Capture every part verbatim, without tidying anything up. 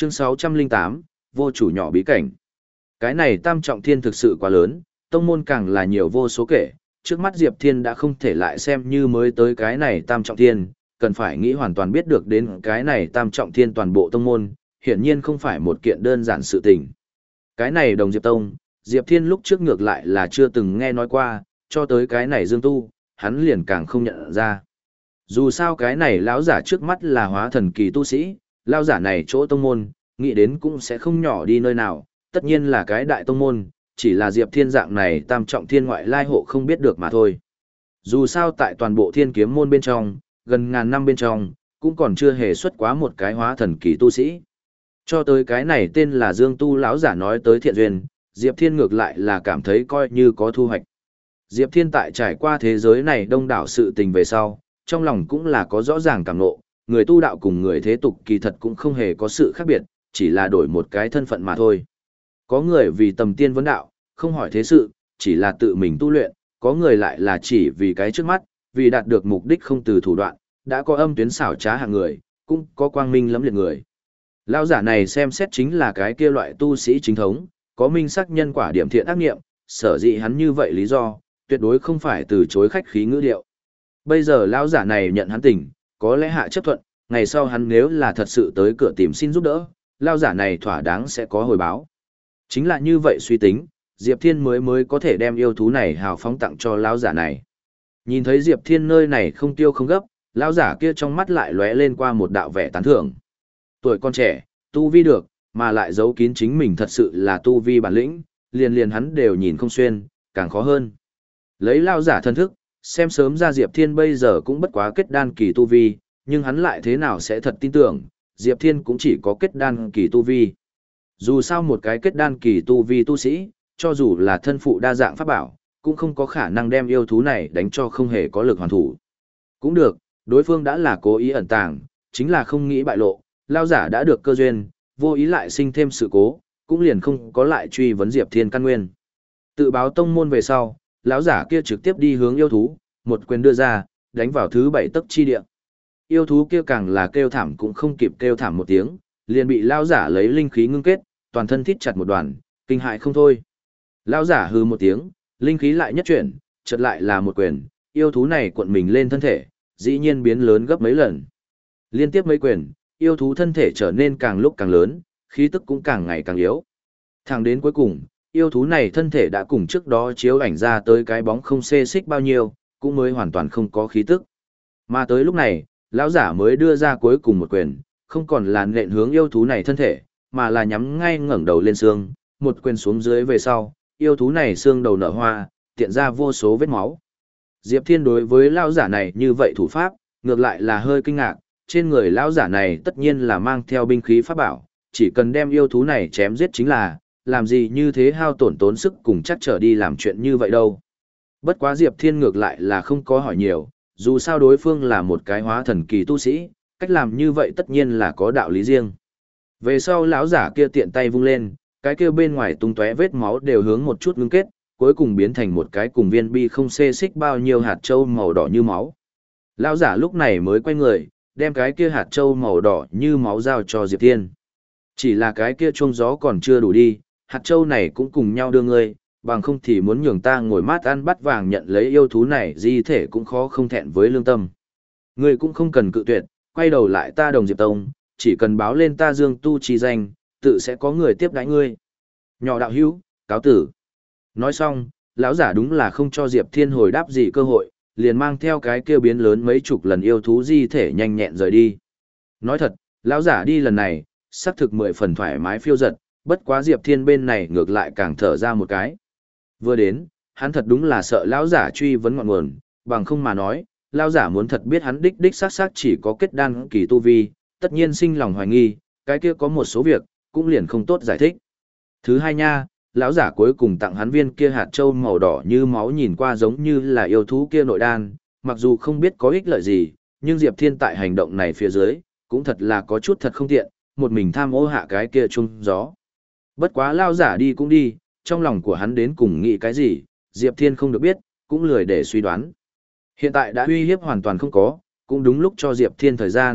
Chương sáu trăm lẻ tám, vô chủ nhỏ bí cảnh. Cái này tam trọng thiên thực sự quá lớn, tông môn càng là nhiều vô số kể, trước mắt Diệp Thiên đã không thể lại xem như mới tới cái này tam trọng thiên, cần phải nghĩ hoàn toàn biết được đến cái này tam trọng thiên toàn bộ tông môn, hiển nhiên không phải một kiện đơn giản sự tình. Cái này Đồng Diệp Tông, Diệp Thiên lúc trước ngược lại là chưa từng nghe nói qua, cho tới cái này Dương Tu, hắn liền càng không nhận ra. Dù sao cái này lão giả trước mắt là hóa thần kỳ tu sĩ, lão giả này chỗ tông môn, nghĩ đến cũng sẽ không nhỏ đi nơi nào, tất nhiên là cái đại tông môn, chỉ là Diệp Thiên dạng này tam trọng thiên ngoại lai hộ không biết được mà thôi. Dù sao tại toàn bộ thiên kiếm môn bên trong, gần ngàn năm bên trong, cũng còn chưa hề xuất quá một cái hóa thần kỳ tu sĩ. Cho tới cái này tên là Dương Tu lão giả nói tới thiện duyên, Diệp Thiên ngược lại là cảm thấy coi như có thu hoạch. Diệp Thiên tại trải qua thế giới này đông đảo sự tình về sau, trong lòng cũng là có rõ ràng cảm ngộ, người tu đạo cùng người thế tục kỳ thật cũng không hề có sự khác biệt, chỉ là đổi một cái thân phận mà thôi. Có người vì tầm tiên vấn đạo, không hỏi thế sự, chỉ là tự mình tu luyện, có người lại là chỉ vì cái trước mắt, vì đạt được mục đích không từ thủ đoạn, đã có âm tuyến xảo trá hạng người, cũng có quang minh lẫm liệt người. Lão giả này xem xét chính là cái kia loại tu sĩ chính thống, có minh sắc nhân quả điểm thiện ác nghiệm, sở dĩ hắn như vậy lý do, tuyệt đối không phải từ chối khách khí ngữ điệu. Bây giờ lão giả này nhận hắn tình, có lẽ hạ chấp thuận, ngày sau hắn nếu là thật sự tới cửa tìm xin giúp đỡ, lão giả này thỏa đáng sẽ có hồi báo. Chính là như vậy suy tính, Diệp Thiên mới mới có thể đem yêu thú này hào phóng tặng cho lão giả này. Nhìn thấy Diệp Thiên nơi này không tiêu không gấp, lão giả kia trong mắt lại lóe lên qua một đạo vẻ tán thưởng. Tuổi con trẻ, tu vi được, mà lại giấu kín chính mình thật sự là tu vi bản lĩnh, liền liền hắn đều nhìn không xuyên, càng khó hơn. Lấy lão giả thân thức, xem sớm ra Diệp Thiên bây giờ cũng bất quá kết đan kỳ tu vi, nhưng hắn lại thế nào sẽ thật tin tưởng, Diệp Thiên cũng chỉ có kết đan kỳ tu vi. Dù sao một cái kết đan kỳ tu vi tu sĩ, cho dù là thân phụ đa dạng pháp bảo, cũng không có khả năng đem yêu thú này đánh cho không hề có lực hoàn thủ. Cũng được, đối phương đã là cố ý ẩn tàng, chính là không nghĩ bại lộ, lao giả đã được cơ duyên, vô ý lại sinh thêm sự cố, cũng liền không có lại truy vấn Diệp Thiên căn nguyên. Tự báo tông môn về sau, lão giả kia trực tiếp đi hướng yêu thú, một quyền đưa ra, đánh vào thứ bảy tấc chi địa. Yêu thú kia càng là kêu thảm cũng không kịp kêu thảm một tiếng, liền bị lão giả lấy linh khí ngưng kết, toàn thân thít chặt một đoàn, kinh hại không thôi. Lão giả hừ một tiếng, linh khí lại nhất chuyển, chợt lại là một quyền, yêu thú này cuộn mình lên thân thể, dĩ nhiên biến lớn gấp mấy lần. Liên tiếp mấy quyền, yêu thú thân thể trở nên càng lúc càng lớn, khí tức cũng càng ngày càng yếu. Thẳng đến cuối cùng, yêu thú này thân thể đã cùng trước đó chiếu ảnh ra tới cái bóng không xê xích bao nhiêu, cũng mới hoàn toàn không có khí tức. Mà tới lúc này, lão giả mới đưa ra cuối cùng một quyền, không còn là nện hướng yêu thú này thân thể, mà là nhắm ngay ngẩng đầu lên xương, một quyền xuống dưới về sau, yêu thú này xương đầu nở hoa, tiện ra vô số vết máu. Diệp Thiên đối với lão giả này như vậy thủ pháp, ngược lại là hơi kinh ngạc, trên người lão giả này tất nhiên là mang theo binh khí pháp bảo, chỉ cần đem yêu thú này chém giết chính là, làm gì như thế hao tổn tốn sức cùng chắc trở đi làm chuyện như vậy đâu. Bất quá Diệp Thiên ngược lại là không có hỏi nhiều, dù sao đối phương là một cái hóa thần kỳ tu sĩ, cách làm như vậy tất nhiên là có đạo lý riêng. Về sau lão giả kia tiện tay vung lên, cái kia bên ngoài tung tóe vết máu đều hướng một chút ngưng kết, cuối cùng biến thành một cái cùng viên bi không xê xích bao nhiêu hạt châu màu đỏ như máu. Lão giả lúc này mới quay người, đem cái kia hạt châu màu đỏ như máu giao cho Diệp Thiên. Chỉ là cái kia chuông gió còn chưa đủ đi, hạt châu này cũng cùng nhau đưa ngươi, bằng không thì muốn nhường ta ngồi mát ăn bát vàng nhận lấy yêu thú này di thể cũng khó không thẹn với lương tâm. Ngươi cũng không cần cự tuyệt, quay đầu lại ta Đồng Diệp Tông, chỉ cần báo lên ta Dương Tu chi danh, tự sẽ có người tiếp đãi ngươi. Nhỏ đạo hữu, cáo tử. Nói xong, lão giả đúng là không cho Diệp Thiên hồi đáp gì cơ hội, liền mang theo cái kia biến lớn mấy chục lần yêu thú di thể nhanh nhẹn rời đi. Nói thật, lão giả đi lần này, xác thực mười phần thoải mái phiêu giật, bất quá Diệp Thiên bên này ngược lại càng thở ra một cái. Vừa đến, hắn thật đúng là sợ lão giả truy vấn ngọn nguồn, bằng không mà nói, lão giả muốn thật biết hắn đích đích xác xác chỉ có kết đan kỳ tu vi, tất nhiên sinh lòng hoài nghi, cái kia có một số việc, cũng liền không tốt giải thích. Thứ hai nha, lão giả cuối cùng tặng hắn viên kia hạt châu màu đỏ như máu nhìn qua giống như là yêu thú kia nội đan, mặc dù không biết có ích lợi gì, nhưng Diệp Thiên tại hành động này phía dưới, cũng thật là có chút thật không tiện, một mình tham ô hạ cái kia chung gió. Bất quá lão giả đi cũng đi, trong lòng của hắn đến cùng nghĩ cái gì, Diệp Thiên không được biết, cũng lười để suy đoán. Hiện tại đã uy hiếp hoàn toàn không có, cũng đúng lúc cho Diệp Thiên thời gian,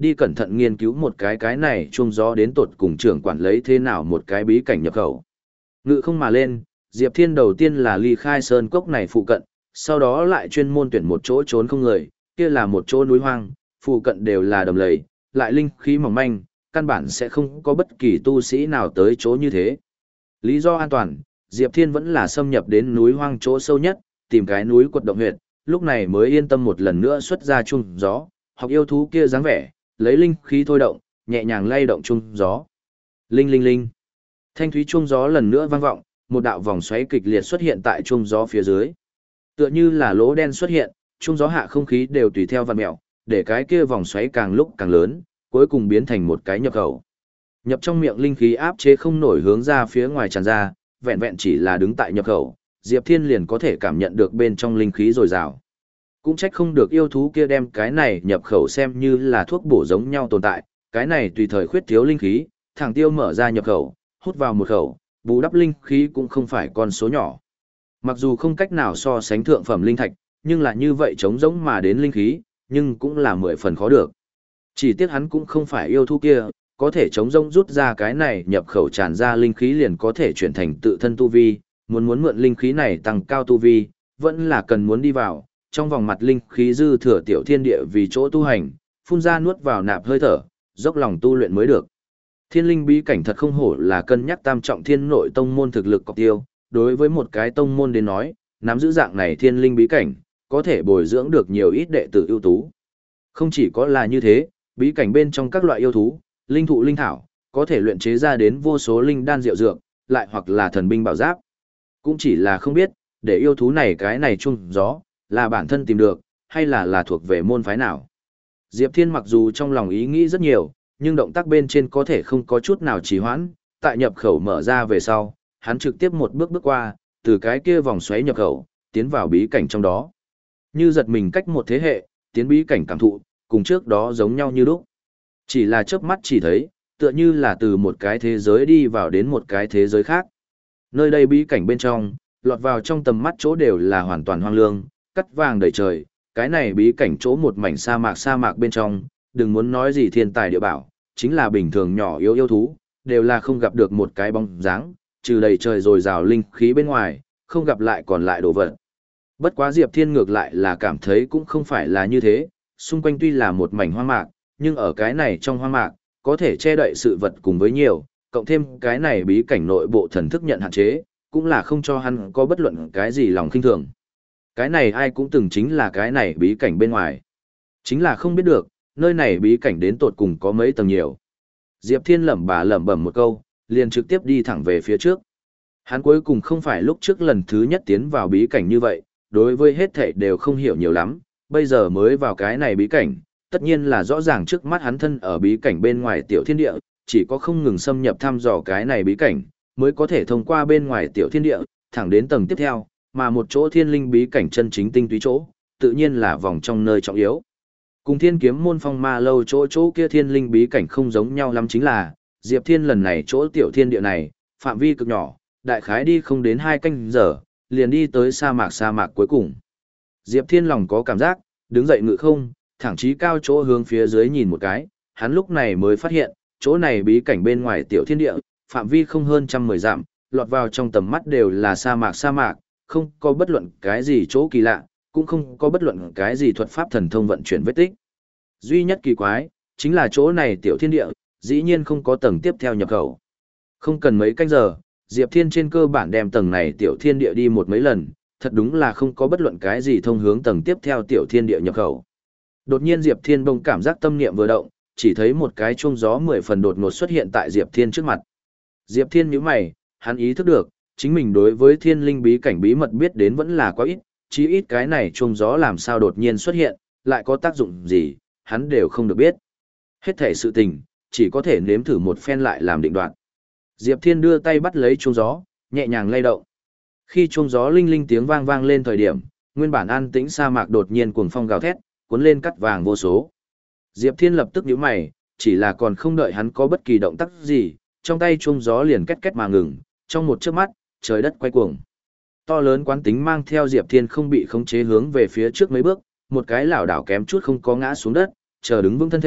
đi cẩn thận nghiên cứu một cái cái này chuông gió đến tột cùng trưởng quản lấy thế nào một cái bí cảnh nhập khẩu. Ngự không mà lên, Diệp Thiên đầu tiên là ly khai sơn cốc này phụ cận, sau đó lại chuyên môn tuyển một chỗ trốn không người, kia là một chỗ núi hoang, phụ cận đều là đầm lầy, lại linh khí mỏng manh, căn bản sẽ không có bất kỳ tu sĩ nào tới chỗ như thế. Lý do an toàn, Diệp Thiên vẫn là xâm nhập đến núi hoang chỗ sâu nhất, tìm cái núi quật động huyệt, lúc này mới yên tâm một lần nữa xuất ra chuông gió, học yêu thú kia dáng vẻ, lấy linh khí thôi động, nhẹ nhàng lay động chuông gió. Linh linh linh. Thanh thúy chuông gió lần nữa vang vọng, một đạo vòng xoáy kịch liệt xuất hiện tại chuông gió phía dưới. Tựa như là lỗ đen xuất hiện, chuông gió hạ không khí đều tùy theo vặn mèo, để cái kia vòng xoáy càng lúc càng lớn, cuối cùng biến thành một cái nhập khẩu. Nhập trong miệng linh khí áp chế không nổi hướng ra phía ngoài tràn ra, vẹn vẹn chỉ là đứng tại nhập khẩu, Diệp Thiên liền có thể cảm nhận được bên trong linh khí dồi dào. Cũng trách không được yêu thú kia đem cái này nhập khẩu xem như là thuốc bổ giống nhau tồn tại, cái này tùy thời khuyết thiếu linh khí, thẳng tiêu mở ra nhập khẩu, hút vào một khẩu, bù đắp linh khí cũng không phải con số nhỏ. Mặc dù không cách nào so sánh thượng phẩm linh thạch, nhưng là như vậy chống giống mà đến linh khí, nhưng cũng là mười phần khó được. Chỉ tiếc hắn cũng không phải yêu thú kia, có thể chống rông rút ra cái này nhập khẩu tràn ra linh khí liền có thể chuyển thành tự thân tu vi, muốn muốn mượn linh khí này tăng cao tu vi, vẫn là cần muốn đi vào, trong vòng mặt linh khí dư thừa tiểu thiên địa vì chỗ tu hành, phun ra nuốt vào nạp hơi thở, dốc lòng tu luyện mới được. Thiên linh bí cảnh thật không hổ là cân nhắc tam trọng thiên nội tông môn thực lực cọc tiêu, đối với một cái tông môn đến nói, nắm giữ dạng này thiên linh bí cảnh, có thể bồi dưỡng được nhiều ít đệ tử ưu tú. Không chỉ có là như thế, bí cảnh bên trong các loại yêu thú, linh thụ linh thảo, có thể luyện chế ra đến vô số linh đan diệu dược, lại hoặc là thần binh bảo giáp. Cũng chỉ là không biết, để yêu thú này cái này chung gió, là bản thân tìm được, hay là là thuộc về môn phái nào. Diệp Thiên mặc dù trong lòng ý nghĩ rất nhiều, nhưng động tác bên trên có thể không có chút nào trì hoãn, tại nhập khẩu mở ra về sau, hắn trực tiếp một bước bước qua, từ cái kia vòng xoáy nhập khẩu, tiến vào bí cảnh trong đó. Như giật mình cách một thế hệ, tiến bí cảnh cảm thụ, cùng trước đó giống nhau như lúc. Chỉ là chớp mắt chỉ thấy, tựa như là từ một cái thế giới đi vào đến một cái thế giới khác. Nơi đây bí cảnh bên trong, lọt vào trong tầm mắt chỗ đều là hoàn toàn hoang lương, cắt vàng đầy trời, cái này bí cảnh chỗ một mảnh sa mạc sa mạc bên trong, đừng muốn nói gì thiên tài địa bảo, chính là bình thường nhỏ yếu yêu thú, đều là không gặp được một cái bóng dáng, trừ đầy trời rồi rào linh khí bên ngoài, không gặp lại còn lại đồ vật. Bất quá Diệp Thiên ngược lại là cảm thấy cũng không phải là như thế, xung quanh tuy là một mảnh hoang mạc, nhưng ở cái này trong hoang mạc, có thể che đậy sự vật cùng với nhiều, cộng thêm cái này bí cảnh nội bộ thần thức nhận hạn chế, cũng là không cho hắn có bất luận cái gì lòng khinh thường. Cái này ai cũng từng chính là cái này bí cảnh bên ngoài. Chính là không biết được, nơi này bí cảnh đến tột cùng có mấy tầng nhiều. Diệp Thiên lẩm bà lẩm bẩm một câu, liền trực tiếp đi thẳng về phía trước. Hắn cuối cùng không phải lúc trước lần thứ nhất tiến vào bí cảnh như vậy, đối với hết thảy đều không hiểu nhiều lắm, bây giờ mới vào cái này bí cảnh, tất nhiên là rõ ràng trước mắt hắn thân ở bí cảnh bên ngoài tiểu thiên địa, chỉ có không ngừng xâm nhập thăm dò cái này bí cảnh, mới có thể thông qua bên ngoài tiểu thiên địa, thẳng đến tầng tiếp theo, mà một chỗ thiên linh bí cảnh chân chính tinh túy chỗ, tự nhiên là vòng trong nơi trọng yếu. Cùng thiên kiếm môn phong ma lâu chỗ chỗ kia thiên linh bí cảnh không giống nhau lắm chính là, Diệp Thiên lần này chỗ tiểu thiên địa này, phạm vi cực nhỏ, đại khái đi không đến hai canh giờ, liền đi tới sa mạc sa mạc cuối cùng. Diệp Thiên lòng có cảm giác, đứng dậy ngự không, thẳng chí cao chỗ hướng phía dưới nhìn một cái, hắn lúc này mới phát hiện, chỗ này bí cảnh bên ngoài tiểu thiên địa, phạm vi không hơn trăm mười dặm, lọt vào trong tầm mắt đều là sa mạc sa mạc, không có bất luận cái gì chỗ kỳ lạ, cũng không có bất luận cái gì thuật pháp thần thông vận chuyển vết tích. Duy nhất kỳ quái, chính là chỗ này tiểu thiên địa, dĩ nhiên không có tầng tiếp theo nhập khẩu. Không cần mấy canh giờ, Diệp Thiên trên cơ bản đem tầng này tiểu thiên địa đi một mấy lần, thật đúng là không có bất luận cái gì thông hướng tầng tiếp theo tiểu thiên địa nhập khẩu. Đột nhiên Diệp Thiên bỗng cảm giác tâm niệm vừa động, chỉ thấy một cái chuông gió mười phần đột ngột xuất hiện tại Diệp Thiên trước mặt. Diệp Thiên nhíu mày, hắn ý thức được, chính mình đối với thiên linh bí cảnh bí mật biết đến vẫn là quá ít, chí ít cái này chuông gió làm sao đột nhiên xuất hiện, lại có tác dụng gì, hắn đều không được biết. Hết thể sự tình, chỉ có thể nếm thử một phen lại làm định đoạt. Diệp Thiên đưa tay bắt lấy chuông gió, nhẹ nhàng lay động. Khi chuông gió linh linh tiếng vang vang lên thời điểm, nguyên bản an tĩnh sa mạc đột nhiên cuồng phong gào thét, cuốn lên cắt vàng vô số. Diệp Thiên lập tức nhíu mày, chỉ là còn không đợi hắn có bất kỳ động tác gì, trong tay chuông gió liền két két mà ngừng, trong một chớp mắt, trời đất quay cuồng. To lớn quán tính mang theo Diệp Thiên không bị khống chế hướng về phía trước mấy bước, một cái lảo đảo kém chút không có ngã xuống đất, chờ đứng vững thân thể,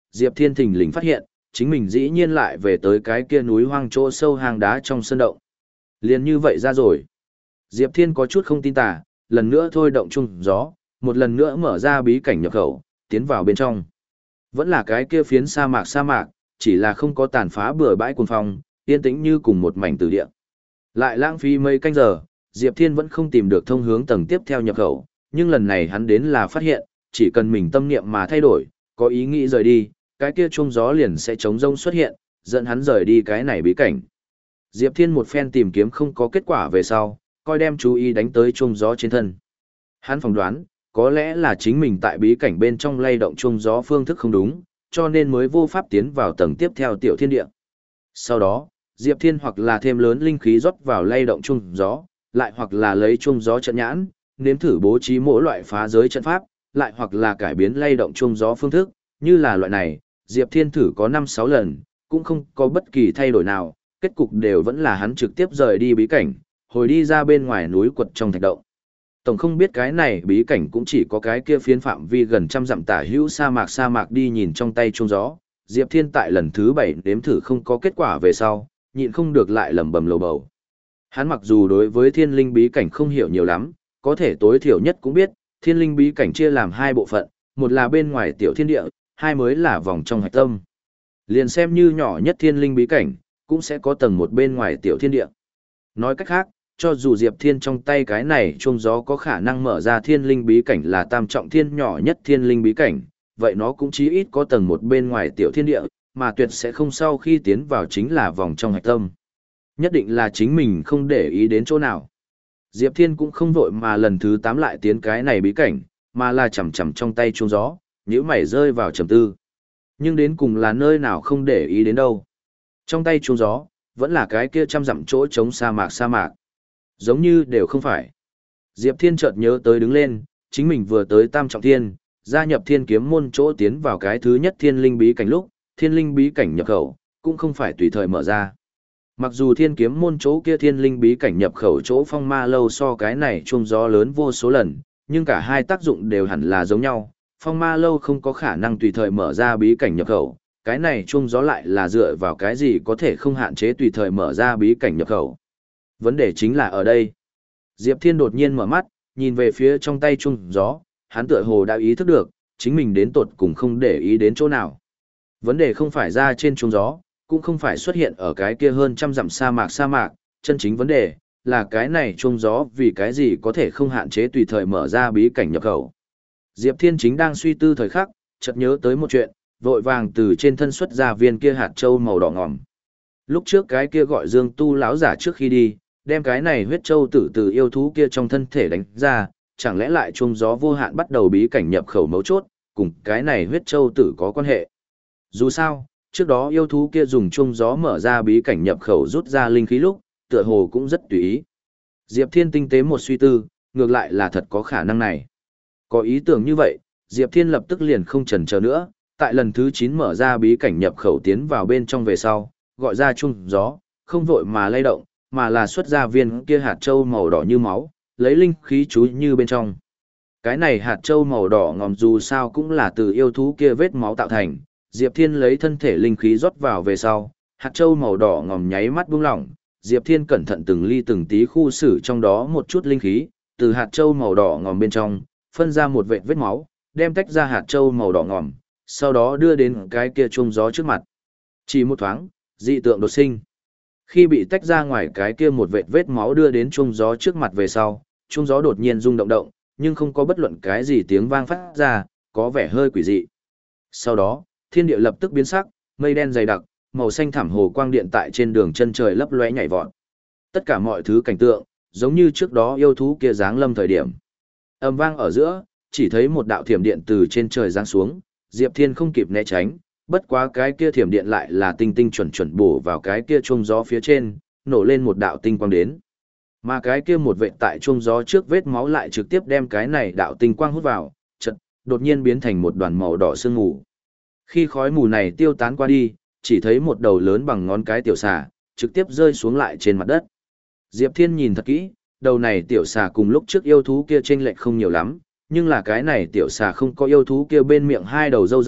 Diệp Thiên thình lình phát hiện, chính mình dĩ nhiên lại về tới cái kia núi hoang chỗ sâu hang đá trong sơn động. Liền như vậy ra rồi. Diệp Thiên có chút không tin tà, lần nữa thôi động chung gió, một lần nữa mở ra bí cảnh nhập khẩu, tiến vào bên trong. Vẫn là cái kia phiến sa mạc sa mạc, chỉ là không có tàn phá bừa bãi cuồng phong, yên tĩnh như cùng một mảnh tử địa. Lại lãng phí mấy canh giờ, Diệp Thiên vẫn không tìm được thông hướng tầng tiếp theo nhập khẩu, nhưng lần này hắn đến là phát hiện, chỉ cần mình tâm niệm mà thay đổi, có ý nghĩ rời đi, cái kia chuông gió liền sẽ chống rông xuất hiện, dẫn hắn rời đi cái này bí cảnh. Diệp Thiên một phen tìm kiếm không có kết quả về sau, coi đem chú ý đánh tới chuông gió trên thân. Hắn phỏng đoán, có lẽ là chính mình tại bí cảnh bên trong lay động chuông gió phương thức không đúng, cho nên mới vô pháp tiến vào tầng tiếp theo tiểu thiên địa. Sau đó, Diệp Thiên hoặc là thêm lớn linh khí rót vào lay động chuông gió, lại hoặc là lấy chuông gió trận nhãn, nếm thử bố trí mỗi loại phá giới trận pháp, lại hoặc là cải biến lay động chuông gió phương thức, như là loại này, Diệp Thiên thử có năm sáu lần, cũng không có bất kỳ thay đổi nào, kết cục đều vẫn là hắn trực tiếp rời đi bí cảnh, hồi đi ra bên ngoài núi quật trong thạch động. Tổng không biết cái này bí cảnh cũng chỉ có cái kia phiến phạm vi gần trăm dặm tả hữu sa mạc sa mạc đi nhìn trong tay chuông gió, Diệp Thiên tại lần thứ bảy nếm thử không có kết quả về sau, nhịn không được lại lẩm bẩm lầu bầu. Hắn mặc dù đối với thiên linh bí cảnh không hiểu nhiều lắm, có thể tối thiểu nhất cũng biết, thiên linh bí cảnh chia làm hai bộ phận, một là bên ngoài tiểu thiên địa, hai mới là vòng trong hạch tâm. Liền xem như nhỏ nhất thiên linh bí cảnh, cũng sẽ có tầng một bên ngoài tiểu thiên địa. Nói cách khác, cho dù Diệp Thiên trong tay cái này chuông gió có khả năng mở ra thiên linh bí cảnh là tam trọng thiên nhỏ nhất thiên linh bí cảnh, vậy nó cũng chí ít có tầng một bên ngoài tiểu thiên địa, mà tuyệt sẽ không sau khi tiến vào chính là vòng trong hạch tâm. Nhất định là chính mình không để ý đến chỗ nào. Diệp Thiên cũng không vội mà lần thứ tám lại tiến cái này bí cảnh, mà là chầm chầm trong tay chuông gió, nhíu mày rơi vào trầm tư. Nhưng đến cùng là nơi nào không để ý đến đâu. Trong tay chuông gió, vẫn là cái kia trăm dặm chỗ trống sa mạc sa mạc. Giống như đều không phải. Diệp Thiên chợt nhớ tới đứng lên, chính mình vừa tới Tam Trọng Thiên, gia nhập Thiên Kiếm môn chỗ tiến vào cái thứ nhất Thiên Linh bí cảnh lúc, Thiên Linh bí cảnh nhập khẩu, cũng không phải tùy thời mở ra. Mặc dù Thiên Kiếm môn chỗ kia Thiên Linh bí cảnh nhập khẩu chỗ phong ma lâu so cái này chuông gió lớn vô số lần, nhưng cả hai tác dụng đều hẳn là giống nhau. Phong ma lâu không có khả năng tùy thời mở ra bí cảnh nhập khẩu, cái này chuông gió lại là dựa vào cái gì có thể không hạn chế tùy thời mở ra bí cảnh nhập khẩu. Vấn đề chính là ở đây. Diệp Thiên đột nhiên mở mắt, nhìn về phía trong tay chuông gió, hắn tựa hồ đã ý thức được, chính mình đến tột cùng không để ý đến chỗ nào. Vấn đề không phải ra trên chuông gió, cũng không phải xuất hiện ở cái kia hơn trăm dặm sa mạc sa mạc, chân chính vấn đề là cái này chuông gió vì cái gì có thể không hạn chế tùy thời mở ra bí cảnh nhập khẩu. Diệp Thiên chính đang suy tư thời khắc, chợt nhớ tới một chuyện, vội vàng từ trên thân xuất ra viên kia hạt châu màu đỏ ngòm. Lúc trước cái kia gọi Dương Tu lão giả trước khi đi, đem cái này huyết châu tử từ yêu thú kia trong thân thể đánh ra, chẳng lẽ lại chuông gió vô hạn bắt đầu bí cảnh nhập khẩu mấu chốt, cùng cái này huyết châu tử có quan hệ. Dù sao, trước đó yêu thú kia dùng chuông gió mở ra bí cảnh nhập khẩu rút ra linh khí lúc, tựa hồ cũng rất tùy ý. Diệp Thiên tinh tế một suy tư, ngược lại là thật có khả năng này. Có ý tưởng như vậy, Diệp Thiên lập tức liền không chần chờ nữa, tại lần thứ chín mở ra bí cảnh nhập khẩu tiến vào bên trong về sau, gọi ra chuông gió, không vội mà lay động, mà là xuất ra viên kia hạt châu màu đỏ như máu, lấy linh khí chú như bên trong. Cái này hạt châu màu đỏ ngòm dù sao cũng là từ yêu thú kia vết máu tạo thành, Diệp Thiên lấy thân thể linh khí rót vào về sau, hạt châu màu đỏ ngòm nháy mắt buông lỏng, Diệp Thiên cẩn thận từng ly từng tí khu xử trong đó một chút linh khí, từ hạt châu màu đỏ ngòm bên trong, phân ra một vệt vết máu, đem tách ra hạt châu màu đỏ ngòm, sau đó đưa đến cái kia chuông gió trước mặt. Chỉ một thoáng, dị tượng đột sinh. Khi bị tách ra ngoài cái kia một vệt vết máu đưa đến chuông gió trước mặt về sau, chuông gió đột nhiên rung động động, nhưng không có bất luận cái gì tiếng vang phát ra, có vẻ hơi quỷ dị. Sau đó, thiên địa lập tức biến sắc, mây đen dày đặc, màu xanh thẳm hồ quang điện tại trên đường chân trời lấp lóe nhảy vọt. Tất cả mọi thứ cảnh tượng, giống như trước đó yêu thú kia giáng lâm thời điểm. Âm vang ở giữa, chỉ thấy một đạo thiểm điện từ trên trời giáng xuống, Diệp Thiên không kịp né tránh, bất quá cái kia thiểm điện lại là tinh tinh chuẩn chuẩn bổ vào cái kia chuông gió phía trên, nổ lên một đạo tinh quang đến. Mà cái kia một vệt tại chuông gió trước vết máu lại trực tiếp đem cái này đạo tinh quang hút vào, chợt đột nhiên biến thành một đoàn màu đỏ sương mù. Khi khói mù này tiêu tán qua đi, chỉ thấy một đầu lớn bằng ngón cái tiểu xà, trực tiếp rơi xuống lại trên mặt đất. Diệp Thiên nhìn thật kỹ, đầu này tiểu xà cùng lúc trước yêu thú kia chênh lệch không nhiều lắm, nhưng là cái này tiểu xà không có yêu thú kia bên miệng hai đầu râu dài,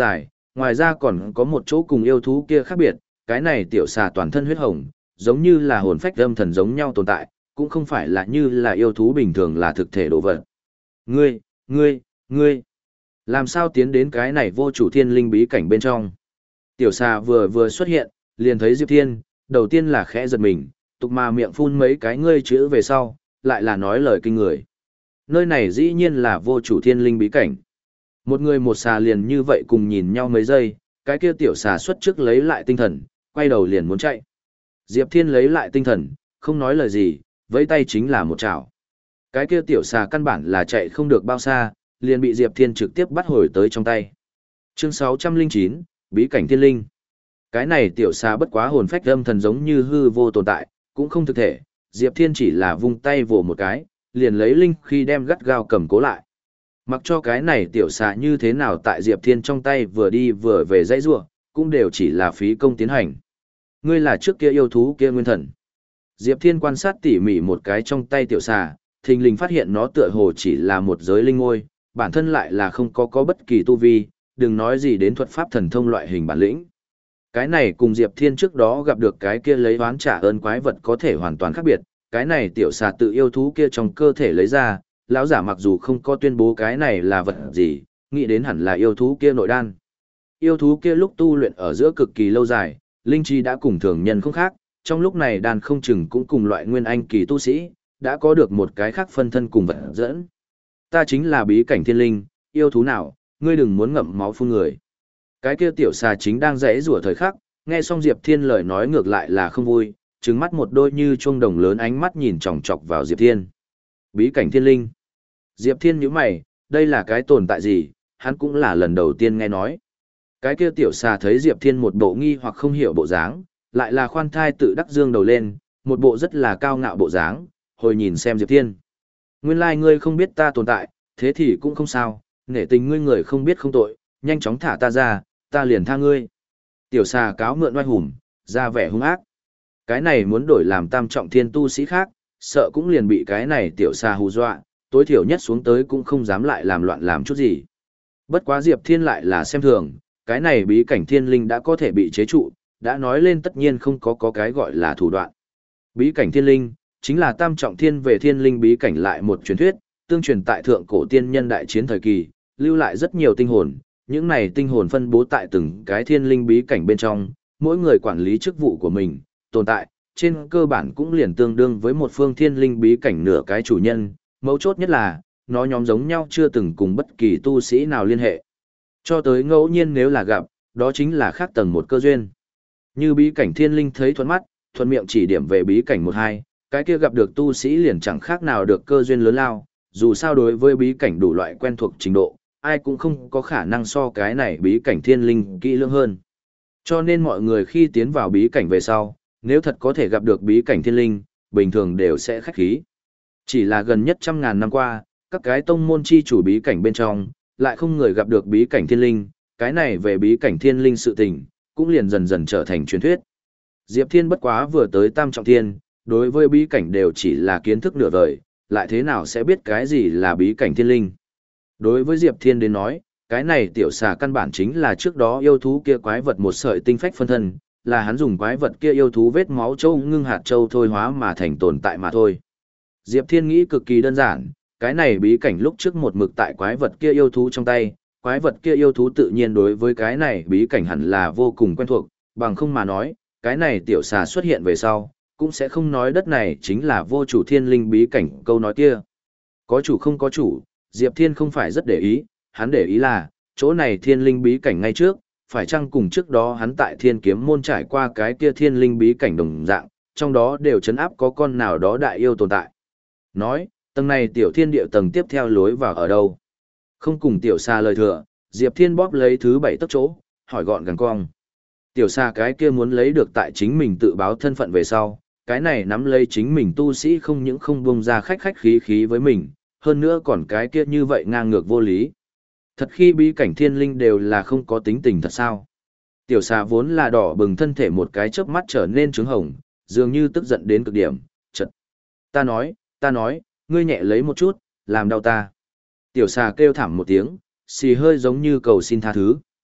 ngoài ra còn có một chỗ cùng yêu thú kia khác biệt, cái này tiểu xà toàn thân huyết hồng, giống như là hồn phách âm thần giống nhau tồn tại, cũng không phải là như là yêu thú bình thường là thực thể đồ vật. Ngươi, ngươi, ngươi, làm sao tiến đến cái này vô chủ thiên linh bí cảnh bên trong? Tiểu xà vừa vừa xuất hiện, liền thấy Diệp Thiên, đầu tiên là khẽ giật mình, tục mà miệng phun mấy cái ngươi chữ về sau, lại là nói lời kinh người. Nơi này dĩ nhiên là vô chủ thiên linh bí cảnh. Một người một xà liền như vậy cùng nhìn nhau mấy giây, cái kia tiểu xà xuất trước lấy lại tinh thần, quay đầu liền muốn chạy. Diệp Thiên lấy lại tinh thần, không nói lời gì, vẫy tay chính là một chảo. Cái kia tiểu xà căn bản là chạy không được bao xa, liền bị Diệp Thiên trực tiếp bắt hồi tới trong tay. Chương sáu trăm lẻ chín, Bí cảnh thiên linh. Cái này tiểu xà bất quá hồn phách âm thần giống như hư vô tồn tại, cũng không thực thể, Diệp Thiên chỉ là vung tay vồ một cái, liền lấy linh khi đem gắt gao cầm cố lại. Mặc cho cái này tiểu xà như thế nào tại Diệp Thiên trong tay vừa đi vừa về dãy rủa, cũng đều chỉ là phí công tiến hành. Ngươi là trước kia yêu thú kia nguyên thần. Diệp Thiên quan sát tỉ mỉ một cái trong tay tiểu xà, thình lình phát hiện nó tựa hồ chỉ là một giới linh ngôi, bản thân lại là không có có bất kỳ tu vi, đừng nói gì đến thuật pháp thần thông loại hình bản lĩnh. Cái này cùng Diệp Thiên trước đó gặp được cái kia lấy oán trả ơn quái vật có thể hoàn toàn khác biệt, cái này tiểu xà tự yêu thú kia trong cơ thể lấy ra, lão giả mặc dù không có tuyên bố cái này là vật gì, nghĩ đến hẳn là yêu thú kia nội đan. Yêu thú kia lúc tu luyện ở giữa cực kỳ lâu dài, linh trí đã cùng thường nhân không khác, trong lúc này đan không chừng cũng cùng loại nguyên anh kỳ tu sĩ, đã có được một cái khác phân thân cùng vật dẫn. Ta chính là bí cảnh thiên linh, yêu thú nào, ngươi đừng muốn ngậm máu phun người. Cái kia tiểu xà chính đang rẽ rủa thời khắc, nghe xong Diệp Thiên lời nói ngược lại là không vui, trừng mắt một đôi như chuông đồng lớn ánh mắt nhìn chòng chọc vào Diệp Thiên. Bí cảnh thiên linh. Diệp Thiên nhíu mày, đây là cái tồn tại gì, hắn cũng là lần đầu tiên nghe nói. Cái kia tiểu xà thấy Diệp Thiên một bộ nghi hoặc không hiểu bộ dáng, lại là khoan thai tự đắc dương đầu lên, một bộ rất là cao ngạo bộ dáng, hồi nhìn xem Diệp Thiên. Nguyên lai like ngươi không biết ta tồn tại, thế thì cũng không sao, nể tình ngươi người không biết không tội, nhanh chóng thả ta ra, ta liền tha ngươi. Tiểu xà cáo mượn oai hùng, ra vẻ hung ác. Cái này muốn đổi làm tam trọng thiên tu sĩ khác, sợ cũng liền bị cái này tiểu xà hù dọa, tối thiểu nhất xuống tới cũng không dám lại làm loạn làm chút gì. Bất quá Diệp Thiên lại là xem thường, cái này bí cảnh thiên linh đã có thể bị chế trụ, đã nói lên tất nhiên không có có cái gọi là thủ đoạn. Bí cảnh thiên linh, chính là tam trọng thiên về thiên linh bí cảnh lại một truyền thuyết, tương truyền tại thượng cổ tiên nhân đại chiến thời kỳ, lưu lại rất nhiều tinh hồn, những này tinh hồn phân bố tại từng cái thiên linh bí cảnh bên trong, mỗi người quản lý chức vụ của mình, tồn tại, trên cơ bản cũng liền tương đương với một phương thiên linh bí cảnh nửa cái chủ nhân, mấu chốt nhất là, nó nhóm giống nhau chưa từng cùng bất kỳ tu sĩ nào liên hệ. Cho tới ngẫu nhiên nếu là gặp, đó chính là khác tầng một cơ duyên. Như bí cảnh thiên linh thấy thuận mắt, thuận miệng chỉ điểm về bí cảnh một hai, cái kia gặp được tu sĩ liền chẳng khác nào được cơ duyên lớn lao, dù sao đối với bí cảnh đủ loại quen thuộc trình độ, ai cũng không có khả năng so cái này bí cảnh thiên linh kỹ lưỡng hơn. Cho nên mọi người khi tiến vào bí cảnh về sau, nếu thật có thể gặp được bí cảnh thiên linh, bình thường đều sẽ khách khí. Chỉ là gần nhất trăm ngàn năm qua, các cái tông môn chi chủ bí cảnh bên trong, lại không người gặp được bí cảnh thiên linh, cái này về bí cảnh thiên linh sự tình, cũng liền dần dần trở thành truyền thuyết. Diệp Thiên bất quá vừa tới tam trọng thiên, đối với bí cảnh đều chỉ là kiến thức nửa vời, lại thế nào sẽ biết cái gì là bí cảnh thiên linh. Đối với Diệp Thiên đến nói, cái này tiểu xà căn bản chính là trước đó yêu thú kia quái vật một sợi tinh phách phân thân, là hắn dùng quái vật kia yêu thú vết máu châu ngưng hạt châu thôi hóa mà thành tồn tại mà thôi. Diệp Thiên nghĩ cực kỳ đơn giản, cái này bí cảnh lúc trước một mực tại quái vật kia yêu thú trong tay, quái vật kia yêu thú tự nhiên đối với cái này bí cảnh hẳn là vô cùng quen thuộc, bằng không mà nói, cái này tiểu xà xuất hiện về sau, cũng sẽ không nói đất này chính là vô chủ thiên linh bí cảnh câu nói kia. Có chủ không có chủ, Diệp Thiên không phải rất để ý, hắn để ý là, chỗ này thiên linh bí cảnh ngay trước, phải chăng cùng trước đó hắn tại thiên kiếm môn trải qua cái kia thiên linh bí cảnh đồng dạng, trong đó đều chấn áp có con nào đó đại yêu tồn tại. Nói, tầng này tiểu thiên địa tầng tiếp theo lối vào ở đâu? Không cùng tiểu xa lời thừa, Diệp Thiên bóp lấy thứ bảy tấc chỗ, hỏi gọn gàng cong. Tiểu xa cái kia muốn lấy được tại chính mình tự báo thân phận về sau, cái này nắm lấy chính mình tu sĩ không những không buông ra khách khách khí khí với mình, hơn nữa còn cái kia như vậy ngang ngược vô lý. Thật khi bí cảnh thiên linh đều là không có tính tình thật sao? Tiểu xà vốn là đỏ bừng thân thể một cái chớp mắt trở nên trứng hồng, dường như tức giận đến cực điểm, chật. Ta nói, ta nói, ngươi nhẹ lấy một chút, làm đau ta. Tiểu xà kêu thảm một tiếng, xì hơi giống như cầu xin tha thứ.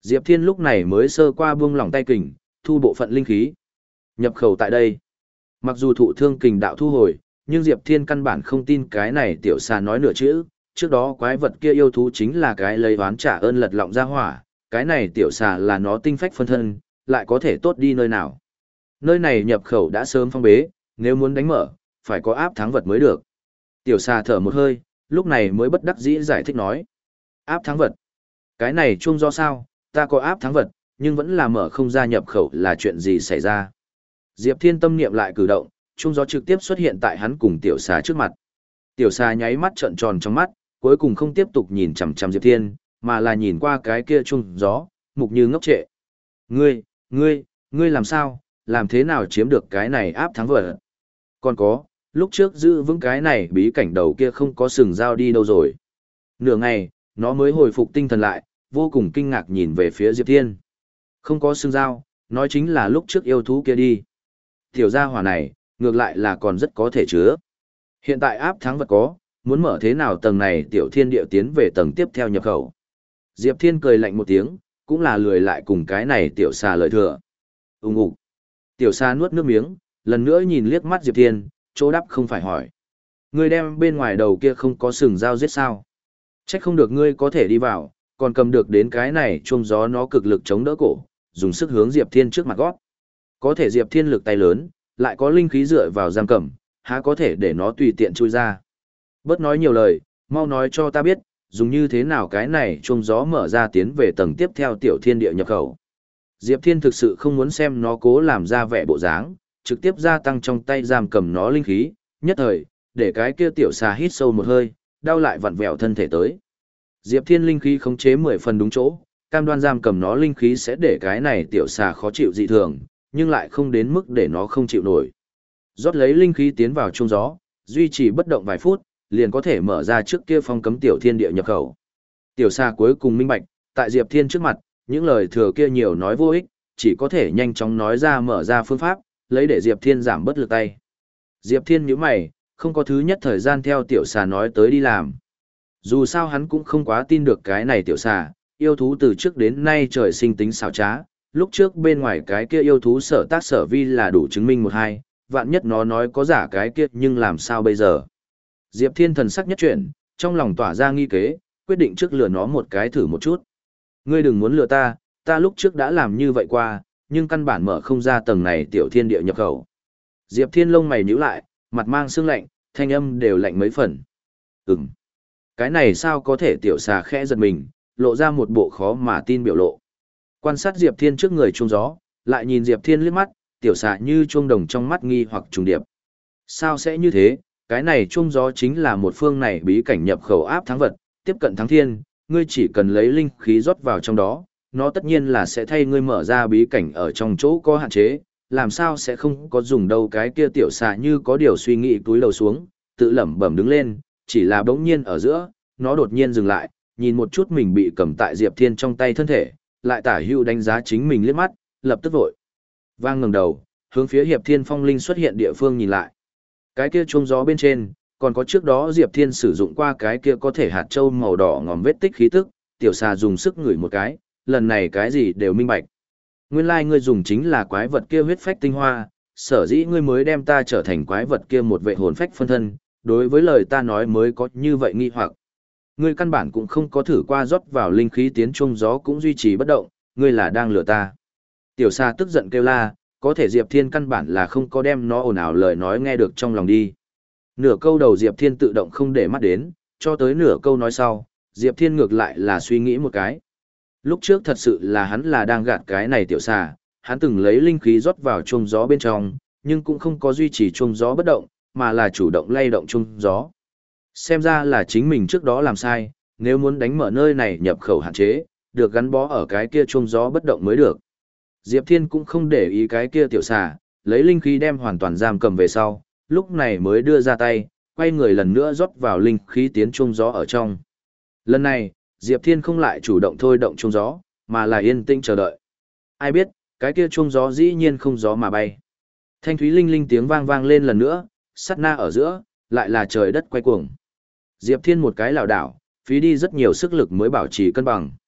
Diệp Thiên lúc này mới sơ qua buông lỏng tay kình, thu bộ phận linh khí. Nhập khẩu tại đây. Mặc dù thụ thương kình đạo thu hồi, nhưng Diệp Thiên căn bản không tin cái này tiểu xà nói nửa chữ. Trước đó quái vật kia yêu thú chính là cái lấy oán trả ơn lật lọng ra hỏa, cái này tiểu xà là nó tinh phách phân thân, lại có thể tốt đi nơi nào. Nơi này nhập khẩu đã sớm phong bế, nếu muốn đánh mở, phải có áp thắng vật mới được. Tiểu xà thở một hơi, lúc này mới bất đắc dĩ giải thích nói. Áp thắng vật? Cái này chung do sao, ta có áp thắng vật, nhưng vẫn là mở không ra nhập khẩu là chuyện gì xảy ra. Diệp Thiên tâm niệm lại cử động, chung gió trực tiếp xuất hiện tại hắn cùng tiểu xà trước mặt. Tiểu xà nháy mắt trợn tròn trong mắt, cuối cùng không tiếp tục nhìn chằm chằm Diệp Thiên, mà là nhìn qua cái kia chung gió, mục như ngốc trệ. Ngươi, ngươi, ngươi làm sao, làm thế nào chiếm được cái này áp thắng vật? Còn có, lúc trước giữ vững cái này bí cảnh đầu kia không có sừng dao đi đâu rồi. Nửa ngày, nó mới hồi phục tinh thần lại, vô cùng kinh ngạc nhìn về phía Diệp Thiên. Không có sừng dao, nói chính là lúc trước yêu thú kia đi. Tiểu gia hỏa này, ngược lại là còn rất có thể chứa. Hiện tại áp thắng vật có, muốn mở thế nào tầng này tiểu thiên địa tiến về tầng tiếp theo nhập khẩu. Diệp Thiên cười lạnh một tiếng, cũng là lười lại cùng cái này tiểu xà lợi thừa. Ung ục. Tiểu xà nuốt nước miếng, lần nữa nhìn liếc mắt Diệp Thiên, chỗ đắp không phải hỏi. Ngươi đem bên ngoài đầu kia không có sừng dao giết sao? Trách không được ngươi có thể đi vào, còn cầm được đến cái này chuông gió nó cực lực chống đỡ cổ, dùng sức hướng Diệp Thiên trước mặt gót. Có thể Diệp Thiên lực tay lớn, lại có linh khí dựa vào giam cầm, há có thể để nó tùy tiện chui ra. Bớt nói nhiều lời, mau nói cho ta biết, dùng như thế nào cái này chuông gió mở ra tiến về tầng tiếp theo tiểu thiên địa nhập khẩu. Diệp Thiên thực sự không muốn xem nó cố làm ra vẻ bộ dáng, trực tiếp gia tăng trong tay giam cầm nó linh khí, nhất thời, để cái kia tiểu xà hít sâu một hơi, đau lại vặn vẹo thân thể tới. Diệp Thiên linh khí khống chế mười phần đúng chỗ, cam đoan giam cầm nó linh khí sẽ để cái này tiểu xà khó chịu dị thường, nhưng lại không đến mức để nó không chịu nổi. Rót lấy linh khí tiến vào chuông gió, duy trì bất động vài phút, liền có thể mở ra trước kia phong cấm tiểu thiên địa nhập khẩu. Tiểu xà cuối cùng minh bạch, tại Diệp Thiên trước mặt, những lời thừa kia nhiều nói vô ích, chỉ có thể nhanh chóng nói ra mở ra phương pháp, lấy để Diệp Thiên giảm bất lực tay. Diệp Thiên nhíu mày, không có thứ nhất thời gian theo tiểu xà nói tới đi làm. Dù sao hắn cũng không quá tin được cái này tiểu xà, yêu thú từ trước đến nay trời sinh tính xảo trá, lúc trước bên ngoài cái kia yêu thú sở tác sở vi là đủ chứng minh một hai, vạn nhất nó nói có giả cái kia nhưng làm sao bây giờ. Diệp Thiên thần sắc nhất chuyển, trong lòng tỏa ra nghi kế, quyết định trước lừa nó một cái thử một chút. Ngươi đừng muốn lừa ta, ta lúc trước đã làm như vậy qua, nhưng căn bản mở không ra tầng này tiểu thiên địa nhập khẩu. Diệp Thiên lông mày nhíu lại, mặt mang sương lạnh, thanh âm đều lạnh mấy phần. Ừm, cái này sao có thể tiểu xà khẽ giật mình, lộ ra một bộ khó mà tin biểu lộ. Quan sát Diệp Thiên trước người chuông gió, lại nhìn Diệp Thiên liếc mắt, tiểu xà như chuông đồng trong mắt nghi hoặc trùng điệp. Sao sẽ như thế, cái này chuông gió chính là một phương này bí cảnh nhập khẩu áp thắng vật, tiếp cận thắng thiên, ngươi chỉ cần lấy linh khí rót vào trong đó, nó tất nhiên là sẽ thay ngươi mở ra bí cảnh ở trong chỗ có hạn chế, làm sao sẽ không có dùng đâu. Cái kia tiểu xà như có điều suy nghĩ túi lầu xuống, tự lẩm bẩm đứng lên, chỉ là bỗng nhiên ở giữa, nó đột nhiên dừng lại, nhìn một chút mình bị cầm tại Diệp Thiên trong tay thân thể, lại tả hữu đánh giá chính mình liếc mắt, lập tức vội vang ngẩng đầu, hướng phía Hiệp Thiên Phong Linh xuất hiện địa phương nhìn lại. Cái kia chuông gió bên trên, còn có trước đó Diệp Thiên sử dụng qua cái kia có thể hạt châu màu đỏ ngòm vết tích khí tức, tiểu xà dùng sức ngửi một cái, lần này cái gì đều minh bạch. Nguyên lai like ngươi dùng chính là quái vật kia huyết phách tinh hoa, sở dĩ ngươi mới đem ta trở thành quái vật kia một vệ hồn phách phân thân, đối với lời ta nói mới có như vậy nghi hoặc. Ngươi căn bản cũng không có thử qua rót vào linh khí tiến chuông gió cũng duy trì bất động, ngươi là đang lừa ta. Tiểu xà tức giận kêu la, có thể Diệp Thiên căn bản là không có đem nó ồn ào lời nói nghe được trong lòng đi. Nửa câu đầu Diệp Thiên tự động không để mắt đến, cho tới nửa câu nói sau, Diệp Thiên ngược lại là suy nghĩ một cái. Lúc trước thật sự là hắn là đang gạt cái này tiểu xà, hắn từng lấy linh khí rót vào chuông gió bên trong, nhưng cũng không có duy trì chuông gió bất động, mà là chủ động lay động chuông gió. Xem ra là chính mình trước đó làm sai, nếu muốn đánh mở nơi này nhập khẩu hạn chế, được gắn bó ở cái kia chuông gió bất động mới được. Diệp Thiên cũng không để ý cái kia tiểu xà, lấy linh khí đem hoàn toàn giam cầm về sau, lúc này mới đưa ra tay, quay người lần nữa rót vào linh khí tiến chuông gió ở trong. Lần này, Diệp Thiên không lại chủ động thôi động chuông gió, mà là yên tĩnh chờ đợi. Ai biết, cái kia chuông gió dĩ nhiên không gió mà bay. Thanh thúy linh linh tiếng vang vang lên lần nữa, sát na ở giữa, lại là trời đất quay cuồng. Diệp Thiên một cái lảo đảo, phí đi rất nhiều sức lực mới bảo trì cân bằng.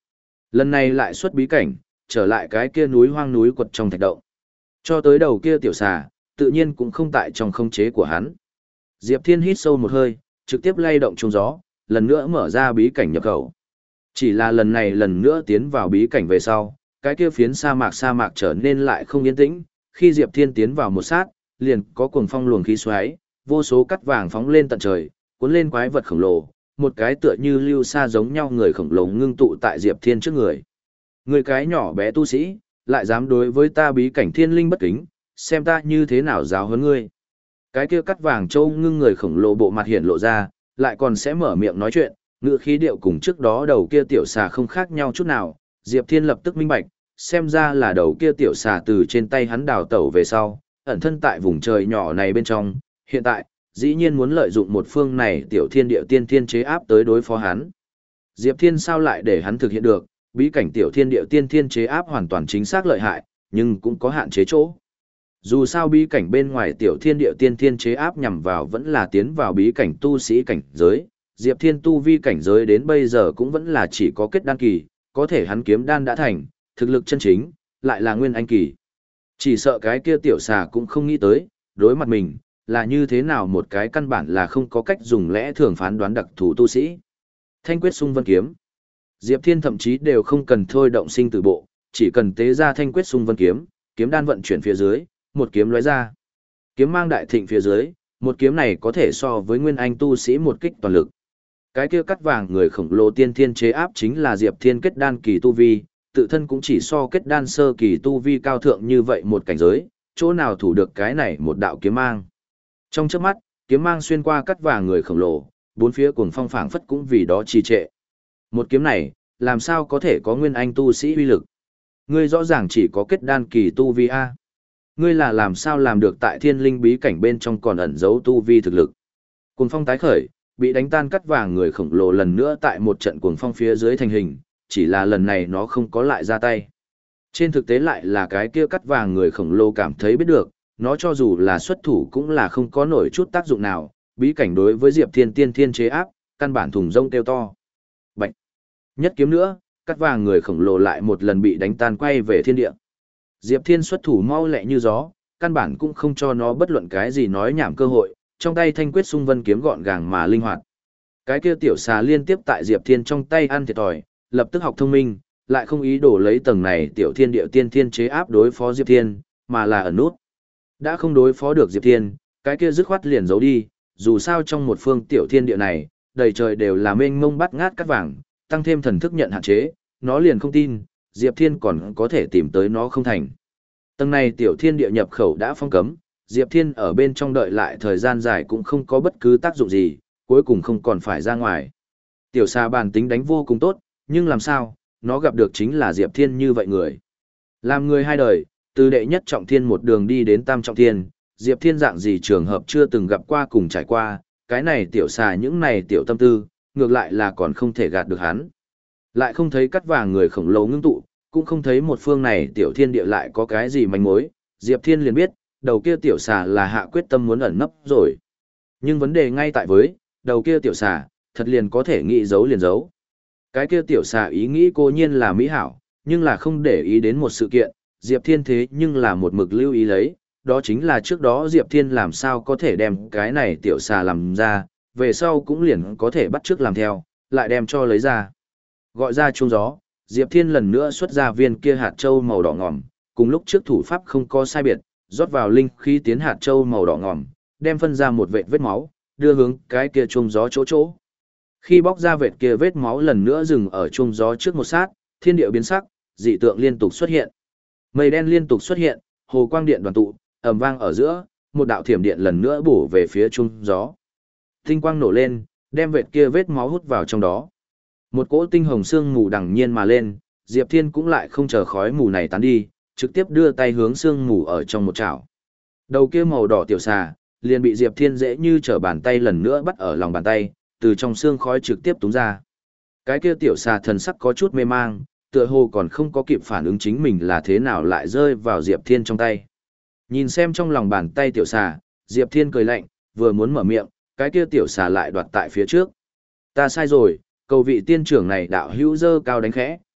Lần này lại xuất bí cảnh, trở lại cái kia núi hoang núi quật trong thạch động. Cho tới đầu kia tiểu xà, tự nhiên cũng không tại trong khống chế của hắn. Diệp Thiên hít sâu một hơi, trực tiếp lay động trung gió, lần nữa mở ra bí cảnh nhập khẩu. Chỉ là lần này lần nữa tiến vào bí cảnh về sau, cái kia phiến sa mạc sa mạc trở nên lại không yên tĩnh, khi Diệp Thiên tiến vào một sát, liền có cuồng phong luồng khí xoáy, vô số cắt vàng phóng lên tận trời, cuốn lên quái vật khổng lồ, một cái tựa như lưu sa giống nhau người khổng lồ ngưng tụ tại Diệp Thiên trước người. Người cái nhỏ bé tu sĩ, lại dám đối với ta bí cảnh thiên linh bất kính, xem ta như thế nào giáo huấn ngươi. Cái kia cắt vàng châu ngưng người khổng lồ bộ mặt hiện lộ ra, lại còn sẽ mở miệng nói chuyện, ngữ khí điệu cùng trước đó đầu kia tiểu xà không khác nhau chút nào. Diệp Thiên lập tức minh bạch, xem ra là đầu kia tiểu xà từ trên tay hắn đào tẩu về sau, ẩn thân tại vùng trời nhỏ này bên trong, hiện tại, dĩ nhiên muốn lợi dụng một phương này tiểu thiên địa tiên thiên chế áp tới đối phó hắn. Diệp Thiên sao lại để hắn thực hiện được, bí cảnh tiểu thiên địa tiên thiên chế áp hoàn toàn chính xác lợi hại, nhưng cũng có hạn chế chỗ. Dù sao bí cảnh bên ngoài tiểu thiên địa tiên thiên chế áp nhằm vào vẫn là tiến vào bí cảnh tu sĩ cảnh giới, Diệp Thiên tu vi cảnh giới đến bây giờ cũng vẫn là chỉ có kết đan kỳ, có thể hắn kiếm đan đã thành, thực lực chân chính, lại là nguyên anh kỳ. Chỉ sợ cái kia tiểu xà cũng không nghĩ tới, đối mặt mình, là như thế nào một cái căn bản là không có cách dùng lẽ thường phán đoán đặc thù tu sĩ. Thanh quyết sung vân kiếm. Diệp Thiên thậm chí đều không cần thôi động sinh tử bộ, chỉ cần tế ra thanh quyết sung vân kiếm, kiếm đan vận chuyển phía dưới, một kiếm lóe ra. Kiếm mang đại thịnh phía dưới, một kiếm này có thể so với nguyên anh tu sĩ một kích toàn lực. Cái kia cắt vàng người khổng lồ tiên thiên chế áp chính là Diệp Thiên kết đan kỳ tu vi, tự thân cũng chỉ so kết đan sơ kỳ tu vi cao thượng như vậy một cảnh giới, chỗ nào thủ được cái này một đạo kiếm mang. Trong chớp mắt, kiếm mang xuyên qua cắt vàng người khổng lồ, bốn phía cuồng phong phảng phất cũng vì đó trì trệ. Một kiếm này, làm sao có thể có nguyên anh tu sĩ uy lực? Ngươi rõ ràng chỉ có kết đan kỳ tu vi a. Ngươi là làm sao làm được tại thiên linh bí cảnh bên trong còn ẩn giấu tu vi thực lực? Cuồng phong tái khởi, bị đánh tan cắt vàng người khổng lồ lần nữa tại một trận cuồng phong phía dưới thành hình, chỉ là lần này nó không có lại ra tay. Trên thực tế lại là cái kia cắt vàng người khổng lồ cảm thấy biết được, nó cho dù là xuất thủ cũng là không có nổi chút tác dụng nào, bí cảnh đối với Diệp Thiên tiên thiên chế áp, căn bản thùng rông kêu to. Bạch! Nhất kiếm nữa, cắt vàng người khổng lồ lại một lần bị đánh tan quay về thiên địa. Diệp Thiên xuất thủ mau lẹ như gió, căn bản cũng không cho nó bất luận cái gì nói nhảm cơ hội, trong tay thanh quyết sung vân kiếm gọn gàng mà linh hoạt. Cái kia tiểu xà liên tiếp tại Diệp Thiên trong tay ăn thiệt thòi, lập tức học thông minh, lại không ý đồ lấy tầng này tiểu thiên địa tiên thiên chế áp đối phó Diệp Thiên, mà là ẩn nút. Đã không đối phó được Diệp Thiên, cái kia dứt khoát liền giấu đi, dù sao trong một phương tiểu thiên địa này, đầy trời đều là mênh mông bắt ngát cát vàng, tăng thêm thần thức nhận hạn chế, nó liền không tin, Diệp Thiên còn có thể tìm tới nó không thành. Tầng này tiểu thiên địa nhập khẩu đã phong cấm, Diệp Thiên ở bên trong đợi lại thời gian dài cũng không có bất cứ tác dụng gì, cuối cùng không còn phải ra ngoài. Tiểu xà bản tính đánh vô cùng tốt, nhưng làm sao, nó gặp được chính là Diệp Thiên như vậy người. Làm người hai đời, từ đệ nhất trọng thiên một đường đi đến tam trọng thiên, Diệp Thiên dạng gì trường hợp chưa từng gặp qua cùng trải qua, cái này tiểu xà những này tiểu tâm tư, ngược lại là còn không thể gạt được hắn. Lại không thấy cắt vàng người khổng lồ ngưng tụ, cũng không thấy một phương này tiểu thiên địa lại có cái gì manh mối, Diệp Thiên liền biết, đầu kia tiểu xà là hạ quyết tâm muốn ẩn nấp rồi. Nhưng vấn đề ngay tại với, đầu kia tiểu xà, thật liền có thể nghĩ giấu liền giấu. Cái kia tiểu xà ý nghĩ cố nhiên là mỹ hảo, nhưng là không để ý đến một sự kiện, Diệp Thiên thế nhưng là một mực lưu ý lấy, đó chính là trước đó Diệp Thiên làm sao có thể đem cái này tiểu xà làm ra, về sau cũng liền có thể bắt chước làm theo, lại đem cho lấy ra. Gọi ra chuông gió, Diệp Thiên lần nữa xuất ra viên kia hạt châu màu đỏ ngòm, cùng lúc trước thủ pháp không có sai biệt, rót vào linh khí tiến hạt châu màu đỏ ngòm, đem phân ra một vệt vết máu, đưa hướng cái kia chuông gió chỗ chỗ. Khi bóc ra vệt kia vết máu lần nữa dừng ở chuông gió trước một sát, thiên địa biến sắc, dị tượng liên tục xuất hiện. Mây đen liên tục xuất hiện, hồ quang điện đoàn tụ, ầm vang ở giữa, một đạo thiểm điện lần nữa bổ về phía chuông gió. Tinh quang nổ lên, đem vệt kia vết máu hút vào trong đó. Một cỗ tinh hồng sương mù đằng nhiên mà lên, Diệp Thiên cũng lại không chờ khói mù này tán đi, trực tiếp đưa tay hướng sương mù ở trong một chảo. Đầu kia màu đỏ tiểu xà, liền bị Diệp Thiên dễ như trở bàn tay lần nữa bắt ở lòng bàn tay, từ trong xương khói trực tiếp túng ra. Cái kia tiểu xà thần sắc có chút mê mang, tựa hồ còn không có kịp phản ứng chính mình là thế nào lại rơi vào Diệp Thiên trong tay. Nhìn xem trong lòng bàn tay tiểu xà, Diệp Thiên cười lạnh, vừa muốn mở miệng, cái kia tiểu xà lại đoạt tại phía trước. Ta sai rồi, cầu vị tiên trưởng này đạo hữu dơ cao đánh khẽ,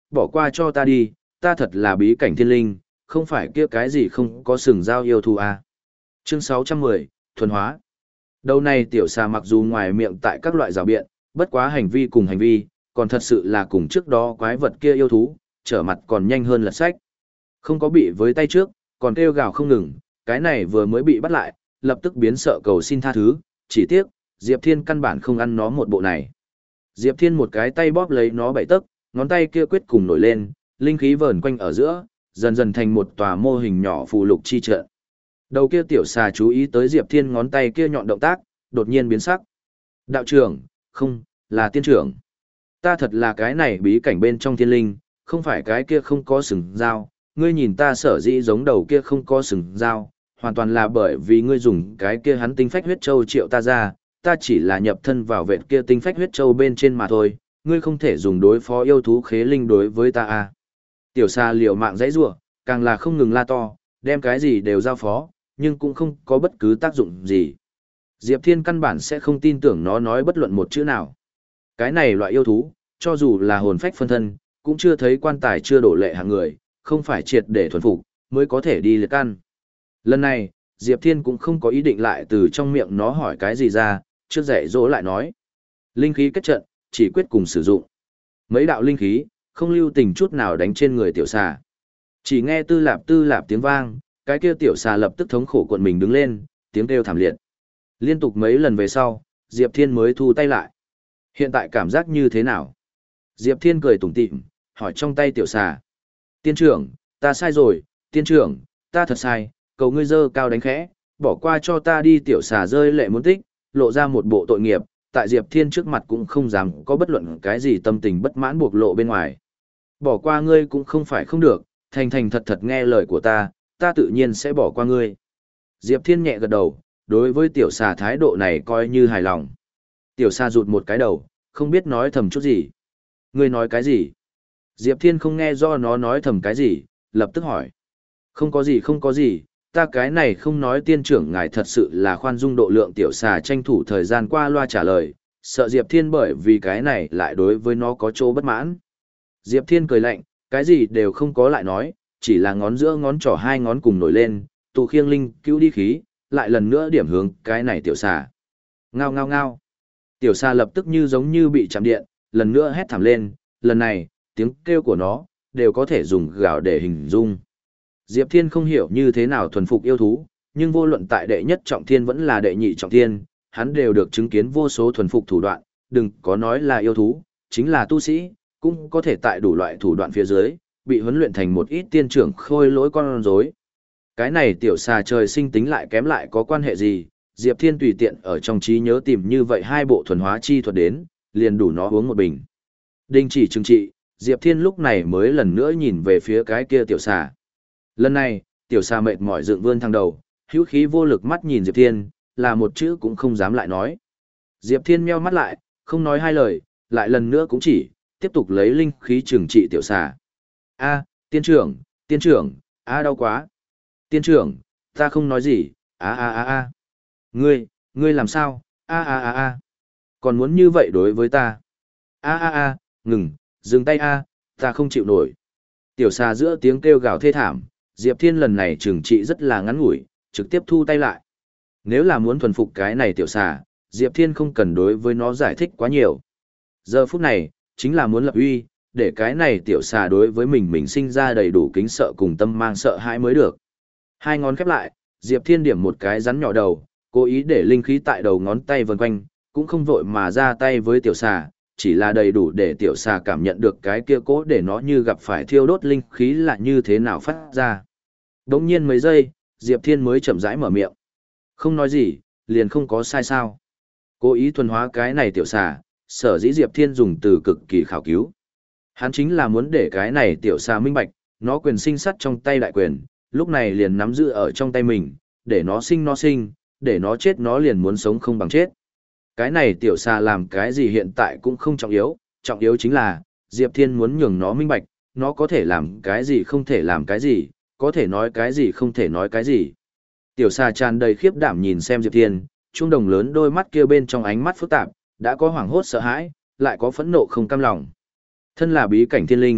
bỏ qua cho ta đi, ta thật là bí cảnh thiên linh, không phải kia cái gì không có sừng dao yêu thú à. Chương sáu trăm mười, thuần hóa. Đầu này tiểu xà mặc dù ngoài miệng tại các loại rào biện, bất quá hành vi cùng hành vi, còn thật sự là cùng trước đó quái vật kia yêu thú, trở mặt còn nhanh hơn lật sách. Không có bị với tay trước, còn kêu gào không ngừng, cái này vừa mới bị bắt lại, lập tức biến sợ cầu xin tha thứ, chỉ tiếc, Diệp Thiên căn bản không ăn nó một bộ này. Diệp Thiên một cái tay bóp lấy nó bảy tấc, ngón tay kia quyết cùng nổi lên, linh khí vờn quanh ở giữa, dần dần thành một tòa mô hình nhỏ phù lục chi trận. Đầu kia tiểu xà chú ý tới Diệp Thiên ngón tay kia nhọn động tác, đột nhiên biến sắc. Đạo trưởng, không, là tiên trưởng. Ta thật là cái này bí cảnh bên trong thiên linh, không phải cái kia không có sừng dao. Ngươi nhìn ta sở dĩ giống đầu kia không có sừng dao, hoàn toàn là bởi vì ngươi dùng cái kia hắn tinh phách huyết châu triệu ta ra, ta chỉ là nhập thân vào vệt kia tinh phách huyết châu bên trên mà thôi, ngươi không thể dùng đối phó yêu thú khế linh đối với ta a. Tiểu xà liều mạng dãy rủa, càng là không ngừng la to, đem cái gì đều giao phó, nhưng cũng không có bất cứ tác dụng gì. Diệp Thiên căn bản sẽ không tin tưởng nó nói bất luận một chữ nào. Cái này loại yêu thú, cho dù là hồn phách phân thân, cũng chưa thấy quan tài chưa đổ lệ hàng người, không phải triệt để thuần phục, mới có thể đi liệt căn. Lần này, Diệp Thiên cũng không có ý định lại từ trong miệng nó hỏi cái gì ra, trước dạy dỗ lại nói. Linh khí kết trận, chỉ quyết cùng sử dụng. Mấy đạo linh khí, không lưu tình chút nào đánh trên người tiểu xà. Chỉ nghe tư lạp tư lạp tiếng vang, cái kia tiểu xà lập tức thống khổ cuộn mình đứng lên, tiếng kêu thảm liệt. Liên tục mấy lần về sau, Diệp Thiên mới thu tay lại. Hiện tại cảm giác như thế nào? Diệp Thiên cười tủm tỉm, hỏi trong tay tiểu xà. Tiên trưởng, ta sai rồi, tiên trưởng, ta thật sai, cầu ngươi dơ cao đánh khẽ, bỏ qua cho ta đi. Tiểu xà rơi lệ muốn tích, lộ ra một bộ tội nghiệp, tại Diệp Thiên trước mặt cũng không dám có bất luận cái gì tâm tình bất mãn buộc lộ bên ngoài. Bỏ qua ngươi cũng không phải không được, thành thành thật thật nghe lời của ta, ta tự nhiên sẽ bỏ qua ngươi. Diệp Thiên nhẹ gật đầu, đối với tiểu xà thái độ này coi như hài lòng. Tiểu xà rụt một cái đầu, không biết nói thầm chút gì. Ngươi nói cái gì? Diệp Thiên không nghe do nó nói thầm cái gì, lập tức hỏi. Không có gì không có gì, ta cái này không nói, tiên trưởng ngài thật sự là khoan dung độ lượng. Tiểu xà tranh thủ thời gian qua loa trả lời, sợ Diệp Thiên bởi vì cái này lại đối với nó có chỗ bất mãn. Diệp Thiên cười lạnh, cái gì đều không có lại nói, chỉ là ngón giữa ngón trỏ hai ngón cùng nổi lên, tụ khiêng linh cứu đi khí, lại lần nữa điểm hướng cái này tiểu xà. Ngao ngao ngao. Tiểu xà lập tức như giống như bị chạm điện, lần nữa hét thảm lên, lần này, tiếng kêu của nó, đều có thể dùng gào để hình dung. Diệp Thiên không hiểu như thế nào thuần phục yêu thú, nhưng vô luận tại đệ nhất trọng thiên vẫn là đệ nhị trọng thiên, hắn đều được chứng kiến vô số thuần phục thủ đoạn, đừng có nói là yêu thú, chính là tu sĩ, cũng có thể tại đủ loại thủ đoạn phía dưới, bị huấn luyện thành một ít tiên trưởng khôi lỗi con rối. Cái này tiểu xà trời sinh tính lại kém lại có quan hệ gì, Diệp Thiên tùy tiện ở trong trí nhớ tìm như vậy hai bộ thuần hóa chi thuật đến, liền đủ nó uống một bình. Đình chỉ trừng trị, Diệp Thiên lúc này mới lần nữa nhìn về phía cái kia tiểu xà. Lần này, tiểu xà mệt mỏi dựng vươn thẳng đầu, hữu khí vô lực mắt nhìn Diệp Thiên, là một chữ cũng không dám lại nói. Diệp Thiên meo mắt lại, không nói hai lời, lại lần nữa cũng chỉ, tiếp tục lấy linh khí trừng trị tiểu xà. A, tiên trưởng, tiên trưởng, a đau quá. Tiên trưởng, ta không nói gì, a a a a. Ngươi, ngươi làm sao, a a a a. Còn muốn như vậy đối với ta. A a a, ngừng, dừng tay a, ta không chịu nổi. Tiểu xà giữa tiếng kêu gào thê thảm, Diệp Thiên lần này trừng trị rất là ngắn ngủi, trực tiếp thu tay lại. Nếu là muốn thuần phục cái này tiểu xà, Diệp Thiên không cần đối với nó giải thích quá nhiều. Giờ phút này, chính là muốn lập uy, để cái này tiểu xà đối với mình mình sinh ra đầy đủ kính sợ cùng tâm mang sợ hãi mới được. Hai ngón khép lại, Diệp Thiên điểm một cái rắn nhỏ đầu, cố ý để linh khí tại đầu ngón tay vần quanh, cũng không vội mà ra tay với tiểu xà, chỉ là đầy đủ để tiểu xà cảm nhận được cái kia cố để nó như gặp phải thiêu đốt linh khí là như thế nào phát ra. Đống nhiên mấy giây, Diệp Thiên mới chậm rãi mở miệng. Không nói gì, liền không có sai sao. Cố ý thuần hóa cái này tiểu xà, sở dĩ Diệp Thiên dùng từ cực kỳ khảo cứu. Hắn chính là muốn để cái này tiểu xà minh bạch, nó quyền sinh sắt trong tay đại quyền, lúc này liền nắm giữ ở trong tay mình, để nó sinh nó sinh, để nó chết nó liền muốn sống không bằng chết. Cái này tiểu xà làm cái gì hiện tại cũng không trọng yếu, trọng yếu chính là, Diệp Thiên muốn nhường nó minh bạch, nó có thể làm cái gì không thể làm cái gì, có thể nói cái gì không thể nói cái gì. Tiểu xà tràn đầy khiếp đảm nhìn xem Diệp Thiên, trung đồng lớn đôi mắt kia bên trong ánh mắt phức tạp, đã có hoảng hốt sợ hãi, lại có phẫn nộ không cam lòng. Thân là bí cảnh thiên linh,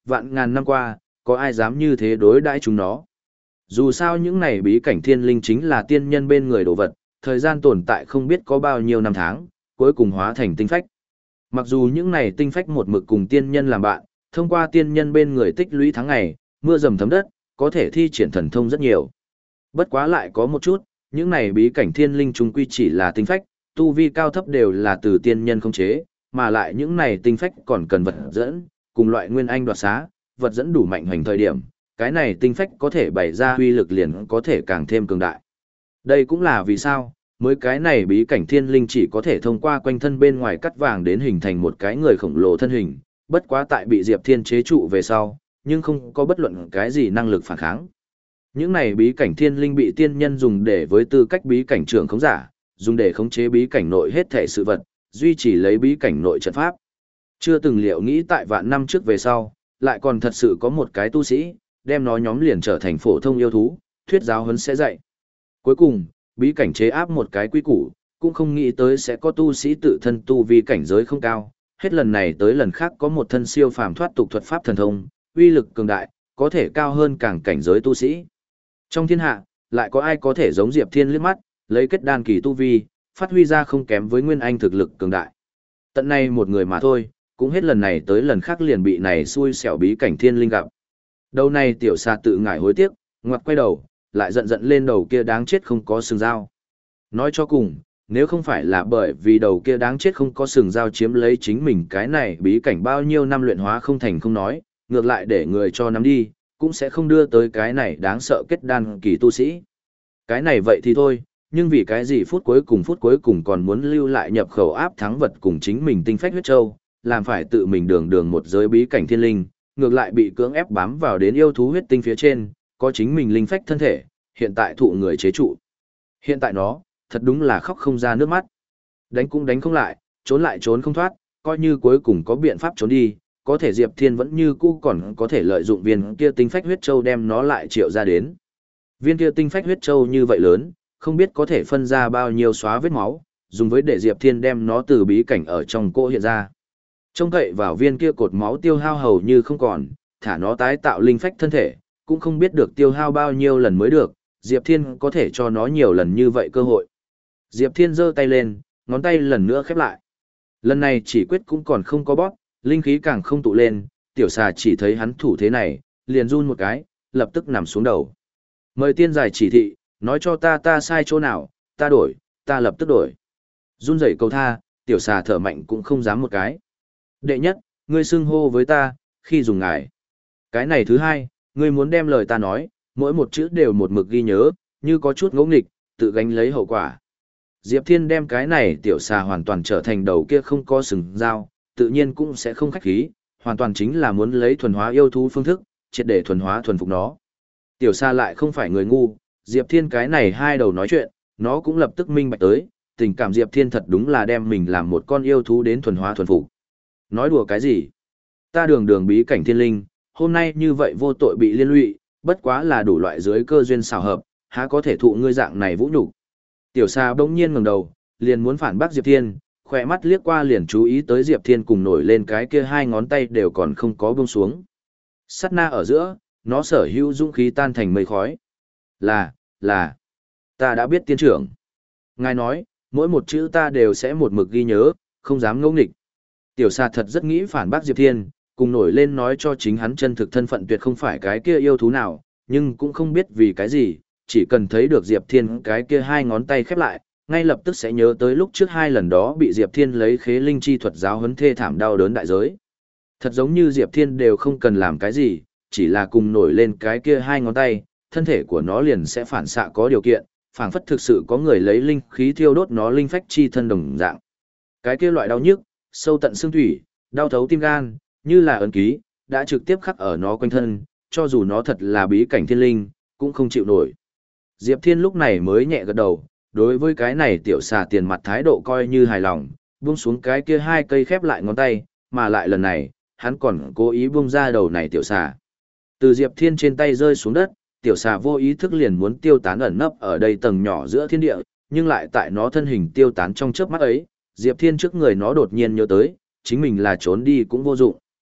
vạn ngàn năm qua, có ai dám như thế đối đãi chúng nó. Dù sao những này bí cảnh thiên linh chính là tiên nhân bên người đồ vật, thời gian tồn tại không biết có bao nhiêu năm tháng, cuối cùng hóa thành tinh phách. Mặc dù những này tinh phách một mực cùng tiên nhân làm bạn, thông qua tiên nhân bên người tích lũy tháng ngày, mưa dầm thấm đất, có thể thi triển thần thông rất nhiều. Bất quá lại có một chút, những này bí cảnh thiên linh chúng quy chỉ là tinh phách, tu vi cao thấp đều là từ tiên nhân khống chế, mà lại những này tinh phách còn cần vật dẫn, cùng loại nguyên anh đoạt xá, vật dẫn đủ mạnh hoành thời điểm, cái này tinh phách có thể bày ra uy lực liền có thể càng thêm cường đại. Đây cũng là vì sao, mới cái này bí cảnh thiên linh chỉ có thể thông qua quanh thân bên ngoài cắt vàng đến hình thành một cái người khổng lồ thân hình, bất quá tại bị Diệp Thiên chế trụ về sau, nhưng không có bất luận cái gì năng lực phản kháng. Những này bí cảnh thiên linh bị tiên nhân dùng để với tư cách bí cảnh trưởng khống giả, dùng để khống chế bí cảnh nội hết thể sự vật, duy trì lấy bí cảnh nội trận pháp. Chưa từng liệu nghĩ tại vạn năm trước về sau, lại còn thật sự có một cái tu sĩ, đem nó nhóm liền trở thành phổ thông yêu thú, thuyết giáo huấn sẽ dạy. Cuối cùng, bí cảnh chế áp một cái quy củ, cũng không nghĩ tới sẽ có tu sĩ tự thân tu vi cảnh giới không cao, hết lần này tới lần khác có một thân siêu phàm thoát tục thuật pháp thần thông, uy lực cường đại, có thể cao hơn càng cảnh giới tu sĩ. Trong thiên hạ, lại có ai có thể giống Diệp Thiên liếc mắt, lấy kết đan kỳ tu vi, phát huy ra không kém với nguyên anh thực lực cường đại. Tận này một người mà thôi, cũng hết lần này tới lần khác liền bị này xui xẻo bí cảnh thiên linh gặp. Đầu này tiểu xà tự ngại hối tiếc, ngoặt quay đầu, lại giận giận lên đầu kia đáng chết không có sừng dao. Nói cho cùng, nếu không phải là bởi vì đầu kia đáng chết không có sừng dao chiếm lấy chính mình cái này bí cảnh bao nhiêu năm luyện hóa không thành không nói, ngược lại để người cho nắm đi, cũng sẽ không đưa tới cái này đáng sợ kết đan kỳ tu sĩ. Cái này vậy thì thôi, nhưng vì cái gì phút cuối cùng phút cuối cùng còn muốn lưu lại nhập khẩu áp thắng vật cùng chính mình tinh phách huyết châu, làm phải tự mình đường đường một giới bí cảnh thiên linh, ngược lại bị cưỡng ép bám vào đến yêu thú huyết tinh phía trên, có chính mình linh phách thân thể, hiện tại thụ người chế trụ. Hiện tại nó, thật đúng là khóc không ra nước mắt. Đánh cũng đánh không lại, trốn lại trốn không thoát, coi như cuối cùng có biện pháp trốn đi, có thể Diệp Thiên vẫn như cũ còn có thể lợi dụng viên kia tinh phách huyết châu đem nó lại triệu ra đến. Viên kia tinh phách huyết châu như vậy lớn, không biết có thể phân ra bao nhiêu xóa vết máu, dùng với để Diệp Thiên đem nó từ bí cảnh ở trong cỗ hiện ra. Trông cậy vào viên kia cột máu tiêu hao hầu như không còn, thả nó tái tạo linh phách thân thể, cũng không biết được tiêu hao bao nhiêu lần mới được, Diệp Thiên có thể cho nó nhiều lần như vậy cơ hội. Diệp Thiên giơ tay lên, ngón tay lần nữa khép lại. Lần này chỉ quyết cũng còn không có bóp, linh khí càng không tụ lên, tiểu xà chỉ thấy hắn thủ thế này, liền run một cái, lập tức nằm xuống đầu. Mời tiên giải chỉ thị, nói cho ta ta sai chỗ nào, ta đổi, ta lập tức đổi. Run rẩy cầu tha, tiểu xà thở mạnh cũng không dám một cái. Đệ nhất, ngươi xưng hô với ta, khi dùng ngài. Cái này thứ hai, ngươi muốn đem lời ta nói, mỗi một chữ đều một mực ghi nhớ, như có chút ngỗ nghịch, tự gánh lấy hậu quả. Diệp Thiên đem cái này tiểu xà hoàn toàn trở thành đầu kia không có sừng dao, tự nhiên cũng sẽ không khách khí, hoàn toàn chính là muốn lấy thuần hóa yêu thú phương thức, triệt để thuần hóa thuần phục nó. Tiểu xà lại không phải người ngu, Diệp Thiên cái này hai đầu nói chuyện, nó cũng lập tức minh bạch tới, tình cảm Diệp Thiên thật đúng là đem mình làm một con yêu thú đến thuần hóa thuần phục. Nói đùa cái gì? Ta đường đường bí cảnh thiên linh, hôm nay như vậy vô tội bị liên lụy, bất quá là đủ loại dưới cơ duyên xào hợp, há có thể thụ ngươi dạng này vũ nhục. Tiểu xà bỗng nhiên ngẩng đầu, liền muốn phản bác Diệp Thiên, khỏe mắt liếc qua liền chú ý tới Diệp Thiên cùng nổi lên cái kia hai ngón tay đều còn không có buông xuống. Sát na ở giữa, nó sở hữu dũng khí tan thành mây khói. Là, là, ta đã biết tiên trưởng. Ngài nói, mỗi một chữ ta đều sẽ một mực ghi nhớ, không dám ngẫu nghịch. Tiểu xà thật rất nghĩ phản bác Diệp Thiên, cùng nổi lên nói cho chính hắn chân thực thân phận tuyệt không phải cái kia yêu thú nào, nhưng cũng không biết vì cái gì, chỉ cần thấy được Diệp Thiên cái kia hai ngón tay khép lại, ngay lập tức sẽ nhớ tới lúc trước hai lần đó bị Diệp Thiên lấy khế linh chi thuật giáo huấn thê thảm đau đớn đại giới. Thật giống như Diệp Thiên đều không cần làm cái gì, chỉ là cùng nổi lên cái kia hai ngón tay, thân thể của nó liền sẽ phản xạ có điều kiện, phảng phất thực sự có người lấy linh khí thiêu đốt nó linh phách chi thân đồng dạng. Cái kia loại đau nhức, sâu tận xương thủy, đau thấu tim gan, như là ấn ký, đã trực tiếp khắc ở nó quanh thân, cho dù nó thật là bí cảnh thiên linh, cũng không chịu nổi. Diệp Thiên lúc này mới nhẹ gật đầu, đối với cái này tiểu xà tiền mặt thái độ coi như hài lòng, buông xuống cái kia hai cây khép lại ngón tay, mà lại lần này, hắn còn cố ý buông ra đầu này tiểu xà. Từ Diệp Thiên trên tay rơi xuống đất, tiểu xà vô ý thức liền muốn tiêu tán ẩn nấp ở đây tầng nhỏ giữa thiên địa, nhưng lại tại nó thân hình tiêu tán trong chớp mắt ấy, Diệp Thiên trước người nó đột nhiên nhớ tới, chính mình là trốn đi cũng vô dụng.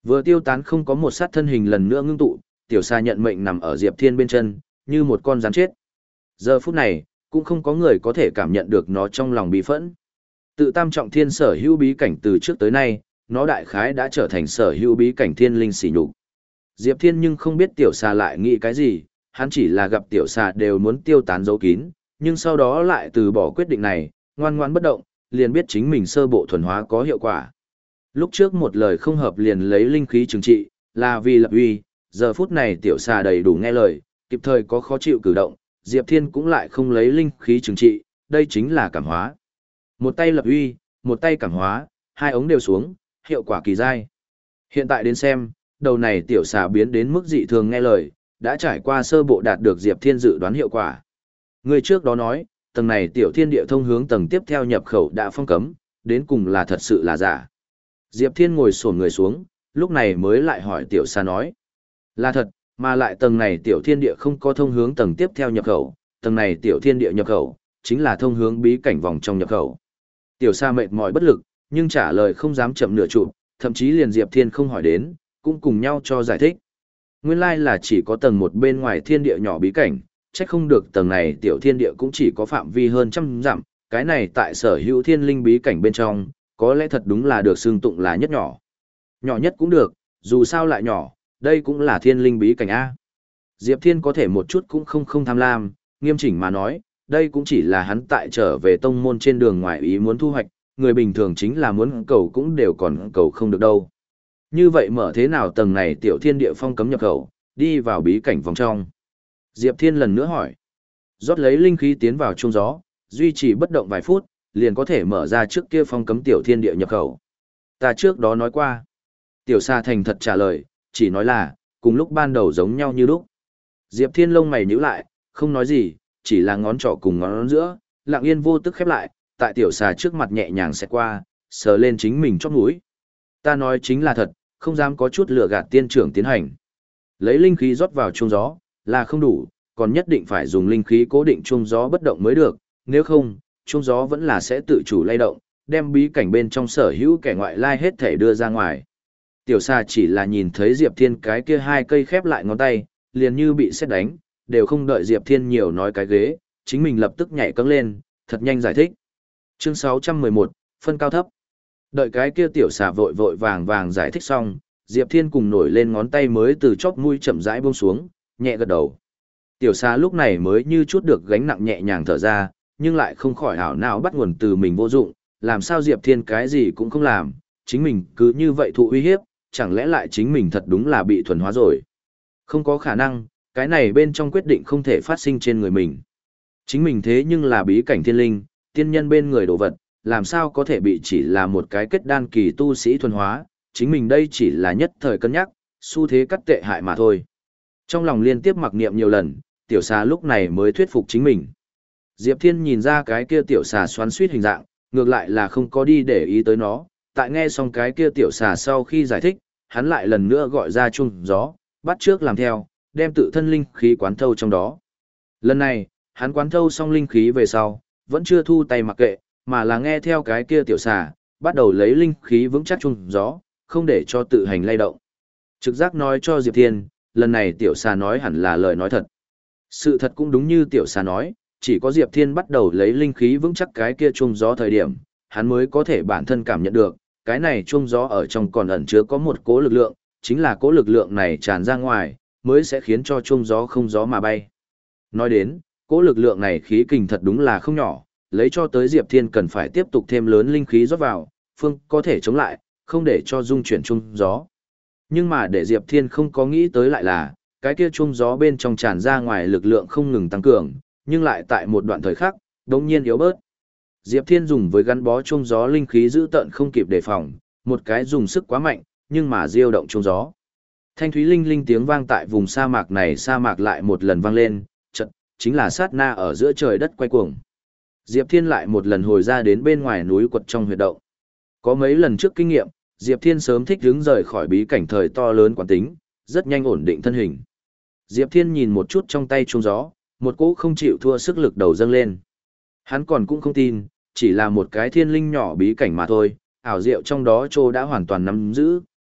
Vừa tiêu tán không có một sát thân hình lần nữa ngưng tụ, tiểu xa nhận mệnh nằm ở Diệp Thiên bên chân, như một con rắn chết. Giờ phút này, cũng không có người có thể cảm nhận được nó trong lòng bí phẫn. Tự tam trọng thiên sở hữu bí cảnh từ trước tới nay, nó đại khái đã trở thành sở hữu bí cảnh thiên linh sỉ nhục. Diệp Thiên nhưng không biết tiểu xà lại nghĩ cái gì, hắn chỉ là gặp tiểu xà đều muốn tiêu tán giấu kín, nhưng sau đó lại từ bỏ quyết định này, ngoan ngoan bất động, liền biết chính mình sơ bộ thuần hóa có hiệu quả. Lúc trước một lời không hợp liền lấy linh khí trừng trị, là vì lập uy, giờ phút này tiểu xà đầy đủ nghe lời, kịp thời có khó chịu cử động, Diệp Thiên cũng lại không lấy linh khí trừng trị, đây chính là cảm hóa. Một tay lập uy, một tay cảm hóa, hai ống đều xuống, hiệu quả kỳ dai. Hiện tại đến xem, đầu này tiểu xà biến đến mức dị thường nghe lời, đã trải qua sơ bộ đạt được Diệp Thiên dự đoán hiệu quả. Người trước đó nói, tầng này tiểu thiên địa thông hướng tầng tiếp theo nhập khẩu đã phong cấm, đến cùng là thật sự là giả. Diệp Thiên ngồi xổm người xuống, lúc này mới lại hỏi tiểu xà nói. Là thật, mà lại tầng này tiểu thiên địa không có thông hướng tầng tiếp theo nhập khẩu, tầng này tiểu thiên địa nhập khẩu, chính là thông hướng bí cảnh vòng trong nhập khẩu. Tiểu xà mệt mỏi bất lực, nhưng trả lời không dám chậm nửa chụp, thậm chí liền Diệp Thiên không hỏi đến, cũng cùng nhau cho giải thích. Nguyên lai là chỉ có tầng một bên ngoài thiên địa nhỏ bí cảnh, chắc không được tầng này tiểu thiên địa cũng chỉ có phạm vi hơn trăm dặm, cái này tại sở hữu thiên linh bí cảnh bên trong, có lẽ thật đúng là được xưng tụng là nhất nhỏ. Nhỏ nhất cũng được, dù sao lại nhỏ, đây cũng là thiên linh bí cảnh A. Diệp Thiên có thể một chút cũng không không tham lam, nghiêm chỉnh mà nói, đây cũng chỉ là hắn tại trở về tông môn trên đường ngoài ý muốn thu hoạch, người bình thường chính là muốn cầu cũng đều còn cầu không được đâu. Như vậy mở thế nào tầng này tiểu thiên địa phong cấm nhập khẩu, đi vào bí cảnh vòng trong. Diệp Thiên lần nữa hỏi. Rót lấy linh khí tiến vào trung gió, duy trì bất động vài phút, liền có thể mở ra trước kia phong cấm tiểu thiên địa nhập khẩu. Ta trước đó nói qua. Tiểu Sa thành thật trả lời, chỉ nói là, cùng lúc ban đầu giống nhau như lúc. Diệp Thiên lông mày nhíu lại, không nói gì, chỉ là ngón trỏ cùng ngón giữa, lặng yên vô tức khép lại, tại tiểu xà trước mặt nhẹ nhàng xẹt qua, sờ lên chính mình chóp mũi. Ta nói chính là thật, không dám có chút lừa gạt tiên trưởng tiến hành. Lấy linh khí rót vào chuông gió, là không đủ, còn nhất định phải dùng linh khí cố định chuông gió bất động mới được, nếu không, chuông gió vẫn là sẽ tự chủ lay động, đem bí cảnh bên trong sở hữu kẻ ngoại lai hết thể đưa ra ngoài. Tiểu xà chỉ là nhìn thấy Diệp Thiên cái kia hai cây khép lại ngón tay, liền như bị sét đánh, đều không đợi Diệp Thiên nhiều nói cái ghế, chính mình lập tức nhảy cẫng lên, thật nhanh giải thích. Chương sáu trăm mười một, phân cao thấp. Đợi cái kia tiểu xà vội vội vàng vàng giải thích xong, Diệp Thiên cùng nổi lên ngón tay mới từ chóp mũi chậm rãi buông xuống, nhẹ gật đầu. Tiểu xà lúc này mới như chút được gánh nặng nhẹ nhàng thở ra, nhưng lại không khỏi hảo nào bắt nguồn từ mình vô dụng, làm sao Diệp Thiên cái gì cũng không làm, chính mình cứ như vậy thụ uy hiếp, chẳng lẽ lại chính mình thật đúng là bị thuần hóa rồi. Không có khả năng, cái này bên trong quyết định không thể phát sinh trên người mình. Chính mình thế nhưng là bí cảnh thiên linh, tiên nhân bên người đồ vật, làm sao có thể bị chỉ là một cái kết đan kỳ tu sĩ thuần hóa, chính mình đây chỉ là nhất thời cân nhắc, xu thế cắt tệ hại mà thôi. Trong lòng liên tiếp mặc niệm nhiều lần, tiểu xà lúc này mới thuyết phục chính mình. Diệp Thiên nhìn ra cái kia tiểu xà xoắn suýt hình dạng, ngược lại là không có đi để ý tới nó, tại nghe xong cái kia tiểu xà sau khi giải thích, hắn lại lần nữa gọi ra chuông gió, bắt trước làm theo, đem tự thân linh khí quán thâu trong đó. Lần này, hắn quán thâu xong linh khí về sau, vẫn chưa thu tay mặc kệ, mà là nghe theo cái kia tiểu xà, bắt đầu lấy linh khí vững chắc chuông gió, không để cho tự hành lay động. Trực giác nói cho Diệp Thiên, lần này tiểu xà nói hẳn là lời nói thật. Sự thật cũng đúng như tiểu xà nói, chỉ có Diệp Thiên bắt đầu lấy linh khí vững chắc cái kia chuông gió thời điểm, hắn mới có thể bản thân cảm nhận được, cái này chuông gió ở trong còn ẩn chứa có một cỗ lực lượng, chính là cỗ lực lượng này tràn ra ngoài, mới sẽ khiến cho chuông gió không gió mà bay. Nói đến, cỗ lực lượng này khí kình thật đúng là không nhỏ, lấy cho tới Diệp Thiên cần phải tiếp tục thêm lớn linh khí rót vào, phương có thể chống lại, không để cho dung chuyển chuông gió. Nhưng mà để Diệp Thiên không có nghĩ tới lại là, cái kia chuông gió bên trong tràn ra ngoài lực lượng không ngừng tăng cường, nhưng lại tại một đoạn thời khắc, đột nhiên yếu bớt. Diệp Thiên dùng với gắn bó chuông gió linh khí giữ tận không kịp đề phòng, một cái dùng sức quá mạnh, nhưng mà diêu động chuông gió. Thanh thúy linh linh tiếng vang tại vùng sa mạc này sa mạc lại một lần vang lên, chợt chính là sát na ở giữa trời đất quay cuồng. Diệp Thiên lại một lần hồi ra đến bên ngoài núi quật trong huyệt động. Có mấy lần trước kinh nghiệm, Diệp Thiên sớm thích đứng rời khỏi bí cảnh thời to lớn quán tính, rất nhanh ổn định thân hình. Diệp Thiên nhìn một chút trong tay chuông gió, một cỗ không chịu thua sức lực đầu dâng lên. Hắn còn cũng không tin, chỉ là một cái thiên linh nhỏ bí cảnh mà thôi, ảo diệu trong đó Trô đã hoàn toàn nắm giữ,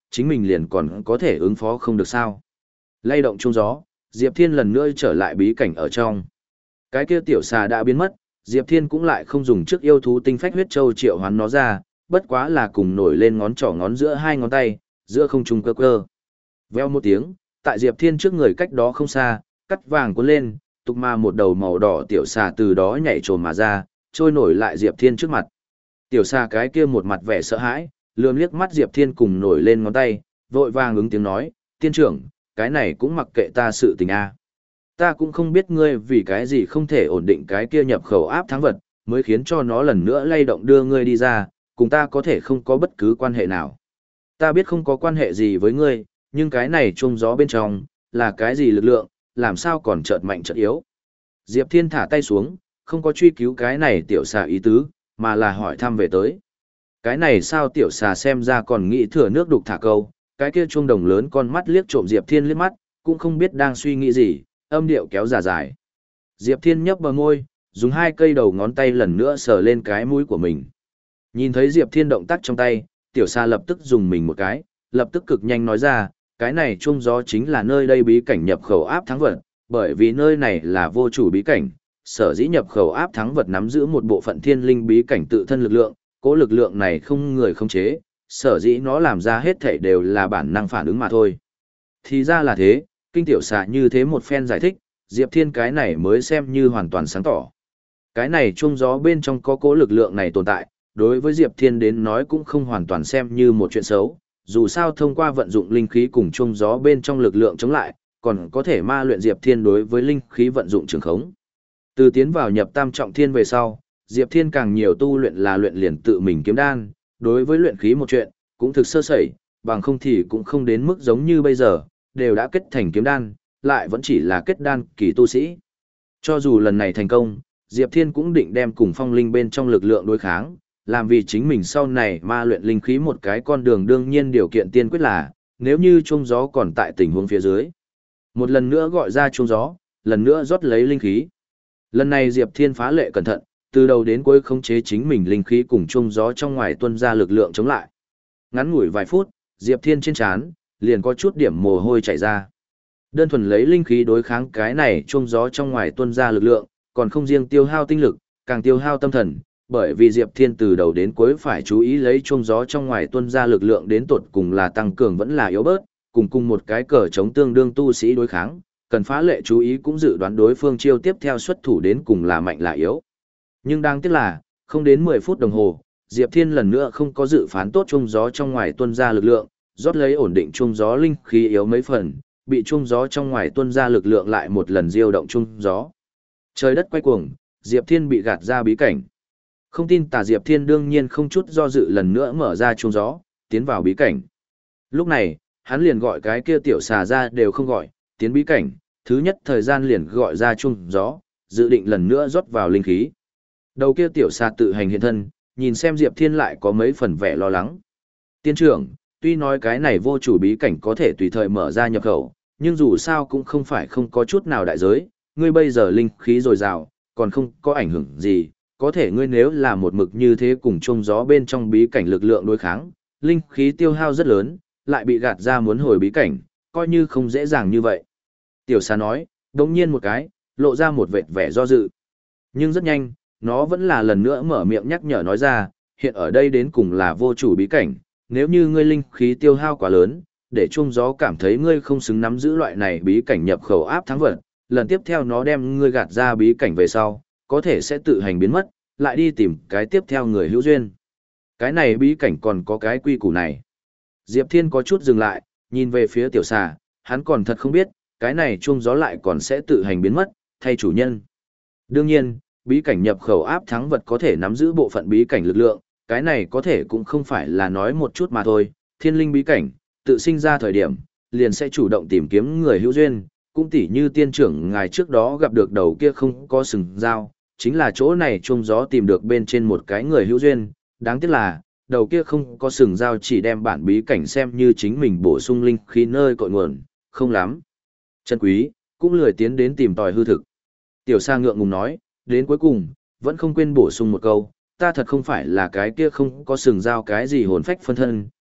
chính mình liền còn có thể ứng phó không được sao. Lay động chuông gió, Diệp Thiên lần nữa trở lại bí cảnh ở trong. Cái kia tiểu xà đã biến mất, Diệp Thiên cũng lại không dùng trước yêu thú tinh phách huyết châu triệu hoán nó ra, bất quá là cùng nổi lên ngón trỏ ngón giữa hai ngón tay, giữa không trung cơ cơ. Veo một tiếng, tại Diệp Thiên trước người cách đó không xa, cắt vàng cuốn lên, tục ma một đầu màu đỏ tiểu xà từ đó nhảy trồm mà ra, trôi nổi lại Diệp Thiên trước mặt. Tiểu xà cái kia một mặt vẻ sợ hãi, lườm liếc mắt Diệp Thiên cùng nổi lên ngón tay, vội vàng ứng tiếng nói, tiên trưởng, cái này cũng mặc kệ ta sự tình a. Ta cũng không biết ngươi vì cái gì không thể ổn định cái kia nhập khẩu áp thắng vật, mới khiến cho nó lần nữa lay động đưa ngươi đi ra, cùng ta có thể không có bất cứ quan hệ nào. Ta biết không có quan hệ gì với ngươi, nhưng cái này chuông gió bên trong, là cái gì lực lượng, làm sao còn chợt mạnh chợt yếu. Diệp Thiên thả tay xuống, không có truy cứu cái này tiểu xà ý tứ, mà là hỏi thăm về tới. Cái này sao tiểu xà xem ra còn nghĩ thừa nước đục thả câu, cái kia chuông đồng lớn con mắt liếc trộm Diệp Thiên liếc mắt, cũng không biết đang suy nghĩ gì, âm điệu kéo dài dài. Diệp Thiên nhấp bờ môi, dùng hai cây đầu ngón tay lần nữa sờ lên cái mũi của mình. Nhìn thấy Diệp Thiên động tác trong tay, tiểu xà lập tức dùng mình một cái, lập tức cực nhanh nói ra, cái này chuông gió chính là nơi đây bí cảnh nhập khẩu áp thắng vật, bởi vì nơi này là vô chủ bí cảnh, sở dĩ nhập khẩu áp thắng vật nắm giữ một bộ phận thiên linh bí cảnh tự thân lực lượng, cố lực lượng này không người không chế, sở dĩ nó làm ra hết thảy đều là bản năng phản ứng mà thôi. Thì ra là thế, kinh tiểu xà như thế một phen giải thích, Diệp Thiên cái này mới xem như hoàn toàn sáng tỏ. Cái này chuông gió bên trong có cố lực lượng này tồn tại, đối với Diệp Thiên đến nói cũng không hoàn toàn xem như một chuyện xấu, dù sao thông qua vận dụng linh khí cùng chuông gió bên trong lực lượng chống lại, còn có thể ma luyện Diệp Thiên đối với linh khí vận dụng trường khống. Từ tiến vào nhập tam trọng thiên về sau, Diệp Thiên càng nhiều tu luyện là luyện liền tự mình kiếm đan, đối với luyện khí một chuyện, cũng thực sơ sẩy, bằng không thì cũng không đến mức giống như bây giờ, đều đã kết thành kiếm đan, lại vẫn chỉ là kết đan kỳ tu sĩ. Cho dù lần này thành công, Diệp Thiên cũng định đem cùng phong linh bên trong lực lượng đối kháng, làm vì chính mình sau này ma luyện linh khí một cái con đường đương nhiên điều kiện tiên quyết là, nếu như chuông gió còn tại tình huống phía dưới. Một lần nữa gọi ra chuông gió, lần nữa rót lấy linh khí. Lần này Diệp Thiên phá lệ cẩn thận, từ đầu đến cuối khống chế chính mình linh khí cùng chuông gió trong ngoài tuôn ra lực lượng chống lại. Ngắn ngủi vài phút, Diệp Thiên trên trán liền có chút điểm mồ hôi chảy ra. Đơn thuần lấy linh khí đối kháng cái này chuông gió trong ngoài tuôn ra lực lượng, còn không riêng tiêu hao tinh lực, càng tiêu hao tâm thần, bởi vì Diệp Thiên từ đầu đến cuối phải chú ý lấy chuông gió trong ngoài tuôn ra lực lượng đến tột cùng là tăng cường vẫn là yếu bớt, cùng cùng một cái cờ chống tương đương tu sĩ đối kháng, cần phá lệ chú ý cũng dự đoán đối phương chiêu tiếp theo xuất thủ đến cùng là mạnh là yếu. Nhưng đáng tiếc là, không đến mười phút đồng hồ, Diệp Thiên lần nữa không có dự phán tốt chuông gió trong ngoài tuôn ra lực lượng, rót lấy ổn định chuông gió linh khí yếu mấy phần, bị chuông gió trong ngoài tuôn ra lực lượng lại một lần diêu động chuông gió. Trời đất quay cuồng, Diệp Thiên bị gạt ra bí cảnh. Không tin tà Diệp Thiên đương nhiên không chút do dự lần nữa mở ra chuông gió, tiến vào bí cảnh. Lúc này, hắn liền gọi cái kia tiểu xà ra đều không gọi, tiến bí cảnh, thứ nhất thời gian liền gọi ra chuông gió, dự định lần nữa rót vào linh khí. Đầu kia tiểu xà tự hành hiện thân, nhìn xem Diệp Thiên lại có mấy phần vẻ lo lắng. Tiên trưởng, tuy nói cái này vô chủ bí cảnh có thể tùy thời mở ra nhập khẩu, nhưng dù sao cũng không phải không có chút nào đại giới, ngươi bây giờ linh khí dồi dào, còn không có ảnh hưởng gì, có thể ngươi nếu là một mực như thế cùng chung gió bên trong bí cảnh lực lượng đối kháng, linh khí tiêu hao rất lớn, lại bị gạt ra muốn hồi bí cảnh, coi như không dễ dàng như vậy. Tiểu xà nói, đồng nhiên một cái, lộ ra một vệt vẻ do dự. Nhưng rất nhanh, nó vẫn là lần nữa mở miệng nhắc nhở nói ra, hiện ở đây đến cùng là vô chủ bí cảnh, nếu như ngươi linh khí tiêu hao quá lớn, để chung gió cảm thấy ngươi không xứng nắm giữ loại này bí cảnh nhập khẩu áp thắng vật, lần tiếp theo nó đem ngươi gạt ra bí cảnh về sau, có thể sẽ tự hành biến mất, lại đi tìm cái tiếp theo người hữu duyên. Cái này bí cảnh còn có cái quy củ này. Diệp Thiên có chút dừng lại, nhìn về phía tiểu xà, hắn còn thật không biết, cái này chuông gió lại còn sẽ tự hành biến mất, thay chủ nhân. Đương nhiên, bí cảnh nhập khẩu áp thắng vật có thể nắm giữ bộ phận bí cảnh lực lượng, cái này có thể cũng không phải là nói một chút mà thôi, thiên linh bí cảnh, tự sinh ra thời điểm, liền sẽ chủ động tìm kiếm người hữu duyên, cũng tỉ như tiên trưởng ngài trước đó gặp được đầu kia không có sừng dao, chính là chỗ này chuông gió tìm được bên trên một cái người hữu duyên, đáng tiếc là, đầu kia không có sừng dao chỉ đem bản bí cảnh xem như chính mình bổ sung linh khí nơi cội nguồn, không lắm. Chân quý, cũng lười tiến đến tìm tòi hư thực. Tiểu Sa ngượng ngùng nói, đến cuối cùng, vẫn không quên bổ sung một câu, ta thật không phải là cái kia không có sừng dao cái gì hồn phách phân thân,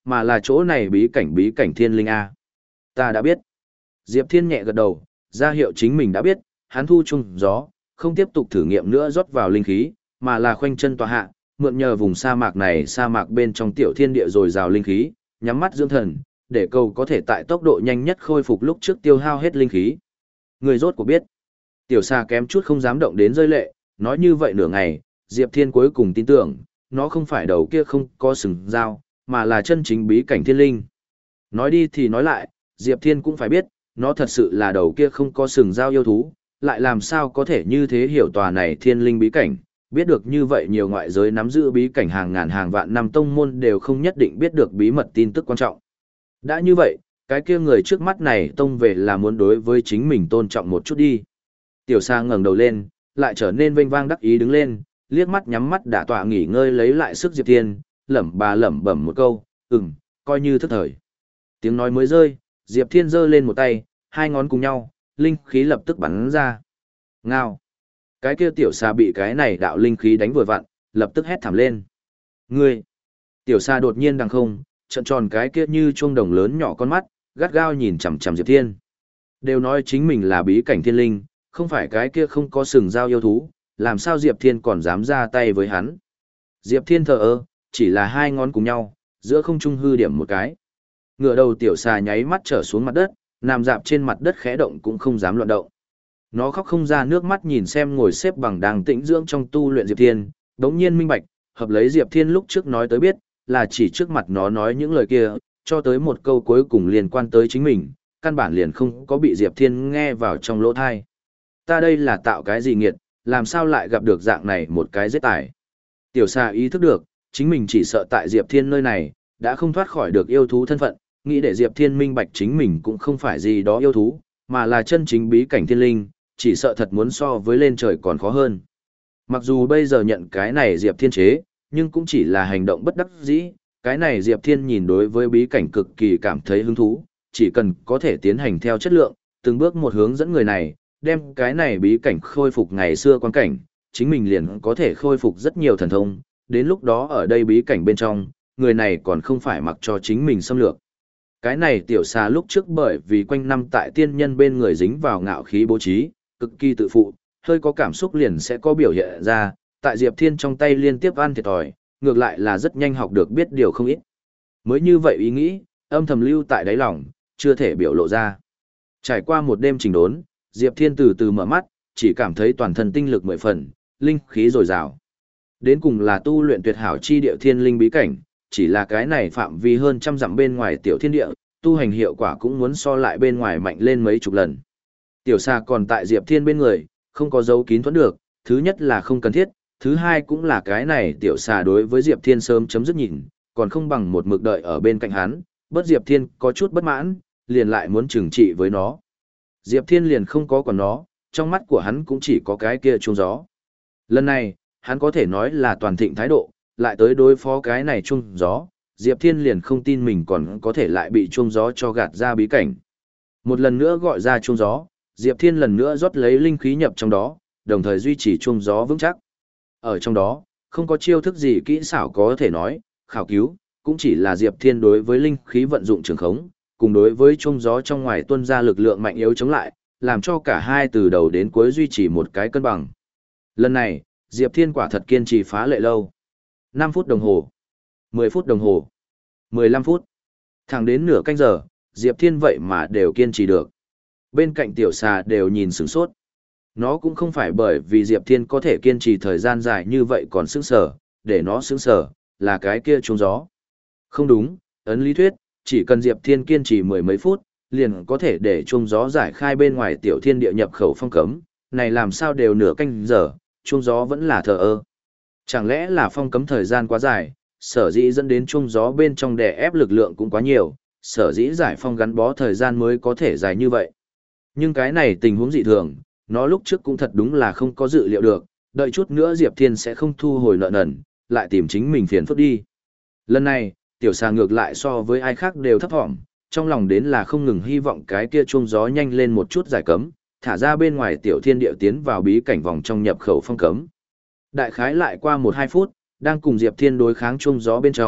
mà là chỗ này bí cảnh bí cảnh thiên linh A. Ta đã biết. Diệp Thiên nhẹ gật đầu, ra hiệu chính mình đã biết, hắn thu chung gió, không tiếp tục thử nghiệm nữa rót vào linh khí, mà là khoanh chân tọa hạ, mượn nhờ vùng sa mạc này sa mạc bên trong tiểu thiên địa rồi rào linh khí, nhắm mắt dưỡng thần, để cầu có thể tại tốc độ nhanh nhất khôi phục lúc trước tiêu hao hết linh khí. Người rốt cuộc biết. Tiểu Sa kém chút không dám động đến rơi lệ, nói như vậy nửa ngày, Diệp Thiên cuối cùng tin tưởng, nó không phải đầu kia không có sừng dao, mà là chân chính bí cảnh thiên linh. Nói đi thì nói lại, Diệp Thiên cũng phải biết, nó thật sự là đầu kia không có sừng dao yêu thú, lại làm sao có thể như thế hiểu tòa này thiên linh bí cảnh, biết được như vậy nhiều ngoại giới nắm giữ bí cảnh hàng ngàn hàng vạn năm tông môn đều không nhất định biết được bí mật tin tức quan trọng. Đã như vậy, cái kia người trước mắt này tông về là muốn đối với chính mình tôn trọng một chút đi. Tiểu Sa ngẩng đầu lên, lại trở nên vênh vang đắc ý đứng lên, liếc mắt nhắm mắt đả tọa nghỉ ngơi lấy lại sức Diệp Thiên, lẩm bà lẩm bẩm một câu, ừm, coi như thức thời. Tiếng nói mới rơi, Diệp Thiên giơ lên một tay, hai ngón cùng nhau, linh khí lập tức bắn ra. Ngao. Cái kia tiểu Sa bị cái này đạo linh khí đánh vừa vặn, lập tức hét thảm lên. Ngươi. Tiểu Sa đột nhiên đằng không, trợn tròn cái kia như chuông đồng lớn nhỏ con mắt, gắt gao nhìn chằm chằm Diệp Thiên. Đều nói chính mình là bí cảnh thiên linh, không phải cái kia không có sừng dao yêu thú, làm sao Diệp Thiên còn dám ra tay với hắn. Diệp Thiên thờ ơ, chỉ là hai ngón cùng nhau, giữa không trung hư điểm một cái. Ngựa đầu tiểu Sa nháy mắt trở xuống mặt đất, nằm dạp trên mặt đất khẽ động cũng không dám loạn động. Nó khóc không ra nước mắt nhìn xem ngồi xếp bằng đang tĩnh dưỡng trong tu luyện Diệp Thiên, đống nhiên minh bạch, hợp lấy Diệp Thiên lúc trước nói tới biết, là chỉ trước mặt nó nói những lời kia, cho tới một câu cuối cùng liên quan tới chính mình, căn bản liền không có bị Diệp Thiên nghe vào trong lỗ thai. Ta đây là tạo cái gì nghiệt, làm sao lại gặp được dạng này một cái giết tài. Tiểu Sa ý thức được, chính mình chỉ sợ tại Diệp Thiên nơi này, đã không thoát khỏi được yêu thú thân phận, nghĩ để Diệp Thiên minh bạch chính mình cũng không phải gì đó yêu thú, mà là chân chính bí cảnh thiên linh, chỉ sợ thật muốn so với lên trời còn khó hơn. Mặc dù bây giờ nhận cái này Diệp Thiên chế, nhưng cũng chỉ là hành động bất đắc dĩ, cái này Diệp Thiên nhìn đối với bí cảnh cực kỳ cảm thấy hứng thú, chỉ cần có thể tiến hành theo chất lượng, từng bước một hướng dẫn người này, đem cái này bí cảnh khôi phục ngày xưa quan cảnh, chính mình liền có thể khôi phục rất nhiều thần thông, đến lúc đó ở đây bí cảnh bên trong, người này còn không phải mặc cho chính mình xâm lược. Cái này tiểu Sa lúc trước bởi vì quanh năm tại tiên nhân bên người dính vào ngạo khí bố trí, cực kỳ tự phụ, hơi có cảm xúc liền sẽ có biểu hiện ra, tại Diệp Thiên trong tay liên tiếp ăn thiệt thòi, ngược lại là rất nhanh học được biết điều không ít. Mới như vậy ý nghĩ, âm thầm lưu tại đáy lòng, chưa thể biểu lộ ra. Trải qua một đêm trình đốn, Diệp Thiên từ từ mở mắt, chỉ cảm thấy toàn thân tinh lực mười phần, linh khí dồi dào. Đến cùng là tu luyện tuyệt hảo chi địa thiên linh bí cảnh, chỉ là cái này phạm vi hơn trăm dặm bên ngoài tiểu thiên địa, tu hành hiệu quả cũng muốn so lại bên ngoài mạnh lên mấy chục lần. Tiểu Sa còn tại Diệp Thiên bên người, không có dấu kín thuẫn được, thứ nhất là không cần thiết, thứ hai cũng là cái này tiểu Sa đối với Diệp Thiên sớm chấm dứt nhìn, còn không bằng một mực đợi ở bên cạnh hắn, bất Diệp Thiên có chút bất mãn, liền lại muốn trừng trị với nó. Diệp Thiên liền không có còn nó, trong mắt của hắn cũng chỉ có cái kia chuông gió. Lần này, hắn có thể nói là toàn thịnh thái độ, lại tới đối phó cái này chuông gió, Diệp Thiên liền không tin mình còn có thể lại bị chuông gió cho gạt ra bí cảnh. Một lần nữa gọi ra chuông gió, Diệp Thiên lần nữa rót lấy linh khí nhập trong đó, đồng thời duy trì chuông gió vững chắc. Ở trong đó, không có chiêu thức gì kỹ xảo có thể nói, khảo cứu, cũng chỉ là Diệp Thiên đối với linh khí vận dụng trường khống, cùng đối với chuông gió trong ngoài tuôn ra lực lượng mạnh yếu chống lại, làm cho cả hai từ đầu đến cuối duy trì một cái cân bằng. Lần này, Diệp Thiên quả thật kiên trì phá lệ lâu. năm phút đồng hồ, mười phút đồng hồ, mười lăm phút. Thẳng đến nửa canh giờ, Diệp Thiên vậy mà đều kiên trì được. Bên cạnh tiểu Sa đều nhìn sửng sốt. Nó cũng không phải bởi vì Diệp Thiên có thể kiên trì thời gian dài như vậy còn sững sờ, để nó sững sờ, là cái kia chuông gió. Không đúng, ấn lý thuyết, chỉ cần Diệp Thiên kiên trì mười mấy phút, liền có thể để chuông gió giải khai bên ngoài tiểu thiên địa nhập khẩu phong cấm, này làm sao đều nửa canh giờ, chuông gió vẫn là thờ ơ. Chẳng lẽ là phong cấm thời gian quá dài, sở dĩ dẫn đến chuông gió bên trong đè ép lực lượng cũng quá nhiều, sở dĩ giải phong gắn bó thời gian mới có thể dài như vậy. Nhưng cái này tình huống dị thường, nó lúc trước cũng thật đúng là không có dự liệu được, đợi chút nữa Diệp Thiên sẽ không thu hồi nợ nần, lại tìm chính mình phiền phức đi. Lần này, tiểu Sa ngược lại so với ai khác đều thấp thỏm, trong lòng đến là không ngừng hy vọng cái kia chuông gió nhanh lên một chút giải cấm, thả ra bên ngoài tiểu thiên địa tiến vào bí cảnh vòng trong nhập khẩu phong cấm. Đại khái lại qua một hai phút, đang cùng Diệp Thiên đối kháng chuông gió bên trong,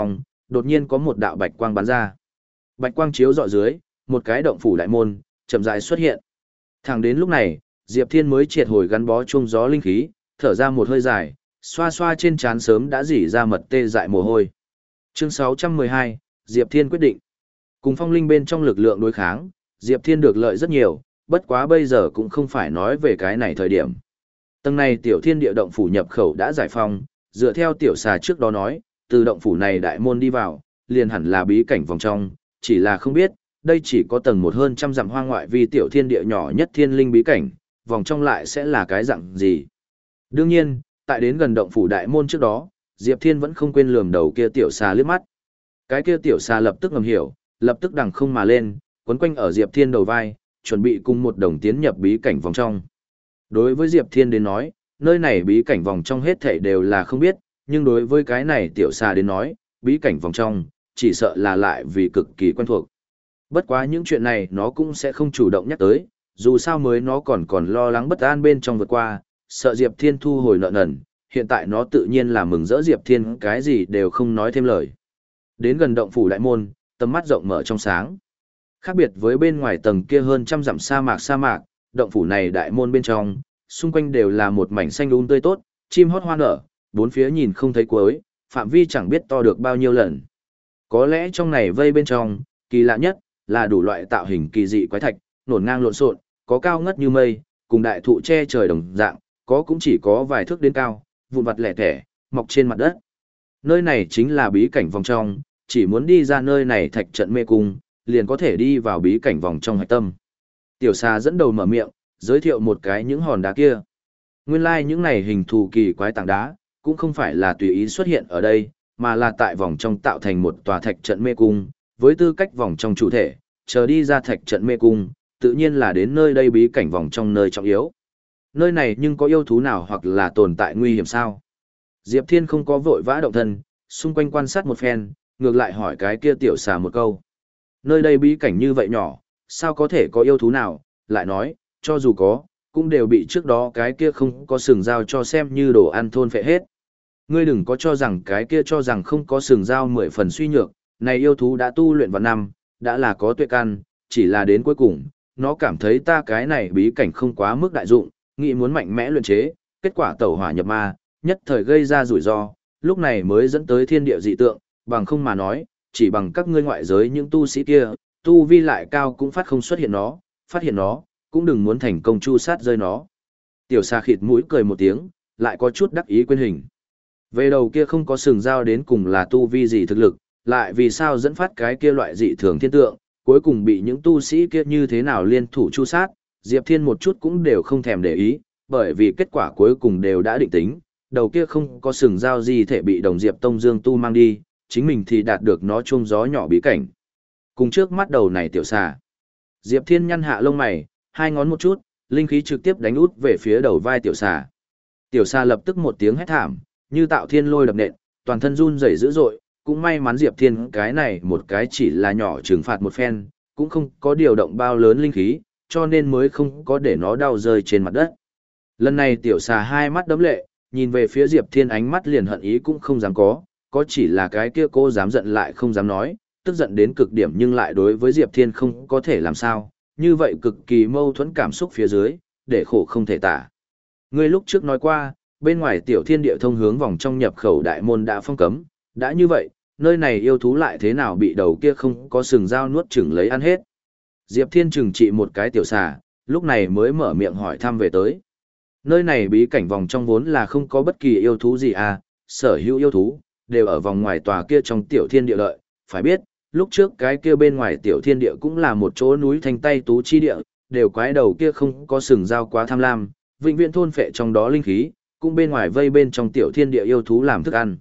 đột nhiên có một đạo bạch quang bắn ra. Bạch quang chiếu rọi dưới, một cái động phủ đại môn chậm rãi xuất hiện. Thẳng đến lúc này, Diệp Thiên mới triệt hồi gắn bó chung gió linh khí, thở ra một hơi dài, xoa xoa trên trán sớm đã rỉ ra mật tê dại mồ hôi. Chương sáu trăm mười hai, Diệp Thiên quyết định. Cùng phong linh bên trong lực lượng đối kháng, Diệp Thiên được lợi rất nhiều, bất quá bây giờ cũng không phải nói về cái này thời điểm. Tầng này tiểu thiên địa động phủ nhập khẩu đã giải phong, dựa theo tiểu xà trước đó nói, từ động phủ này đại môn đi vào, liền hẳn là bí cảnh vòng trong, chỉ là không biết, đây chỉ có tầng một hơn trăm dặm hoang ngoại vi tiểu thiên địa nhỏ nhất thiên linh bí cảnh, vòng trong lại sẽ là cái dạng gì. Đương nhiên, tại đến gần động phủ đại môn trước đó, Diệp Thiên vẫn không quên lườm đầu kia tiểu xà liếc mắt. Cái kia tiểu xà lập tức ngầm hiểu, lập tức đằng không mà lên, quấn quanh ở Diệp Thiên đầu vai, chuẩn bị cùng một đồng tiến nhập bí cảnh vòng trong. Đối với Diệp Thiên đến nói, nơi này bí cảnh vòng trong hết thảy đều là không biết, nhưng đối với cái này tiểu xà đến nói, bí cảnh vòng trong, chỉ sợ là lại vì cực kỳ quen thuộc. Bất quá những chuyện này nó cũng sẽ không chủ động nhắc tới, dù sao mới nó còn còn lo lắng bất an bên trong vượt qua, sợ Diệp Thiên thu hồi nợ nần, hiện tại nó tự nhiên là mừng rỡ Diệp Thiên cái gì đều không nói thêm lời. Đến gần động phủ đại môn, tầm mắt rộng mở trong sáng. Khác biệt với bên ngoài tầng kia hơn trăm dặm sa mạc sa mạc, động phủ này đại môn bên trong, xung quanh đều là một mảnh xanh um tươi tốt, chim hót hoa nở, bốn phía nhìn không thấy cuối, phạm vi chẳng biết to được bao nhiêu lần. Có lẽ trong này vây bên trong, kỳ lạ nhất là đủ loại tạo hình kỳ dị quái thạch, nổn ngang lộn xộn, có cao ngất như mây, cùng đại thụ che trời đồng dạng, có cũng chỉ có vài thước đến cao, vụn vặt lẻ tẻ, mọc trên mặt đất. Nơi này chính là bí cảnh vòng trong, chỉ muốn đi ra nơi này thạch trận mê cung, liền có thể đi vào bí cảnh vòng trong hạch tâm. Tiểu xà dẫn đầu mở miệng, giới thiệu một cái những hòn đá kia. Nguyên lai like những này hình thù kỳ quái tảng đá, cũng không phải là tùy ý xuất hiện ở đây, mà là tại vòng trong tạo thành một tòa thạch trận mê cung, với tư cách vòng trong chủ thể, chờ đi ra thạch trận mê cung, tự nhiên là đến nơi đây bí cảnh vòng trong nơi trọng yếu. Nơi này nhưng có yêu thú nào hoặc là tồn tại nguy hiểm sao? Diệp Thiên không có vội vã động thân, xung quanh quan sát một phen, ngược lại hỏi cái kia tiểu xà một câu. Nơi đây bí cảnh như vậy nhỏ, sao có thể có yêu thú nào? Lại nói, cho dù có, cũng đều bị trước đó cái kia không có sừng dao cho xem như đồ ăn thôn phệ hết. Ngươi đừng có cho rằng cái kia cho rằng không có sừng dao mười phần suy nhược, này yêu thú đã tu luyện vào năm, đã là có tuệ căn, chỉ là đến cuối cùng, nó cảm thấy ta cái này bí cảnh không quá mức đại dụng, nghĩ muốn mạnh mẽ luyện chế, kết quả tẩu hỏa nhập ma, nhất thời gây ra rủi ro, lúc này mới dẫn tới thiên địa dị tượng, bằng không mà nói, chỉ bằng các ngươi ngoại giới những tu sĩ kia, tu vi lại cao cũng phát không xuất hiện nó, phát hiện nó, cũng đừng muốn thành công chu sát rơi nó. Tiểu xà khịt mũi cười một tiếng, lại có chút đắc ý quên hình. Về đầu kia không có sừng dao đến cùng là tu vi gì thực lực, lại vì sao dẫn phát cái kia loại dị thường thiên tượng, cuối cùng bị những tu sĩ kia như thế nào liên thủ chu sát, Diệp Thiên một chút cũng đều không thèm để ý, bởi vì kết quả cuối cùng đều đã định tính, đầu kia không có sừng dao gì thể bị đồng Diệp Tông Dương tu mang đi, chính mình thì đạt được nó chuông gió nhỏ bí cảnh. Cùng trước mắt đầu này tiểu xà. Diệp Thiên nhăn hạ lông mày, hai ngón một chút, linh khí trực tiếp đánh út về phía đầu vai tiểu xà. Tiểu xà lập tức một tiếng hét thảm, như tạo thiên lôi đập nện, toàn thân run rẩy dữ dội, cũng may mắn Diệp Thiên cái này một cái chỉ là nhỏ trừng phạt một phen, cũng không có điều động bao lớn linh khí, cho nên mới không có để nó đau rơi trên mặt đất. Lần này tiểu xà hai mắt đấm lệ, nhìn về phía Diệp Thiên ánh mắt liền hận ý cũng không dám có, có chỉ là cái kia cô dám giận lại không dám nói, tức giận đến cực điểm nhưng lại đối với Diệp Thiên không có thể làm sao, như vậy cực kỳ mâu thuẫn cảm xúc phía dưới, để khổ không thể tả. Ngươi lúc trước nói qua, bên ngoài tiểu thiên địa thông hướng vòng trong nhập khẩu đại môn đã phong cấm, đã như vậy, nơi này yêu thú lại thế nào bị đầu kia không có sừng dao nuốt chửng lấy ăn hết. Diệp Thiên trừng trị một cái tiểu xà, lúc này mới mở miệng hỏi thăm về tới. Nơi này bí cảnh vòng trong vốn là không có bất kỳ yêu thú gì à, sở hữu yêu thú, đều ở vòng ngoài tòa kia trong tiểu thiên địa lợi, phải biết, lúc trước cái kia bên ngoài tiểu thiên địa cũng là một chỗ núi thanh tay tú chi địa, đều quái đầu kia không có sừng dao quá tham lam, vĩnh viễn thôn phệ trong đó linh khí, cũng bên ngoài vây bên trong tiểu thiên địa yêu thú làm thức ăn.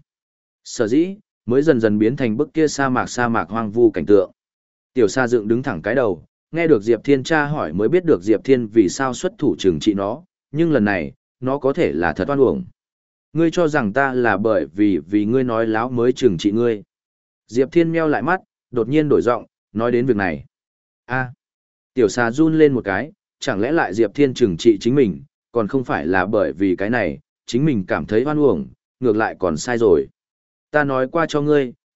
Sở dĩ, mới dần dần biến thành bức kia sa mạc sa mạc hoang vu cảnh tượng. Tiểu sa dựng đứng thẳng cái đầu, nghe được Diệp Thiên tra hỏi mới biết được Diệp Thiên vì sao xuất thủ trừng trị nó, nhưng lần này, nó có thể là thật oan uổng. Ngươi cho rằng ta là bởi vì vì ngươi nói láo mới trừng trị ngươi. Diệp Thiên meo lại mắt, đột nhiên đổi giọng, nói đến việc này. A, tiểu sa run lên một cái, chẳng lẽ lại Diệp Thiên trừng trị chính mình, còn không phải là bởi vì cái này, chính mình cảm thấy oan uổng, ngược lại còn sai rồi. Ta nói qua cho ngươi,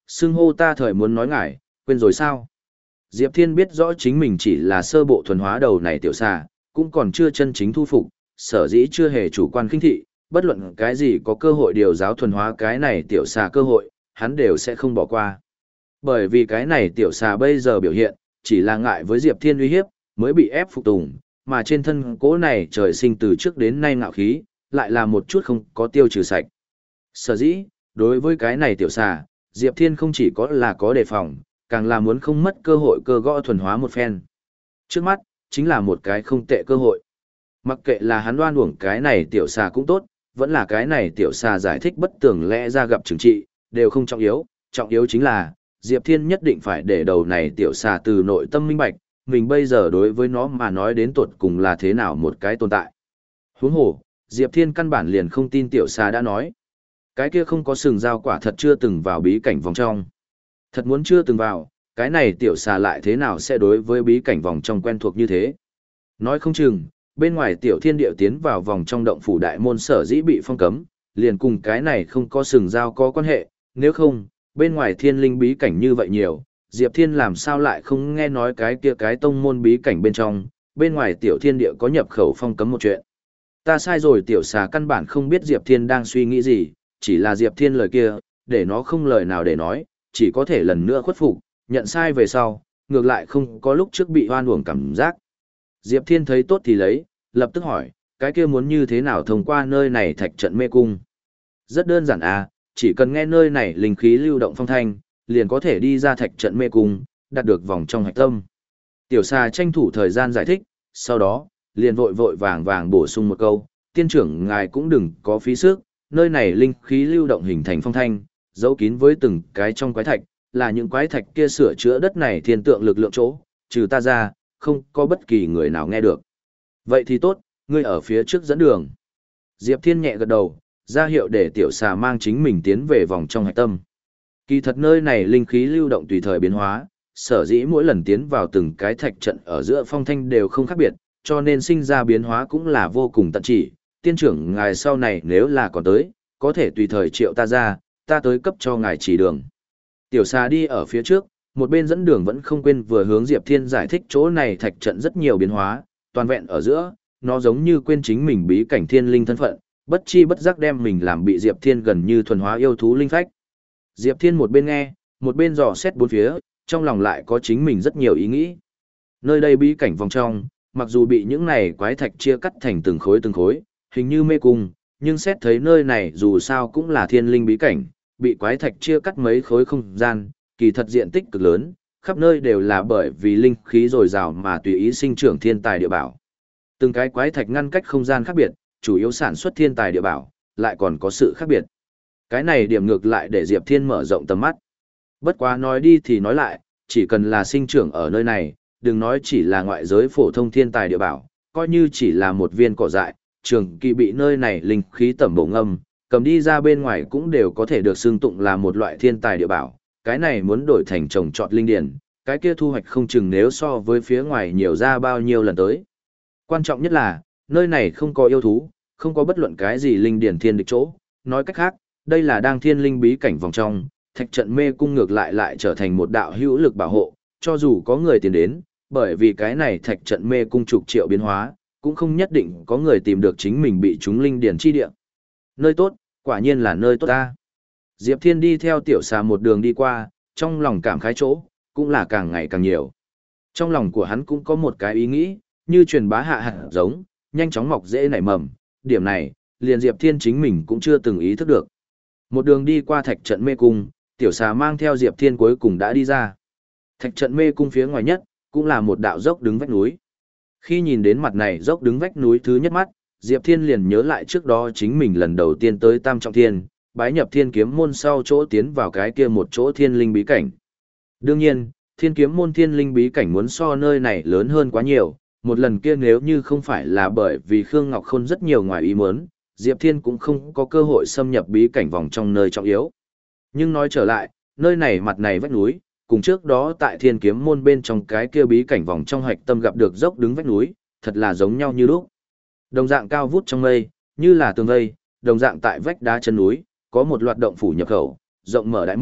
xưng hô ta thời muốn nói ngài, quên rồi sao? Diệp Thiên biết rõ chính mình chỉ là sơ bộ thuần hóa đầu này tiểu xà, cũng còn chưa chân chính thu phục, sở dĩ chưa hề chủ quan khinh thị, bất luận cái gì có cơ hội điều giáo thuần hóa cái này tiểu xà cơ hội, hắn đều sẽ không bỏ qua. Bởi vì cái này tiểu xà bây giờ biểu hiện, chỉ là ngại với Diệp Thiên uy hiếp, mới bị ép phục tùng, mà trên thân cố này trời sinh từ trước đến nay ngạo khí, lại là một chút không có tiêu trừ sạch. Sở dĩ, đối với cái này tiểu xà, Diệp Thiên không chỉ có là có đề phòng, càng là muốn không mất cơ hội cơ gõ thuần hóa một phen. Trước mắt, chính là một cái không tệ cơ hội. Mặc kệ là hắn đoan uổng cái này tiểu xà cũng tốt, vẫn là cái này tiểu xà giải thích bất tường lẽ ra gặp trừng trị, đều không trọng yếu, trọng yếu chính là, Diệp Thiên nhất định phải để đầu này tiểu xà từ nội tâm minh bạch, mình bây giờ đối với nó mà nói đến tột cùng là thế nào một cái tồn tại. Huống hồ, Diệp Thiên căn bản liền không tin tiểu xà đã nói. Cái kia không có sừng dao quả thật chưa từng vào bí cảnh vòng trong. Thật muốn chưa từng vào, cái này tiểu xà lại thế nào sẽ đối với bí cảnh vòng trong quen thuộc như thế. Nói không chừng, bên ngoài tiểu thiên điệu tiến vào vòng trong động phủ đại môn sở dĩ bị phong cấm, liền cùng cái này không có sừng dao có quan hệ, nếu không, bên ngoài thiên linh bí cảnh như vậy nhiều, Diệp Thiên làm sao lại không nghe nói cái kia cái tông môn bí cảnh bên trong, bên ngoài tiểu thiên địa có nhập khẩu phong cấm một chuyện. Ta sai rồi, tiểu xà căn bản không biết Diệp Thiên đang suy nghĩ gì, chỉ là Diệp Thiên lời kia, để nó không lời nào để nói, chỉ có thể lần nữa khuất phục, nhận sai về sau, ngược lại không có lúc trước bị hoan uổng cảm giác. Diệp Thiên thấy tốt thì lấy, lập tức hỏi, cái kia muốn như thế nào thông qua nơi này thạch trận mê cung? Rất đơn giản à, chỉ cần nghe nơi này linh khí lưu động phong thanh, liền có thể đi ra thạch trận mê cung, đạt được vòng trong hạch tâm. Tiểu xà tranh thủ thời gian giải thích, sau đó, liền vội vội vàng vàng bổ sung một câu, tiên trưởng ngài cũng đừng có phí sức, nơi này linh khí lưu động hình thành phong thanh, giấu kín với từng cái trong quái thạch, là những quái thạch kia sửa chữa đất này thiên tượng lực lượng chỗ, trừ ta ra, không có bất kỳ người nào nghe được. Vậy thì tốt, ngươi ở phía trước dẫn đường. Diệp Thiên nhẹ gật đầu, ra hiệu để tiểu xà mang chính mình tiến về vòng trong hạch tâm. Kỳ thật nơi này linh khí lưu động tùy thời biến hóa, sở dĩ mỗi lần tiến vào từng cái thạch trận ở giữa phong thanh đều không khác biệt, cho nên sinh ra biến hóa cũng là vô cùng tận chỉ. Tiên trưởng ngài sau này nếu là còn tới, có thể tùy thời triệu ta ra, ta tới cấp cho ngài chỉ đường. Tiểu xà đi ở phía trước, một bên dẫn đường vẫn không quên vừa hướng Diệp Thiên giải thích chỗ này thạch trận rất nhiều biến hóa, toàn vẹn ở giữa, nó giống như quên chính mình bí cảnh thiên linh thân phận, bất chi bất giác đem mình làm bị Diệp Thiên gần như thuần hóa yêu thú linh phách. Diệp Thiên một bên nghe, một bên dò xét bốn phía, trong lòng lại có chính mình rất nhiều ý nghĩ. Nơi đây bí cảnh vòng trong, mặc dù bị những này quái thạch chia cắt thành từng khối từng khối, hình như mê cung, nhưng xét thấy nơi này dù sao cũng là thiên linh bí cảnh, bị quái thạch chia cắt mấy khối không gian, kỳ thật diện tích cực lớn, khắp nơi đều là bởi vì linh khí dồi dào mà tùy ý sinh trưởng thiên tài địa bảo. Từng cái quái thạch ngăn cách không gian khác biệt, chủ yếu sản xuất thiên tài địa bảo, lại còn có sự khác biệt. Cái này điểm ngược lại để Diệp Thiên mở rộng tầm mắt. Bất quá nói đi thì nói lại, chỉ cần là sinh trưởng ở nơi này, đừng nói chỉ là ngoại giới phổ thông thiên tài địa bảo, coi như chỉ là một viên cỏ dại, trường kỳ bị nơi này linh khí tẩm bổ ngâm, cầm đi ra bên ngoài cũng đều có thể được xưng tụng là một loại thiên tài địa bảo. Cái này muốn đổi thành trồng trọt linh điển, cái kia thu hoạch không chừng nếu so với phía ngoài nhiều ra bao nhiêu lần tới. Quan trọng nhất là, nơi này không có yêu thú, không có bất luận cái gì linh điển thiên địch chỗ, nói cách khác, đây là đang thiên linh bí cảnh vòng trong, thạch trận mê cung ngược lại lại trở thành một đạo hữu lực bảo hộ, cho dù có người tiến đến, bởi vì cái này thạch trận mê cung chục triệu biến hóa, cũng không nhất định có người tìm được chính mình bị chúng linh điển chi địa. Nơi tốt, quả nhiên là nơi tốt ta. Diệp Thiên đi theo tiểu xà một đường đi qua, trong lòng cảm khái chỗ, cũng là càng ngày càng nhiều. Trong lòng của hắn cũng có một cái ý nghĩ, như truyền bá hạ hạt giống, nhanh chóng mọc dễ nảy mầm, điểm này, liền Diệp Thiên chính mình cũng chưa từng ý thức được. Một đường đi qua thạch trận mê cung, tiểu xà mang theo Diệp Thiên cuối cùng đã đi ra. Thạch trận mê cung phía ngoài nhất, cũng là một đạo dốc đứng vách núi. Khi nhìn đến mặt này dốc đứng vách núi thứ nhất mắt, Diệp Thiên liền nhớ lại trước đó chính mình lần đầu tiên tới Tam Trọng Thiên, bái nhập Thiên Kiếm môn sau chỗ tiến vào cái kia một chỗ thiên linh bí cảnh. Đương nhiên, Thiên Kiếm môn thiên linh bí cảnh muốn so nơi này lớn hơn quá nhiều, một lần kia nếu như không phải là bởi vì Khương Ngọc Khôn rất nhiều ngoài ý muốn, Diệp Thiên cũng không có cơ hội xâm nhập bí cảnh vòng trong nơi trọng yếu. Nhưng nói trở lại, nơi này mặt này vách núi, cùng trước đó tại Thiên Kiếm môn bên trong cái kia bí cảnh vòng trong hạch tâm gặp được dốc đứng vách núi, thật là giống nhau như lúc. Đồng dạng cao vút trong mây, như là tường vây, đồng dạng tại vách đá chân núi, có một loạt động phủ nhập khẩu, rộng mở đại môn,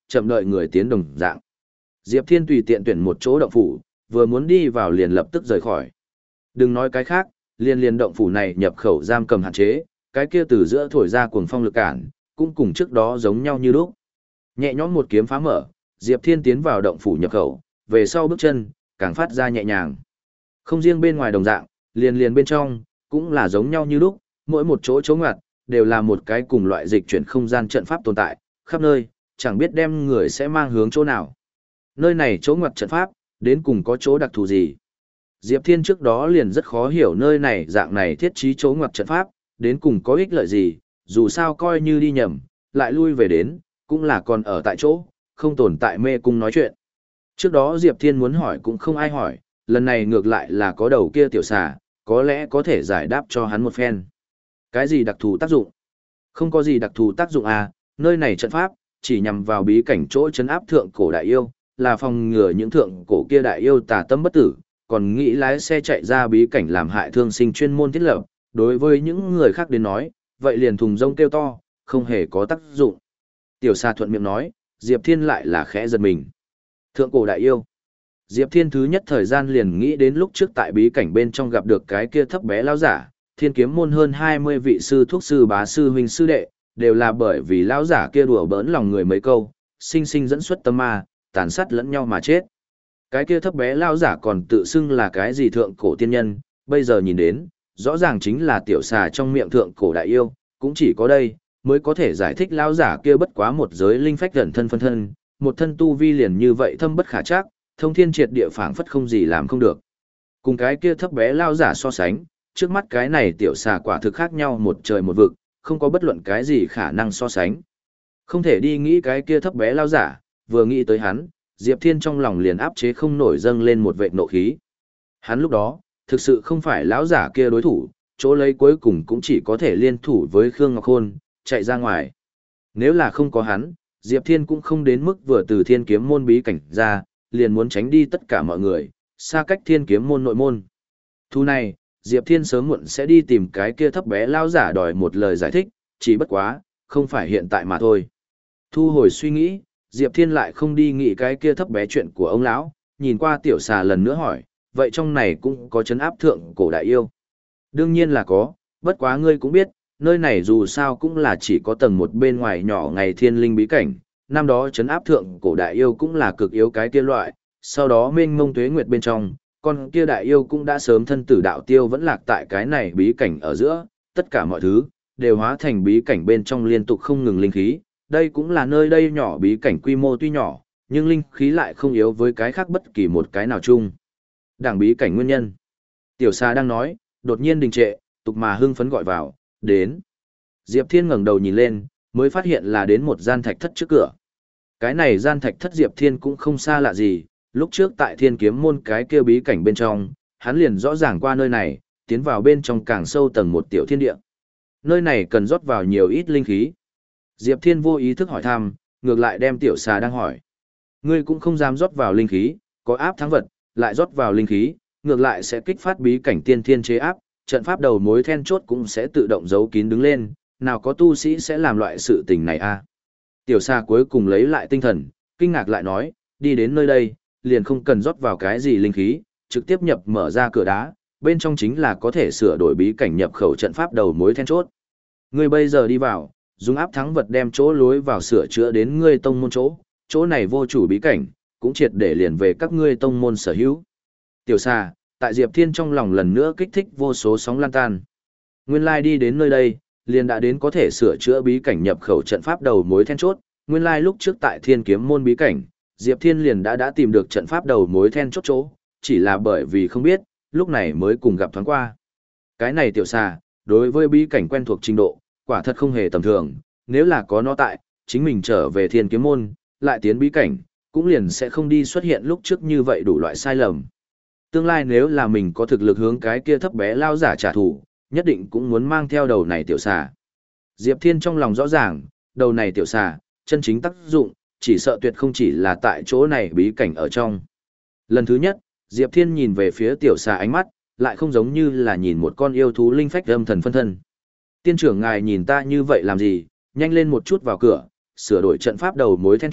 chậm đợi người tiến đồng dạng. Diệp Thiên tùy tiện tuyển một chỗ động phủ, vừa muốn đi vào liền lập tức rời khỏi. Đừng nói cái khác, liền liền động phủ này nhập khẩu giam cầm hạn chế, cái kia từ giữa thổi ra cuồng phong lực cản, cũng cùng trước đó giống nhau như lúc. Nhẹ nhõm một kiếm phá mở, Diệp Thiên tiến vào động phủ nhập khẩu, về sau bước chân, càng phát ra nhẹ nhàng. Không riêng bên ngoài đồng dạng, liền liền bên trong, cũng là giống nhau như lúc, mỗi một chỗ chỗ ngoặt, đều là một cái cùng loại dịch chuyển không gian trận pháp tồn tại, khắp nơi, chẳng biết đem người sẽ mang hướng chỗ nào. Nơi này chỗ ngoặt trận pháp, đến cùng có chỗ đặc thù gì? Diệp Thiên trước đó liền rất khó hiểu nơi này dạng này thiết trí chỗ ngoặt trận pháp, đến cùng có ích lợi gì, dù sao coi như đi nhầm, lại lui về đến, cũng là còn ở tại chỗ, không tồn tại mê cung nói chuyện. Trước đó Diệp Thiên muốn hỏi cũng không ai hỏi, lần này ngược lại là có đầu kia tiểu xà, có lẽ có thể giải đáp cho hắn một phen. Cái gì đặc thù tác dụng? Không có gì đặc thù tác dụng à, nơi này trận pháp, chỉ nhằm vào bí cảnh chỗ trấn áp thượng cổ đại yêu, là phòng ngừa những thượng cổ kia đại yêu tà tâm bất tử, còn nghĩ lái xe chạy ra bí cảnh làm hại thương sinh chuyên môn thiết lập, đối với những người khác đến nói, vậy liền thùng rông kêu to, không hề có tác dụng. Tiểu xà thuận miệng nói, Diệp Thiên lại là khẽ giật mình. Thượng cổ đại yêu. Diệp Thiên thứ nhất thời gian liền nghĩ đến lúc trước tại bí cảnh bên trong gặp được cái kia thấp bé lão giả, thiên kiếm môn hơn hai mươi vị sư thuốc sư bá sư huynh sư đệ, đều là bởi vì lão giả kia đùa bỡn lòng người mấy câu, sinh sinh dẫn xuất tâm ma, tàn sát lẫn nhau mà chết. Cái kia thấp bé lão giả còn tự xưng là cái gì thượng cổ tiên nhân, bây giờ nhìn đến, rõ ràng chính là tiểu xà trong miệng thượng cổ đại yêu, cũng chỉ có đây mới có thể giải thích lão giả kia bất quá một giới linh phách gần thân phân thân, một thân tu vi liền như vậy thâm bất khả trắc, thông thiên triệt địa phảng phất không gì làm không được. Cùng cái kia thấp bé lão giả so sánh, trước mắt cái này tiểu xà quả thực khác nhau một trời một vực, không có bất luận cái gì khả năng so sánh. Không thể đi nghĩ cái kia thấp bé lão giả, vừa nghĩ tới hắn, Diệp Thiên trong lòng liền áp chế không nổi dâng lên một vệt nộ khí. Hắn lúc đó, thực sự không phải lão giả kia đối thủ, chỗ lấy cuối cùng cũng chỉ có thể liên thủ với Khương Ngọc Khôn, chạy ra ngoài. Nếu là không có hắn, Diệp Thiên cũng không đến mức vừa từ Thiên Kiếm môn bí cảnh ra, liền muốn tránh đi tất cả mọi người, xa cách Thiên Kiếm môn nội môn. Thu này, Diệp Thiên sớm muộn sẽ đi tìm cái kia thấp bé lão giả đòi một lời giải thích, chỉ bất quá, không phải hiện tại mà thôi. Thu hồi suy nghĩ, Diệp Thiên lại không đi nghĩ cái kia thấp bé chuyện của ông lão, nhìn qua tiểu xà lần nữa hỏi, vậy trong này cũng có chấn áp thượng cổ đại yêu? Đương nhiên là có, bất quá ngươi cũng biết, nơi này dù sao cũng là chỉ có tầng một bên ngoài nhỏ ngày thiên linh bí cảnh, năm đó chấn áp thượng cổ đại yêu cũng là cực yếu cái kia loại, sau đó mênh mông tuế nguyệt bên trong, con kia đại yêu cũng đã sớm thân tử đạo tiêu vẫn lạc tại cái này bí cảnh ở giữa, tất cả mọi thứ, đều hóa thành bí cảnh bên trong liên tục không ngừng linh khí, đây cũng là nơi đây nhỏ bí cảnh quy mô tuy nhỏ, nhưng linh khí lại không yếu với cái khác bất kỳ một cái nào chung. Đảng bí cảnh nguyên nhân. Tiểu xà đang nói, đột nhiên đình trệ, tục mà hưng phấn gọi vào, đến. Diệp Thiên ngẩng đầu nhìn lên, mới phát hiện là đến một gian thạch thất trước cửa. Cái này gian thạch thất Diệp Thiên cũng không xa lạ gì, lúc trước tại Thiên Kiếm môn cái kia bí cảnh bên trong, hắn liền rõ ràng qua nơi này, tiến vào bên trong càng sâu tầng một tiểu thiên địa. Nơi này cần rót vào nhiều ít linh khí. Diệp Thiên vô ý thức hỏi thăm, ngược lại đem tiểu xà đang hỏi. Ngươi cũng không dám rót vào linh khí, có áp thắng vật, lại rót vào linh khí, ngược lại sẽ kích phát bí cảnh tiên thiên chế áp, trận pháp đầu mối then chốt cũng sẽ tự động giấu kín đứng lên, nào có tu sĩ sẽ làm loại sự tình này a? Tiểu xà cuối cùng lấy lại tinh thần, kinh ngạc lại nói, đi đến nơi đây, liền không cần rót vào cái gì linh khí, trực tiếp nhập mở ra cửa đá, bên trong chính là có thể sửa đổi bí cảnh nhập khẩu trận pháp đầu mối then chốt. Ngươi bây giờ đi vào, dùng áp thắng vật đem chỗ lối vào sửa chữa đến ngươi tông môn chỗ, chỗ này vô chủ bí cảnh, cũng triệt để liền về các ngươi tông môn sở hữu. Tiểu xà, tại Diệp Thiên trong lòng lần nữa kích thích vô số sóng lan tan. Nguyên lai đi đến nơi đây, liền đã đến có thể sửa chữa bí cảnh nhập khẩu trận pháp đầu mối then chốt, nguyên lai lúc trước tại Thiên Kiếm môn bí cảnh, Diệp Thiên liền đã đã tìm được trận pháp đầu mối then chốt chỗ, chỉ là bởi vì không biết, lúc này mới cùng gặp thoáng qua. Cái này tiểu xà, đối với bí cảnh quen thuộc trình độ, quả thật không hề tầm thường, nếu là có nó tại, chính mình trở về Thiên Kiếm môn, lại tiến bí cảnh, cũng liền sẽ không đi xuất hiện lúc trước như vậy đủ loại sai lầm. Tương lai nếu là mình có thực lực hướng cái kia thấp bé lao giả trả thù, nhất định cũng muốn mang theo đầu này tiểu xà. Diệp Thiên trong lòng rõ ràng, đầu này tiểu xà, chân chính tác dụng, chỉ sợ tuyệt không chỉ là tại chỗ này bí cảnh ở trong. Lần thứ nhất, Diệp Thiên nhìn về phía tiểu xà ánh mắt, lại không giống như là nhìn một con yêu thú linh phách âm thần phân thân. Tiên trưởng ngài nhìn ta như vậy làm gì, nhanh lên một chút vào cửa, sửa đổi trận pháp đầu mối then chốt,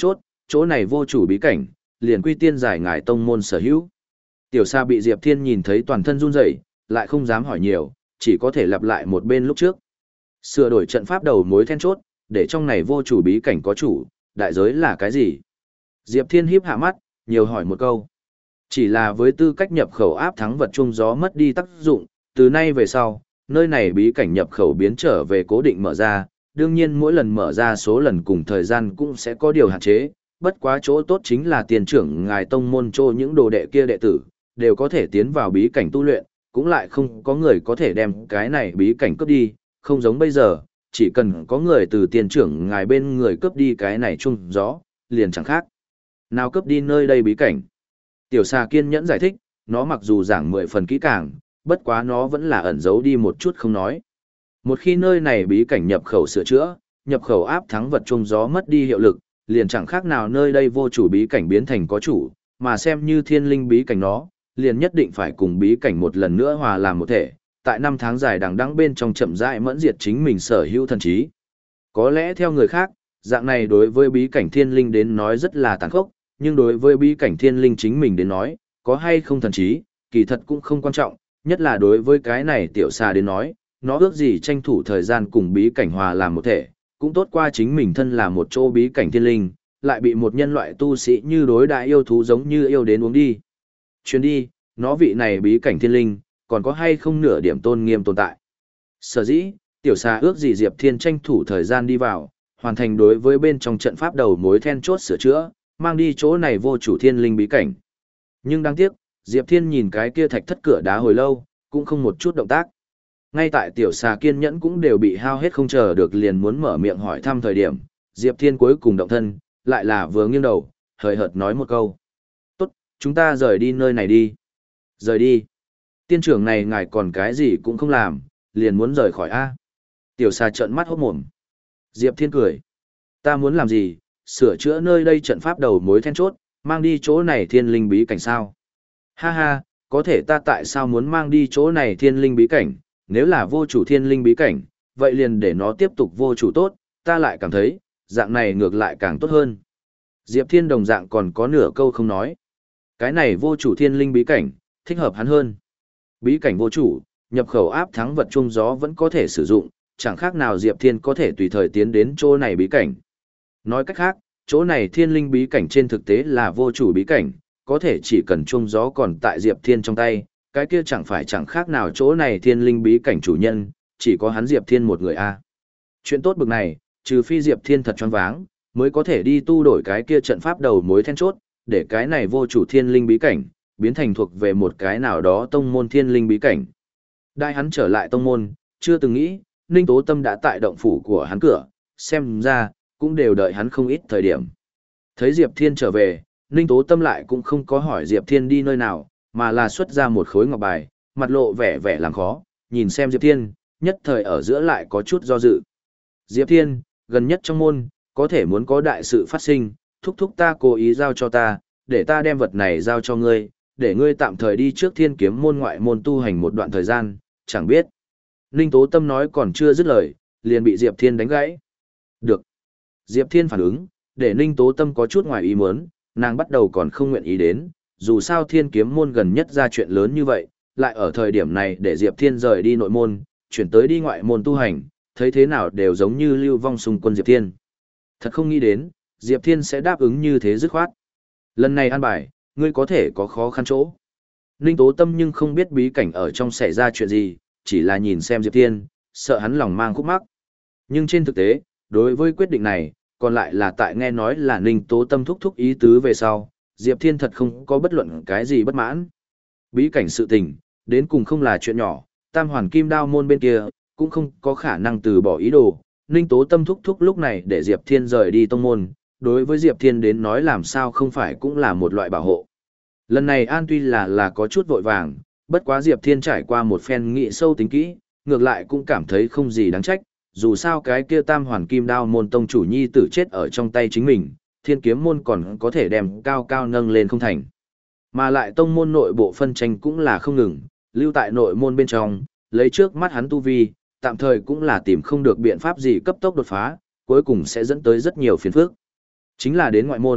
chỗ này vô chủ bí cảnh, liền quy tiên giải ngài tông môn sở hữu. Tiểu Sa bị Diệp Thiên nhìn thấy toàn thân run rẩy, lại không dám hỏi nhiều, chỉ có thể lặp lại một bên lúc trước. Sửa đổi trận pháp đầu mối then chốt, để trong này vô chủ bí cảnh có chủ, đại giới là cái gì? Diệp Thiên híp hạ mắt, nhiều hỏi một câu. Chỉ là với tư cách nhập khẩu áp thắng vật trung gió mất đi tác dụng, từ nay về sau, nơi này bí cảnh nhập khẩu biến trở về cố định mở ra, đương nhiên mỗi lần mở ra số lần cùng thời gian cũng sẽ có điều hạn chế, bất quá chỗ tốt chính là tiền trưởng ngài tông môn cho những đồ đệ kia đệ tử, đều có thể tiến vào bí cảnh tu luyện, cũng lại không có người có thể đem cái này bí cảnh cướp đi, không giống bây giờ, chỉ cần có người từ tiền trưởng ngài bên người cướp đi cái này chung gió, liền chẳng khác. Nào cướp đi nơi đây bí cảnh? Tiểu Sa kiên nhẫn giải thích, nó mặc dù giảng mười phần kỹ càng, bất quá nó vẫn là ẩn giấu đi một chút không nói. Một khi nơi này bí cảnh nhập khẩu sửa chữa, nhập khẩu áp thắng vật chung gió mất đi hiệu lực, liền chẳng khác nào nơi đây vô chủ bí cảnh biến thành có chủ, mà xem như thiên linh bí cảnh nó, liền nhất định phải cùng bí cảnh một lần nữa hòa làm một thể, tại năm tháng dài đằng đẵng bên trong chậm rãi mẫn diệt chính mình sở hữu thần trí. Có lẽ theo người khác, dạng này đối với bí cảnh thiên linh đến nói rất là tàn khốc, nhưng đối với bí cảnh thiên linh chính mình đến nói, có hay không thần trí, kỳ thật cũng không quan trọng, nhất là đối với cái này Tiểu Sa đến nói, nó ước gì tranh thủ thời gian cùng bí cảnh hòa làm một thể, cũng tốt qua chính mình thân là một chỗ bí cảnh thiên linh, lại bị một nhân loại tu sĩ như đối đại yêu thú giống như yêu đến uống đi. Chuyến đi, nó vị này bí cảnh thiên linh, còn có hay không nửa điểm tôn nghiêm tồn tại. Sở dĩ, Tiểu Sa ước gì Diệp Thiên tranh thủ thời gian đi vào, hoàn thành đối với bên trong trận pháp đầu mối then chốt sửa chữa, mang đi chỗ này vô chủ thiên linh bí cảnh. Nhưng đáng tiếc, Diệp Thiên nhìn cái kia thạch thất cửa đá hồi lâu, cũng không một chút động tác. Ngay tại Tiểu Sa kiên nhẫn cũng đều bị hao hết không chờ được liền muốn mở miệng hỏi thăm thời điểm, Diệp Thiên cuối cùng động thân, lại là vừa nghiêng đầu, hời hợt nói một câu. Tốt, chúng ta rời đi nơi này đi. Rời đi. Tiên trưởng này ngài còn cái gì cũng không làm, liền muốn rời khỏi A. Tiểu Sa trợn mắt hốt mồm. Diệp Thiên cười. Ta muốn làm gì, sửa chữa nơi đây trận pháp đầu mối then chốt, mang đi chỗ này thiên linh bí cảnh sao? Ha ha, có thể ta tại sao muốn mang đi chỗ này thiên linh bí cảnh, nếu là vô chủ thiên linh bí cảnh, vậy liền để nó tiếp tục vô chủ tốt, ta lại cảm thấy, dạng này ngược lại càng tốt hơn. Diệp Thiên đồng dạng còn có nửa câu không nói. Cái này vô chủ thiên linh bí cảnh, thích hợp hắn hơn. Bí cảnh vô chủ, nhập khẩu áp thắng vật trung gió vẫn có thể sử dụng, chẳng khác nào Diệp Thiên có thể tùy thời tiến đến chỗ này bí cảnh. Nói cách khác, chỗ này thiên linh bí cảnh trên thực tế là vô chủ bí cảnh, có thể chỉ cần trung gió còn tại Diệp Thiên trong tay, cái kia chẳng phải chẳng khác nào chỗ này thiên linh bí cảnh chủ nhân, chỉ có hắn Diệp Thiên một người a. Chuyện tốt bực này, trừ phi Diệp Thiên thật choáng váng, mới có thể đi tu đổi cái kia trận pháp đầu mối then chốt, để cái này vô chủ thiên linh bí cảnh, biến thành thuộc về một cái nào đó tông môn thiên linh bí cảnh. Đại hắn trở lại tông môn, chưa từng nghĩ, Ninh Tố Tâm đã tại động phủ của hắn cửa, xem ra, cũng đều đợi hắn không ít thời điểm. Thấy Diệp Thiên trở về, Ninh Tố Tâm lại cũng không có hỏi Diệp Thiên đi nơi nào, mà là xuất ra một khối ngọc bài, mặt lộ vẻ vẻ làm khó, nhìn xem Diệp Thiên, nhất thời ở giữa lại có chút do dự. Diệp Thiên, gần nhất trong môn, có thể muốn có đại sự phát sinh, thúc thúc ta cố ý giao cho ta, để ta đem vật này giao cho ngươi, để ngươi tạm thời đi trước Thiên Kiếm môn ngoại môn tu hành một đoạn thời gian, chẳng biết. Ninh Tố Tâm nói còn chưa dứt lời, liền bị Diệp Thiên đánh gãy. Được. Diệp Thiên phản ứng, để Ninh Tố Tâm có chút ngoài ý muốn, nàng bắt đầu còn không nguyện ý đến, dù sao Thiên Kiếm môn gần nhất ra chuyện lớn như vậy, lại ở thời điểm này để Diệp Thiên rời đi nội môn, chuyển tới đi ngoại môn tu hành, thấy thế nào đều giống như lưu vong xung quân Diệp Thiên. Thật không nghĩ đến, Diệp Thiên sẽ đáp ứng như thế dứt khoát. Lần này an bài, ngươi có thể có khó khăn chỗ. Ninh Tố Tâm nhưng không biết bí cảnh ở trong xảy ra chuyện gì, chỉ là nhìn xem Diệp Thiên, sợ hắn lòng mang khúc mắc. Nhưng trên thực tế, đối với quyết định này, còn lại là tại nghe nói là Ninh Tố Tâm thúc thúc ý tứ về sau, Diệp Thiên thật không có bất luận cái gì bất mãn. Bí cảnh sự tình, đến cùng không là chuyện nhỏ, Tam Hoàn Kim Đao môn bên kia, cũng không có khả năng từ bỏ ý đồ. Ninh Tố Tâm thúc thúc lúc này để Diệp Thiên rời đi tông môn, đối với Diệp Thiên đến nói làm sao không phải cũng là một loại bảo hộ. Lần này An tuy là là có chút vội vàng, bất quá Diệp Thiên trải qua một phen nghị sâu tính kỹ, ngược lại cũng cảm thấy không gì đáng trách, dù sao cái kia Tam Hoàn Kim Đao môn tông chủ nhi tử chết ở trong tay chính mình, Thiên Kiếm môn còn có thể đem cao cao nâng lên không thành. Mà lại tông môn nội bộ phân tranh cũng là không ngừng, lưu tại nội môn bên trong, lấy trước mắt hắn tu vi, tạm thời cũng là tìm không được biện pháp gì cấp tốc đột phá, cuối cùng sẽ dẫn tới rất nhiều phiền phức. Chính là đến ngoại môn,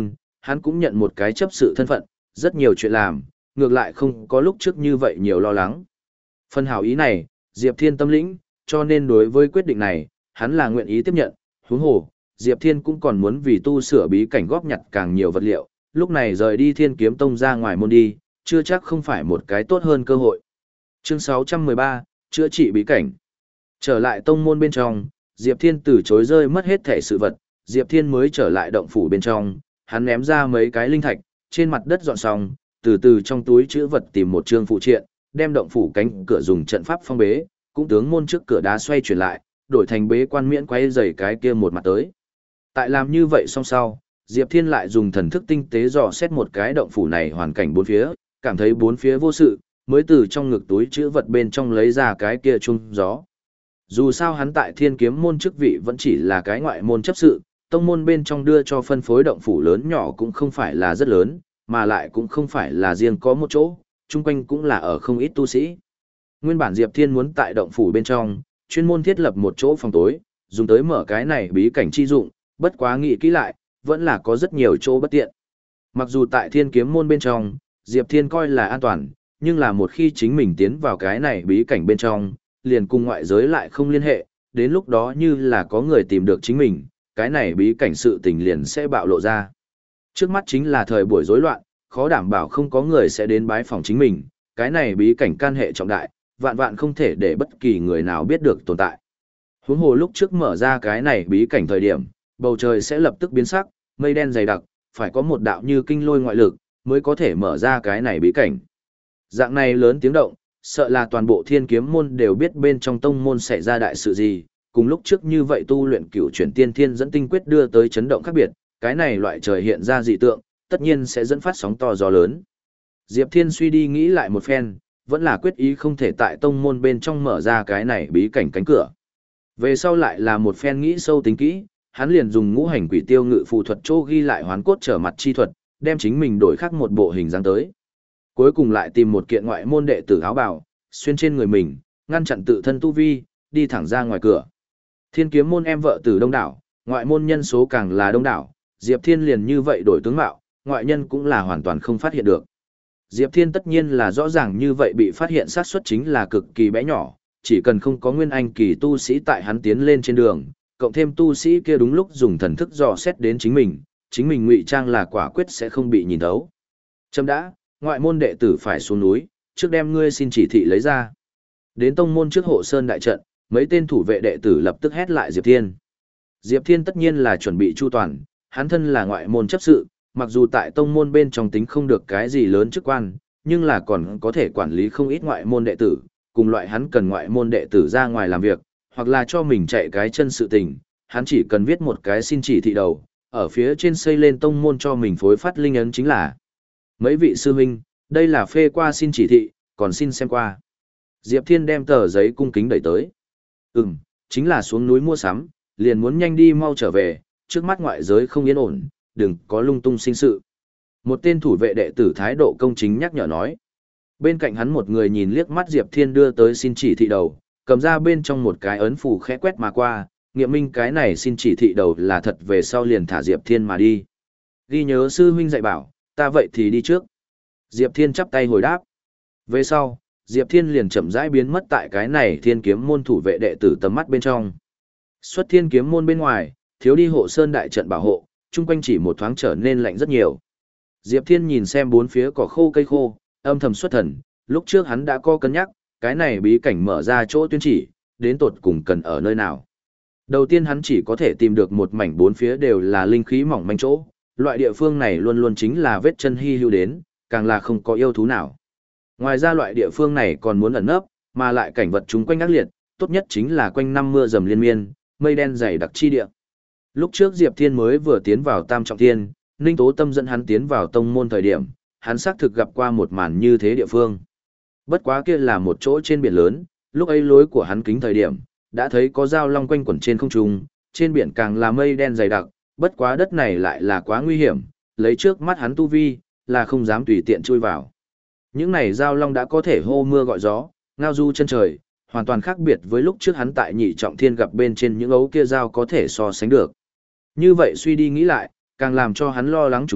hắn cũng nhận một cái chấp sự thân phận, rất nhiều chuyện làm, ngược lại không có lúc trước như vậy nhiều lo lắng. Phần hảo ý này, Diệp Thiên tâm lĩnh, cho nên đối với quyết định này, hắn là nguyện ý tiếp nhận, huống hồ, Diệp Thiên cũng còn muốn vì tu sửa bí cảnh góp nhặt càng nhiều vật liệu, lúc này rời đi Thiên Kiếm Tông ra ngoài môn đi, chưa chắc không phải một cái tốt hơn cơ hội. Chương sáu trăm mười ba, chữa trị bí cảnh. Trở lại tông môn bên trong, Diệp Thiên từ chối rơi mất hết thể sự vật, Diệp Thiên mới trở lại động phủ bên trong, hắn ném ra mấy cái linh thạch, trên mặt đất dọn xong, từ từ trong túi chữ vật tìm một chương phụ triện, đem động phủ cánh cửa dùng trận pháp phong bế, cũng tướng môn trước cửa đá xoay chuyển lại, đổi thành bế quan miễn quay dày cái kia một mặt tới. Tại làm như vậy xong sau, Diệp Thiên lại dùng thần thức tinh tế dò xét một cái động phủ này hoàn cảnh bốn phía, cảm thấy bốn phía vô sự, mới từ trong ngực túi chữ vật bên trong lấy ra cái kia chung gió. Dù sao hắn tại Thiên Kiếm môn chức vị vẫn chỉ là cái ngoại môn chấp sự, tông môn bên trong đưa cho phân phối động phủ lớn nhỏ cũng không phải là rất lớn, mà lại cũng không phải là riêng có một chỗ, chung quanh cũng là ở không ít tu sĩ. Nguyên bản Diệp Thiên muốn tại động phủ bên trong, chuyên môn thiết lập một chỗ phòng tối, dùng tới mở cái này bí cảnh chi dụng, bất quá nghĩ kỹ lại, vẫn là có rất nhiều chỗ bất tiện. Mặc dù tại Thiên Kiếm môn bên trong, Diệp Thiên coi là an toàn, nhưng là một khi chính mình tiến vào cái này bí cảnh bên trong, liền cùng ngoại giới lại không liên hệ, đến lúc đó như là có người tìm được chính mình, cái này bí cảnh sự tình liền sẽ bạo lộ ra. Trước mắt chính là thời buổi rối loạn, khó đảm bảo không có người sẽ đến bái phòng chính mình, cái này bí cảnh can hệ trọng đại, vạn vạn không thể để bất kỳ người nào biết được tồn tại. Huống hồ lúc trước mở ra cái này bí cảnh thời điểm, bầu trời sẽ lập tức biến sắc, mây đen dày đặc, phải có một đạo như kinh lôi ngoại lực, mới có thể mở ra cái này bí cảnh. Dạng này lớn tiếng động, sợ là toàn bộ Thiên Kiếm môn đều biết bên trong tông môn xảy ra đại sự gì, cùng lúc trước như vậy tu luyện cửu chuyển tiên thiên dẫn tinh quyết đưa tới chấn động khác biệt, cái này loại trời hiện ra dị tượng, tất nhiên sẽ dẫn phát sóng to gió lớn. Diệp Thiên suy đi nghĩ lại một phen, vẫn là quyết ý không thể tại tông môn bên trong mở ra cái này bí cảnh cánh cửa. Về sau lại là một phen nghĩ sâu tính kỹ, hắn liền dùng ngũ hành quỷ tiêu ngự phù thuật chỗ ghi lại hoán cốt trở mặt chi thuật, đem chính mình đổi khác một bộ hình dáng tới. Cuối cùng lại tìm một kiện ngoại môn đệ tử áo bào, xuyên trên người mình, ngăn chặn tự thân tu vi, đi thẳng ra ngoài cửa. Thiên Kiếm môn em vợ tử đông đảo, ngoại môn nhân số càng là đông đảo, Diệp Thiên liền như vậy đổi tướng mạo, ngoại nhân cũng là hoàn toàn không phát hiện được. Diệp Thiên tất nhiên là rõ ràng như vậy bị phát hiện xác suất chính là cực kỳ bé nhỏ, chỉ cần không có nguyên anh kỳ tu sĩ tại hắn tiến lên trên đường, cộng thêm tu sĩ kia đúng lúc dùng thần thức dò xét đến chính mình, chính mình ngụy trang là quả quyết sẽ không bị nhìn thấu. Chấm đã, ngoại môn đệ tử phải xuống núi, trước đem ngươi xin chỉ thị lấy ra. Đến tông môn trước hộ sơn đại trận, mấy tên thủ vệ đệ tử lập tức hét lại Diệp Thiên. Diệp Thiên tất nhiên là chuẩn bị chu toàn, hắn thân là ngoại môn chấp sự, mặc dù tại tông môn bên trong tính không được cái gì lớn chức quan, nhưng là còn có thể quản lý không ít ngoại môn đệ tử, cùng loại hắn cần ngoại môn đệ tử ra ngoài làm việc, hoặc là cho mình chạy cái chân sự tình, hắn chỉ cần viết một cái xin chỉ thị đầu, ở phía trên xây lên tông môn cho mình phối phát linh ấn chính là. Mấy vị sư huynh, đây là phê qua xin chỉ thị, còn xin xem qua. Diệp Thiên đem tờ giấy cung kính đẩy tới. Ừm, chính là xuống núi mua sắm, liền muốn nhanh đi mau trở về, trước mắt ngoại giới không yên ổn, đừng có lung tung sinh sự. Một tên thủ vệ đệ tử thái độ công chính nhắc nhở nói. Bên cạnh hắn một người nhìn liếc mắt Diệp Thiên đưa tới xin chỉ thị đầu, cầm ra bên trong một cái ấn phù khẽ quét mà qua, nghiệm minh cái này xin chỉ thị đầu là thật, về sau liền thả Diệp Thiên mà đi. Ghi nhớ sư huynh dạy bảo, ta vậy thì đi trước. Diệp Thiên chắp tay hồi đáp. Về sau, Diệp Thiên liền chậm rãi biến mất tại cái này Thiên Kiếm môn thủ vệ đệ tử tầm mắt bên trong. Xuất Thiên Kiếm môn bên ngoài, thiếu đi hộ sơn đại trận bảo hộ, chung quanh chỉ một thoáng trở nên lạnh rất nhiều. Diệp Thiên nhìn xem bốn phía cỏ khô cây khô, âm thầm xuất thần, lúc trước hắn đã có cân nhắc, cái này bí cảnh mở ra chỗ tuyên chỉ, đến tột cùng cần ở nơi nào. Đầu tiên hắn chỉ có thể tìm được một mảnh bốn phía đều là linh khí mỏng manh chỗ, loại địa phương này luôn luôn chính là vết chân hy hữu đến, càng là không có yêu thú nào. Ngoài ra loại địa phương này còn muốn ẩn nấp, mà lại cảnh vật chúng quanh ác liệt, tốt nhất chính là quanh năm mưa dầm liên miên, mây đen dày đặc chi địa. Lúc trước Diệp Thiên mới vừa tiến vào Tam Trọng Thiên, Ninh Tố Tâm dẫn hắn tiến vào tông môn thời điểm, hắn xác thực gặp qua một màn như thế địa phương. Bất quá kia là một chỗ trên biển lớn, lúc ấy lối của hắn kính thời điểm, đã thấy có dao long quanh quẩn trên không trung, trên biển càng là mây đen dày đặc, bất quá đất này lại là quá nguy hiểm, lấy trước mắt hắn tu vi, là không dám tùy tiện chui vào. Những này dao long đã có thể hô mưa gọi gió, ngao du chân trời, hoàn toàn khác biệt với lúc trước hắn tại Nhị Trọng Thiên gặp bên trên những ấu kia dao có thể so sánh được. Như vậy suy đi nghĩ lại, càng làm cho hắn lo lắng trùng điệp,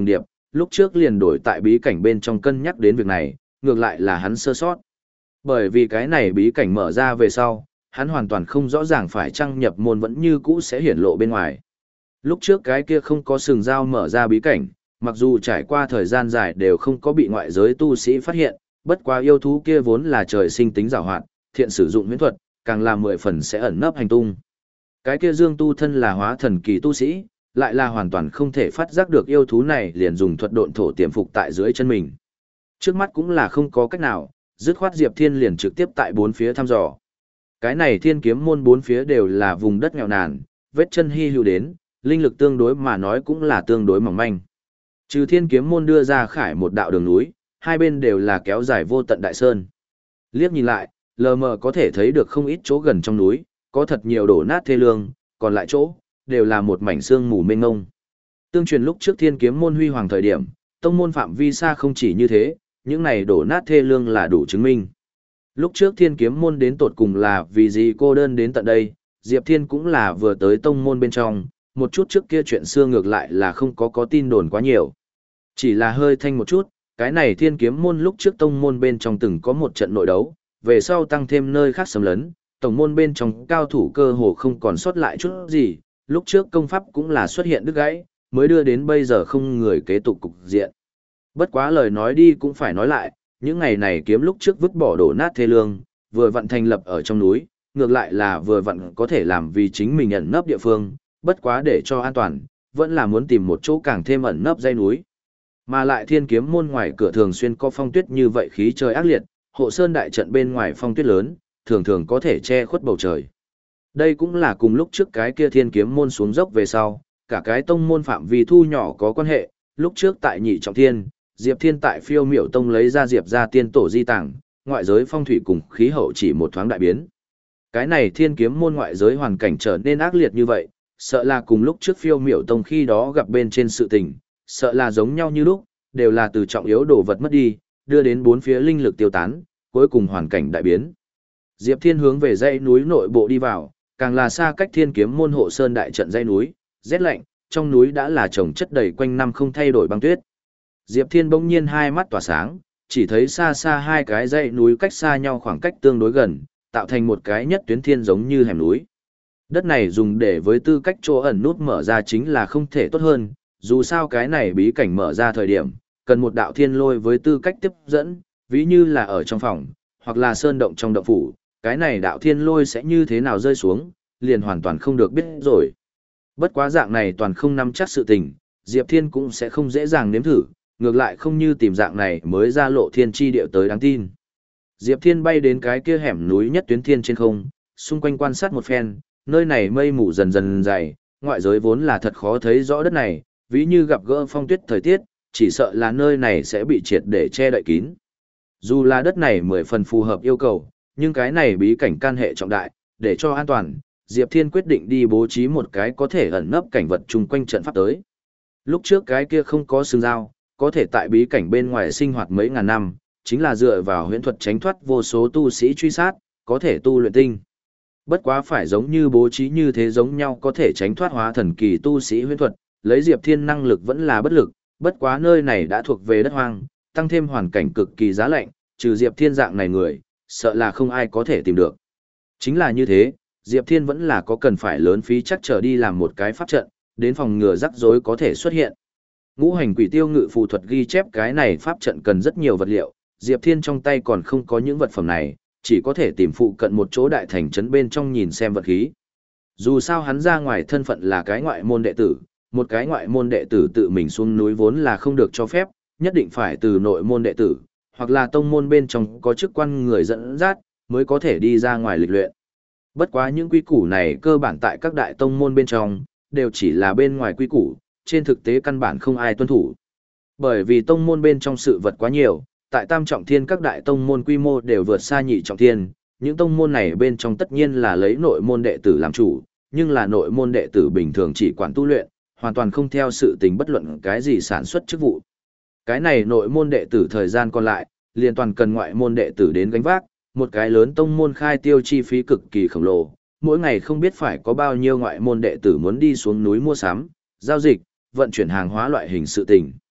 lúc trước liền đổi tại bí cảnh bên trong cân nhắc đến việc này, ngược lại là hắn sơ sót. Bởi vì cái này bí cảnh mở ra về sau, hắn hoàn toàn không rõ ràng phải chăng nhập môn vẫn như cũ sẽ hiển lộ bên ngoài. Lúc trước cái kia không có sừng dao mở ra bí cảnh, mặc dù trải qua thời gian dài đều không có bị ngoại giới tu sĩ phát hiện, bất quá yêu thú kia vốn là trời sinh tính giàu hoạt, thiện sử dụng huyễn thuật, càng là mười phần sẽ ẩn nấp hành tung. Cái kia Dương Tu thân là hóa thần kỳ tu sĩ, lại là hoàn toàn không thể phát giác được yêu thú này liền dùng thuật độn thổ tiềm phục tại dưới chân mình. Trước mắt cũng là không có cách nào, dứt khoát Diệp Thiên liền trực tiếp tại bốn phía thăm dò. Cái này Thiên Kiếm môn bốn phía đều là vùng đất nghèo nàn, vết chân hy hữu đến, linh lực tương đối mà nói cũng là tương đối mỏng manh. Trừ Thiên Kiếm môn đưa ra khải một đạo đường núi, hai bên đều là kéo dài vô tận đại sơn. Liếc nhìn lại, lờ mờ có thể thấy được không ít chỗ gần trong núi, có thật nhiều đổ nát thê lương, còn lại chỗ, đều là một mảnh sương mù mênh mông. Tương truyền lúc trước Thiên Kiếm môn huy hoàng thời điểm, tông môn phạm vi xa không chỉ như thế, những này đổ nát thê lương là đủ chứng minh. Lúc trước Thiên Kiếm môn đến tột cùng là vì gì cô đơn đến tận đây, Diệp Thiên cũng là vừa tới tông môn bên trong, một chút trước kia chuyện xưa ngược lại là không có có tin đồn quá nhiều. Chỉ là hơi thanh một chút, cái này Thiên Kiếm môn lúc trước tông môn bên trong từng có một trận nội đấu, về sau tăng thêm nơi khác xâm lấn, tổng môn bên trong cao thủ cơ hồ không còn sót lại chút gì, lúc trước công pháp cũng là xuất hiện đứt gãy, mới đưa đến bây giờ không người kế tục cục diện. Bất quá lời nói đi cũng phải nói lại, những ngày này kiếm lúc trước vứt bỏ đổ nát thê lương, vừa vặn thành lập ở trong núi, ngược lại là vừa vặn có thể làm vì chính mình ẩn nấp địa phương, bất quá để cho an toàn, vẫn là muốn tìm một chỗ càng thêm ẩn nấp dãy núi. Mà lại Thiên Kiếm môn ngoài cửa thường xuyên có phong tuyết như vậy khí trời ác liệt, hộ sơn đại trận bên ngoài phong tuyết lớn, thường thường có thể che khuất bầu trời. Đây cũng là cùng lúc trước cái kia Thiên Kiếm môn xuống dốc về sau, cả cái tông môn phạm vi thu nhỏ có quan hệ, lúc trước tại Nhị Trọng Thiên, Diệp Thiên tại Phiêu Miểu Tông lấy ra Diệp ra tiên tổ di tàng, ngoại giới phong thủy cùng khí hậu chỉ một thoáng đại biến. Cái này Thiên Kiếm môn ngoại giới hoàn cảnh trở nên ác liệt như vậy, sợ là cùng lúc trước Phiêu Miểu Tông khi đó gặp bên trên sự tình, sợ là giống nhau như lúc, đều là từ trọng yếu đồ vật mất đi, đưa đến bốn phía linh lực tiêu tán, cuối cùng hoàn cảnh đại biến. Diệp Thiên hướng về dãy núi nội bộ đi vào, càng là xa cách Thiên Kiếm môn hộ sơn đại trận dãy núi, rét lạnh, trong núi đã là trồng chất đầy quanh năm không thay đổi băng tuyết. Diệp Thiên bỗng nhiên hai mắt tỏa sáng, chỉ thấy xa xa hai cái dãy núi cách xa nhau khoảng cách tương đối gần, tạo thành một cái nhất tuyến thiên giống như hẻm núi. Đất này dùng để với tư cách chỗ ẩn nút mở ra chính là không thể tốt hơn, dù sao cái này bí cảnh mở ra thời điểm, cần một đạo thiên lôi với tư cách tiếp dẫn, ví như là ở trong phòng, hoặc là sơn động trong động phủ, cái này đạo thiên lôi sẽ như thế nào rơi xuống, liền hoàn toàn không được biết rồi. Bất quá dạng này toàn không nắm chắc sự tình, Diệp Thiên cũng sẽ không dễ dàng nếm thử, ngược lại không như tìm dạng này mới ra lộ thiên chi điệu tới đáng tin. Diệp Thiên bay đến cái kia hẻm núi nhất tuyến thiên trên không, xung quanh quan sát một phen, nơi này mây mù dần dần dày, ngoại giới vốn là thật khó thấy rõ đất này, ví như gặp gỡ phong tuyết thời tiết, chỉ sợ là nơi này sẽ bị triệt để che đậy kín. Dù là đất này mười phần phù hợp yêu cầu, nhưng cái này bí cảnh can hệ trọng đại, để cho an toàn, Diệp Thiên quyết định đi bố trí một cái có thể ẩn nấp cảnh vật chung quanh trận pháp tới. Lúc trước cái kia không có xương dao, có thể tại bí cảnh bên ngoài sinh hoạt mấy ngàn năm, chính là dựa vào huyễn thuật tránh thoát vô số tu sĩ truy sát, có thể tu luyện tinh. Bất quá phải giống như bố trí như thế giống nhau có thể tránh thoát hóa thần kỳ tu sĩ huyễn thuật, lấy Diệp Thiên năng lực vẫn là bất lực, bất quá nơi này đã thuộc về đất hoang, tăng thêm hoàn cảnh cực kỳ giá lạnh, trừ Diệp Thiên dạng này người, sợ là không ai có thể tìm được. Chính là như thế, Diệp Thiên vẫn là có cần phải lớn phí chắc trở đi làm một cái pháp trận, đến phòng ngừa rắc rối có thể xuất hiện. Ngũ hành quỷ tiêu ngự phù thuật ghi chép cái này pháp trận cần rất nhiều vật liệu, Diệp Thiên trong tay còn không có những vật phẩm này, chỉ có thể tìm phụ cận một chỗ đại thành trấn bên trong nhìn xem vật khí. Dù sao hắn ra ngoài thân phận là cái ngoại môn đệ tử, một cái ngoại môn đệ tử tự mình xuống núi vốn là không được cho phép, nhất định phải từ nội môn đệ tử, hoặc là tông môn bên trong có chức quan người dẫn dắt, mới có thể đi ra ngoài lịch luyện. Bất quá những quy củ này cơ bản tại các đại tông môn bên trong, đều chỉ là bên ngoài quy củ, trên thực tế căn bản không ai tuân thủ. Bởi vì tông môn bên trong sự vật quá nhiều, tại tam trọng thiên các đại tông môn quy mô đều vượt xa nhị trọng thiên, những tông môn này bên trong tất nhiên là lấy nội môn đệ tử làm chủ, nhưng là nội môn đệ tử bình thường chỉ quản tu luyện, hoàn toàn không theo sự tình bất luận cái gì sản xuất chức vụ. Cái này nội môn đệ tử thời gian còn lại, liền toàn cần ngoại môn đệ tử đến gánh vác, một cái lớn tông môn khai tiêu chi phí cực kỳ khổng lồ, mỗi ngày không biết phải có bao nhiêu ngoại môn đệ tử muốn đi xuống núi mua sắm, giao dịch, vận chuyển hàng hóa loại hình sự tình.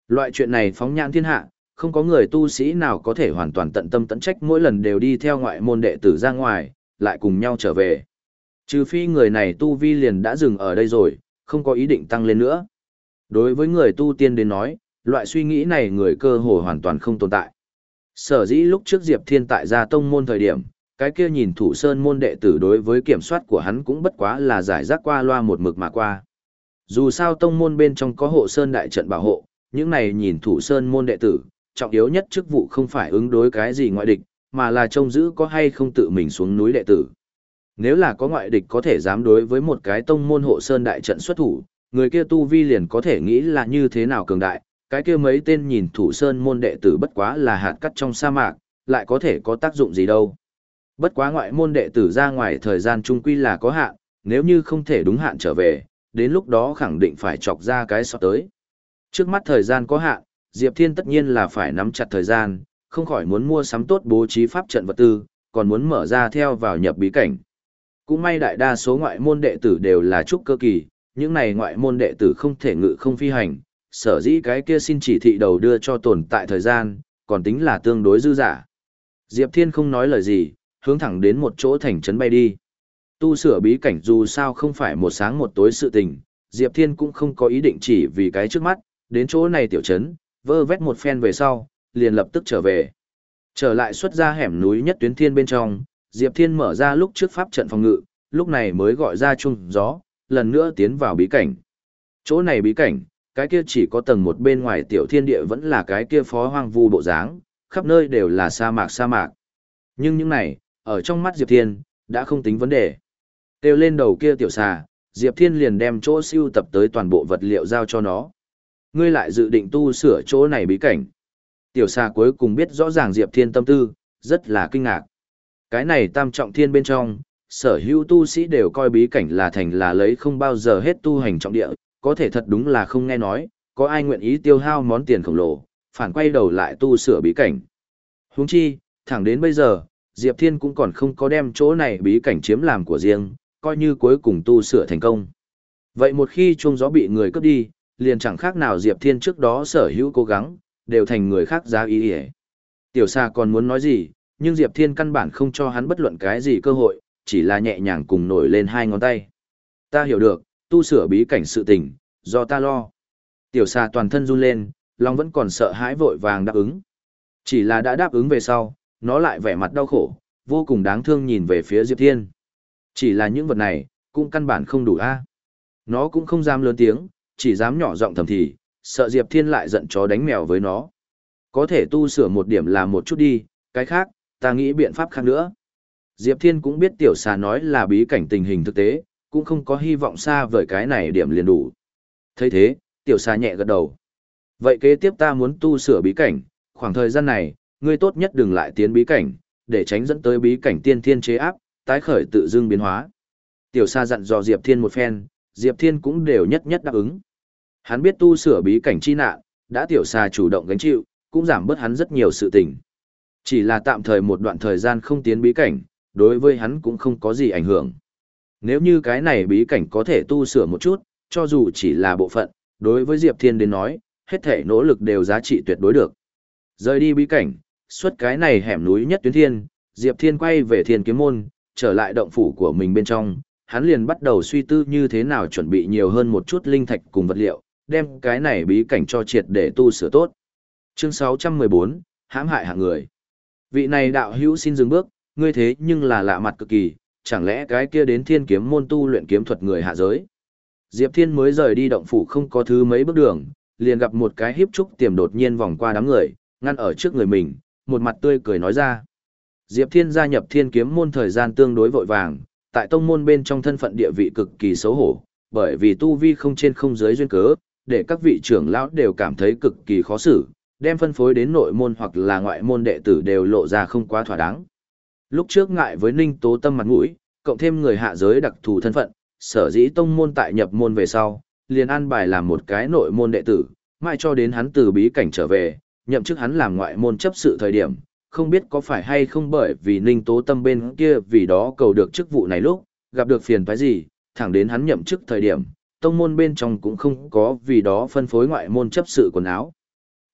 Loại chuyện này phóng nhãn thiên hạ, không có người tu sĩ nào có thể hoàn toàn tận tâm tận trách mỗi lần đều đi theo ngoại môn đệ tử ra ngoài, lại cùng nhau trở về. Trừ phi người này tu vi liền đã dừng ở đây rồi, không có ý định tăng lên nữa. Đối với người tu tiên đến nói, loại suy nghĩ này người cơ hồ hoàn toàn không tồn tại. Sở dĩ lúc trước Diệp Thiên tại gia tông môn thời điểm, cái kia nhìn thủ sơn môn đệ tử đối với kiểm soát của hắn cũng bất quá là giải rác qua loa một mực mà qua. Dù sao tông môn bên trong có hộ sơn đại trận bảo hộ, những này nhìn thủ sơn môn đệ tử, trọng yếu nhất chức vụ không phải ứng đối cái gì ngoại địch, mà là trông giữ có hay không tự mình xuống núi đệ tử. Nếu là có ngoại địch có thể dám đối với một cái tông môn hộ sơn đại trận xuất thủ, người kia tu vi liền có thể nghĩ là như thế nào cường đại, cái kia mấy tên nhìn thủ sơn môn đệ tử bất quá là hạt cát trong sa mạc, lại có thể có tác dụng gì đâu. Bất quá ngoại môn đệ tử ra ngoài thời gian trung quy là có hạn, nếu như không thể đúng hạn trở về, đến lúc đó khẳng định phải chọc ra cái sọt tới. Trước mắt thời gian có hạn, Diệp Thiên tất nhiên là phải nắm chặt thời gian, không khỏi muốn mua sắm tốt bố trí pháp trận vật tư, còn muốn mở ra theo vào nhập bí cảnh. Cũng may đại đa số ngoại môn đệ tử đều là trúc cơ kỳ, những này ngoại môn đệ tử không thể ngự không phi hành, sở dĩ cái kia xin chỉ thị đầu đưa cho tồn tại thời gian, còn tính là tương đối dư giả. Diệp Thiên không nói lời gì, hướng thẳng đến một chỗ thành trấn bay đi. Tu sửa bí cảnh dù sao không phải một sáng một tối sự tình, Diệp Thiên cũng không có ý định chỉ vì cái trước mắt, đến chỗ này tiểu trấn, vơ vét một phen về sau, liền lập tức trở về. Trở lại xuất ra hẻm núi nhất tuyến thiên bên trong, Diệp Thiên mở ra lúc trước pháp trận phòng ngự, lúc này mới gọi ra chung gió, lần nữa tiến vào bí cảnh. Chỗ này bí cảnh, cái kia chỉ có tầng một bên ngoài tiểu thiên địa vẫn là cái kia phó hoang vu bộ dáng, khắp nơi đều là sa mạc sa mạc. Nhưng những này, ở trong mắt Diệp Thiên, đã không tính vấn đề. Kêu lên đầu kia tiểu xà, Diệp Thiên liền đem chỗ siêu tập tới toàn bộ vật liệu giao cho nó. Ngươi lại dự định tu sửa chỗ này bí cảnh. Tiểu xà cuối cùng biết rõ ràng Diệp Thiên tâm tư, rất là kinh ngạc. Cái này tam trọng thiên bên trong, sở hữu tu sĩ đều coi bí cảnh là thành là lấy không bao giờ hết tu hành trọng địa, có thể thật đúng là không nghe nói, có ai nguyện ý tiêu hao món tiền khổng lồ, phản quay đầu lại tu sửa bí cảnh. Huống chi, thẳng đến bây giờ, Diệp Thiên cũng còn không có đem chỗ này bí cảnh chiếm làm của riêng, coi như cuối cùng tu sửa thành công. Vậy một khi chuông gió bị người cướp đi, liền chẳng khác nào Diệp Thiên trước đó sở hữu cố gắng, đều thành người khác giá ý ỉa. Tiểu Sa còn muốn nói gì, nhưng Diệp Thiên căn bản không cho hắn bất luận cái gì cơ hội, chỉ là nhẹ nhàng cùng nổi lên hai ngón tay. Ta hiểu được, tu sửa bí cảnh sự tình, do ta lo. Tiểu Sa toàn thân run lên, lòng vẫn còn sợ hãi vội vàng đáp ứng. Chỉ là đã đáp ứng về sau, nó lại vẻ mặt đau khổ, vô cùng đáng thương nhìn về phía Diệp Thiên. Chỉ là những vật này, cũng căn bản không đủ a. Nó cũng không dám lớn tiếng, chỉ dám nhỏ giọng thầm thì, sợ Diệp Thiên lại giận chó đánh mèo với nó. Có thể tu sửa một điểm là một chút đi, cái khác, ta nghĩ biện pháp khác nữa. Diệp Thiên cũng biết tiểu xà nói là bí cảnh tình hình thực tế, cũng không có hy vọng xa vời cái này điểm liền đủ. Thấy thế, tiểu xà nhẹ gật đầu. Vậy kế tiếp ta muốn tu sửa bí cảnh, khoảng thời gian này, ngươi tốt nhất đừng lại tiến bí cảnh, để tránh dẫn tới bí cảnh tiên thiên chế áp, tái khởi tự dưng biến hóa. Tiểu xà dặn dò Diệp Thiên một phen, Diệp Thiên cũng đều nhất nhất đáp ứng. Hắn biết tu sửa bí cảnh chi nạn, đã tiểu xà chủ động gánh chịu, cũng giảm bớt hắn rất nhiều sự tình. Chỉ là tạm thời một đoạn thời gian không tiến bí cảnh, đối với hắn cũng không có gì ảnh hưởng. Nếu như cái này bí cảnh có thể tu sửa một chút, cho dù chỉ là bộ phận, đối với Diệp Thiên đến nói, hết thể nỗ lực đều giá trị tuyệt đối được. Rời đi bí cảnh, xuất cái này hẻm núi nhất tuyến thiên, Diệp Thiên quay về Thiên Kiếm Môn, trở lại động phủ của mình bên trong, hắn liền bắt đầu suy tư như thế nào chuẩn bị nhiều hơn một chút linh thạch cùng vật liệu, đem cái này bí cảnh cho triệt để tu sửa tốt. Chương sáu trăm mười bốn, hãm hại hạng người. Vị này đạo hữu xin dừng bước, ngươi thế nhưng là lạ mặt cực kỳ, chẳng lẽ cái kia đến Thiên Kiếm Môn tu luyện kiếm thuật người hạ giới. Diệp Thiên mới rời đi động phủ không có thứ mấy bước đường, liền gặp một cái hiếp trúc tiềm đột nhiên vòng qua đám người, ngăn ở trước người mình, một mặt tươi cười nói ra. Diệp Thiên gia nhập Thiên Kiếm Môn thời gian tương đối vội vàng, tại tông môn bên trong thân phận địa vị cực kỳ xấu hổ, bởi vì tu vi không trên không dưới duyên cớ, để các vị trưởng lão đều cảm thấy cực kỳ khó xử, đem phân phối đến nội môn hoặc là ngoại môn đệ tử đều lộ ra không quá thỏa đáng. Lúc trước ngại với Ninh Tố Tâm mặt mũi, cộng thêm người hạ giới đặc thù thân phận, sở dĩ tông môn tại nhập môn về sau, liền an bài làm một cái nội môn đệ tử, mãi cho đến hắn từ bí cảnh trở về, nhậm chức hắn làm ngoại môn chấp sự thời điểm, không biết có phải hay không bởi vì Ninh Tố Tâm bên kia vì đó cầu được chức vụ này lúc, gặp được phiền toái gì, thẳng đến hắn nhậm chức thời điểm, tông môn bên trong cũng không có vì đó phân phối ngoại môn chấp sự quần áo.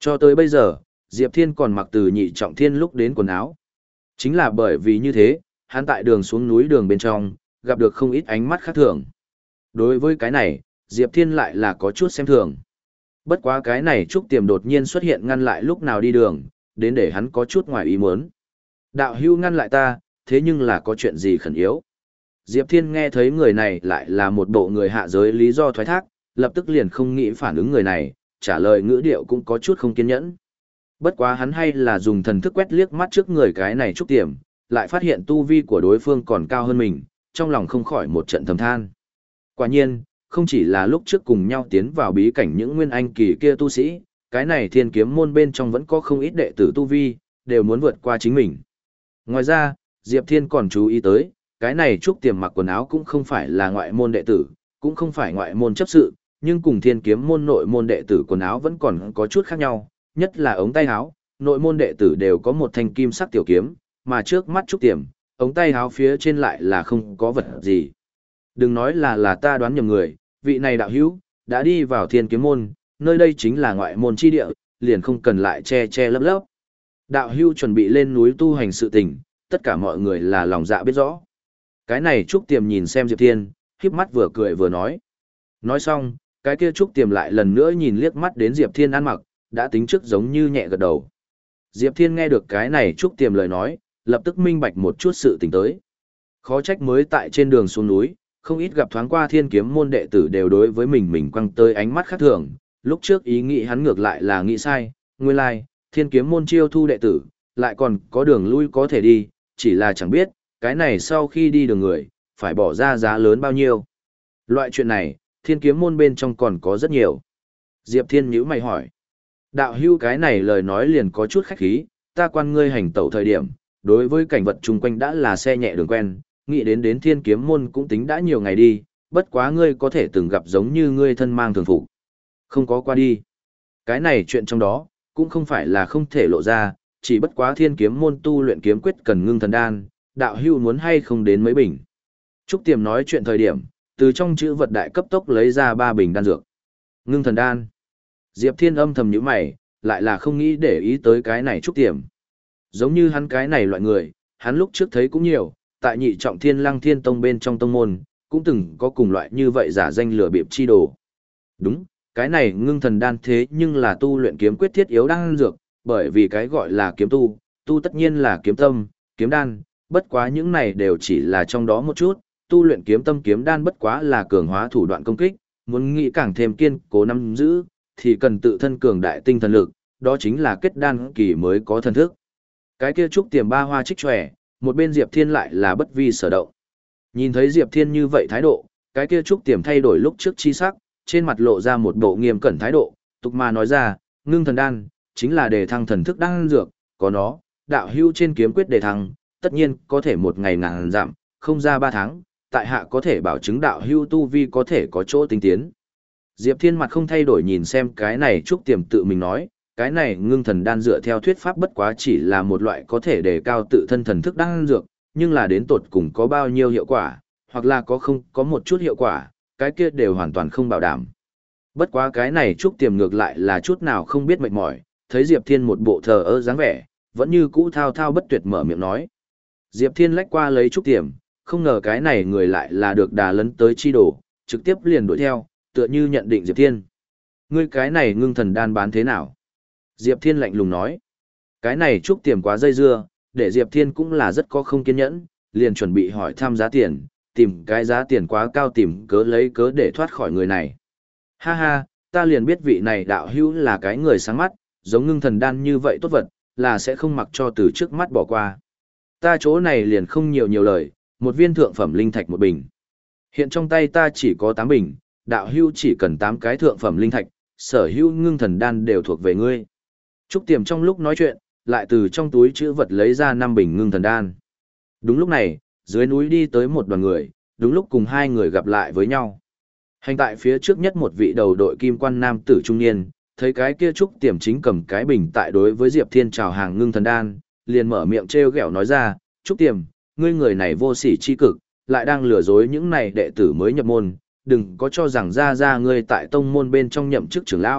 Cho tới bây giờ, Diệp Thiên còn mặc từ nhị trọng thiên lúc đến quần áo. Chính là bởi vì như thế, hắn tại đường xuống núi đường bên trong, gặp được không ít ánh mắt khác thường. Đối với cái này, Diệp Thiên lại là có chút xem thường. Bất quá cái này Trúc Tiềm đột nhiên xuất hiện ngăn lại lúc nào đi đường, đến để hắn có chút ngoài ý muốn. Đạo hưu ngăn lại ta, thế nhưng là có chuyện gì khẩn yếu? Diệp Thiên nghe thấy người này lại là một bộ người hạ giới lý do thoái thác, lập tức liền không nghĩ phản ứng người này, trả lời ngữ điệu cũng có chút không kiên nhẫn. Bất quá hắn hay là dùng thần thức quét liếc mắt trước người cái này Trúc Tiềm, lại phát hiện tu vi của đối phương còn cao hơn mình, trong lòng không khỏi một trận thầm than. Quả nhiên, không chỉ là lúc trước cùng nhau tiến vào bí cảnh những nguyên anh kỳ kia tu sĩ, cái này thiên kiếm môn bên trong vẫn có không ít đệ tử tu vi, đều muốn vượt qua chính mình. Ngoài ra, Diệp Thiên còn chú ý tới, cái này Trúc Tiềm mặc quần áo cũng không phải là ngoại môn đệ tử, cũng không phải ngoại môn chấp sự, nhưng cùng thiên kiếm môn nội môn đệ tử quần áo vẫn còn có chút khác nhau, nhất là ống tay áo, nội môn đệ tử đều có một thanh kim sắc tiểu kiếm, mà trước mắt Trúc Tiềm, ống tay áo phía trên lại là không có vật gì. Đừng nói là là ta đoán nhầm người, vị này đạo hữu, đã đi vào thiên kiếm môn, nơi đây chính là ngoại môn chi địa, liền không cần lại che che lấp lấp. Đạo hữu chuẩn bị lên núi tu hành sự tình, tất cả mọi người là lòng dạ biết rõ. Cái này Trúc Tiềm nhìn xem Diệp Thiên, khiếp mắt vừa cười vừa nói. Nói xong, cái kia Trúc Tiềm lại lần nữa nhìn liếc mắt đến Diệp Thiên ăn mặc, đã tính trước giống như nhẹ gật đầu. Diệp Thiên nghe được cái này Trúc Tiềm lời nói, lập tức minh bạch một chút sự tình tới. Khó trách mới tại trên đường xuống núi, không ít gặp thoáng qua thiên kiếm môn đệ tử đều đối với mình mình quăng tới ánh mắt khác thường. Lúc trước ý nghĩ hắn ngược lại là nghĩ sai, nguyên lai, like, thiên kiếm môn chiêu thu đệ tử, lại còn có đường lui có thể đi, chỉ là chẳng biết, cái này sau khi đi đường người, phải bỏ ra giá lớn bao nhiêu. Loại chuyện này, thiên kiếm môn bên trong còn có rất nhiều. Diệp Thiên nhíu mày hỏi. Đạo hưu cái này lời nói liền có chút khách khí, ta quan ngươi hành tẩu thời điểm, đối với cảnh vật chung quanh đã là xe nhẹ đường quen, nghĩ đến đến thiên kiếm môn cũng tính đã nhiều ngày đi, bất quá ngươi có thể từng gặp giống như ngươi thân mang thường phục. Không có qua đi. Cái này chuyện trong đó, cũng không phải là không thể lộ ra, chỉ bất quá thiên kiếm môn tu luyện kiếm quyết cần ngưng thần đan, đạo hưu muốn hay không đến mấy bình. Trúc Tiềm nói chuyện thời điểm, từ trong chữ vật đại cấp tốc lấy ra ba bình đan dược. Ngưng thần đan. Diệp Thiên âm thầm nhíu mày, lại là không nghĩ để ý tới cái này Trúc Tiềm. Giống như hắn cái này loại người, hắn lúc trước thấy cũng nhiều, tại nhị trọng thiên lăng thiên tông bên trong tông môn, cũng từng có cùng loại như vậy giả danh lừa bịp chi đồ. Đúng, cái này ngưng thần đan thế nhưng là tu luyện kiếm quyết thiết yếu đan dược, bởi vì cái gọi là kiếm tu, tu tất nhiên là kiếm tâm, kiếm đan, bất quá những này đều chỉ là trong đó một chút, tu luyện kiếm tâm kiếm đan bất quá là cường hóa thủ đoạn công kích, muốn nghĩ càng thêm kiên cố nắm giữ, thì cần tự thân cường đại tinh thần lực, đó chính là kết đan kỳ mới có thần thức. Cái kia Trúc Tiềm ba hoa trích tròe, một bên Diệp Thiên lại là bất vi sở động. Nhìn thấy Diệp Thiên như vậy thái độ, cái kia Trúc Tiềm thay đổi lúc trước chi sắc, trên mặt lộ ra một bộ nghiêm cẩn thái độ, tục mà nói ra, ngưng thần đan, chính là đề thăng thần thức đan dược, có nó, đạo hưu trên kiếm quyết đề thăng, tất nhiên có thể một ngày ngàn giảm, không ra ba tháng, tại hạ có thể bảo chứng đạo hưu tu vi có thể có chỗ tinh tiến. Diệp Thiên mặt không thay đổi nhìn xem cái này Trúc Tiềm tự mình nói, cái này ngưng thần đan dựa theo thuyết pháp bất quá chỉ là một loại có thể đề cao tự thân thần thức đan dược, nhưng là đến tột cùng có bao nhiêu hiệu quả, hoặc là có không có một chút hiệu quả, cái kia đều hoàn toàn không bảo đảm. Bất quá cái này Trúc Tiềm ngược lại là chút nào không biết mệt mỏi, thấy Diệp Thiên một bộ thờ ơ dáng vẻ, vẫn như cũ thao thao bất tuyệt mở miệng nói. Diệp Thiên lách qua lấy Trúc Tiềm, không ngờ cái này người lại là được đà lấn tới chi đổ, trực tiếp liền đuổi theo, tựa như nhận định Diệp Thiên. Ngươi cái này ngưng thần đan bán thế nào? Diệp Thiên lạnh lùng nói. Cái này Trúc Tiềm quá dây dưa, để Diệp Thiên cũng là rất có không kiên nhẫn, liền chuẩn bị hỏi thăm giá tiền, tìm cái giá tiền quá cao tìm cớ lấy cớ để thoát khỏi người này. Ha ha, ta liền biết vị này đạo hữu là cái người sáng mắt, giống ngưng thần đan như vậy tốt vật, là sẽ không mặc cho từ trước mắt bỏ qua. Ta chỗ này liền không nhiều nhiều lời, một viên thượng phẩm linh thạch một bình. Hiện trong tay ta chỉ có tám bình, đạo hữu chỉ cần tám cái thượng phẩm linh thạch, sở hữu ngưng thần đan đều thuộc về ngươi. Trúc Tiềm trong lúc nói chuyện, lại từ trong túi chữ vật lấy ra năm bình ngưng thần đan. Đúng lúc này, dưới núi đi tới một đoàn người, đúng lúc cùng hai người gặp lại với nhau. Hành tại phía trước nhất một vị đầu đội kim quan nam tử trung niên, thấy cái kia Trúc Tiềm chính cầm cái bình tại đối với Diệp Thiên chào hàng ngưng thần đan, liền mở miệng trêu ghẹo nói ra, Trúc Tiềm, ngươi người này vô sỉ chi cực, lại đang lừa dối những này đệ tử mới nhập môn, đừng có cho rằng ra ra ngươi tại tông môn bên trong nhậm chức trưởng lão,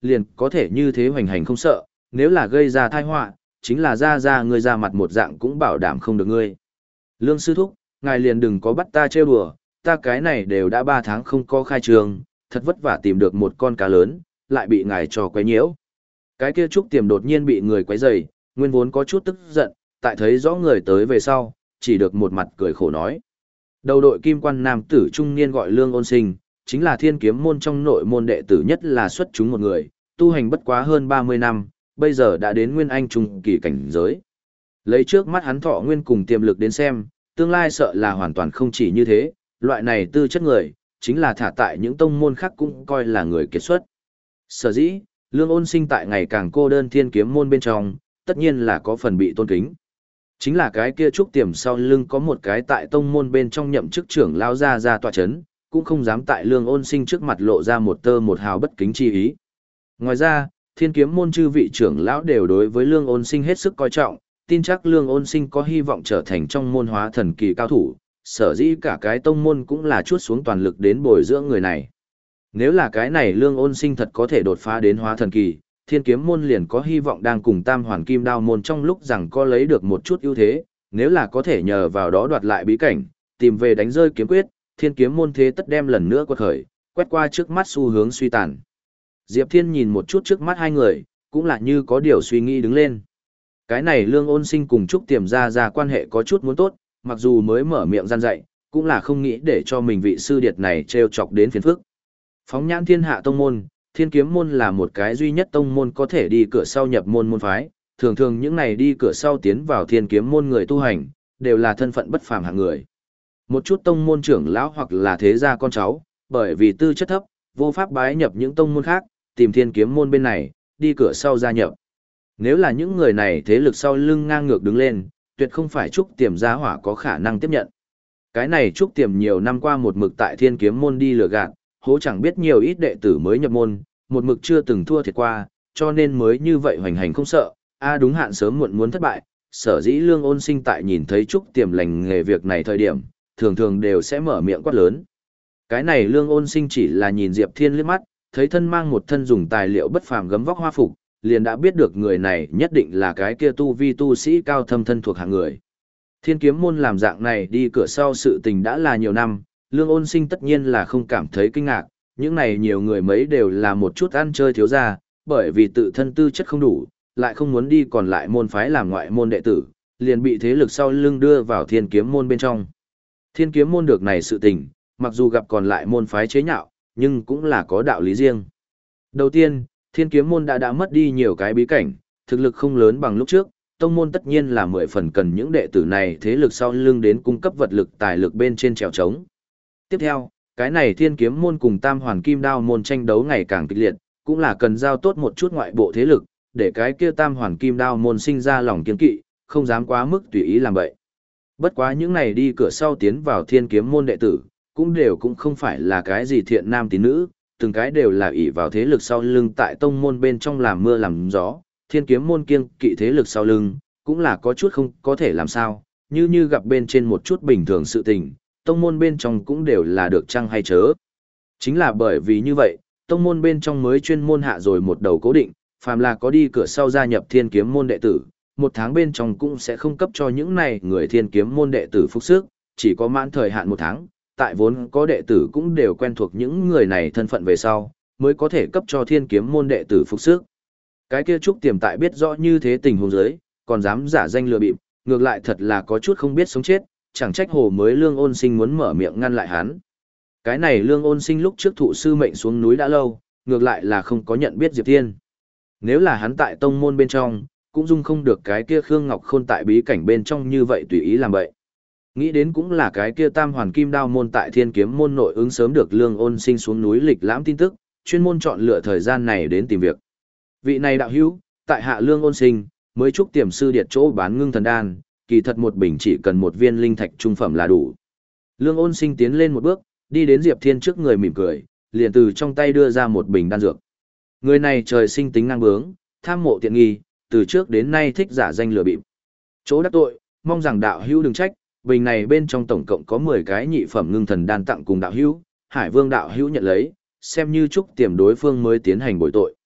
liền có thể như thế hoành hành không sợ, nếu là gây ra tai họa, chính là ra ra ngươi ra mặt một dạng cũng bảo đảm không được ngươi. Lương sư thúc, ngài liền đừng có bắt ta trêu đùa, ta cái này đều đã ba tháng không có khai trường, thật vất vả tìm được một con cá lớn, lại bị ngài trò quấy nhiễu. Cái kia Trúc Tiềm đột nhiên bị người quấy rầy, nguyên vốn có chút tức giận, tại thấy rõ người tới về sau, chỉ được một mặt cười khổ nói. Đầu đội kim quan nam tử trung niên gọi Lương Ôn Sinh, chính là Thiên Kiếm môn trong nội môn đệ tử nhất là xuất chúng một người, tu hành bất quá hơn ba mươi năm, bây giờ đã đến nguyên anh trung kỳ cảnh giới. Lấy trước mắt hắn thọ nguyên cùng tiềm lực đến xem, tương lai sợ là hoàn toàn không chỉ như thế, loại này tư chất người, chính là thả tại những tông môn khác cũng coi là người kiệt xuất. Sở dĩ, Lương Ôn Sinh tại ngày càng cô đơn Thiên Kiếm môn bên trong, tất nhiên là có phần bị tôn kính. Chính là cái kia Trúc Tiềm sau lưng có một cái tại tông môn bên trong nhậm chức trưởng lao ra ra tọa chấn, cũng không dám tại Lương Ôn Sinh trước mặt lộ ra một tơ một hào bất kính chi ý. Ngoài ra, Thiên Kiếm môn chư vị trưởng lão đều đối với Lương Ôn Sinh hết sức coi trọng, tin chắc Lương Ôn Sinh có hy vọng trở thành trong môn hóa thần kỳ cao thủ, sở dĩ cả cái tông môn cũng là chuốt xuống toàn lực đến bồi dưỡng người này. Nếu là cái này Lương Ôn Sinh thật có thể đột phá đến hóa thần kỳ, Thiên Kiếm môn liền có hy vọng đang cùng Tam Hoàn Kim Đao môn trong lúc rằng có lấy được một chút ưu thế, nếu là có thể nhờ vào đó đoạt lại bí cảnh, tìm về đánh rơi kiếm quyết, Thiên Kiếm môn thế tất đem lần nữa quật khởi, quét qua trước mắt xu hướng suy tàn. Diệp Thiên nhìn một chút trước mắt hai người, cũng là như có điều suy nghĩ đứng lên. Cái này Lương Ôn Sinh cùng Trúc Tiềm ra ra quan hệ có chút muốn tốt, mặc dù mới mở miệng gian dạy, cũng là không nghĩ để cho mình vị sư điệt này trêu chọc đến phiền phức. Phóng nhãn thiên hạ tông môn, Thiên Kiếm môn là một cái duy nhất tông môn có thể đi cửa sau nhập môn môn phái, thường thường những này đi cửa sau tiến vào Thiên Kiếm môn người tu hành, đều là thân phận bất phàm hạng người. Một chút tông môn trưởng lão hoặc là thế gia con cháu, bởi vì tư chất thấp, vô pháp bái nhập những tông môn khác, tìm Thiên Kiếm môn bên này, đi cửa sau gia nhập. Nếu là những người này thế lực sau lưng ngang ngược đứng lên, tuyệt không phải Trúc Tiềm gia hỏa có khả năng tiếp nhận. Cái này Trúc Tiềm nhiều năm qua một mực tại Thiên Kiếm môn đi lừa gạt, hố chẳng biết nhiều ít đệ tử mới nhập môn, một mực chưa từng thua thiệt qua, cho nên mới như vậy hoành hành không sợ, a đúng hạn sớm muộn muốn thất bại, sở dĩ Lương Ôn Sinh tại nhìn thấy Trúc Tiềm lành nghề việc này thời điểm, thường thường đều sẽ mở miệng quát lớn. Cái này Lương Ôn Sinh chỉ là nhìn Diệp Thiên liếc mắt, thấy thân mang một thân dùng tài liệu bất phàm gấm vóc hoa phục, liền đã biết được người này nhất định là cái kia tu vi tu sĩ cao thâm thân thuộc hạng người. Thiên Kiếm môn làm dạng này đi cửa sau sự tình đã là nhiều năm, Lương Ôn Sinh tất nhiên là không cảm thấy kinh ngạc, những này nhiều người mấy đều là một chút ăn chơi thiếu ra, bởi vì tự thân tư chất không đủ, lại không muốn đi còn lại môn phái làm ngoại môn đệ tử, liền bị thế lực sau lưng đưa vào Thiên Kiếm môn bên trong. Thiên Kiếm môn được này sự tình, mặc dù gặp còn lại môn phái chế nhạo, nhưng cũng là có đạo lý riêng. Đầu tiên, Thiên Kiếm môn đã đã mất đi nhiều cái bí cảnh, thực lực không lớn bằng lúc trước, tông môn tất nhiên là mười phần cần những đệ tử này thế lực sau lưng đến cung cấp vật lực tài lực bên trên trèo trống. Tiếp theo, cái này Thiên Kiếm môn cùng Tam Hoàn Kim Đao môn tranh đấu ngày càng kịch liệt, cũng là cần giao tốt một chút ngoại bộ thế lực, để cái kia Tam Hoàn Kim Đao môn sinh ra lòng kiên kỵ, không dám quá mức tùy ý làm vậy. Bất quá những này đi cửa sau tiến vào Thiên Kiếm môn đệ tử, cũng đều cũng không phải là cái gì thiện nam tín nữ, từng cái đều là ỷ vào thế lực sau lưng tại tông môn bên trong làm mưa làm gió, Thiên Kiếm môn kiêng kỵ thế lực sau lưng, cũng là có chút không có thể làm sao, như như gặp bên trên một chút bình thường sự tình, tông môn bên trong cũng đều là được chăng hay chớ. Chính là bởi vì như vậy, tông môn bên trong mới chuyên môn hạ rồi một đầu cố định, phàm là có đi cửa sau gia nhập Thiên Kiếm môn đệ tử, một tháng bên trong cũng sẽ không cấp cho những này người Thiên Kiếm môn đệ tử phúc sức, chỉ có mãn thời hạn một tháng, tại vốn có đệ tử cũng đều quen thuộc những người này thân phận về sau, mới có thể cấp cho Thiên Kiếm môn đệ tử phúc sức. Cái kia Trúc Tiềm tại biết rõ như thế tình huống dưới, còn dám giả danh lừa bịp, ngược lại thật là có chút không biết sống chết, chẳng trách hồ mới Lương Ôn Sinh muốn mở miệng ngăn lại hắn. Cái này Lương Ôn Sinh lúc trước thụ sư mệnh xuống núi đã lâu, ngược lại là không có nhận biết Diệp Thiên. Nếu là hắn tại tông môn bên trong, cũng dung không được cái kia Khương Ngọc Khôn tại bí cảnh bên trong như vậy tùy ý làm vậy. Nghĩ đến cũng là cái kia Tam Hoàn Kim Đao môn tại Thiên Kiếm môn nội ứng sớm được Lương Ôn Sinh xuống núi lịch lãm tin tức, chuyên môn chọn lựa thời gian này đến tìm việc. Vị này đạo hữu, tại hạ Lương Ôn Sinh, mới Trúc Tiềm sư điệt chỗ bán ngưng thần đan, kỳ thật một bình chỉ cần một viên linh thạch trung phẩm là đủ. Lương Ôn Sinh tiến lên một bước, đi đến Diệp Thiên trước người mỉm cười, liền từ trong tay đưa ra một bình đan dược. Người này trời sinh tính năng bướng, tham mộ tiện nghi, từ trước đến nay thích giả danh lừa bịp. Chỗ đắc tội, mong rằng đạo hữu đừng trách, bình này bên trong tổng cộng có mười cái nhị phẩm ngưng thần đan tặng cùng đạo hữu, Hải Vương đạo hữu nhận lấy, xem như Trúc Tiềm đối phương mới tiến hành bồi tội.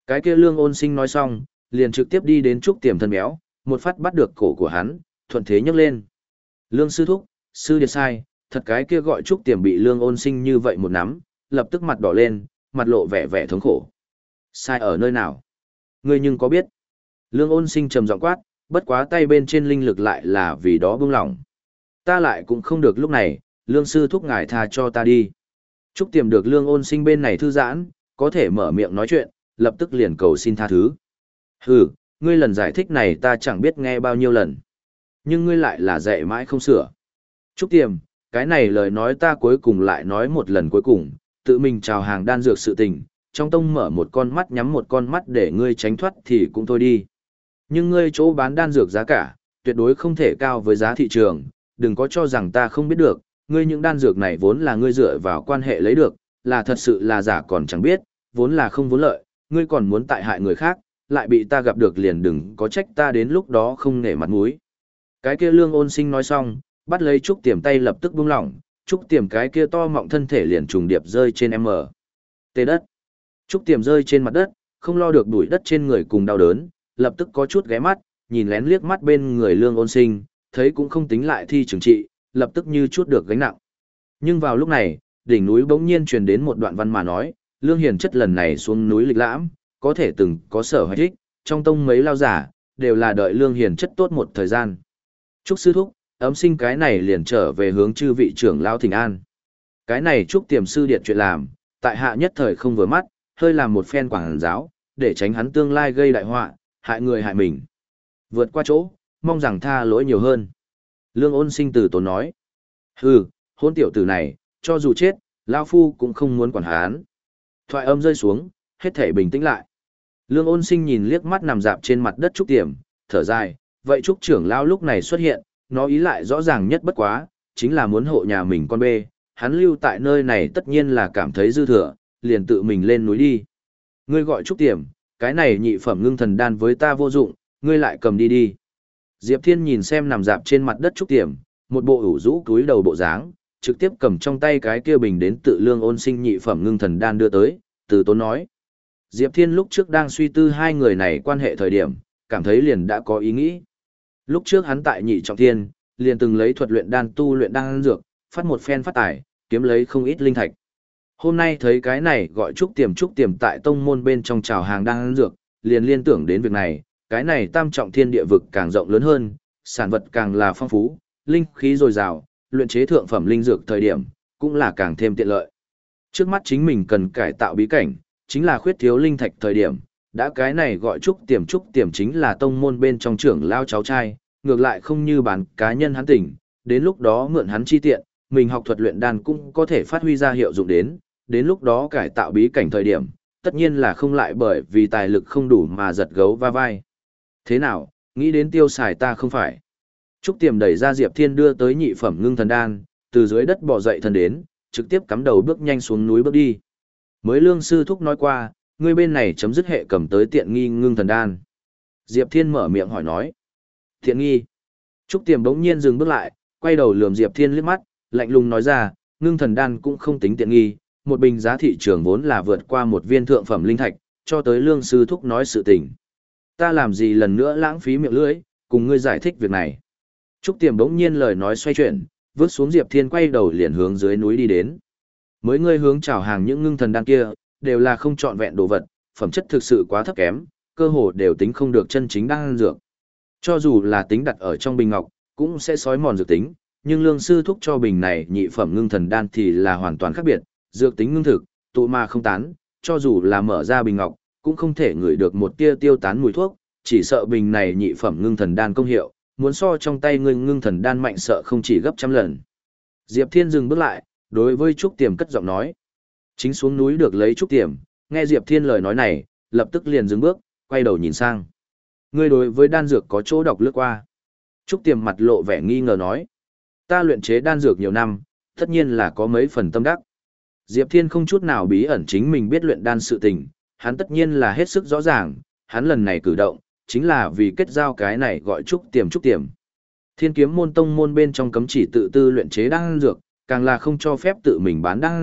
Cái kia Lương Ôn Sinh nói xong, liền trực tiếp đi đến Trúc Tiềm thân béo, một phát bắt được cổ của hắn, thuận thế nhấc lên. Lương sư thúc, sư điệt sai, thật cái kia gọi Trúc Tiềm bị Lương Ôn Sinh như vậy một nắm, lập tức mặt đỏ lên, mặt lộ vẻ vẻ thống khổ. Sai ở nơi nào? Ngươi nhưng có biết? Lương Ôn Sinh trầm giọng quát, bất quá tay bên trên linh lực lại là vì đó buông lỏng. Ta lại cũng không được lúc này, Lương sư thúc ngài tha cho ta đi. Trúc Tiềm được Lương Ôn Sinh bên này thư giãn, có thể mở miệng nói chuyện, lập tức liền cầu xin tha thứ. Hừ, ngươi lần giải thích này ta chẳng biết nghe bao nhiêu lần. Nhưng ngươi lại là dạy mãi không sửa. Trúc Tiềm, cái này lời nói ta cuối cùng lại nói một lần cuối cùng, tự mình chào hàng đan dược sự tình, trong tông mở một con mắt nhắm một con mắt để ngươi tránh thoát thì cũng thôi đi. Nhưng ngươi chỗ bán đan dược giá cả, tuyệt đối không thể cao với giá thị trường, đừng có cho rằng ta không biết được, ngươi những đan dược này vốn là ngươi dựa vào quan hệ lấy được, là thật sự là giả còn chẳng biết, vốn là không vốn lợi, ngươi còn muốn tại hại người khác, lại bị ta gặp được liền đừng có trách ta đến lúc đó không nể mặt mũi. Cái kia Lương Ôn Sinh nói xong, bắt lấy Trúc Tiềm tay lập tức buông lỏng, Trúc Tiềm cái kia to mọng thân thể liền trùng điệp rơi trên em mở. Tê đất. Trúc Tiềm rơi trên mặt đất, không lo được bụi đất trên người cùng đau đớn, lập tức có chút ghé mắt, nhìn lén liếc mắt bên người Lương Ôn Sinh, thấy cũng không tính lại thi trừng trị, lập tức như chút được gánh nặng. Nhưng vào lúc này, đỉnh núi bỗng nhiên truyền đến một đoạn văn mà nói, Lương Hiền chất lần này xuống núi lịch lãm, có thể từng có sở hoạch ích, trong tông mấy lao giả, đều là đợi Lương Hiền chất tốt một thời gian. Trúc sư thúc, ấm sinh cái này liền trở về hướng chư vị trưởng lao thỉnh an. Cái này Trúc Tiềm sư điện chuyện làm, tại hạ nhất thời không vừa mắt, hơi làm một phen quảng giáo, để tránh hắn tương lai gây đại họa, hại người hại mình. Vượt qua chỗ, mong rằng tha lỗi nhiều hơn. Lương Ôn Sinh từ tốn nói. Hừ, hôn tiểu tử này, cho dù chết, Lao Phu cũng không muốn quản hắn. Thoại âm rơi xuống, hết thể bình tĩnh lại. Lương Ôn Sinh nhìn liếc mắt nằm dạp trên mặt đất Trúc Tiềm, thở dài, vậy Trúc trưởng Lao lúc này xuất hiện, nó ý lại rõ ràng nhất bất quá, chính là muốn hộ nhà mình con bê, hắn lưu tại nơi này tất nhiên là cảm thấy dư thừa, liền tự mình lên núi đi. Ngươi gọi Trúc Tiềm, cái này nhị phẩm ngưng thần đan với ta vô dụng, ngươi lại cầm đi đi. Diệp Thiên nhìn xem nằm dạp trên mặt đất Trúc Tiềm, một bộ ủ rũ túi đầu bộ dáng, trực tiếp cầm trong tay cái kia bình đến tự Lương Ôn Sinh nhị phẩm ngưng thần đan đưa tới, từ tốn nói. Diệp Thiên lúc trước đang suy tư hai người này quan hệ thời điểm, cảm thấy liền đã có ý nghĩ. Lúc trước hắn tại nhị trọng thiên, liền từng lấy thuật luyện đan tu luyện đan dược, phát một phen phát tài, kiếm lấy không ít linh thạch. Hôm nay thấy cái này gọi Trúc Tiềm Trúc Tiềm tại tông môn bên trong chào hàng đan dược, liền liên tưởng đến việc này, cái này tam trọng thiên địa vực càng rộng lớn hơn, sản vật càng là phong phú, linh khí dồi dào, luyện chế thượng phẩm linh dược thời điểm, cũng là càng thêm tiện lợi. Trước mắt chính mình cần cải tạo bí cảnh, chính là khuyết thiếu linh thạch thời điểm, đã cái này gọi Trúc Tiềm Trúc Tiềm chính là tông môn bên trong trưởng lao cháu trai, ngược lại không như bán cá nhân hắn tỉnh, đến lúc đó mượn hắn chi tiện, mình học thuật luyện đan cũng có thể phát huy ra hiệu dụng đến, đến lúc đó cải tạo bí cảnh thời điểm, tất nhiên là không lại bởi vì tài lực không đủ mà giật gấu va vai. Thế nào, nghĩ đến tiêu xài ta không phải. Trúc Tiềm đẩy ra Diệp Thiên đưa tới nhị phẩm ngưng thần đan, từ dưới đất bò dậy thân đến, trực tiếp cắm đầu bước nhanh xuống núi bước đi. Mới Lương sư thúc nói qua, ngươi bên này chấm dứt hệ cầm tới tiện nghi ngưng thần đan. Diệp Thiên mở miệng hỏi nói. Tiện nghi. Trúc Tiềm bỗng nhiên dừng bước lại, quay đầu lườm Diệp Thiên liếc mắt, lạnh lùng nói ra, ngưng thần đan cũng không tính tiện nghi, một bình giá thị trường vốn là vượt qua một viên thượng phẩm linh thạch, cho tới Lương sư thúc nói sự tình. Ta làm gì lần nữa lãng phí miệng lưỡi, cùng ngươi giải thích việc này. Trúc Tiềm bỗng nhiên lời nói xoay chuyển, vứt xuống Diệp Thiên quay đầu liền hướng dưới núi đi đến. Mới ngươi hướng chào hàng những ngưng thần đan kia, đều là không trọn vẹn đồ vật, phẩm chất thực sự quá thấp kém, cơ hồ đều tính không được chân chính đan dược. Cho dù là tính đặt ở trong bình ngọc, cũng sẽ xói mòn dược tính, nhưng Lương sư thúc cho bình này nhị phẩm ngưng thần đan thì là hoàn toàn khác biệt, dược tính ngưng thực, tụ mà không tán, cho dù là mở ra bình ngọc, cũng không thể ngửi được một tia tiêu tán mùi thuốc, chỉ sợ bình này nhị phẩm ngưng thần đan công hiệu, muốn so trong tay ngươi ngưng thần đan mạnh sợ không chỉ gấp trăm lần. Diệp Thiên dừng bước lại, đối với Trúc Tiềm cất giọng nói. Chính xuống núi được lấy Trúc Tiềm, nghe Diệp Thiên lời nói này, lập tức liền dừng bước, quay đầu nhìn sang. Ngươi đối với đan dược có chỗ đọc lướt qua. Trúc Tiềm mặt lộ vẻ nghi ngờ nói. Ta luyện chế đan dược nhiều năm, tất nhiên là có mấy phần tâm đắc. Diệp Thiên không chút nào bí ẩn chính mình biết luyện đan sự tình, hắn tất nhiên là hết sức rõ ràng, hắn lần này cử động, chính là vì kết giao cái này gọi Trúc Tiềm Trúc Tiềm. Thiên Kiếm môn tông môn bên trong cấm chỉ tự tư luyện chế đan dược, càng là không cho phép tự mình bán đan dược,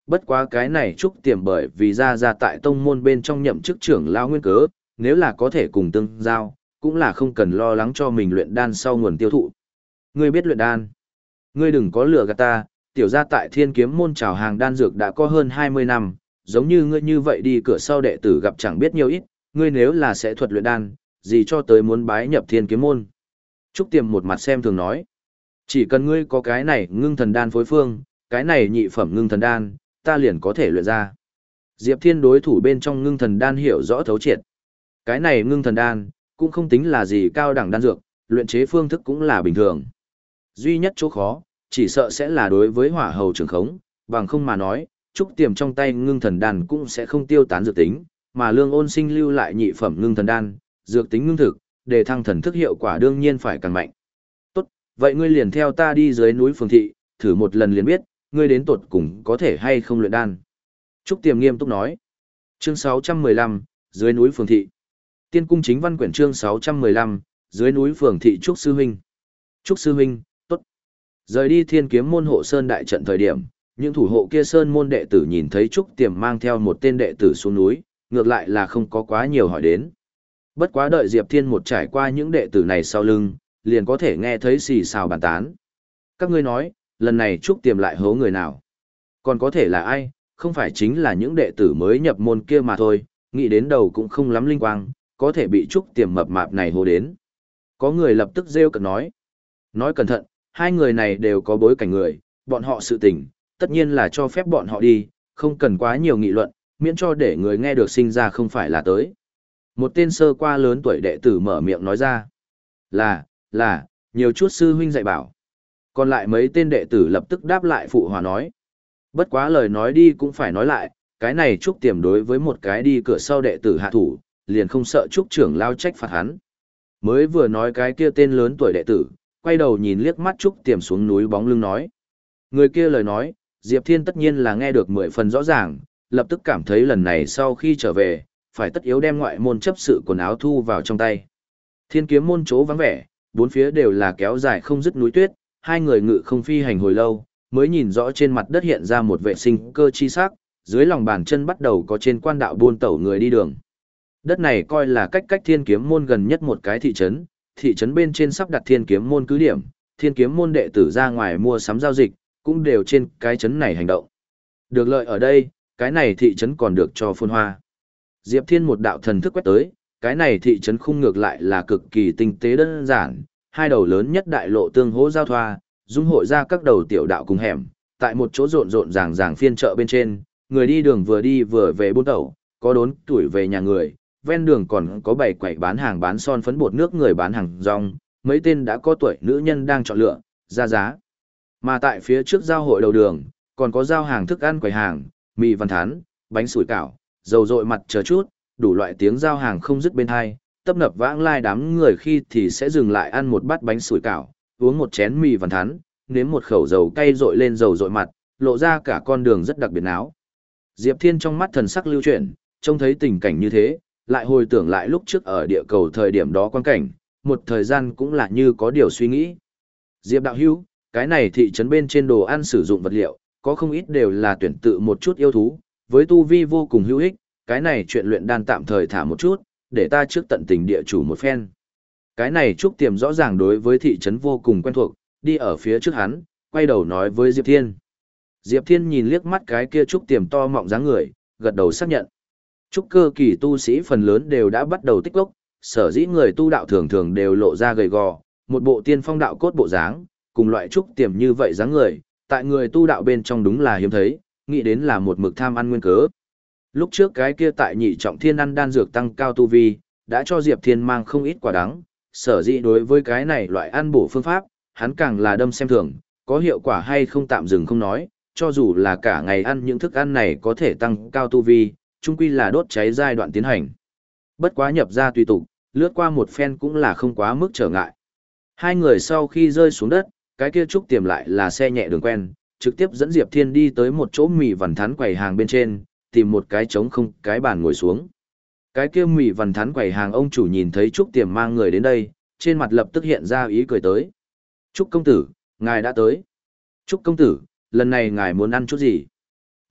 bất quá cái này Trúc Tiềm bởi vì ra ra tại tông môn bên trong nhậm chức trưởng lão nguyên cớ, nếu là có thể cùng tương giao, cũng là không cần lo lắng cho mình luyện đan sau nguồn tiêu thụ. Ngươi biết luyện đan? Ngươi đừng có lừa gạt ta, tiểu gia tại Thiên Kiếm môn chào hàng đan dược đã có hơn hai mươi năm, giống như ngươi như vậy đi cửa sau đệ tử gặp chẳng biết nhiều ít, ngươi nếu là sẽ thuật luyện đan, gì cho tới muốn bái nhập Thiên Kiếm môn. Trúc Tiềm một mặt xem thường nói, chỉ cần ngươi có cái này ngưng thần đan phối phương, cái này nhị phẩm ngưng thần đan, ta liền có thể luyện ra. Diệp Thiên đối thủ bên trong ngưng thần đan hiểu rõ thấu triệt. Cái này ngưng thần đan, cũng không tính là gì cao đẳng đan dược, luyện chế phương thức cũng là bình thường. Duy nhất chỗ khó, chỉ sợ sẽ là đối với hỏa hầu trường khống, bằng không mà nói, Trúc Tiềm trong tay ngưng thần đan cũng sẽ không tiêu tán dược tính, mà Lương Ôn Sinh lưu lại nhị phẩm ngưng thần đan, dược tính ngưng thực, để thăng thần thức hiệu quả đương nhiên phải càng mạnh. Tốt, vậy ngươi liền theo ta đi dưới núi Phường Thị, thử một lần liền biết, ngươi đến tột cùng có thể hay không luyện đan. Trúc Tiềm nghiêm túc nói. Chương sáu trăm mười lăm, dưới núi Phường Thị. Tiên cung chính văn quyển chương sáu trăm mười lăm, dưới núi Phường Thị Trúc Sư Huynh. Trúc Sư Huynh, tốt. Rời đi Thiên Kiếm môn hộ sơn đại trận thời điểm, những thủ hộ kia sơn môn đệ tử nhìn thấy Trúc Tiềm mang theo một tên đệ tử xuống núi, ngược lại là không có quá nhiều hỏi đến. Bất quá đợi Diệp Thiên một trải qua những đệ tử này sau lưng, liền có thể nghe thấy xì xào bàn tán. Các ngươi nói, lần này Trúc Tiềm lại hố người nào? Còn có thể là ai, không phải chính là những đệ tử mới nhập môn kia mà thôi, nghĩ đến đầu cũng không lắm linh quang, có thể bị Trúc Tiềm mập mạp này hố đến. Có người lập tức rêu cợt nói. Nói cẩn thận, hai người này đều có bối cảnh người, bọn họ sự tình, tất nhiên là cho phép bọn họ đi, không cần quá nhiều nghị luận, miễn cho để người nghe được sinh ra không phải là tới. Một tên sơ qua lớn tuổi đệ tử mở miệng nói ra. Là, là, nhiều chút sư huynh dạy bảo. Còn lại mấy tên đệ tử lập tức đáp lại phụ hòa nói. Bất quá lời nói đi cũng phải nói lại, cái này Trúc Tiềm đối với một cái đi cửa sau đệ tử hạ thủ, liền không sợ Trúc trưởng lao trách phạt hắn. Mới vừa nói cái kia tên lớn tuổi đệ tử, quay đầu nhìn liếc mắt Trúc Tiềm xuống núi bóng lưng nói. Người kia lời nói, Diệp Thiên tất nhiên là nghe được mười phần rõ ràng, lập tức cảm thấy lần này sau khi trở về, phải tất yếu đem ngoại môn chấp sự quần áo thu vào trong tay. Thiên Kiếm môn chỗ vắng vẻ, bốn phía đều là kéo dài không dứt núi tuyết, hai người ngự không phi hành hồi lâu, mới nhìn rõ trên mặt đất hiện ra một vệ sinh cơ chi sắc, dưới lòng bàn chân bắt đầu có trên quan đạo buôn tẩu người đi đường. Đất này coi là cách cách Thiên Kiếm môn gần nhất một cái thị trấn, thị trấn bên trên sắp đặt Thiên Kiếm môn cứ điểm, Thiên Kiếm môn đệ tử ra ngoài mua sắm giao dịch, cũng đều trên cái trấn này hành động. Được lợi ở đây, cái này thị trấn còn được cho phồn hoa. Diệp Thiên một đạo thần thức quét tới, cái này thị trấn khung ngược lại là cực kỳ tinh tế đơn giản, hai đầu lớn nhất đại lộ tương hỗ giao thoa, dung hội ra các đầu tiểu đạo cùng hẻm, tại một chỗ rộn rộn ràng ràng phiên chợ bên trên, người đi đường vừa đi vừa về buôn tẩu, có đốn tuổi về nhà người, ven đường còn có bảy quầy bán hàng bán son phấn bột nước người bán hàng rong, mấy tên đã có tuổi nữ nhân đang chọn lựa, ra giá. Mà tại phía trước giao hội đầu đường, còn có giao hàng thức ăn quầy hàng, mì văn thán, bánh sủi cảo, dầu dội mặt chờ chút, đủ loại tiếng giao hàng không dứt bên hai, tấp nập vãng lai đám người khi thì sẽ dừng lại ăn một bát bánh sủi cảo, uống một chén mì văn thán, nếm một khẩu dầu cay dội lên dầu dội mặt, lộ ra cả con đường rất đặc biệt áo. Diệp Thiên trong mắt thần sắc lưu chuyển, trông thấy tình cảnh như thế, lại hồi tưởng lại lúc trước ở địa cầu thời điểm đó quan cảnh, một thời gian cũng là như có điều suy nghĩ. Diệp đạo hữu, cái này thị trấn bên trên đồ ăn sử dụng vật liệu, có không ít đều là tuyển tự một chút yêu thú, với tu vi vô cùng hữu ích, cái này chuyện luyện đan tạm thời thả một chút, để ta trước tận tình địa chủ một phen. Cái này Trúc Tiềm rõ ràng đối với thị trấn vô cùng quen thuộc, đi ở phía trước hắn, quay đầu nói với Diệp Thiên. Diệp Thiên nhìn liếc mắt cái kia Trúc Tiềm to mọng dáng người, gật đầu xác nhận. Trúc cơ kỳ tu sĩ phần lớn đều đã bắt đầu tích lốc, sở dĩ người tu đạo thường thường đều lộ ra gầy gò, một bộ tiên phong đạo cốt bộ dáng, cùng loại Trúc Tiềm như vậy dáng người, tại người tu đạo bên trong đúng là hiếm thấy, nghĩ đến là một mực tham ăn nguyên cớ. Lúc trước cái kia tại nhị trọng thiên ăn đan dược tăng cao tu vi, đã cho Diệp Thiên mang không ít quả đắng, sở dĩ đối với cái này loại ăn bổ phương pháp, hắn càng là đâm xem thường, có hiệu quả hay không tạm dừng không nói, cho dù là cả ngày ăn những thức ăn này có thể tăng cao tu vi, chung quy là đốt cháy giai đoạn tiến hành. Bất quá nhập ra tùy tục, lướt qua một phen cũng là không quá mức trở ngại. Hai người sau khi rơi xuống đất, cái kia Trúc Tiềm lại là xe nhẹ đường quen, trực tiếp dẫn Diệp Thiên đi tới một chỗ mì vằn thắn quầy hàng bên trên, tìm một cái trống không cái bàn ngồi xuống. Cái kia mì vằn thắn quầy hàng ông chủ nhìn thấy Trúc Tiềm mang người đến đây, trên mặt lập tức hiện ra ý cười tới. Trúc công tử, ngài đã tới. Trúc công tử, lần này ngài muốn ăn chút gì?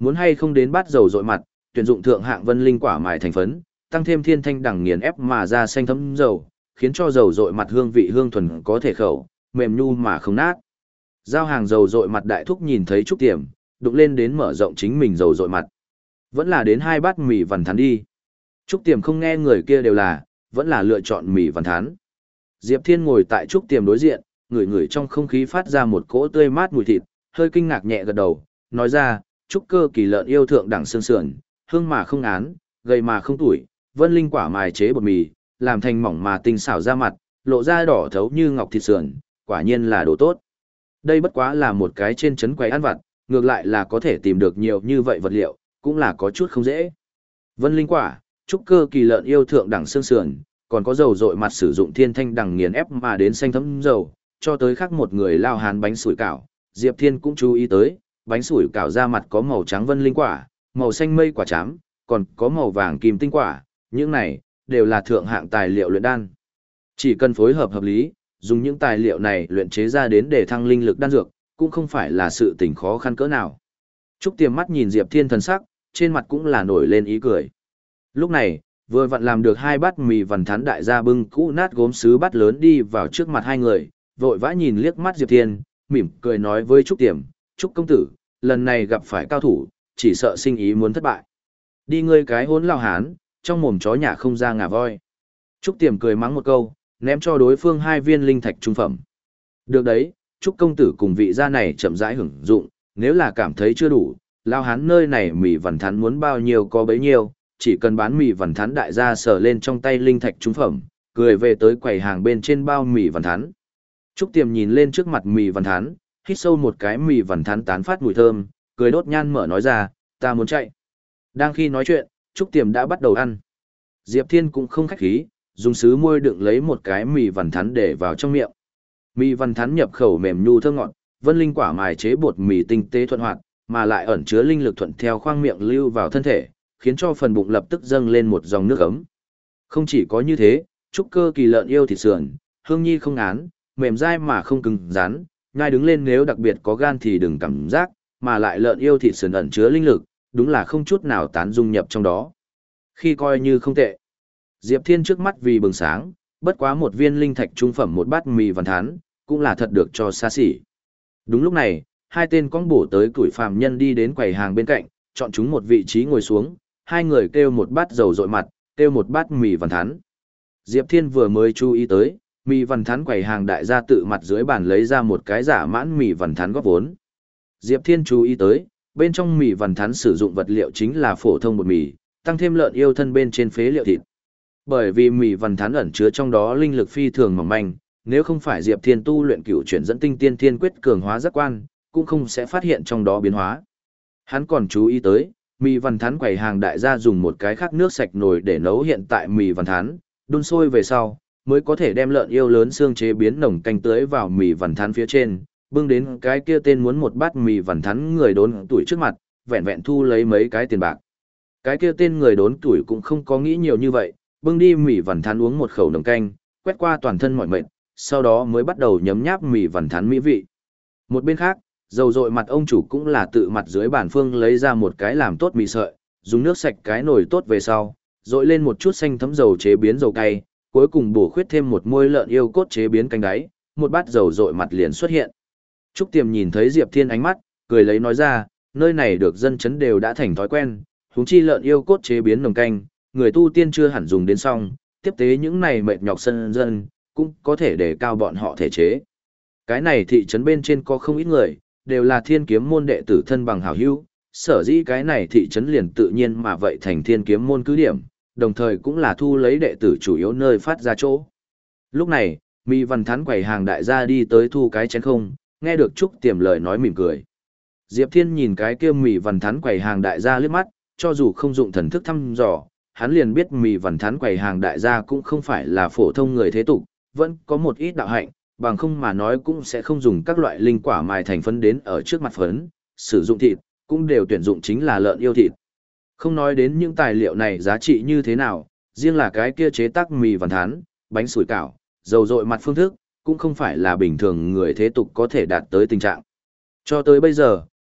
Muốn hay không đến bát dầu dội mặt, tuyển dụng thượng hạng vân linh quả mài thành phấn, tăng thêm thiên thanh đẳng nghiền ép mà ra xanh thấm dầu, khiến cho dầu dội mặt hương vị hương thuần có thể khẩu, mềm nhu mà không nát. Giao hàng dầu dội mặt đại thúc nhìn thấy Trúc Tiềm, đụng lên đến mở rộng chính mình dầu dội mặt. Vẫn là đến hai bát mì vằn thắn đi. Trúc Tiềm không nghe người kia đều là, vẫn là lựa chọn mì vằn thắn. Diệp Thiên ngồi tại Trúc Tiềm đối diện, ngửi ngửi trong không khí phát ra một cỗ tươi mát mùi thịt, hơi kinh ngạc nhẹ gật đầu, nói ra, Trúc cơ kỳ lợn yêu thượng đẳng xương sườn, hương mà không án, gầy mà không tuổi, vân linh quả mài chế bột mì, làm thành mỏng mà tinh xảo ra mặt, lộ ra đỏ thấu như ngọc thịt sườn, quả nhiên là đồ tốt. Đây bất quá là một cái trên trấn quầy ăn vặt, ngược lại là có thể tìm được nhiều như vậy vật liệu, cũng là có chút không dễ. Vân linh quả, trúc cơ kỳ lợn yêu thượng đẳng xương sườn, còn có dầu dội mặt sử dụng thiên thanh đẳng nghiền ép mà đến xanh thấm dầu, cho tới khác một người lao hán bánh sủi cảo, Diệp Thiên cũng chú ý tới, bánh sủi cảo ra mặt có màu trắng vân linh quả, màu xanh mây quả chám, còn có màu vàng kim tinh quả, những này đều là thượng hạng tài liệu luyện đan. Chỉ cần phối hợp hợp lý, dùng những tài liệu này luyện chế ra đến để thăng linh lực đan dược, cũng không phải là sự tình khó khăn cỡ nào. Trúc Tiềm mắt nhìn Diệp Thiên thần sắc, trên mặt cũng là nổi lên ý cười. Lúc này, vừa vặn làm được hai bát mì vằn thắn đại gia bưng cũ nát gốm sứ bát lớn đi vào trước mặt hai người, vội vã nhìn liếc mắt Diệp Thiên, mỉm cười nói với Trúc Tiềm, Trúc công tử, lần này gặp phải cao thủ, chỉ sợ sinh ý muốn thất bại. Đi ngươi cái hỗn lao hán, trong mồm chó nhà không ra ngà voi. Trúc Tiềm cười mắng một câu, ném cho đối phương hai viên linh thạch trung phẩm. Được đấy, Trúc công tử cùng vị gia này chậm rãi hưởng dụng, nếu là cảm thấy chưa đủ, lao hán nơi này mì vằn thắn muốn bao nhiêu có bấy nhiêu, chỉ cần bán mì vằn thắn đại gia sờ lên trong tay linh thạch trung phẩm, cười về tới quầy hàng bên trên bao mì vằn thắn. Trúc Tiềm nhìn lên trước mặt mì vằn thắn, hít sâu một cái mì vằn thắn tán phát mùi thơm, cười đốt nhan mở nói ra, ta muốn chạy. Đang khi nói chuyện, Trúc Tiềm đã bắt đầu ăn. Diệp Thiên cũng không khách khí, dùng sứ môi đựng lấy một cái mì vằn thắn để vào trong miệng. Mì vằn thắn nhập khẩu mềm nhu thơm ngọt, vân linh quả mài chế bột mì tinh tế thuận hoạt, mà lại ẩn chứa linh lực thuận theo khoang miệng lưu vào thân thể, khiến cho phần bụng lập tức dâng lên một dòng nước ấm. Không chỉ có như thế, trúc cơ kỳ lợn yêu thịt sườn, hương nhi không án, mềm dai mà không cứng rắn, nhai đứng lên nếu đặc biệt có gan thì đừng cảm giác, mà lại lợn yêu thịt sườn ẩn chứa linh lực, đúng là không chút nào tán dung nhập trong đó. Khi coi như không tệ. Diệp Thiên trước mắt vì bừng sáng, bất quá một viên linh thạch trung phẩm một bát mì vằn thắn, cũng là thật được cho xa xỉ. Đúng lúc này, hai tên con bổ tới củi phàm nhân đi đến quầy hàng bên cạnh, chọn chúng một vị trí ngồi xuống, hai người kêu một bát dầu dội mặt, kêu một bát mì vằn thắn. Diệp Thiên vừa mới chú ý tới, mì vằn thắn quầy hàng đại gia tự mặt dưới bàn lấy ra một cái giả mãn mì vằn thắn góp vốn. Diệp Thiên chú ý tới, bên trong mì vằn thắn sử dụng vật liệu chính là phổ thông bột mì, tăng thêm lợn yêu thân bên trên phế liệu thịt. Bởi vì mì vằn thắn ẩn chứa trong đó linh lực phi thường mỏng manh, nếu không phải Diệp Thiên tu luyện cửu chuyển dẫn tinh tiên thiên quyết cường hóa giác quan, cũng không sẽ phát hiện trong đó biến hóa. Hắn còn chú ý tới, mì vằn thắn quầy hàng đại gia dùng một cái khác nước sạch nồi để nấu hiện tại mì vằn thắn, đun sôi về sau, mới có thể đem lợn yêu lớn xương chế biến nồng canh tưới vào mì vằn thắn phía trên, bưng đến cái kia tên muốn một bát mì vằn thắn người đốn tuổi trước mặt, vẹn vẹn thu lấy mấy cái tiền bạc. Cái kia tên người đốn tuổi cũng không có nghĩ nhiều như vậy, bưng đi mì vằn thắn uống một khẩu nồng canh, quét qua toàn thân mỏi mệt, sau đó mới bắt đầu nhấm nháp mì vằn thắn mỹ vị. Một bên khác, dầu dội mặt ông chủ cũng là tự mặt dưới bàn phương lấy ra một cái làm tốt mì sợi, dùng nước sạch cái nồi tốt về sau, dội lên một chút xanh thấm dầu chế biến dầu cay, cuối cùng bổ khuyết thêm một muôi lợn yêu cốt chế biến canh đáy, một bát dầu dội mặt liền xuất hiện. Trúc Tiềm nhìn thấy Diệp Thiên ánh mắt, cười lấy nói ra, nơi này được dân chấn đều đã thành thói quen, huống chi lợn yêu cốt chế biến nồng canh, người tu tiên chưa hẳn dùng đến xong, tiếp tế những này mệt nhọc sân dân, cũng có thể để cao bọn họ thể chế. Cái này thị trấn bên trên có không ít người, đều là thiên kiếm môn đệ tử thân bằng hảo hữu, sở dĩ cái này thị trấn liền tự nhiên mà vậy thành thiên kiếm môn cứ điểm, đồng thời cũng là thu lấy đệ tử chủ yếu nơi phát ra chỗ. Lúc này, mì vằn thắn quầy hàng đại gia đi tới thu cái chén không, nghe được Trúc Tiềm lời nói mỉm cười. Diệp Thiên nhìn cái kia mì vằn thắn quầy hàng đại gia liếc mắt, cho dù không dụng thần thức thăm dò, hắn liền biết mì vằn thắn quầy hàng đại gia cũng không phải là phổ thông người thế tục, vẫn có một ít đạo hạnh, bằng không mà nói cũng sẽ không dùng các loại linh quả mài thành phấn đến ở trước mặt phấn, sử dụng thịt, cũng đều tuyển dụng chính là lợn yêu thịt. Không nói đến những tài liệu này giá trị như thế nào, riêng là cái kia chế tác mì vằn thắn, bánh sủi cảo, dầu dội mặt phương thức, cũng không phải là bình thường người thế tục có thể đạt tới tình trạng. Cho tới bây giờ,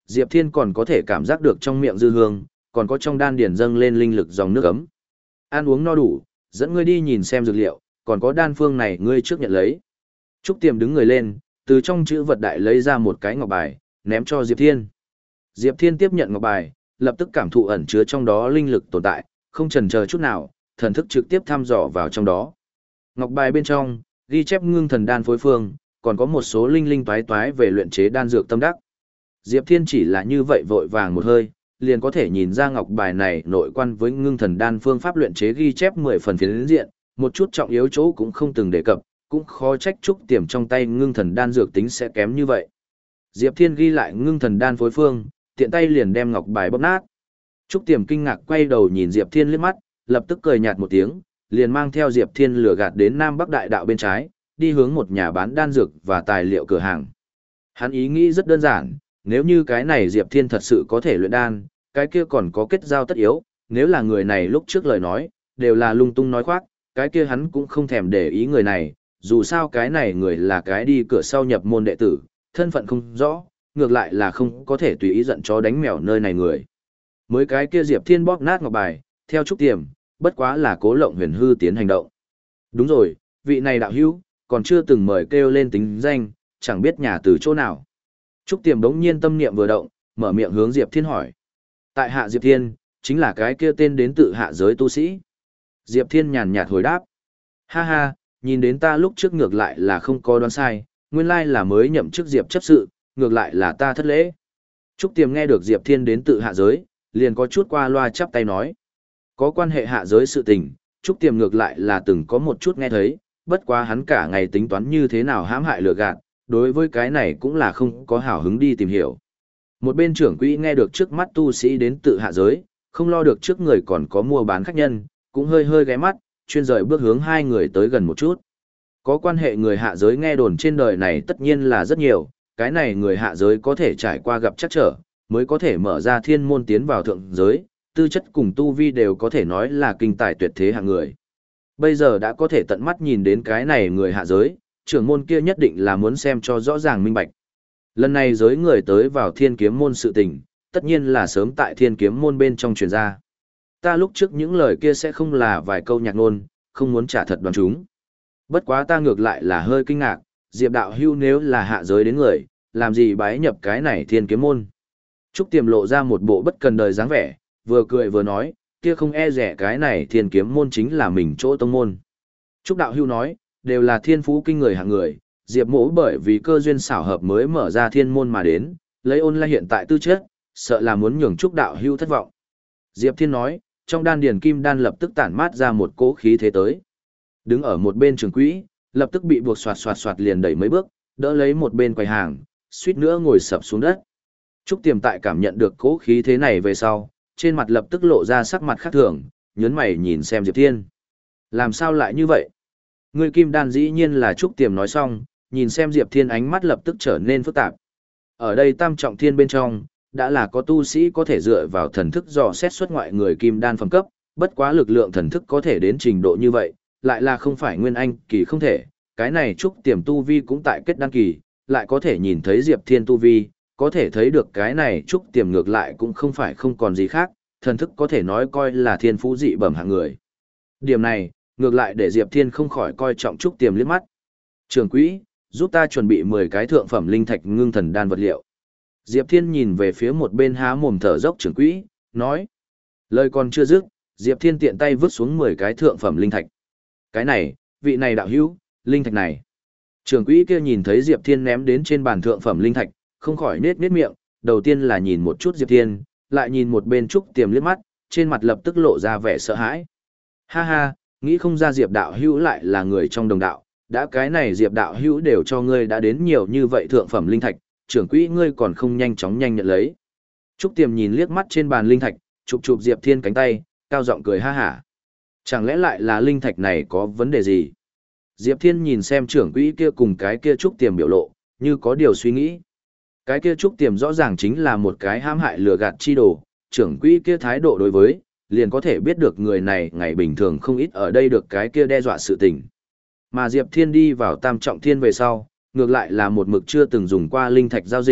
Diệp Thiên còn có thể cảm giác được trong miệng dư hương, còn có trong đan điền dâng lên linh lực dòng nước ấm. Ăn uống no đủ, dẫn ngươi đi nhìn xem dược liệu, còn có đan phương này ngươi trước nhận lấy. Trúc Tiềm đứng người lên, từ trong chữ vật đại lấy ra một cái ngọc bài, ném cho Diệp Thiên. Diệp Thiên tiếp nhận ngọc bài, lập tức cảm thụ ẩn chứa trong đó linh lực tồn tại, không chần chờ chút nào, thần thức trực tiếp thăm dò vào trong đó. Ngọc bài bên trong, ghi chép ngưng thần đan phối phương, còn có một số linh linh toái toái về luyện chế đan dược tâm đắc. Diệp Thiên chỉ là như vậy vội vàng một hơi, liền có thể nhìn ra ngọc bài này nội quan với ngưng thần đan phương pháp luyện chế ghi chép mười phần phiến diện, một chút trọng yếu chỗ cũng không từng đề cập, cũng khó trách Trúc Tiềm trong tay ngưng thần đan dược tính sẽ kém như vậy. Diệp Thiên ghi lại ngưng thần đan phối phương, tiện tay liền đem ngọc bài bóp nát. Trúc Tiềm kinh ngạc quay đầu nhìn Diệp Thiên liếc mắt, lập tức cười nhạt một tiếng, liền mang theo Diệp Thiên lừa gạt đến Nam Bắc Đại đạo bên trái, đi hướng một nhà bán đan dược và tài liệu cửa hàng. Hắn ý nghĩ rất đơn giản, nếu như cái này Diệp Thiên thật sự có thể luyện đan, cái kia còn có kết giao tất yếu, nếu là người này lúc trước lời nói, đều là lung tung nói khoác, cái kia hắn cũng không thèm để ý người này, dù sao cái này người là cái đi cửa sau nhập môn đệ tử, thân phận không rõ, ngược lại là không có thể tùy ý giận chó đánh mèo nơi này người. Mới cái kia Diệp Thiên bóp nát ngọc bài, theo Trúc Tiềm, bất quá là cố lộng huyền hư tiến hành động. Đúng rồi, vị này đạo hữu, còn chưa từng mời kêu lên tính danh, chẳng biết nhà từ chỗ nào. Trúc Tiềm đống nhiên tâm niệm vừa động, mở miệng hướng Diệp Thiên hỏi. Tại hạ Diệp Thiên, chính là cái kia tên đến tự hạ giới tu sĩ. Diệp Thiên nhàn nhạt hồi đáp. Ha ha, nhìn đến ta lúc trước ngược lại là không có đoán sai, nguyên lai là mới nhậm chức Diệp chấp sự, ngược lại là ta thất lễ. Trúc Tiềm nghe được Diệp Thiên đến tự hạ giới, liền có chút qua loa chắp tay nói. Có quan hệ hạ giới sự tình, Trúc Tiềm ngược lại là từng có một chút nghe thấy, bất quá hắn cả ngày tính toán như thế nào hãm hại lừa gạt, đối với cái này cũng là không có hào hứng đi tìm hiểu. Một bên trưởng quỹ nghe được trước mắt tu sĩ đến tự hạ giới, không lo được trước người còn có mua bán khách nhân, cũng hơi hơi ghé mắt, chuyên rời bước hướng hai người tới gần một chút. Có quan hệ người hạ giới nghe đồn trên đời này tất nhiên là rất nhiều, cái này người hạ giới có thể trải qua gặp chắc trở, mới có thể mở ra thiên môn tiến vào thượng giới, tư chất cùng tu vi đều có thể nói là kinh tài tuyệt thế hạng người. Bây giờ đã có thể tận mắt nhìn đến cái này người hạ giới, trưởng môn kia nhất định là muốn xem cho rõ ràng minh bạch. Lần này giới người tới vào thiên kiếm môn sự tình, tất nhiên là sớm tại thiên kiếm môn bên trong truyền ra. Ta lúc trước những lời kia sẽ không là vài câu nhạc ngôn, không muốn trả thật đoán chúng. Bất quá ta ngược lại là hơi kinh ngạc, Diệp đạo hưu nếu là hạ giới đến người, làm gì bái nhập cái này thiên kiếm môn. Trúc Tiềm lộ ra một bộ bất cần đời dáng vẻ, vừa cười vừa nói, kia không e rẻ cái này thiên kiếm môn chính là mình chỗ tông môn. Trúc đạo hưu nói, đều là thiên phú kinh người hạng người, Diệp mỗ bởi vì cơ duyên xảo hợp mới mở ra thiên môn mà đến, lấy ôn la hiện tại tư chất, sợ là muốn nhường Trúc đạo hưu thất vọng. Diệp Thiên nói, trong đan điền kim đan lập tức tản mát ra một cỗ khí thế tới. Đứng ở một bên trường quỹ, lập tức bị buộc xoạt xoạt xoạt liền đẩy mấy bước, đỡ lấy một bên quầy hàng, suýt nữa ngồi sập xuống đất. Trúc Tiềm tại cảm nhận được cỗ khí thế này về sau, trên mặt lập tức lộ ra sắc mặt khác thường, nhớn mày nhìn xem Diệp Thiên. Làm sao lại như vậy? Người kim đan dĩ nhiên là Trúc Tiềm nói xong, nhìn xem Diệp Thiên ánh mắt lập tức trở nên phức tạp. Ở đây tam trọng thiên bên trong, đã là có tu sĩ có thể dựa vào thần thức dò xét xuất ngoại người kim đan phẩm cấp, bất quá lực lượng thần thức có thể đến trình độ như vậy, lại là không phải nguyên anh kỳ không thể, cái này Trúc Tiềm tu vi cũng tại kết đan kỳ, lại có thể nhìn thấy Diệp Thiên tu vi, có thể thấy được cái này Trúc Tiềm ngược lại cũng không phải không còn gì khác, thần thức có thể nói coi là thiên phú dị bẩm hạng người. Điểm này, ngược lại để Diệp Thiên không khỏi coi trọng Trúc Tiềm liếc mắt. Trưởng quỹ, giúp ta chuẩn bị mười cái thượng phẩm linh thạch ngưng thần đan vật liệu. Diệp Thiên nhìn về phía một bên há mồm thở dốc trưởng quỹ, nói. Lời còn chưa dứt, Diệp Thiên tiện tay vứt xuống mười cái thượng phẩm linh thạch. Cái này, vị này đạo hữu, linh thạch này. Trưởng quỹ kia nhìn thấy Diệp Thiên ném đến trên bàn thượng phẩm linh thạch, không khỏi nết nết miệng, đầu tiên là nhìn một chút Diệp Thiên, lại nhìn một bên Trúc Tiềm liếc mắt, trên mặt lập tức lộ ra vẻ sợ hãi. Ha ha, nghĩ không ra Diệp đạo hữu lại là người trong đồng đạo, đã cái này Diệp đạo hữu đều cho ngươi đã đến nhiều như vậy thượng phẩm linh thạch, trưởng quỹ ngươi còn không nhanh chóng nhanh nhận lấy. Trúc Tiềm nhìn liếc mắt trên bàn linh thạch, chụp chụp Diệp Thiên cánh tay, cao giọng cười ha hả. Chẳng lẽ lại là linh thạch này có vấn đề gì? Diệp Thiên nhìn xem trưởng quỹ kia cùng cái kia Trúc Tiềm biểu lộ, như có điều suy nghĩ. Cái kia Trúc Tiềm rõ ràng chính là một cái hãm hại lừa gạt chi đồ, trưởng quỹ kia thái độ đối với, liền có thể biết được người này ngày bình thường không ít ở đây được cái kia đe dọa sự tình. Mà Diệp Thiên đi vào tam trọng thiên về sau, ngược lại là một mực chưa từng dùng qua linh thạch giao dịch,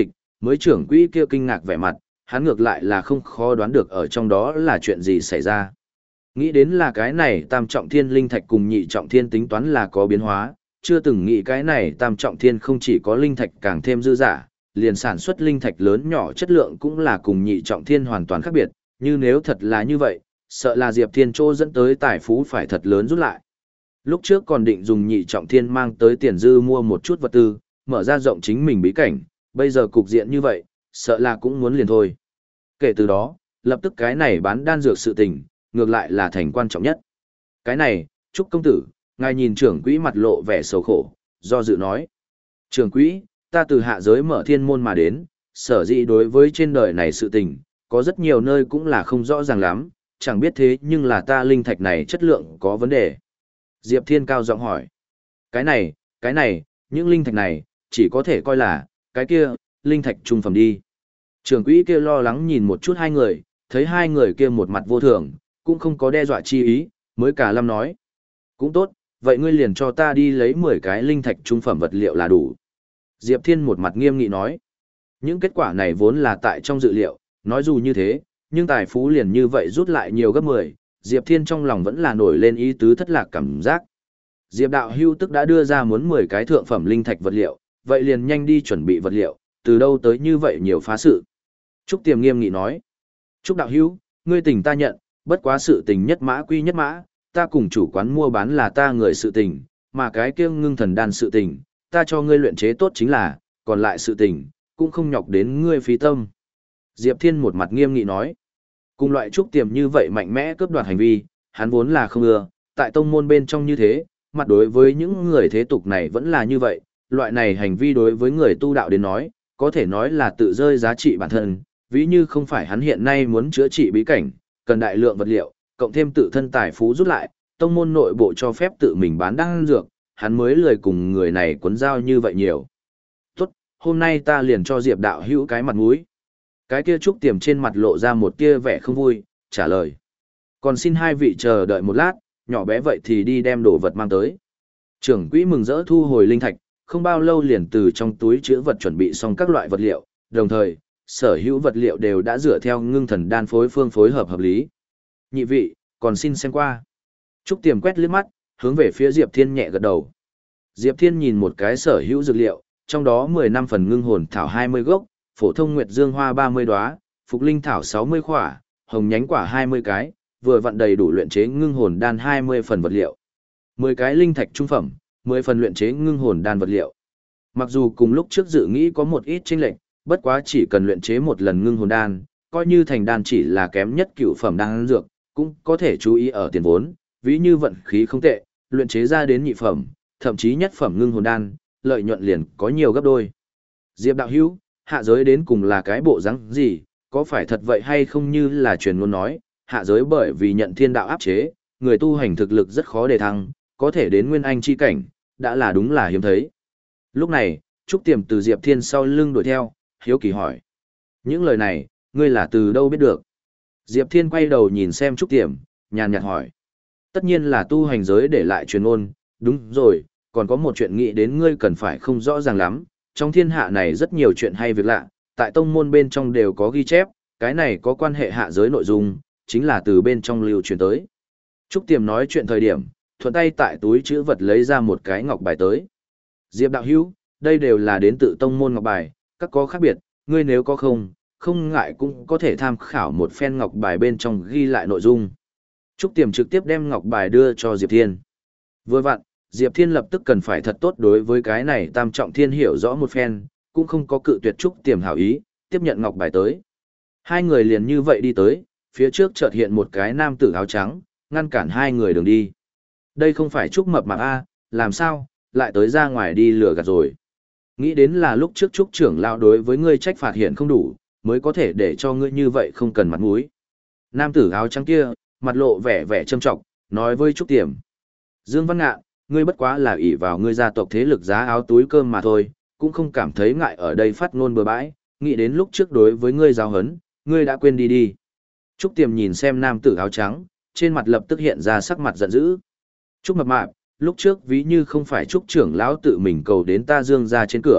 Mới trưởng quỹ kia kinh ngạc vẻ mặt, hắn ngược lại là không khó đoán được ở trong đó là chuyện gì xảy ra. Nghĩ đến là cái này tam trọng thiên linh thạch cùng nhị trọng thiên tính toán là có biến hóa, chưa từng nghĩ cái này tam trọng thiên không chỉ có linh thạch càng thêm dư giả, liền sản xuất linh thạch lớn nhỏ chất lượng cũng là cùng nhị trọng thiên hoàn toàn khác biệt, như nếu thật là như vậy, sợ là Diệp Thiên Trô dẫn tới tài phú phải thật lớn rút lại. Lúc trước còn định dùng nhị trọng thiên mang tới tiền dư mua một chút vật tư, mở ra rộng chính mình bí cảnh, bây giờ cục diện như vậy, sợ là cũng muốn liền thôi. Kể từ đó, lập tức cái này bán đan dược sự tình, ngược lại là thành quan trọng nhất. Cái này, Trúc công tử, ngài nhìn trưởng quỹ mặt lộ vẻ sầu khổ, do dự nói. Trưởng quỹ, ta từ hạ giới mở thiên môn mà đến, sở dĩ đối với trên đời này sự tình, có rất nhiều nơi cũng là không rõ ràng lắm, chẳng biết thế nhưng là ta linh thạch này chất lượng có vấn đề. Diệp Thiên cao giọng hỏi. Cái này, cái này, những linh thạch này, chỉ có thể coi là, cái kia, linh thạch trung phẩm đi. Trưởng quỹ kia lo lắng nhìn một chút hai người, thấy hai người kia một mặt vô thường, cũng không có đe dọa chi ý, mới cả lâm nói. Cũng tốt, vậy ngươi liền cho ta đi lấy mười cái linh thạch trung phẩm vật liệu là đủ. Diệp Thiên một mặt nghiêm nghị nói. Những kết quả này vốn là tại trong dự liệu, nói dù như thế, nhưng tài phú liền như vậy rút lại nhiều gấp mười, Diệp Thiên trong lòng vẫn là nổi lên ý tứ thất lạc cảm giác. Diệp đạo hưu tức đã đưa ra muốn mười cái thượng phẩm linh thạch vật liệu, vậy liền nhanh đi chuẩn bị vật liệu, từ đâu tới như vậy nhiều phá sự. Trúc Tiềm nghiêm nghị nói. Trúc đạo hưu, ngươi tình ta nhận, bất quá sự tình nhất mã quy nhất mã, ta cùng chủ quán mua bán là ta người sự tình, mà cái kia ngưng thần đan sự tình, ta cho ngươi luyện chế tốt chính là, còn lại sự tình, cũng không nhọc đến ngươi phí tâm. Diệp Thiên một mặt nghiêm nghị nói. Cùng loại Trúc Tiềm như vậy mạnh mẽ cướp đoạt hành vi, hắn vốn là không ưa, tại tông môn bên trong như thế, mặt đối với những người thế tục này vẫn là như vậy, loại này hành vi đối với người tu đạo đến nói, có thể nói là tự rơi giá trị bản thân, ví như không phải hắn hiện nay muốn chữa trị bí cảnh, cần đại lượng vật liệu, cộng thêm tự thân tài phú rút lại, tông môn nội bộ cho phép tự mình bán đan dược, hắn mới lười cùng người này cuốn giao như vậy nhiều. Tốt, hôm nay ta liền cho Diệp đạo hữu cái mặt mũi. Cái kia Trúc Tiềm trên mặt lộ ra một tia vẻ không vui, trả lời. Còn xin hai vị chờ đợi một lát, nhỏ bé vậy thì đi đem đồ vật mang tới. Trưởng quỹ mừng rỡ thu hồi linh thạch, không bao lâu liền từ trong túi chứa vật chuẩn bị xong các loại vật liệu, đồng thời, sở hữu vật liệu đều đã dựa theo ngưng thần đan phối phương phối hợp hợp lý. Nhị vị, còn xin xem qua. Trúc Tiềm quét liếc mắt, hướng về phía Diệp Thiên nhẹ gật đầu. Diệp Thiên nhìn một cái sở hữu dược liệu, trong đó mười năm phần ngưng hồn thảo hai mươi gốc, phổ thông nguyệt dương hoa ba mươi đóa, phục linh thảo sáu mươi khỏa, hồng nhánh quả hai mươi cái, vừa vặn đầy đủ luyện chế ngưng hồn đan hai mươi phần vật liệu. mười cái linh thạch trung phẩm, mười phần luyện chế ngưng hồn đan vật liệu. Mặc dù cùng lúc trước dự nghĩ có một ít chênh lệch, bất quá chỉ cần luyện chế một lần ngưng hồn đan, coi như thành đan chỉ là kém nhất cựu phẩm đan dược, cũng có thể chú ý ở tiền vốn, ví như vận khí không tệ, luyện chế ra đến nhị phẩm, thậm chí nhất phẩm ngưng hồn đan, lợi nhuận liền có nhiều gấp đôi. Diệp đạo hữu, hạ giới đến cùng là cái bộ rắn gì, có phải thật vậy hay không như là truyền ngôn nói, hạ giới bởi vì nhận thiên đạo áp chế, người tu hành thực lực rất khó đề thăng, có thể đến nguyên anh chi cảnh, đã là đúng là hiếm thấy. Lúc này, Trúc Tiềm từ Diệp Thiên sau lưng đuổi theo, hiếu kỳ hỏi. Những lời này, ngươi là từ đâu biết được? Diệp Thiên quay đầu nhìn xem Trúc Tiềm, nhàn nhạt hỏi. Tất nhiên là tu hành giới để lại truyền ngôn, đúng rồi, còn có một chuyện nghĩ đến ngươi cần phải không rõ ràng lắm, trong thiên hạ này rất nhiều chuyện hay việc lạ, tại tông môn bên trong đều có ghi chép, cái này có quan hệ hạ giới nội dung, chính là từ bên trong lưu truyền tới. Trúc Tiềm nói chuyện thời điểm, thuận tay tại túi chữ vật lấy ra một cái ngọc bài tới. Diệp đạo hữu, đây đều là đến tự tông môn ngọc bài, các có khác biệt, ngươi nếu có không, không ngại cũng có thể tham khảo một phen ngọc bài bên trong ghi lại nội dung. Trúc Tiềm trực tiếp đem ngọc bài đưa cho Diệp Thiên. Vừa vặn, Diệp Thiên lập tức cần phải thật tốt đối với cái này tam trọng thiên hiểu rõ một phen, cũng không có cự tuyệt Trúc Tiềm hảo ý, tiếp nhận ngọc bài tới. Hai người liền như vậy đi tới, phía trước chợt hiện một cái nam tử áo trắng, ngăn cản hai người đường đi. Đây không phải Trúc mập mạp A, làm sao, lại tới ra ngoài đi lừa gạt rồi. Nghĩ đến là lúc trước Trúc trưởng lão đối với ngươi trách phạt hiện không đủ, mới có thể để cho ngươi như vậy không cần mặt mũi. Nam tử áo trắng kia, mặt lộ vẻ vẻ trâm trọng, nói với Trúc Tiềm. Dương Văn Ngạn, ngươi bất quá là ỷ vào ngươi gia tộc thế lực giá áo túi cơm mà thôi, cũng không cảm thấy ngại ở đây phát ngôn bừa bãi, nghĩ đến lúc trước đối với ngươi giáo hấn, ngươi đã quên đi đi. Trúc Tiềm nhìn xem nam tử áo trắng, trên mặt lập tức hiện ra sắc mặt giận dữ. Trúc mập mạp, lúc trước ví như không phải Trúc trưởng lão tự mình cầu đến ta Dương ra trên cửa,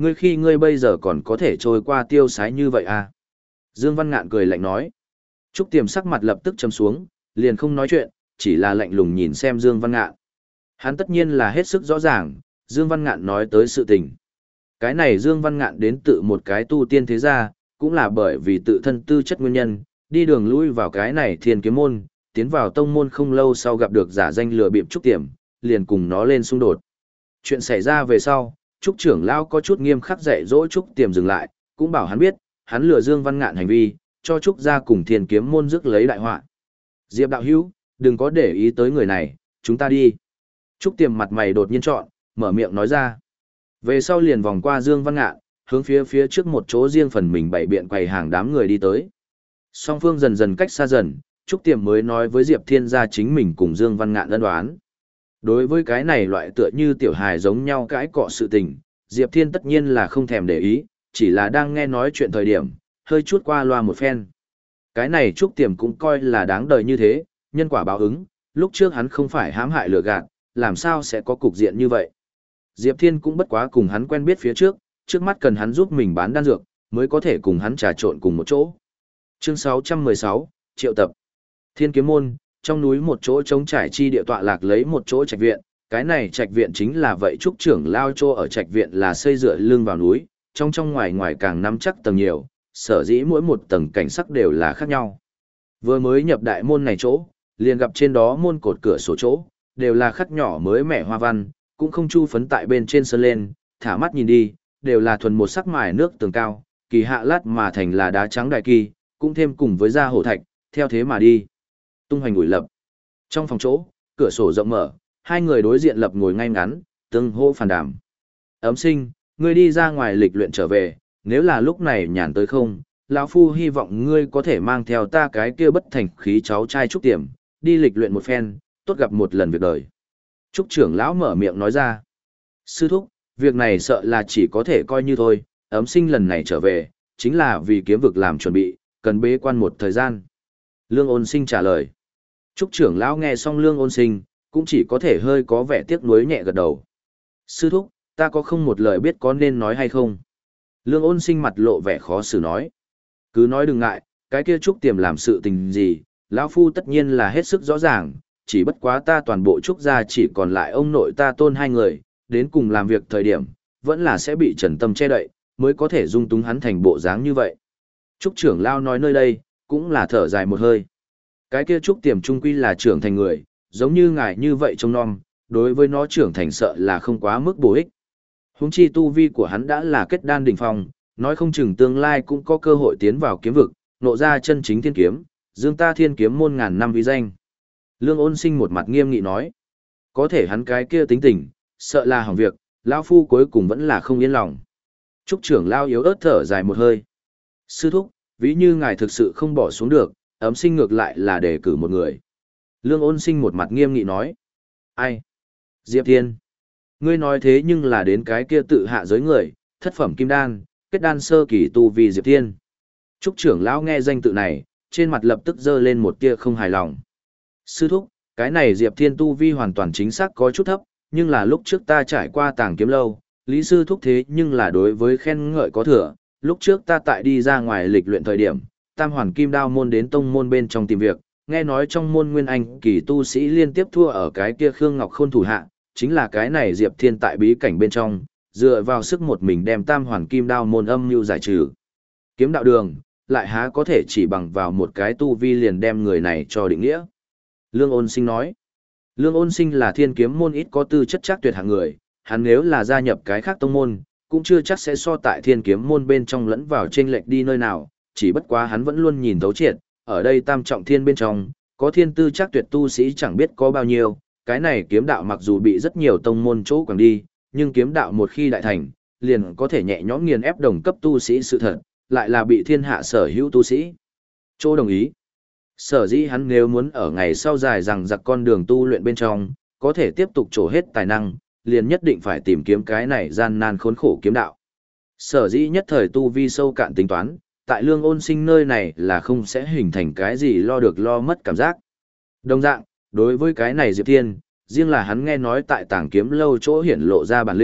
Ngươi khi ngươi bây giờ còn có thể trôi qua tiêu sái như vậy à? Dương Văn Ngạn cười lạnh nói. Trúc Tiềm sắc mặt lập tức trầm xuống, liền không nói chuyện, chỉ là lạnh lùng nhìn xem Dương Văn Ngạn. Hắn tất nhiên là hết sức rõ ràng, Dương Văn Ngạn nói tới sự tình. Cái này Dương Văn Ngạn đến tự một cái tu tiên thế gia, cũng là bởi vì tự thân tư chất nguyên nhân, đi đường lui vào cái này Thiên Kiếm môn, tiến vào tông môn không lâu sau gặp được giả danh lừa bịp Trúc Tiềm, liền cùng nó lên xung đột. Chuyện xảy ra về sau, Trúc trưởng lão có chút nghiêm khắc dạy dỗ Trúc Tiềm dừng lại, cũng bảo hắn biết, hắn lừa Dương Văn Ngạn hành vi, cho Trúc gia cùng Thiên Kiếm môn rước lấy đại họa. Diệp đạo hữu, đừng có để ý tới người này, chúng ta đi. Trúc Tiềm mặt mày đột nhiên trọn, mở miệng nói ra. Về sau liền vòng qua Dương Văn Ngạn, hướng phía phía trước một chỗ riêng phần mình bày biện quầy hàng đám người đi tới. Song phương dần dần cách xa dần, Trúc Tiềm mới nói với Diệp Thiên gia chính mình cùng Dương Văn Ngạn ân đoán. Đối với cái này loại tựa như tiểu hài giống nhau cãi cọ sự tình, Diệp Thiên tất nhiên là không thèm để ý, chỉ là đang nghe nói chuyện thời điểm, hơi chút qua loa một phen. Cái này Trúc Tiềm cũng coi là đáng đời như thế, nhân quả báo ứng, lúc trước hắn không phải hãm hại lừa gạt, làm sao sẽ có cục diện như vậy. Diệp Thiên cũng bất quá cùng hắn quen biết phía trước, trước mắt cần hắn giúp mình bán đan dược, mới có thể cùng hắn trà trộn cùng một chỗ. Chương sáu trăm mười sáu, triệu tập. Thiên Kiếm môn, trong núi một chỗ trống trải chi địa tọa lạc lấy một chỗ trạch viện, cái này trạch viện chính là vậy trúc trưởng lao chỗ ở trạch viện là xây dựa lưng vào núi, trong trong ngoài ngoài càng nắm chắc tầng nhiều, sở dĩ mỗi một tầng cảnh sắc đều là khác nhau. Vừa mới nhập đại môn này chỗ, liền gặp trên đó môn cột cửa sổ chỗ, đều là khắc nhỏ mới mẻ hoa văn, cũng không chu phấn tại bên trên sơn lên, thả mắt nhìn đi, đều là thuần một sắc mài nước tường cao, kỳ hạ lát mà thành là đá trắng đại kỳ, cũng thêm cùng với da hổ thạch, theo thế mà đi. Tung hoành ủi lập. Trong phòng chỗ, cửa sổ rộng mở, hai người đối diện lập ngồi ngay ngắn, tương hô phản đàm. Ấm sinh, ngươi đi ra ngoài lịch luyện trở về, nếu là lúc này nhàn tới không, lão phu hy vọng ngươi có thể mang theo ta cái kia bất thành khí cháu trai Trúc Tiềm, đi lịch luyện một phen, tốt gặp một lần việc đời. Trúc trưởng lão mở miệng nói ra. Sư thúc, việc này sợ là chỉ có thể coi như thôi, ấm sinh lần này trở về, chính là vì kiếm vực làm chuẩn bị, cần bế quan một thời gian. Lương Ôn Sinh trả lời. Trúc trưởng lão nghe xong Lương Ôn Sinh, cũng chỉ có thể hơi có vẻ tiếc nuối nhẹ gật đầu. Sư thúc, ta có không một lời biết có nên nói hay không? Lương Ôn Sinh mặt lộ vẻ khó xử nói. Cứ nói đừng ngại, cái kia Trúc Tiềm làm sự tình gì, lão phu tất nhiên là hết sức rõ ràng, chỉ bất quá ta toàn bộ Trúc gia chỉ còn lại ông nội ta tôn hai người, đến cùng làm việc thời điểm, vẫn là sẽ bị Trần Tâm che đậy, mới có thể dung túng hắn thành bộ dáng như vậy. Trúc trưởng lão nói nơi đây, cũng là thở dài một hơi. Cái kia Trúc Tiềm trung quy là trưởng thành người, giống như ngài như vậy trông nom, đối với nó trưởng thành sợ là không quá mức bổ ích. Huống chi tu vi của hắn đã là kết đan đỉnh phong, nói không chừng tương lai cũng có cơ hội tiến vào kiếm vực, nộ ra chân chính thiên kiếm, dương ta Thiên Kiếm môn ngàn năm uy danh. Lương Ôn Sinh một mặt nghiêm nghị nói, có thể hắn cái kia tính tình, sợ là hỏng việc, lão phu cuối cùng vẫn là không yên lòng. Trúc trưởng lao yếu ớt thở dài một hơi. Sư thúc, ví như ngài thực sự không bỏ xuống được, ấm sinh ngược lại là đề cử một người. Lương Ôn Sinh một mặt nghiêm nghị nói. Ai? Diệp Thiên. Ngươi nói thế nhưng là đến cái kia tự hạ giới người, thất phẩm kim đan, kết đan sơ kỳ tu vi Diệp Thiên. Trúc trưởng lão nghe danh tự này, trên mặt lập tức dơ lên một tia không hài lòng. Sư thúc, cái này Diệp Thiên tu vi hoàn toàn chính xác có chút thấp, nhưng là lúc trước ta trải qua Tàng Kiếm lâu, Lý sư thúc thế nhưng là đối với khen ngợi có thừa, lúc trước ta tại đi ra ngoài lịch luyện thời điểm, Tam Hoàn Kim Đao môn đến tông môn bên trong tìm việc, nghe nói trong môn Nguyên Anh kỳ tu sĩ liên tiếp thua ở cái kia Khương Ngọc Khôn thủ hạ, chính là cái này Diệp Thiên tại bí cảnh bên trong, dựa vào sức một mình đem Tam Hoàn Kim Đao môn âm mưu giải trừ. Kiếm đạo đường, lại há có thể chỉ bằng vào một cái tu vi liền đem người này cho định nghĩa. Lương Ôn Sinh nói, Lương Ôn Sinh là Thiên Kiếm môn ít có tư chất chắc tuyệt hạng người, hắn nếu là gia nhập cái khác tông môn, cũng chưa chắc sẽ so tại Thiên Kiếm môn bên trong lẫn vào chênh lệch đi nơi nào, chỉ bất quá hắn vẫn luôn nhìn thấu triệt, ở đây Tam Trọng Thiên bên trong, có thiên tư chắc tuyệt tu sĩ chẳng biết có bao nhiêu, cái này kiếm đạo mặc dù bị rất nhiều tông môn chỗ quẳng đi, nhưng kiếm đạo một khi đại thành, liền có thể nhẹ nhõm nghiền ép đồng cấp tu sĩ sự thật, lại là bị thiên hạ sở hữu tu sĩ chỗ đồng ý. Sở dĩ hắn nếu muốn ở ngày sau dài rằng giặc con đường tu luyện bên trong, có thể tiếp tục trổ hết tài năng, liền nhất định phải tìm kiếm cái này gian nan khốn khổ kiếm đạo. Sở dĩ nhất thời tu vi sâu cạn tính toán, tại Lương Ôn Sinh nơi này là không sẽ hình thành cái gì lo được lo mất cảm giác. Đồng dạng, đối với cái này Diệp Thiên, riêng là hắn nghe nói tại Tàng Kiếm lâu chỗ hiển lộ ra bản lĩnh,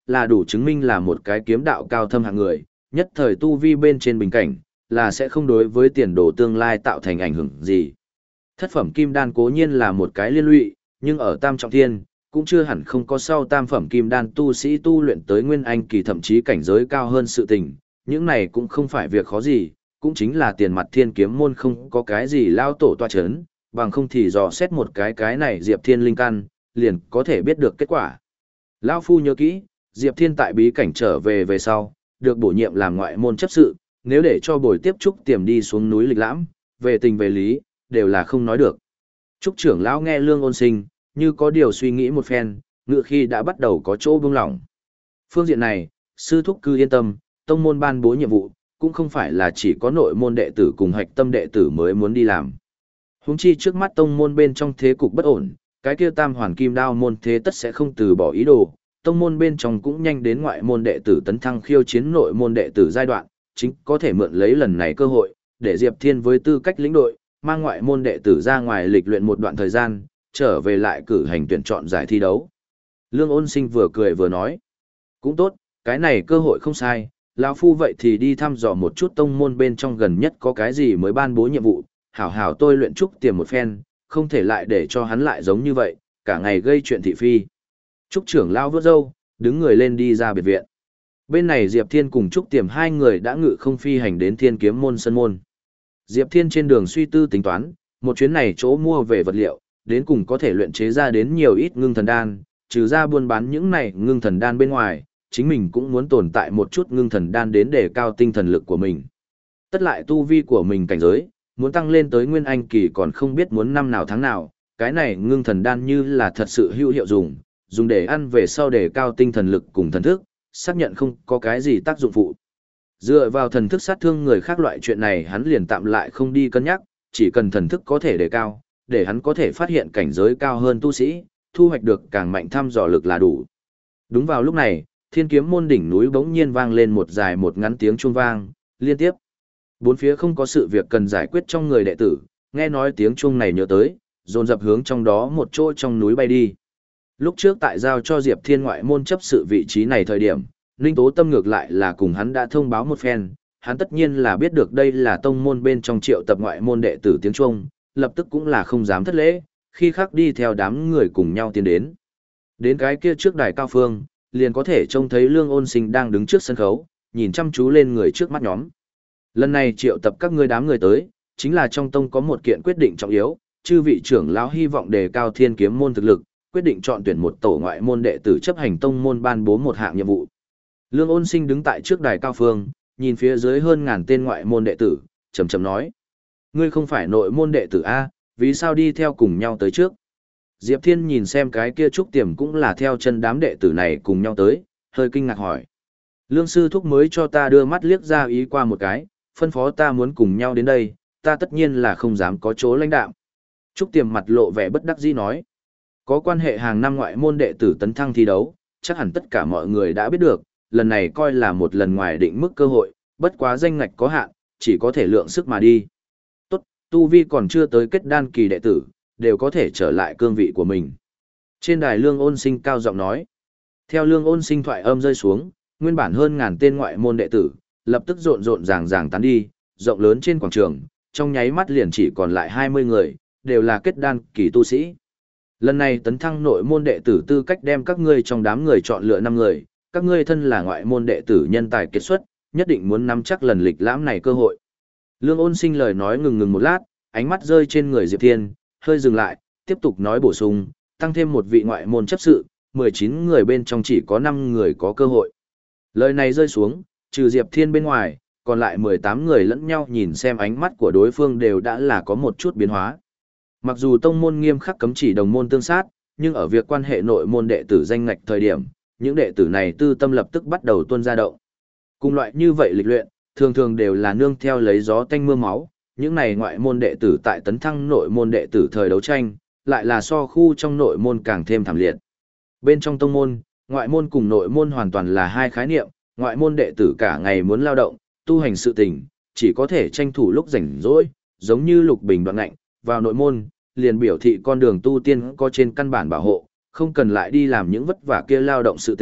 là đủ chứng minh là một cái kiếm đạo cao thâm hạng người, nhất thời tu vi bên trên bình cảnh, là sẽ không đối với tiền đồ tương lai tạo thành ảnh hưởng gì. Thất phẩm kim đan cố nhiên là một cái liên lụy, nhưng ở tam trọng thiên, cũng chưa hẳn không có sau tam phẩm kim đan tu sĩ tu luyện tới nguyên anh kỳ thậm chí cảnh giới cao hơn sự tình, những này cũng không phải việc khó gì, cũng chính là tiền mặt thiên kiếm môn không có cái gì lao tổ toa chấn, bằng không thì dò xét một cái cái này Diệp Thiên linh căn, liền có thể biết được kết quả. Lão phu nhớ kỹ, Diệp Thiên tại bí cảnh trở về về sau, được bổ nhiệm làm ngoại môn chấp sự, nếu để cho Bồi Tiếp Trúc tiềm đi xuống núi lịch lãm, về tình về lý, đều là không nói được. Trúc trưởng lão nghe Lương Ôn Sinh, như có điều suy nghĩ một phen, ngựa khi đã bắt đầu có chỗ buông lỏng. Phương diện này, sư thúc cứ yên tâm, tông môn ban bố nhiệm vụ, cũng không phải là chỉ có nội môn đệ tử cùng hạch tâm đệ tử mới muốn đi làm. Huống chi trước mắt tông môn bên trong thế cục bất ổn, cái kia tam hoàn kim đao môn thế tất sẽ không từ bỏ ý đồ, tông môn bên trong cũng nhanh đến ngoại môn đệ tử tấn thăng khiêu chiến nội môn đệ tử giai đoạn, chính có thể mượn lấy lần này cơ hội, để Diệp Thiên với tư cách lĩnh đội, mang ngoại môn đệ tử ra ngoài lịch luyện một đoạn thời gian, trở về lại cử hành tuyển chọn giải thi đấu. Lương Ôn Sinh vừa cười vừa nói, cũng tốt, cái này cơ hội không sai, lão phu vậy thì đi thăm dò một chút tông môn bên trong gần nhất có cái gì mới ban bố nhiệm vụ, hảo hảo tôi luyện trúc tiềm một phen, không thể lại để cho hắn lại giống như vậy, cả ngày gây chuyện thị phi. Trúc trưởng lão vớt râu, đứng người lên đi ra biệt viện. Bên này Diệp Thiên cùng Trúc Tiềm hai người đã ngự không phi hành đến Thiên Kiếm môn sân môn. Diệp Thiên trên đường suy tư tính toán, một chuyến này chỗ mua về vật liệu, đến cùng có thể luyện chế ra đến nhiều ít ngưng thần đan, trừ ra buôn bán những này ngưng thần đan bên ngoài, chính mình cũng muốn tồn tại một chút ngưng thần đan đến để cao tinh thần lực của mình. Tất lại tu vi của mình cảnh giới, muốn tăng lên tới nguyên anh kỳ còn không biết muốn năm nào tháng nào, cái này ngưng thần đan như là thật sự hữu hiệu dùng, dùng để ăn về sau để cao tinh thần lực cùng thần thức, xác nhận không có cái gì tác dụng phụ. Dựa vào thần thức sát thương người khác loại chuyện này hắn liền tạm lại không đi cân nhắc, chỉ cần thần thức có thể đề cao, để hắn có thể phát hiện cảnh giới cao hơn tu sĩ, thu hoạch được càng mạnh thăm dò lực là đủ. Đúng vào lúc này, Thiên Kiếm môn đỉnh núi bỗng nhiên vang lên một dài một ngắn tiếng chuông vang, liên tiếp. Bốn phía không có sự việc cần giải quyết trong người đệ tử, nghe nói tiếng chuông này nhớ tới, dồn dập hướng trong đó một chỗ trong núi bay đi. Lúc trước tại giao cho Diệp Thiên ngoại môn chấp sự vị trí này thời điểm, Ninh Tố Tâm ngược lại là cùng hắn đã thông báo một phen, hắn tất nhiên là biết được đây là tông môn bên trong triệu tập ngoại môn đệ tử tiếng chuông, lập tức cũng là không dám thất lễ, khi khắc đi theo đám người cùng nhau tiến đến. Đến cái kia trước đài cao phương, liền có thể trông thấy Lương Ôn Sinh đang đứng trước sân khấu, nhìn chăm chú lên người trước mắt nhóm. Lần này triệu tập các ngươi đám người tới, chính là trong tông có một kiện quyết định trọng yếu, chư vị trưởng lão hy vọng đề cao Thiên Kiếm môn thực lực, quyết định chọn tuyển một tổ ngoại môn đệ tử chấp hành tông môn ban bố một hạng nhiệm vụ. Lương Ôn Sinh đứng tại trước đài cao phương, nhìn phía dưới hơn ngàn tên ngoại môn đệ tử, trầm trầm nói: "Ngươi không phải nội môn đệ tử a, vì sao đi theo cùng nhau tới trước?" Diệp Thiên nhìn xem cái kia Trúc Tiềm cũng là theo chân đám đệ tử này cùng nhau tới, hơi kinh ngạc hỏi: "Lương sư thúc mới cho ta đưa mắt liếc ra ý qua một cái, phân phó ta muốn cùng nhau đến đây, ta tất nhiên là không dám có chỗ lãnh đạm." Trúc Tiềm mặt lộ vẻ bất đắc dĩ nói: "Có quan hệ hàng năm ngoại môn đệ tử tấn thăng thi đấu, chắc hẳn tất cả mọi người đã biết được, lần này coi là một lần ngoài định mức cơ hội, bất quá danh ngạch có hạn, chỉ có thể lượng sức mà đi. Tốt, tu vi còn chưa tới kết đan kỳ đệ tử, đều có thể trở lại cương vị của mình." Trên đài Lương Ôn Sinh cao giọng nói. Theo Lương Ôn Sinh thoại âm rơi xuống, nguyên bản hơn ngàn tên ngoại môn đệ tử, lập tức rộn rộn ràng ràng tán đi, rộng lớn trên quảng trường, trong nháy mắt liền chỉ còn lại hai mươi người, đều là kết đan kỳ tu sĩ. Lần này tấn thăng nội môn đệ tử tư cách đem các ngươi trong đám người chọn lựa năm người, các ngươi thân là ngoại môn đệ tử nhân tài kiệt xuất, nhất định muốn nắm chắc lần lịch lãm này cơ hội. Lương Ôn Sinh lời nói ngừng ngừng một lát, ánh mắt rơi trên người Diệp Thiên, hơi dừng lại, tiếp tục nói bổ sung, tăng thêm một vị ngoại môn chấp sự, mười chín người bên trong chỉ có năm người có cơ hội. Lời này rơi xuống, trừ Diệp Thiên bên ngoài, còn lại mười tám người lẫn nhau nhìn xem ánh mắt của đối phương đều đã là có một chút biến hóa. Mặc dù tông môn nghiêm khắc cấm chỉ đồng môn tương sát, nhưng ở việc quan hệ nội môn đệ tử danh ngạch thời điểm, những đệ tử này tư tâm lập tức bắt đầu tuôn ra động. Cùng loại như vậy lịch luyện, thường thường đều là nương theo lấy gió tanh mưa máu, những này ngoại môn đệ tử tại tấn thăng nội môn đệ tử thời đấu tranh, lại là so khu trong nội môn càng thêm thảm liệt. Bên trong tông môn, ngoại môn cùng nội môn hoàn toàn là hai khái niệm, ngoại môn đệ tử cả ngày muốn lao động, tu hành sự tình, chỉ có thể tranh thủ lúc rảnh rỗi, giống như Lục Bình đoạn ngạnh, vào nội môn, liền biểu thị con đường tu tiên có trên căn bản bảo hộ, không cần lại đi làm những vất vả kia lao động sự tình,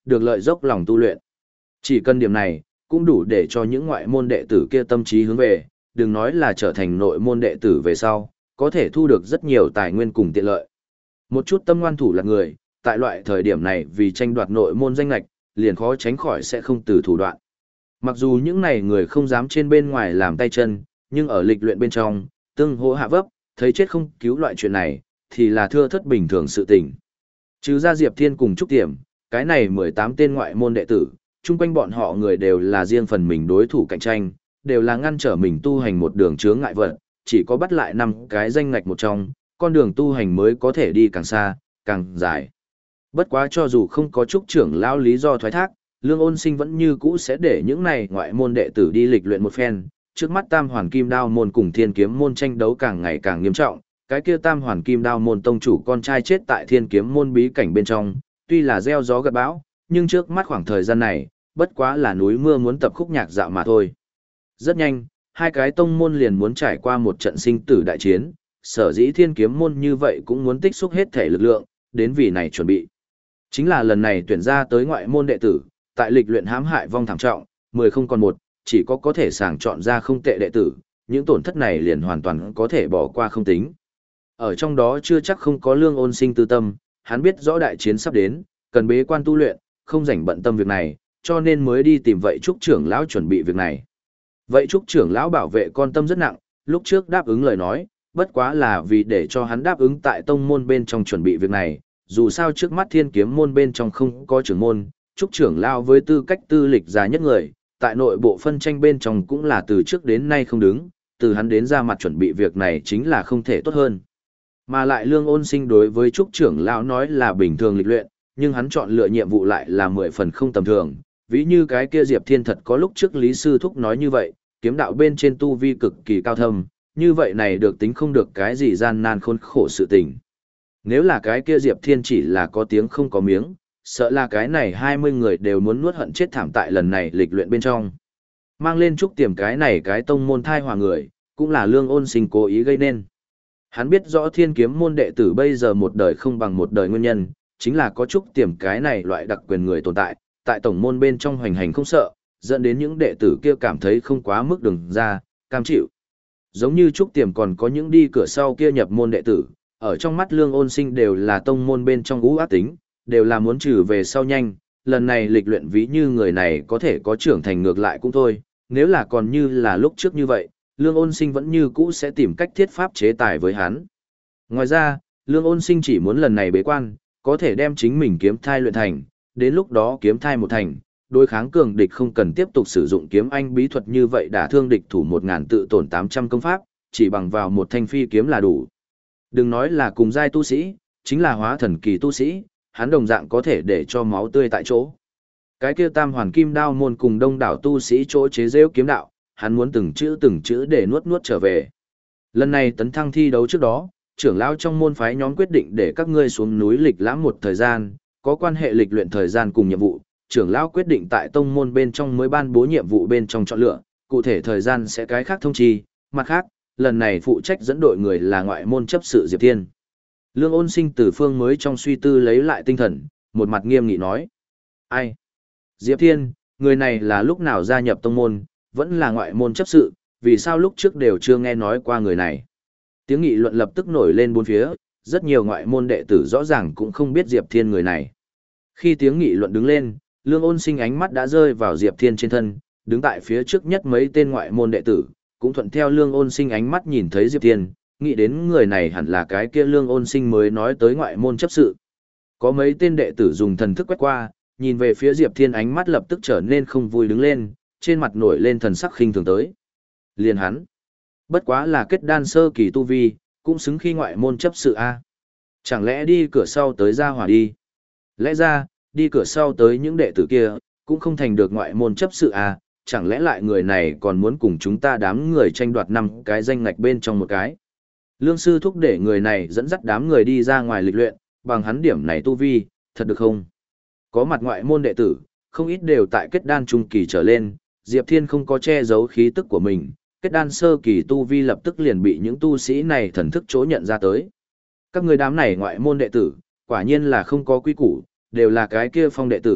được lợi dốc lòng tu luyện. Chỉ cần điểm này, cũng đủ để cho những ngoại môn đệ tử kia tâm trí hướng về, đừng nói là trở thành nội môn đệ tử về sau, có thể thu được rất nhiều tài nguyên cùng tiện lợi. Một chút tâm ngoan thủ là người, tại loại thời điểm này vì tranh đoạt nội môn danh lệch, liền khó tránh khỏi sẽ không từ thủ đoạn. Mặc dù những này người không dám trên bên ngoài làm tay chân, nhưng ở lịch luyện bên trong, tương hỗ hạ vấp, thấy chết không cứu loại chuyện này, thì là thưa thất bình thường sự tình. Trừ ra Diệp Thiên cùng Trúc Tiềm, cái này mười tám tên ngoại môn đệ tử, chung quanh bọn họ người đều là riêng phần mình đối thủ cạnh tranh, đều là ngăn trở mình tu hành một đường chướng ngại vật, chỉ có bắt lại năm cái danh ngạch một trong, con đường tu hành mới có thể đi càng xa, càng dài. Bất quá cho dù không có Trúc trưởng lão lý do thoái thác, Lương Ôn Sinh vẫn như cũ sẽ để những này ngoại môn đệ tử đi lịch luyện một phen. Trước mắt Tam Hoàn Kim Đao môn cùng Thiên Kiếm môn tranh đấu càng ngày càng nghiêm trọng, cái kia Tam Hoàn Kim Đao môn tông chủ con trai chết tại Thiên Kiếm môn bí cảnh bên trong, tuy là gieo gió gặt bão, nhưng trước mắt khoảng thời gian này, bất quá là núi mưa muốn tập khúc nhạc dạo mà thôi. Rất nhanh, hai cái tông môn liền muốn trải qua một trận sinh tử đại chiến, sở dĩ Thiên Kiếm môn như vậy cũng muốn tích xúc hết thể lực lượng, đến vì này chuẩn bị. Chính là lần này tuyển ra tới ngoại môn đệ tử, tại lịch luyện hãm hại vong thảm trọng, mười không còn một, chỉ có có thể sàng chọn ra không tệ đệ tử, những tổn thất này liền hoàn toàn có thể bỏ qua không tính. Ở trong đó chưa chắc không có Lương Ôn Sinh tư tâm, hắn biết rõ đại chiến sắp đến, cần bế quan tu luyện, không rảnh bận tâm việc này, cho nên mới đi tìm vậy Trúc trưởng lão chuẩn bị việc này. Vậy Trúc trưởng lão bảo vệ con tâm rất nặng, lúc trước đáp ứng lời nói, bất quá là vì để cho hắn đáp ứng tại tông môn bên trong chuẩn bị việc này, dù sao trước mắt Thiên Kiếm môn bên trong không có trưởng môn, Trúc trưởng lão với tư cách tư lịch già nhất người, tại nội bộ phân tranh bên trong cũng là từ trước đến nay không đứng, từ hắn đến ra mặt chuẩn bị việc này chính là không thể tốt hơn. Mà lại Lương Ôn Sinh đối với Trúc trưởng lão nói là bình thường lịch luyện, nhưng hắn chọn lựa nhiệm vụ lại là mười phần không tầm thường, ví như cái kia Diệp Thiên thật có lúc trước Lý Sư Thúc nói như vậy, kiếm đạo bên trên tu vi cực kỳ cao thâm, như vậy này được tính không được cái gì gian nan khốn khổ sự tình. Nếu là cái kia Diệp Thiên chỉ là có tiếng không có miếng, sợ là cái này hai mươi người đều muốn nuốt hận chết thảm tại lần này lịch luyện bên trong. Mang lên Trúc Tiềm cái này cái tông môn thai hòa người, cũng là Lương Ôn Sinh cố ý gây nên. Hắn biết rõ Thiên Kiếm môn đệ tử bây giờ một đời không bằng một đời nguyên nhân, chính là có Trúc Tiềm cái này loại đặc quyền người tồn tại, tại tổng môn bên trong hoành hành không sợ, dẫn đến những đệ tử kia cảm thấy không quá mức đường ra, cam chịu. Giống như Trúc Tiềm còn có những đi cửa sau kia nhập môn đệ tử, ở trong mắt Lương Ôn Sinh đều là tông môn bên trong ú ác tính, đều là muốn trừ về sau nhanh, lần này lịch luyện ví như người này có thể có trưởng thành ngược lại cũng thôi, nếu là còn như là lúc trước như vậy, Lương Ôn Sinh vẫn như cũ sẽ tìm cách thiết pháp chế tài với hắn. Ngoài ra, Lương Ôn Sinh chỉ muốn lần này bế quan, có thể đem chính mình kiếm thai luyện thành, đến lúc đó kiếm thai một thành, đối kháng cường địch không cần tiếp tục sử dụng kiếm anh bí thuật như vậy đả thương địch thủ một ngàn tự tổn tám trăm công pháp, chỉ bằng vào một thanh phi kiếm là đủ. Đừng nói là cùng giai tu sĩ, chính là hóa thần kỳ tu sĩ, hắn đồng dạng có thể để cho máu tươi tại chỗ. Cái kia Tam Hoàn Kim Đao môn cùng đông đảo tu sĩ chỗ chế giễu kiếm đạo, hắn muốn từng chữ từng chữ để nuốt nuốt trở về. Lần này tấn thăng thi đấu trước đó, trưởng lão trong môn phái nhóm quyết định để các ngươi xuống núi lịch lãm một thời gian, có quan hệ lịch luyện thời gian cùng nhiệm vụ, trưởng lão quyết định tại tông môn bên trong mới ban bố nhiệm vụ bên trong chọn lựa, cụ thể thời gian sẽ cái khác thông chi, mặt khác, lần này phụ trách dẫn đội người là ngoại môn chấp sự Diệp Thiên. Lương Ôn Sinh từ phương mới trong suy tư lấy lại tinh thần, một mặt nghiêm nghị nói. Ai? Diệp Thiên, người này là lúc nào gia nhập tông môn, vẫn là ngoại môn chấp sự, vì sao lúc trước đều chưa nghe nói qua người này. Tiếng nghị luận lập tức nổi lên bốn phía, rất nhiều ngoại môn đệ tử rõ ràng cũng không biết Diệp Thiên người này. Khi tiếng nghị luận đứng lên, Lương Ôn Sinh ánh mắt đã rơi vào Diệp Thiên trên thân, đứng tại phía trước nhất mấy tên ngoại môn đệ tử, cũng thuận theo Lương Ôn Sinh ánh mắt nhìn thấy Diệp Thiên, nghĩ đến người này hẳn là cái kia Lương Ôn Sinh mới nói tới ngoại môn chấp sự. Có mấy tên đệ tử dùng thần thức quét qua, nhìn về phía Diệp Thiên ánh mắt lập tức trở nên không vui đứng lên, trên mặt nổi lên thần sắc khinh thường tới. Liền hắn, bất quá là kết đan sơ kỳ tu vi, cũng xứng khi ngoại môn chấp sự a. Chẳng lẽ đi cửa sau tới ra hỏa đi? Lẽ ra, đi cửa sau tới những đệ tử kia, cũng không thành được ngoại môn chấp sự a, chẳng lẽ lại người này còn muốn cùng chúng ta đám người tranh đoạt năm cái danh ngạch bên trong một cái. Lương sư thúc để người này dẫn dắt đám người đi ra ngoài lịch luyện, bằng hắn điểm này tu vi, thật được không? Có mặt ngoại môn đệ tử, không ít đều tại kết đan trung kỳ trở lên, Diệp Thiên không có che giấu khí tức của mình, kết đan sơ kỳ tu vi lập tức liền bị những tu sĩ này thần thức chỗ nhận ra tới. Các người đám này ngoại môn đệ tử, quả nhiên là không có quy củ, đều là cái kia phong đệ tử,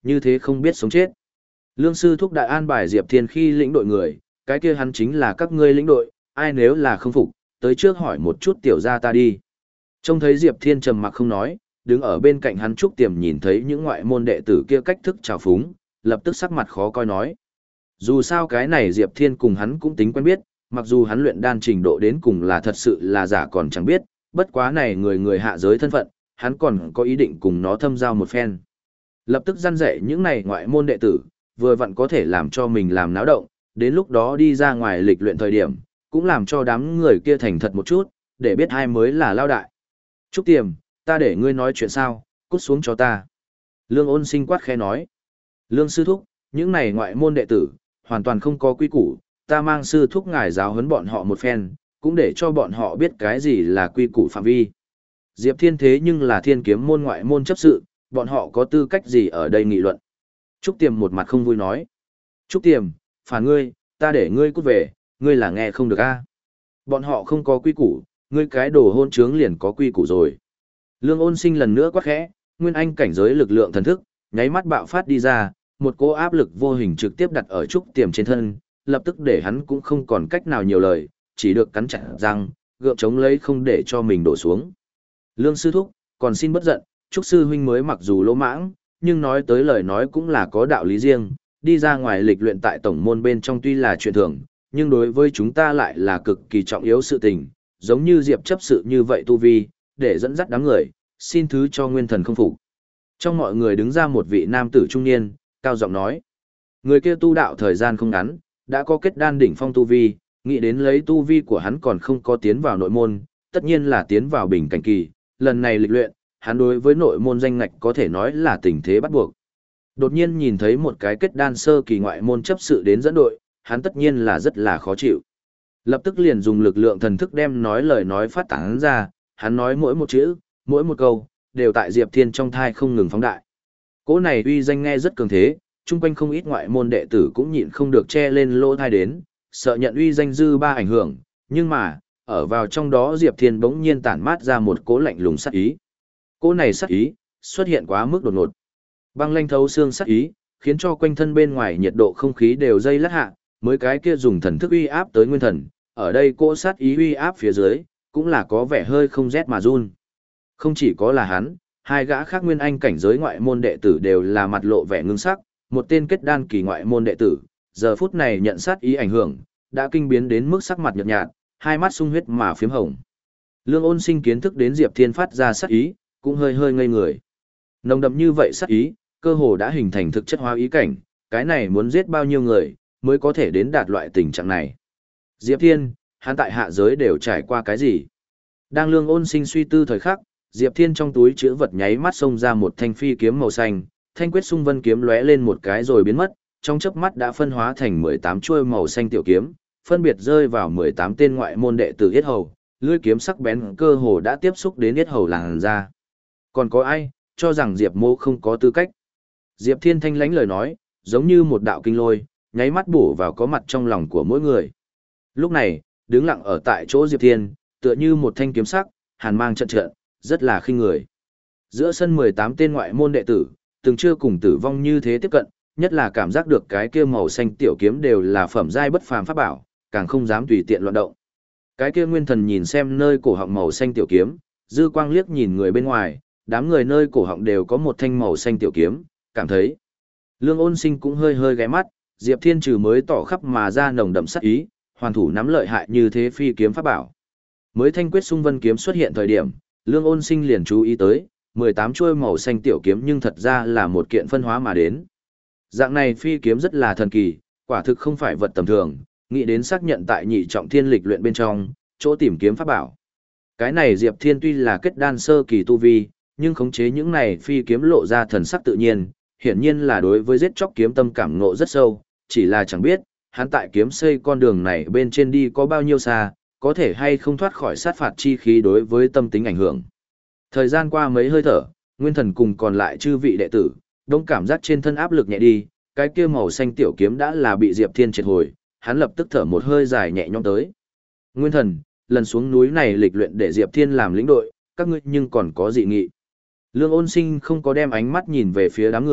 như thế không biết sống chết. Lương sư thúc đã an bài Diệp Thiên khi lĩnh đội người, cái kia hắn chính là các ngươi lĩnh đội, ai nếu là không phục, tới trước hỏi một chút tiểu gia ta đi. Trông thấy Diệp Thiên trầm mặc không nói, đứng ở bên cạnh hắn Trúc Tiềm nhìn thấy những ngoại môn đệ tử kia cách thức trào phúng, lập tức sắc mặt khó coi nói. Dù sao cái này Diệp Thiên cùng hắn cũng tính quen biết, mặc dù hắn luyện đan trình độ đến cùng là thật sự là giả còn chẳng biết, bất quá này người người hạ giới thân phận, hắn còn có ý định cùng nó thâm giao một phen. Lập tức răn dạy những này ngoại môn đệ tử, vừa vặn có thể làm cho mình làm náo động, đến lúc đó đi ra ngoài lịch luyện thời điểm, cũng làm cho đám người kia thành thật một chút, để biết ai mới là lao đại. Trúc Tiềm, ta để ngươi nói chuyện sao, cút xuống cho ta. Lương Ôn Sinh quát khẽ nói. Lương sư thúc, những này ngoại môn đệ tử, hoàn toàn không có quy củ, ta mang sư thúc ngài giáo huấn bọn họ một phen, cũng để cho bọn họ biết cái gì là quy củ phạm vi. Diệp Thiên thế nhưng là thiên kiếm môn ngoại môn chấp sự, bọn họ có tư cách gì ở đây nghị luận. Trúc Tiềm một mặt không vui nói. Trúc Tiềm, phản ngươi, ta để ngươi cút về, ngươi là nghe không được a? Bọn họ không có quy củ, ngươi cái đồ hôn trướng liền có quy củ rồi. Lương Ôn Sinh lần nữa quát khẽ, nguyên anh cảnh giới lực lượng thần thức, nháy mắt bạo phát đi ra, một cỗ áp lực vô hình trực tiếp đặt ở Trúc Tiềm trên thân, lập tức để hắn cũng không còn cách nào nhiều lời, chỉ được cắn chặt răng, gượng chống lấy không để cho mình đổ xuống. Lương sư thúc, còn xin bất giận, Trúc sư huynh mới mặc dù lỗ mãng, nhưng nói tới lời nói cũng là có đạo lý riêng, đi ra ngoài lịch luyện tại tổng môn bên trong tuy là chuyện thường, nhưng đối với chúng ta lại là cực kỳ trọng yếu sự tình, giống như Diệp chấp sự như vậy tu vi, để dẫn dắt đám người, xin thứ cho nguyên thần không phục. Trong mọi người đứng ra một vị nam tử trung niên, cao giọng nói, người kia tu đạo thời gian không ngắn, đã có kết đan đỉnh phong tu vi, nghĩ đến lấy tu vi của hắn còn không có tiến vào nội môn, tất nhiên là tiến vào bình cảnh kỳ, lần này lịch luyện, hắn đối với nội môn danh ngạch có thể nói là tình thế bắt buộc. Đột nhiên nhìn thấy một cái kết đan sơ kỳ ngoại môn chấp sự đến dẫn đội, hắn tất nhiên là rất là khó chịu. Lập tức liền dùng lực lượng thần thức đem nói lời nói phát tán ra, hắn nói mỗi một chữ, mỗi một câu, đều tại Diệp Thiên trong thai không ngừng phóng đại. Cỗ này uy danh nghe rất cường thế, chung quanh không ít ngoại môn đệ tử cũng nhịn không được che lên lỗ thai đến, sợ nhận uy danh dư ba ảnh hưởng, nhưng mà, ở vào trong đó Diệp Thiên bỗng nhiên tản mát ra một cỗ lạnh lùng sát ý. Cỗ này sát ý, xuất hiện quá mức đột ngột. Băng lanh thấu xương sát ý, khiến cho quanh thân bên ngoài nhiệt độ không khí đều dây lắc hạ, mới cái kia dùng thần thức uy áp tới nguyên thần, ở đây cỗ sát ý uy áp phía dưới, cũng là có vẻ hơi không rét mà run. Không chỉ có là hắn, hai gã khác nguyên anh cảnh giới ngoại môn đệ tử đều là mặt lộ vẻ ngưng sắc, một tên kết đan kỳ ngoại môn đệ tử, giờ phút này nhận sát ý ảnh hưởng, đã kinh biến đến mức sắc mặt nhợt nhạt, hai mắt sung huyết mà phiếm hồng. Lương Ôn Sinh kiến thức đến Diệp Thiên phát ra sát ý, cũng hơi hơi ngây người. Nồng đậm như vậy sát ý, cơ hồ đã hình thành thực chất hóa ý cảnh, cái này muốn giết bao nhiêu người, mới có thể đến đạt loại tình trạng này. Diệp Thiên, hắn tại hạ giới đều trải qua cái gì? Đang Lương Ôn Sinh suy tư thời khắc, Diệp Thiên trong túi chữ vật nháy mắt xông ra một thanh phi kiếm màu xanh, thanh quyết xung vân kiếm lóe lên một cái rồi biến mất, trong chớp mắt đã phân hóa thành mười tám chuôi màu xanh tiểu kiếm, phân biệt rơi vào mười tám tên ngoại môn đệ tử yết hầu, lưỡi kiếm sắc bén cơ hồ đã tiếp xúc đến yết hầu làn ra. Còn có ai cho rằng Diệp Mô không có tư cách? Diệp Thiên thanh lãnh lời nói, giống như một đạo kinh lôi, nháy mắt bổ vào có mặt trong lòng của mỗi người. Lúc này, đứng lặng ở tại chỗ Diệp Thiên, tựa như một thanh kiếm sắc, hàn mang trận trận, rất là khinh người. Giữa sân mười tám tên ngoại môn đệ tử, từng chưa cùng tử vong như thế tiếp cận, nhất là cảm giác được cái kia màu xanh tiểu kiếm đều là phẩm giai bất phàm pháp bảo, càng không dám tùy tiện loạn động. Cái kia nguyên thần nhìn xem nơi cổ họng màu xanh tiểu kiếm, dư quang liếc nhìn người bên ngoài, đám người nơi cổ họng đều có một thanh màu xanh tiểu kiếm, cảm thấy. Lương Ôn Sinh cũng hơi hơi ghé mắt, Diệp Thiên trừ mới tỏ khắp mà ra nồng đậm sát ý, hoàn thủ nắm lợi hại như thế phi kiếm pháp bảo. Mới thanh quyết xung vân kiếm xuất hiện thời điểm, Lương Ôn Sinh liền chú ý tới, mười tám chuôi màu xanh tiểu kiếm nhưng thật ra là một kiện phân hóa mà đến. Dạng này phi kiếm rất là thần kỳ, quả thực không phải vật tầm thường, nghĩ đến xác nhận tại nhị trọng thiên lịch luyện bên trong, chỗ tìm kiếm pháp bảo. Cái này Diệp Thiên tuy là kết đan sơ kỳ tu vi, nhưng khống chế những này phi kiếm lộ ra thần sắc tự nhiên, hiển nhiên là đối với giết chóc kiếm tâm cảm ngộ rất sâu, chỉ là chẳng biết, hắn tại kiếm xây con đường này bên trên đi có bao nhiêu xa, có thể hay không thoát khỏi sát phạt chi khí đối với tâm tính ảnh hưởng. Thời gian qua mấy hơi thở, nguyên thần cùng còn lại chư vị đệ tử, đông cảm giác trên thân áp lực nhẹ đi, cái kia màu xanh tiểu kiếm đã là bị Diệp Thiên triệt hồi, hắn lập tức thở một hơi dài nhẹ nhõm tới. Nguyên thần, lần xuống núi này lịch luyện để Diệp Thiên làm lĩnh đội, các ngươi nhưng còn có dị nghị. Lương Ôn Sinh không có đem ánh mắt nhìn về phía đám người,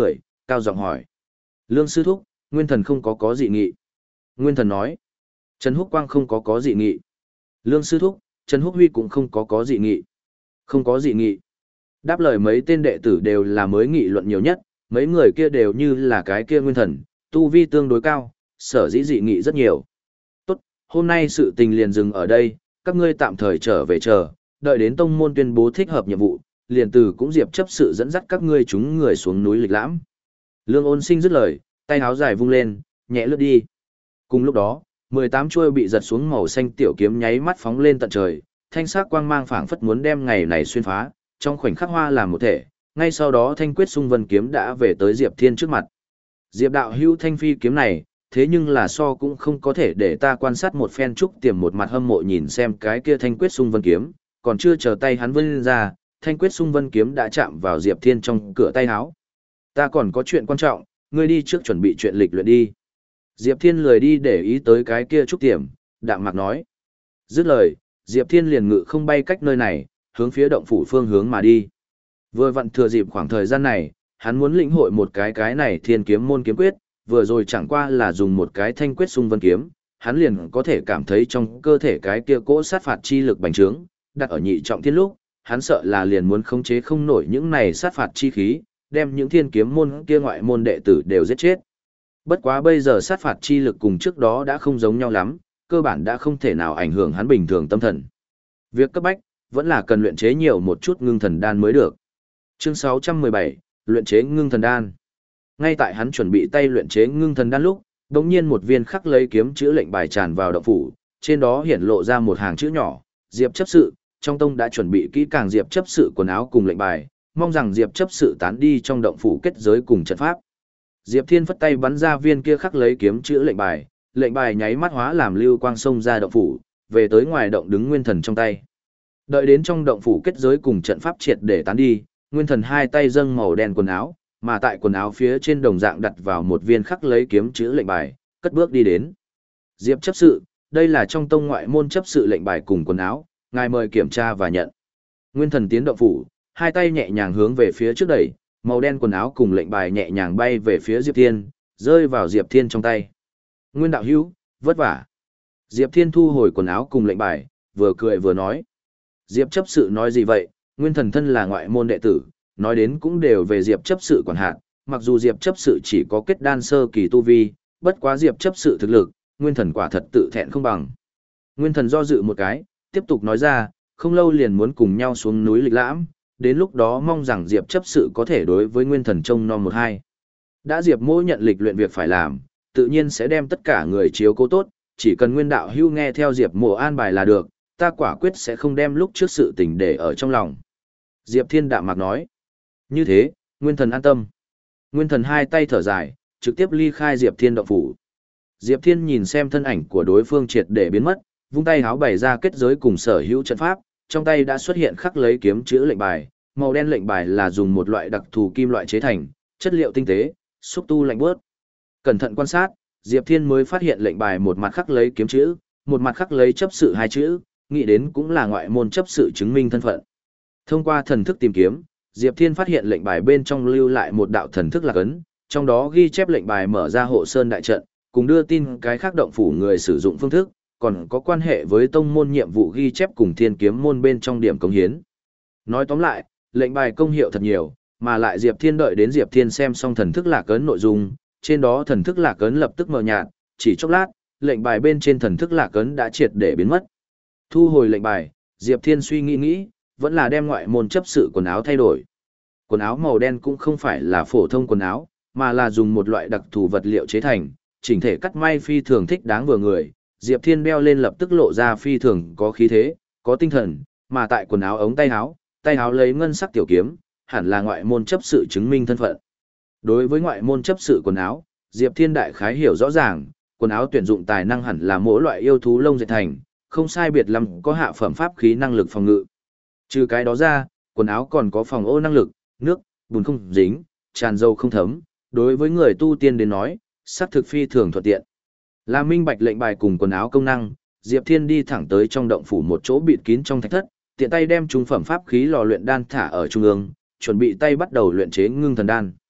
cao giọng hỏi. Lương sư thúc, Nguyên Thần không có có dị nghị. Nguyên Thần nói. Trần Húc Quang không có có dị nghị. Lương sư thúc, Trần Húc Huy cũng không có có dị nghị. Không có dị nghị. Đáp lời mấy tên đệ tử đều là mới nghị luận nhiều nhất, mấy người kia đều như là cái kia Nguyên Thần, tu vi tương đối cao, sở dĩ dị nghị rất nhiều. Tốt, hôm nay sự tình liền dừng ở đây, các ngươi tạm thời trở về chờ, đợi đến tông môn tuyên bố thích hợp nhiệm vụ, liền từ cũng diệp chấp sự dẫn dắt các ngươi chúng người xuống núi lịch lãm. Lương Ôn Sinh dứt lời, tay áo dài vung lên, nhẹ lướt đi. Cùng lúc đó, mười tám chuôi bị giật xuống màu xanh tiểu kiếm nháy mắt phóng lên tận trời, thanh sắc quang mang phảng phất muốn đem ngày này xuyên phá, trong khoảnh khắc hoa làm một thể, ngay sau đó thanh quyết xung vân kiếm đã về tới Diệp Thiên trước mặt. Diệp đạo hữu thanh phi kiếm này, thế nhưng là so cũng không có thể để ta quan sát một phen trúc tiềm một mặt hâm mộ nhìn xem cái kia thanh quyết xung vân kiếm, còn chưa chờ tay hắn vươn ra, thanh quyết xung vân kiếm đã chạm vào Diệp Thiên trong cửa tay áo. Ta còn có chuyện quan trọng, ngươi đi trước chuẩn bị chuyện lịch luyện đi. Diệp Thiên lười đi để ý tới cái kia trúc tiềm, đạm mạc nói. Dứt lời, Diệp Thiên liền ngự không bay cách nơi này, hướng phía động phủ phương hướng mà đi. Vừa vặn thừa dịp khoảng thời gian này, hắn muốn lĩnh hội một cái cái này thiên kiếm môn kiếm quyết, vừa rồi chẳng qua là dùng một cái thanh quyết xung vân kiếm, hắn liền có thể cảm thấy trong cơ thể cái kia cỗ sát phạt chi lực bành trướng, đặt ở nhị trọng thiên lúc, hắn sợ là liền muốn khống chế không nổi những này sát phạt chi khí, đem những thiên kiếm môn kia ngoại môn đệ tử đều giết chết. Bất quá bây giờ sát phạt chi lực cùng trước đó đã không giống nhau lắm, cơ bản đã không thể nào ảnh hưởng hắn bình thường tâm thần. Việc cấp bách, vẫn là cần luyện chế nhiều một chút ngưng thần đan mới được. Chương sáu trăm mười bảy, luyện chế ngưng thần đan. Ngay tại hắn chuẩn bị tay luyện chế ngưng thần đan lúc, đột nhiên một viên khắc lấy kiếm chữ lệnh bài tràn vào động phủ, trên đó hiển lộ ra một hàng chữ nhỏ, Diệp chấp sự, trong tông đã chuẩn bị kỹ càng Diệp chấp sự quần áo cùng lệnh bài, mong rằng Diệp chấp sự tán đi trong động phủ kết giới cùng trận pháp. Diệp Thiên phất tay bắn ra viên kia khắc lấy kiếm chữ lệnh bài, lệnh bài nháy mắt hóa làm lưu quang xông ra động phủ, về tới ngoài động đứng Nguyên Thần trong tay. Đợi đến trong động phủ kết giới cùng trận pháp triệt để tán đi, Nguyên Thần hai tay dâng màu đen quần áo, mà tại quần áo phía trên đồng dạng đặt vào một viên khắc lấy kiếm chữ lệnh bài, cất bước đi đến. Diệp chấp sự, đây là trong tông ngoại môn chấp sự lệnh bài cùng quần áo, ngài mời kiểm tra và nhận. Nguyên Thần tiến động phủ, hai tay nhẹ nhàng hướng về phía trước đẩy, màu đen quần áo cùng lệnh bài nhẹ nhàng bay về phía Diệp Thiên, rơi vào Diệp Thiên trong tay. Nguyên đạo hữu, vất vả. Diệp Thiên thu hồi quần áo cùng lệnh bài, vừa cười vừa nói. Diệp chấp sự nói gì vậy, Nguyên Thần thân là ngoại môn đệ tử, nói đến cũng đều về Diệp chấp sự quản hạt, mặc dù Diệp chấp sự chỉ có kết đan sơ kỳ tu vi, bất quá Diệp chấp sự thực lực, Nguyên Thần quả thật tự thẹn không bằng. Nguyên Thần do dự một cái, tiếp tục nói ra, không lâu liền muốn cùng nhau xuống núi lịch lãm, đến lúc đó mong rằng Diệp chấp sự có thể đối với Nguyên Thần trông nom một hai. Đã Diệp Mỗ nhận lịch luyện việc phải làm, tự nhiên sẽ đem tất cả người chiếu cố tốt, chỉ cần Nguyên đạo hưu nghe theo Diệp Mỗ an bài là được, ta quả quyết sẽ không đem lúc trước sự tình để ở trong lòng. Diệp Thiên đạm mạc nói. Như thế, Nguyên Thần an tâm. Nguyên Thần hai tay thở dài, trực tiếp ly khai Diệp Thiên động phủ. Diệp Thiên nhìn xem thân ảnh của đối phương triệt để biến mất, vung tay háo bày ra kết giới cùng sở hữu trận pháp, trong tay đã xuất hiện khắc lấy kiếm chữ lệnh bài, màu đen lệnh bài là dùng một loại đặc thù kim loại chế thành, chất liệu tinh tế, xúc tu lạnh bớt. Cẩn thận quan sát, Diệp Thiên mới phát hiện lệnh bài một mặt khắc lấy kiếm chữ, một mặt khắc lấy chấp sự hai chữ, nghĩ đến cũng là ngoại môn chấp sự chứng minh thân phận. Thông qua thần thức tìm kiếm, Diệp Thiên phát hiện lệnh bài bên trong lưu lại một đạo thần thức lạc ấn, trong đó ghi chép lệnh bài mở ra hộ sơn đại trận, cùng đưa tin cái khác động phủ người sử dụng phương thức, còn có quan hệ với tông môn nhiệm vụ ghi chép cùng thiên kiếm môn bên trong điểm cống hiến. Nói tóm lại, lệnh bài công hiệu thật nhiều, mà lại Diệp Thiên đợi đến Diệp Thiên xem xong thần thức lạc ấn nội dung, trên đó thần thức lạc ấn lập tức mờ nhạt, chỉ chốc lát, lệnh bài bên trên thần thức lạc ấn đã triệt để biến mất. Thu hồi lệnh bài, Diệp Thiên suy nghĩ nghĩ, vẫn là đem ngoại môn chấp sự quần áo thay đổi. Quần áo màu đen cũng không phải là phổ thông quần áo, mà là dùng một loại đặc thù vật liệu chế thành, chỉnh thể cắt may phi thường thích đáng vừa người. Diệp Thiên đeo lên lập tức lộ ra phi thường có khí thế, có tinh thần, mà tại quần áo ống tay áo, tay áo lấy ngân sắc tiểu kiếm, hẳn là ngoại môn chấp sự chứng minh thân phận. Đối với ngoại môn chấp sự quần áo, Diệp Thiên đại khái hiểu rõ ràng, quần áo tuyển dụng tài năng hẳn là mỗi loại yêu thú lông dệt thành, không sai biệt lắm có hạ phẩm pháp khí năng lực phòng ngự. Trừ cái đó ra, quần áo còn có phòng ô năng lực, nước, bùn không dính, tràn dầu không thấm, đối với người tu tiên đến nói, sắc thực phi thường thuận tiện. Là minh bạch lệnh bài cùng quần áo công năng, Diệp Thiên đi thẳng tới trong động phủ một chỗ bịt kín trong thạch thất, tiện tay đem trung phẩm pháp khí lò luyện đan thả ở trung ương, chuẩn bị tay bắt đầu luyện chế ngưng thần đan.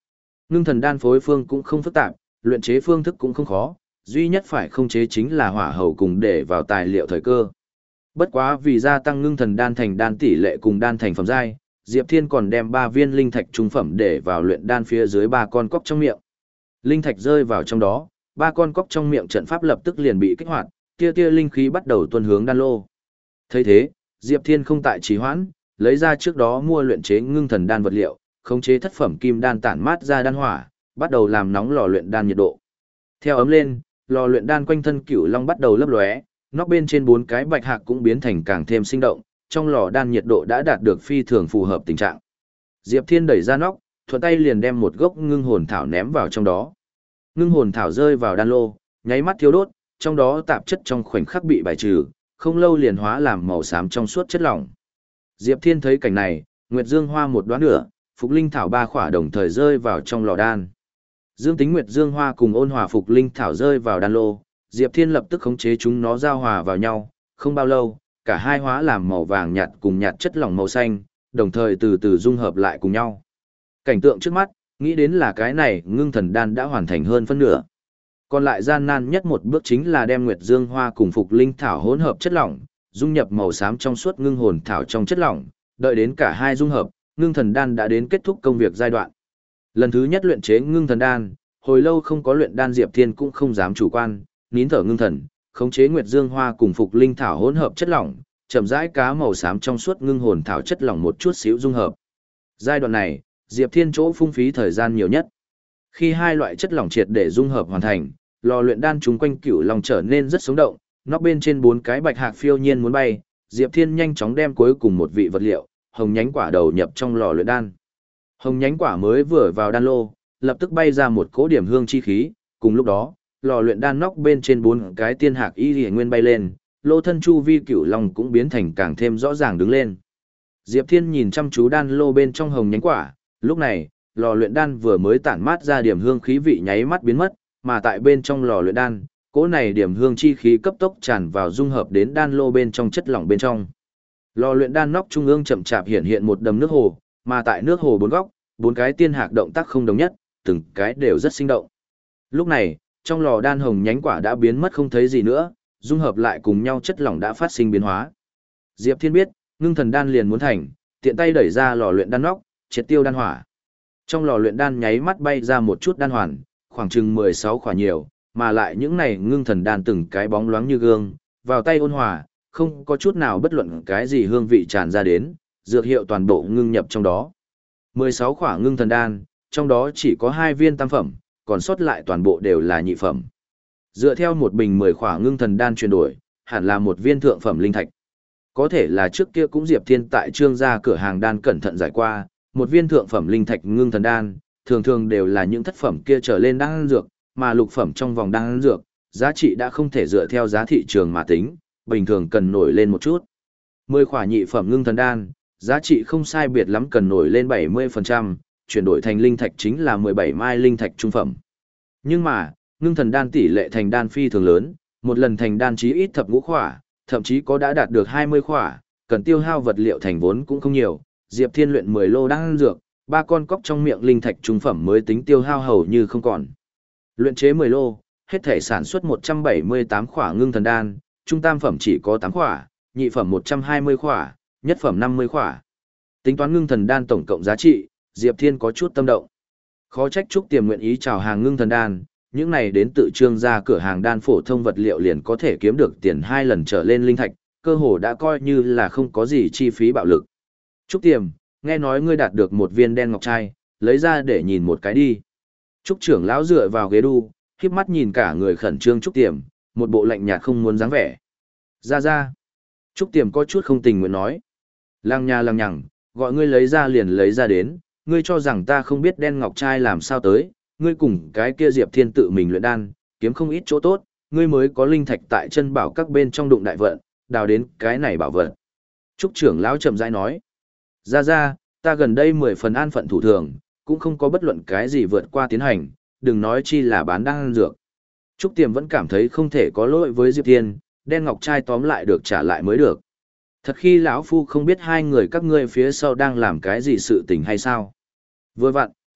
Ngưng thần đan phối phương cũng không phức tạp, luyện chế phương thức cũng không khó, duy nhất phải không chế chính là hỏa hầu cùng để vào tài liệu thời cơ. Bất quá vì gia tăng ngưng thần đan thành đan tỷ lệ cùng đan thành phẩm giai, Diệp Thiên còn đem ba viên linh thạch trung phẩm để vào luyện đan phía dưới ba con cóc trong miệng. Linh thạch rơi vào trong đó, ba con cóc trong miệng trận pháp lập tức liền bị kích hoạt, tia tia linh khí bắt đầu tuôn hướng đan lô. Thấy thế, Diệp Thiên không tại trì hoãn, lấy ra trước đó mua luyện chế ngưng thần đan vật liệu, khống chế thất phẩm kim đan tản mát ra đan hỏa, bắt đầu làm nóng lò luyện đan nhiệt độ. Theo ấm lên, lò luyện đan quanh thân cửu long bắt đầu lấp lóe, nóc bên trên bốn cái bạch hạc cũng biến thành càng thêm sinh động, trong lò đan nhiệt độ đã đạt được phi thường phù hợp tình trạng. Diệp Thiên đẩy ra nóc, thuận tay liền đem một gốc ngưng hồn thảo ném vào trong đó. Ngưng hồn thảo rơi vào đan lô, nháy mắt thiêu đốt, trong đó tạp chất trong khoảnh khắc bị bài trừ, không lâu liền hóa làm màu xám trong suốt chất lỏng. Diệp Thiên thấy cảnh này, Nguyệt Dương Hoa một đoán nửa, Phục Linh Thảo ba khỏa đồng thời rơi vào trong lò đan. Dương tính Nguyệt Dương Hoa cùng ôn hòa Phục Linh Thảo rơi vào đan lô, Diệp Thiên lập tức khống chế chúng nó giao hòa vào nhau, không bao lâu, cả hai hóa làm màu vàng nhạt cùng nhạt chất lỏng màu xanh, đồng thời từ từ dung hợp lại cùng nhau. Cảnh tượng trước mắt, nghĩ đến là cái này ngưng thần đan đã hoàn thành hơn phân nửa. Còn lại gian nan nhất một bước chính là đem Nguyệt Dương Hoa cùng Phục Linh Thảo hỗn hợp chất lỏng, dung nhập màu xám trong suốt ngưng hồn thảo trong chất lỏng, đợi đến cả hai dung hợp, ngưng thần đan đã đến kết thúc công việc giai đoạn. Lần thứ nhất luyện chế ngưng thần đan, hồi lâu không có luyện đan Diệp Thiên cũng không dám chủ quan, nín thở ngưng thần, khống chế Nguyệt Dương Hoa cùng Phục Linh Thảo hỗn hợp chất lỏng, chậm rãi cá màu xám trong suốt ngưng hồn thảo chất lỏng một chút xíu dung hợp. Giai đoạn này, Diệp Thiên chỗ phung phí thời gian nhiều nhất. Khi hai loại chất lỏng triệt để dung hợp hoàn thành, lò luyện đan chúng quanh cửu long trở nên rất sống động, nóc bên trên bốn cái bạch hạc phiêu nhiên muốn bay, Diệp Thiên nhanh chóng đem cuối cùng một vị vật liệu, hồng nhánh quả đầu nhập trong lò luyện đan. Hồng nhánh quả mới vừa vào đan lô, lập tức bay ra một cỗ điểm hương chi khí, cùng lúc đó, lò luyện đan nóc bên trên bốn cái tiên hạc y liễu nguyên bay lên, lô thân chu vi cửu long cũng biến thành càng thêm rõ ràng đứng lên. Diệp Thiên nhìn chăm chú đan lô bên trong hồng nhánh quả, lúc này, lò luyện đan vừa mới tản mát ra điểm hương khí vị nháy mắt biến mất, mà tại bên trong lò luyện đan, cỗ này điểm hương chi khí cấp tốc tràn vào dung hợp đến đan lô bên trong chất lỏng bên trong. Lò luyện đan nóc trung ương chậm chạp hiện hiện một đầm nước hồ, mà tại nước hồ bốn góc, bốn cái tiên hạc động tác không đồng nhất, từng cái đều rất sinh động. Lúc này, trong lò đan hồng nhánh quả đã biến mất không thấy gì nữa, dung hợp lại cùng nhau chất lỏng đã phát sinh biến hóa. Diệp Thiên biết, ngưng thần đan liền muốn thành, tiện tay đẩy ra lò luyện đan nóc, triệt tiêu đan hỏa. Trong lò luyện đan nháy mắt bay ra một chút đan hoàn, khoảng chừng mười sáu khỏa nhiều, mà lại những này ngưng thần đan từng cái bóng loáng như gương, vào tay ôn hòa, không có chút nào bất luận cái gì hương vị tràn ra đến, dược hiệu toàn bộ ngưng nhập trong đó. mười sáu khỏa ngưng thần đan, trong đó chỉ có hai viên tam phẩm, còn sót lại toàn bộ đều là nhị phẩm. Dựa theo một bình mười khỏa ngưng thần đan chuyển đổi, hẳn là một viên thượng phẩm linh thạch. Có thể là trước kia cũng Diệp Thiên tại trương gia cửa hàng đan cẩn thận giải qua, một viên thượng phẩm linh thạch ngưng thần đan, thường thường đều là những thất phẩm kia trở lên đan dược, mà lục phẩm trong vòng đan dược, giá trị đã không thể dựa theo giá thị trường mà tính, bình thường cần nổi lên một chút. mười khỏa nhị phẩm ngưng thần đan, giá trị không sai biệt lắm cần nổi lên bảy mươi phần trăm, chuyển đổi thành linh thạch chính là mười bảy mai linh thạch trung phẩm. Nhưng mà, ngưng thần đan tỷ lệ thành đan phi thường lớn, một lần thành đan chí ít thập ngũ khỏa, thậm chí có đã đạt được hai mươi khỏa, cần tiêu hao vật liệu thành vốn cũng không nhiều. Diệp Thiên luyện mười lô đan dược, ba con cóc trong miệng linh thạch trung phẩm mới tính tiêu hao hầu như không còn. Luyện chế mười lô, hết thể sản xuất một trăm bảy mươi tám khỏa ngưng thần đan, trung tam phẩm chỉ có tám khỏa, nhị phẩm một trăm hai mươi khỏa, nhất phẩm năm mươi khỏa. Tính toán ngưng thần đan tổng cộng giá trị, Diệp Thiên có chút tâm động. Khó trách Trúc Tiềm nguyện ý chào hàng ngưng thần đan, những này đến tự trương gia cửa hàng đan phổ thông vật liệu liền có thể kiếm được tiền hai lần trở lên linh thạch, cơ hồ đã coi như là không có gì chi phí bạo lực. Trúc Tiềm, nghe nói ngươi đạt được một viên đen ngọc trai, lấy ra để nhìn một cái đi. Trúc trưởng lão dựa vào ghế đu, khiếp mắt nhìn cả người khẩn trương Trúc Tiềm, một bộ lạnh nhạt không muốn dáng vẻ. Ra ra. Trúc Tiềm có chút không tình nguyện nói. Lăng nha lăng nhằng, gọi ngươi lấy ra liền lấy ra đến, ngươi cho rằng ta không biết đen ngọc trai làm sao tới, ngươi cùng cái kia Diệp Thiên tự mình luyện đan, kiếm không ít chỗ tốt, ngươi mới có linh thạch tại chân bảo các bên trong đụng đại vận, đào đến cái này bảo vật. Trúc trưởng lão chậm rãi nói. Ra ra, ta gần đây mười phần an phận thủ thường, cũng không có bất luận cái gì vượt qua tiến hành, đừng nói chi là bán đan dược. Trúc Tiềm vẫn cảm thấy không thể có lỗi với Diệp Thiên, đen ngọc trai tóm lại được trả lại mới được. Thật khi lão phu không biết hai người các ngươi phía sau đang làm cái gì sự tình hay sao? Vừa vặn,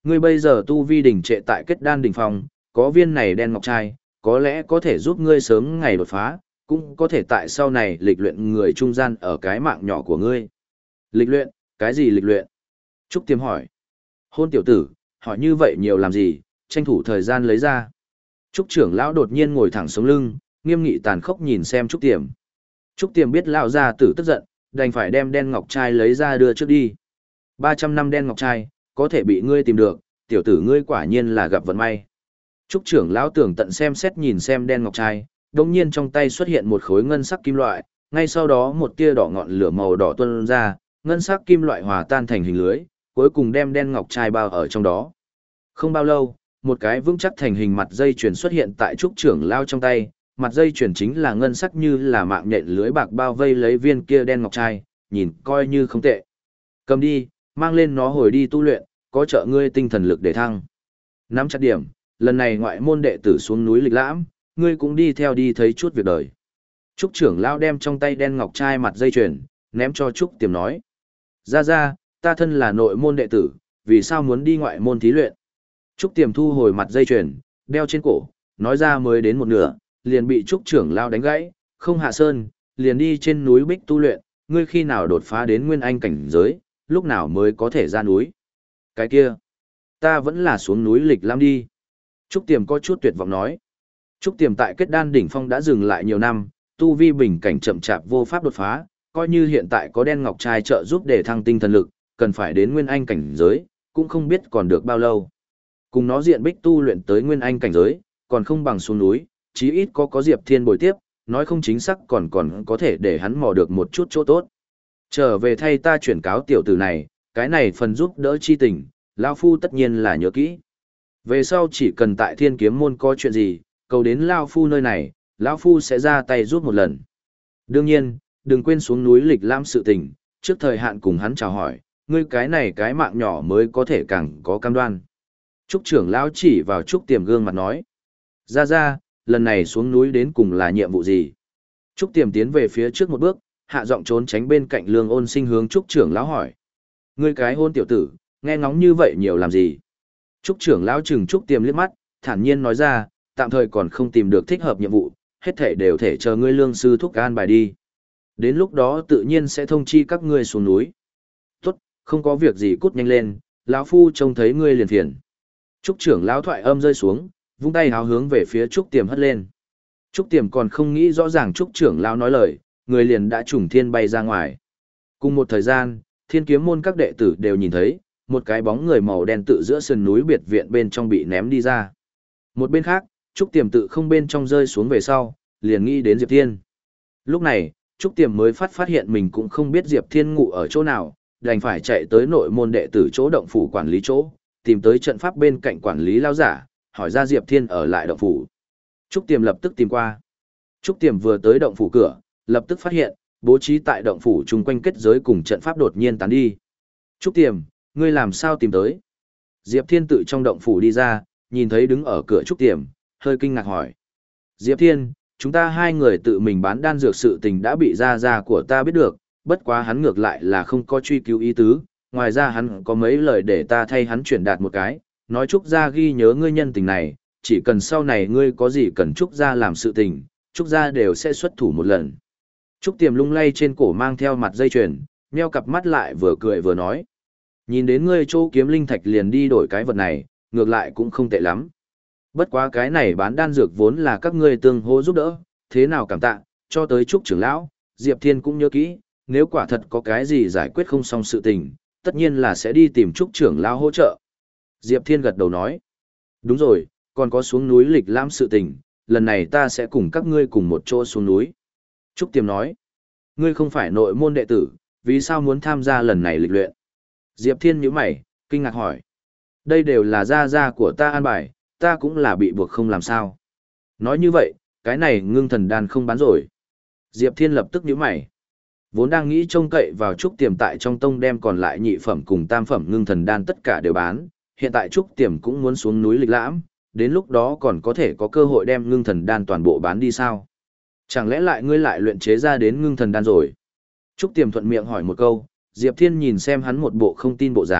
Ngươi bây giờ tu vi đỉnh trệ tại kết đan đỉnh phong, có viên này đen ngọc trai, có lẽ có thể giúp ngươi sớm ngày đột phá, cũng có thể tại sau này lịch luyện người trung gian ở cái mạng nhỏ của ngươi. Lịch luyện, cái gì lịch luyện? Trúc Tiềm hỏi. Hôn tiểu tử, hỏi như vậy nhiều làm gì, tranh thủ thời gian lấy ra. Trúc trưởng lão đột nhiên ngồi thẳng sống lưng, nghiêm nghị tàn khốc nhìn xem Trúc Tiềm. Trúc Tiềm biết lão gia tử tức giận, đành phải đem đen ngọc trai lấy ra đưa trước đi. ba trăm năm đen ngọc trai, có thể bị ngươi tìm được, tiểu tử ngươi quả nhiên là gặp vận may. Trúc trưởng lão tưởng tận xem xét nhìn xem đen ngọc trai, đồng nhiên trong tay xuất hiện một khối ngân sắc kim loại, ngay sau đó một tia đỏ ngọn lửa màu đỏ tuôn ra, ngân sắc kim loại hòa tan thành hình lưới, cuối cùng đem đen ngọc trai bao ở trong đó. Không bao lâu, một cái vững chắc thành hình mặt dây chuyền xuất hiện tại trúc trưởng lão trong tay, mặt dây chuyền chính là ngân sắc như là mạng nhện lưới bạc bao vây lấy viên kia đen ngọc trai, nhìn coi như không tệ. Cầm đi, mang lên nó hồi đi tu luyện, có trợ ngươi tinh thần lực để thăng. Nắm chặt điểm, lần này ngoại môn đệ tử xuống núi lịch lãm, ngươi cũng đi theo đi thấy chút việc đời. Trúc trưởng lão đem trong tay đen ngọc trai mặt dây chuyền, ném cho Trúc Tiềm nói. Ra ra, ta thân là nội môn đệ tử, vì sao muốn đi ngoại môn thí luyện? Trúc Tiềm thu hồi mặt dây chuyền, đeo trên cổ, nói ra mới đến một nửa, liền bị Trúc trưởng lão đánh gãy, không hạ sơn, liền đi trên núi Bích tu luyện, ngươi khi nào đột phá đến nguyên anh cảnh giới, lúc nào mới có thể ra núi? Cái kia, ta vẫn là xuống núi lịch lãm đi. Trúc Tiềm có chút tuyệt vọng nói. Trúc Tiềm tại kết đan đỉnh phong đã dừng lại nhiều năm, tu vi bình cảnh chậm chạp vô pháp đột phá, coi như hiện tại có đen ngọc trai trợ giúp để thăng tinh thần lực, cần phải đến nguyên anh cảnh giới, cũng không biết còn được bao lâu. Cùng nó diện Bích tu luyện tới nguyên anh cảnh giới, còn không bằng xuống núi, chí ít có có Diệp Thiên bồi tiếp, nói không chính xác còn còn có thể để hắn mò được một chút chỗ tốt. Trở về thay ta chuyển cáo tiểu tử này, cái này phần giúp đỡ chi tình, lão phu tất nhiên là nhớ kỹ. Về sau chỉ cần tại Thiên Kiếm môn có chuyện gì, cầu đến lão phu nơi này, lão phu sẽ ra tay giúp một lần. Đương nhiên, đừng quên xuống núi lịch lãm sự tình, trước thời hạn cùng hắn chào hỏi, ngươi cái này cái mạng nhỏ mới có thể càng có cam đoan. Trúc trưởng lão chỉ vào Trúc Tiềm gương mặt nói. Ra ra, lần này xuống núi đến cùng là nhiệm vụ gì? Trúc Tiềm tiến về phía trước một bước, hạ giọng trốn tránh bên cạnh Lương Ôn Sinh hướng Trúc trưởng lão hỏi. Ngươi cái hôn tiểu tử, nghe ngóng như vậy nhiều làm gì? Trúc trưởng lão chừng Trúc Tiềm liếc mắt, thản nhiên nói ra, tạm thời còn không tìm được thích hợp nhiệm vụ, hết thể đều thể chờ ngươi lương sư thúc an bài đi. Đến lúc đó tự nhiên sẽ thông chi các ngươi xuống núi. Tốt, không có việc gì cút nhanh lên, lão phu trông thấy ngươi liền phiền. Trúc trưởng lão thoại âm rơi xuống, vung tay háo hướng về phía Trúc Tiềm hất lên. Trúc Tiềm còn không nghĩ rõ ràng Trúc trưởng lão nói lời, người liền đã trùng thiên bay ra ngoài. Cùng một thời gian, Thiên Kiếm môn các đệ tử đều nhìn thấy, một cái bóng người màu đen tự giữa sườn núi biệt viện bên trong bị ném đi ra. Một bên khác, Trúc Tiềm tự không bên trong rơi xuống về sau, liền nghĩ đến Diệp Thiên. Lúc này, Trúc Tiềm mới phát phát hiện mình cũng không biết Diệp Thiên ngủ ở chỗ nào, đành phải chạy tới nội môn đệ tử chỗ động phủ quản lý chỗ, tìm tới trận pháp bên cạnh quản lý lao giả, hỏi ra Diệp Thiên ở lại động phủ. Trúc Tiềm lập tức tìm qua. Trúc Tiềm vừa tới động phủ cửa, lập tức phát hiện, bố trí tại động phủ chung quanh kết giới cùng trận pháp đột nhiên tán đi. Trúc Tiềm, ngươi làm sao tìm tới? Diệp Thiên tự trong động phủ đi ra, nhìn thấy đứng ở cửa Trúc Tiềm, hơi kinh ngạc hỏi. Diệp Thiên, chúng ta hai người tự mình bán đan dược sự tình đã bị gia gia của ta biết được, bất quá hắn ngược lại là không có truy cứu ý tứ, ngoài ra hắn có mấy lời để ta thay hắn chuyển đạt một cái, nói Trúc gia ghi nhớ ngươi nhân tình này, chỉ cần sau này ngươi có gì cần Trúc gia làm sự tình, Trúc gia đều sẽ xuất thủ một lần. Trúc Tiềm lung lay trên cổ mang theo mặt dây chuyền, nheo cặp mắt lại vừa cười vừa nói. Nhìn đến ngươi chỗ kiếm linh thạch liền đi đổi cái vật này, ngược lại cũng không tệ lắm. Bất quá cái này bán đan dược vốn là các ngươi tương hỗ giúp đỡ, thế nào cảm tạ, cho tới Trúc trưởng lão, Diệp Thiên cũng nhớ kỹ, nếu quả thật có cái gì giải quyết không xong sự tình, tất nhiên là sẽ đi tìm Trúc trưởng lão hỗ trợ. Diệp Thiên gật đầu nói, đúng rồi, còn có xuống núi lịch lãm sự tình, lần này ta sẽ cùng các ngươi cùng một chỗ xuống núi. Trúc Tiềm nói, ngươi không phải nội môn đệ tử, vì sao muốn tham gia lần này lịch luyện? Diệp Thiên nhíu mày, kinh ngạc hỏi, đây đều là gia gia của ta an bài, ta cũng là bị buộc không làm sao. Nói như vậy, cái này ngưng thần đan không bán rồi. Diệp Thiên lập tức nhíu mày. Vốn đang nghĩ trông cậy vào Trúc Tiềm tại trong tông đem còn lại nhị phẩm cùng tam phẩm ngưng thần đan tất cả đều bán, hiện tại Trúc Tiềm cũng muốn xuống núi lịch lãm, đến lúc đó còn có thể có cơ hội đem ngưng thần đan toàn bộ bán đi sao? Chẳng lẽ lại ngươi lại luyện chế ra đến ngưng thần đan rồi? Trúc Tiềm thuận miệng hỏi một câu, Diệp Thiên nhìn xem hắn một bộ không tin bộ dáng,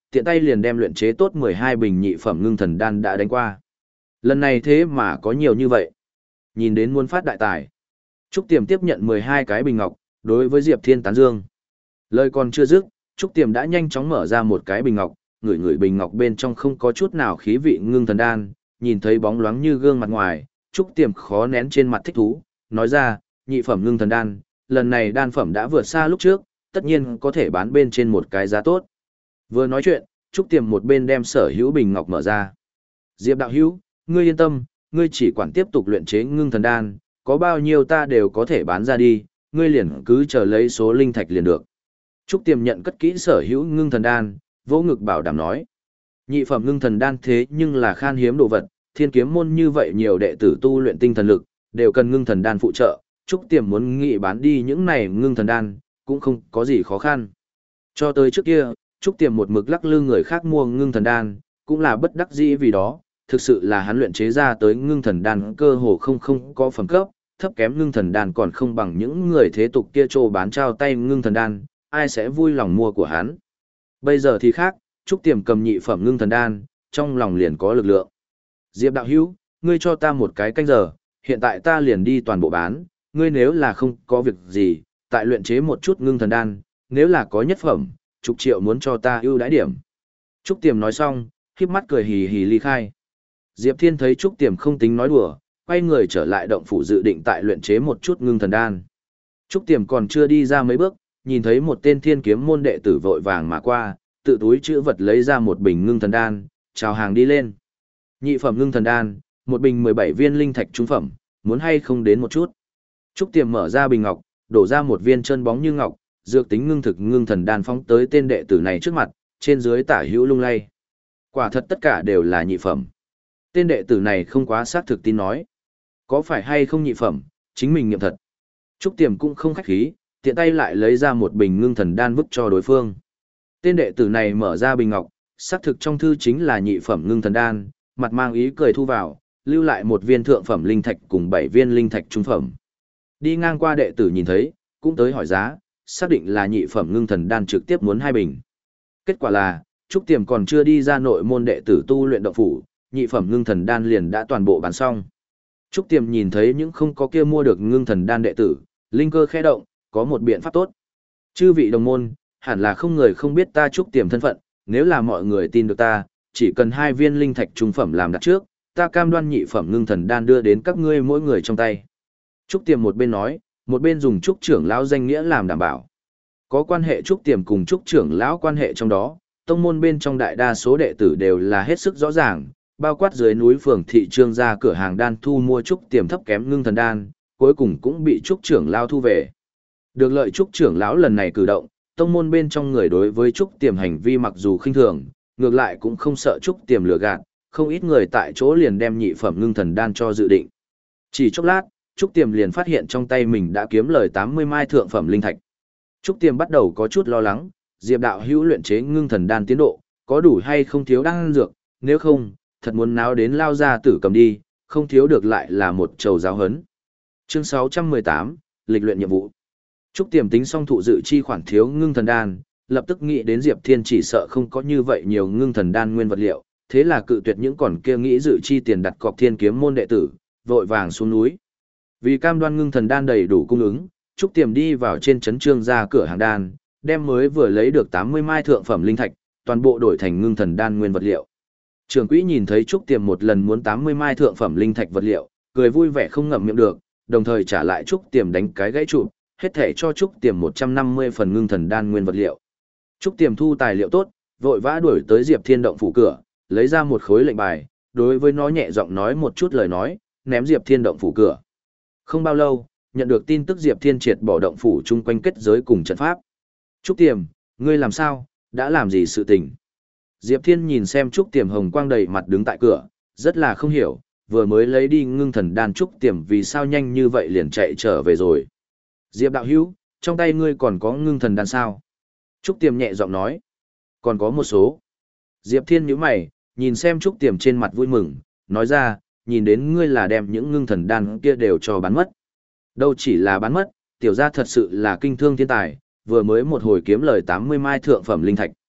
tiện tay liền đem luyện chế tốt mười hai bình nhị phẩm ngưng thần đan đã đánh qua. Lần này thế mà có nhiều như vậy. Nhìn đến muốn phát đại tài. Trúc Tiềm tiếp nhận mười hai cái bình ngọc, đối với Diệp Thiên tán dương. Lời còn chưa dứt, Trúc Tiềm đã nhanh chóng mở ra một cái bình ngọc, ngửi ngửi bình ngọc bên trong không có chút nào khí vị ngưng thần đan, nhìn thấy bóng loáng như gương mặt ngoài, Trúc Tiềm khó nén trên mặt thích thú, nói ra, nhị phẩm ngưng thần đan, lần này đan phẩm đã vượt xa lúc trước, tất nhiên có thể bán bên trên một cái giá tốt. Vừa nói chuyện, Trúc Tiềm một bên đem sở hữu bình ngọc mở ra. Diệp đạo hữu, ngươi yên tâm, ngươi chỉ quản tiếp tục luyện chế ngưng thần đan, có bao nhiêu ta đều có thể bán ra đi, ngươi liền cứ chờ lấy số linh thạch liền được. Trúc Tiềm nhận cất kỹ sở hữu ngưng thần đan, vỗ ngực bảo đảm nói. Nhị phẩm ngưng thần đan thế nhưng là khan hiếm đồ vật, thiên kiếm môn như vậy nhiều đệ tử tu luyện tinh thần lực, đều cần ngưng thần đan phụ trợ, Trúc Tiềm muốn nghị bán đi những này ngưng thần đan, cũng không có gì khó khăn. Cho tới trước kia, Trúc Tiềm một mực lắc lư người khác mua ngưng thần đan, cũng là bất đắc dĩ vì đó, thực sự là hắn luyện chế ra tới ngưng thần đan cơ hồ không không có phẩm cấp, thấp kém ngưng thần đan còn không bằng những người thế tục kia trô bán trao tay ngưng thần đan, ai sẽ vui lòng mua của hắn. Bây giờ thì khác, Trúc Tiềm cầm nhị phẩm ngưng thần đan, trong lòng liền có lực lượng. Diệp đạo hữu, ngươi cho ta một cái canh giờ, hiện tại ta liền đi toàn bộ bán, ngươi nếu là không có việc gì, tại luyện chế một chút ngưng thần đan, nếu là có nhất phẩm, chục triệu muốn cho ta ưu đãi điểm. Trúc Tiềm nói xong, khép mắt cười hì hì ly khai. Diệp Thiên thấy Trúc Tiềm không tính nói đùa, quay người trở lại động phủ dự định tại luyện chế một chút ngưng thần đan. Trúc Tiềm còn chưa đi ra mấy bước, nhìn thấy một tên thiên kiếm môn đệ tử vội vàng mà qua, tự túi chữ vật lấy ra một bình ngưng thần đan, chào hàng đi lên. Nhị phẩm ngưng thần đan, một bình mười bảy viên linh thạch trung phẩm, muốn hay không đến một chút. Trúc Tiềm mở ra bình ngọc, đổ ra một viên chân bóng như ngọc, dược tính ngưng thực ngưng thần đan phóng tới tên đệ tử này trước mặt, trên dưới tả hữu lung lay. Quả thật tất cả đều là nhị phẩm. Tên đệ tử này không quá xác thực tin nói. Có phải hay không nhị phẩm, chính mình nghiệm thật. Trúc Tiềm cũng không khách khí, tiện tay lại lấy ra một bình ngưng thần đan vứt cho đối phương. Tên đệ tử này mở ra bình ngọc, xác thực trong thư chính là nhị phẩm ngưng thần đan, mặt mang ý cười thu vào, lưu lại một viên thượng phẩm linh thạch cùng bảy viên linh thạch trung phẩm. Đi ngang qua đệ tử nhìn thấy, cũng tới hỏi giá, xác định là nhị phẩm ngưng thần đan trực tiếp muốn hai bình. Kết quả là, Trúc Tiềm còn chưa đi ra nội môn đệ tử tu luyện động phủ, nhị phẩm ngưng thần đan liền đã toàn bộ bán xong. Trúc Tiềm nhìn thấy những không có kia mua được ngưng thần đan đệ tử, linh cơ khẽ động, có một biện pháp tốt. Chư vị đồng môn, hẳn là không người không biết ta Trúc Tiềm thân phận, nếu là mọi người tin được ta, chỉ cần hai viên linh thạch trung phẩm làm đặt trước, ta cam đoan nhị phẩm ngưng thần đan đưa đến các ngươi mỗi người trong tay. Trúc Tiềm một bên nói, một bên dùng Trúc trưởng lão danh nghĩa làm đảm bảo. Có quan hệ Trúc Tiềm cùng Trúc trưởng lão quan hệ trong đó, tông môn bên trong đại đa số đệ tử đều là hết sức rõ ràng, bao quát dưới núi phường thị trương ra cửa hàng đan thu mua Trúc Tiềm thấp kém ngưng thần đan, cuối cùng cũng bị Trúc trưởng lão thu về. Được lợi Trúc trưởng lão lần này cử động, tông môn bên trong người đối với Trúc Tiềm hành vi mặc dù khinh thường, ngược lại cũng không sợ Trúc Tiềm lừa gạt, không ít người tại chỗ liền đem nhị phẩm ngưng thần đan cho dự định. Chỉ chốc lát, Trúc Tiềm liền phát hiện trong tay mình đã kiếm lời tám mươi mai thượng phẩm linh thạch. Trúc Tiềm bắt đầu có chút lo lắng, Diệp đạo hữu luyện chế ngưng thần đan tiến độ, có đủ hay không thiếu đan dược, nếu không, thật muốn náo đến lao ra tử cầm đi, không thiếu được lại là một trầu giáo hấn. Chương sáu trăm mười tám, lịch luyện nhiệm vụ. Trúc Tiềm tính xong thụ dự chi khoản thiếu ngưng thần đan, lập tức nghĩ đến Diệp Thiên chỉ sợ không có như vậy nhiều ngưng thần đan nguyên vật liệu, thế là cự tuyệt những còn kia nghĩ dự chi tiền đặt cọc thiên kiếm môn đệ tử, vội vàng xuống núi. Vì cam đoan ngưng thần đan đầy đủ cung ứng, Trúc Tiềm đi vào trên trấn trương ra cửa hàng đan, đem mới vừa lấy được tám mươi mai thượng phẩm linh thạch, toàn bộ đổi thành ngưng thần đan nguyên vật liệu. Trưởng quỹ nhìn thấy Trúc Tiềm một lần muốn tám mươi mai thượng phẩm linh thạch vật liệu, cười vui vẻ không ngậm miệng được, đồng thời trả lại Trúc Tiềm đánh cái gãy trụ, hết thể cho Trúc Tiềm một trăm năm mươi phần ngưng thần đan nguyên vật liệu. Trúc Tiềm thu tài liệu tốt, vội vã đuổi tới Diệp Thiên động phủ cửa, lấy ra một khối lệnh bài, đối với nó nhẹ giọng nói một chút lời nói, ném Diệp Thiên động phủ cửa. Không bao lâu, nhận được tin tức Diệp Thiên triệt bỏ động phủ chung quanh kết giới cùng trận pháp. Trúc Tiềm, ngươi làm sao, đã làm gì sự tình? Diệp Thiên nhìn xem Trúc Tiềm hồng quang đầy mặt đứng tại cửa, rất là không hiểu, vừa mới lấy đi ngưng thần đan Trúc Tiềm vì sao nhanh như vậy liền chạy trở về rồi. Diệp đạo hữu, trong tay ngươi còn có ngưng thần đan sao? Trúc Tiềm nhẹ giọng nói. Còn có một số. Diệp Thiên nhíu mày, nhìn xem Trúc Tiềm trên mặt vui mừng, nói ra, nhìn đến ngươi là đem những ngưng thần đan kia đều cho bán mất. Đâu chỉ là bán mất, tiểu gia thật sự là kinh thương thiên tài, vừa mới một hồi kiếm lời tám mươi mai thượng phẩm linh thạch.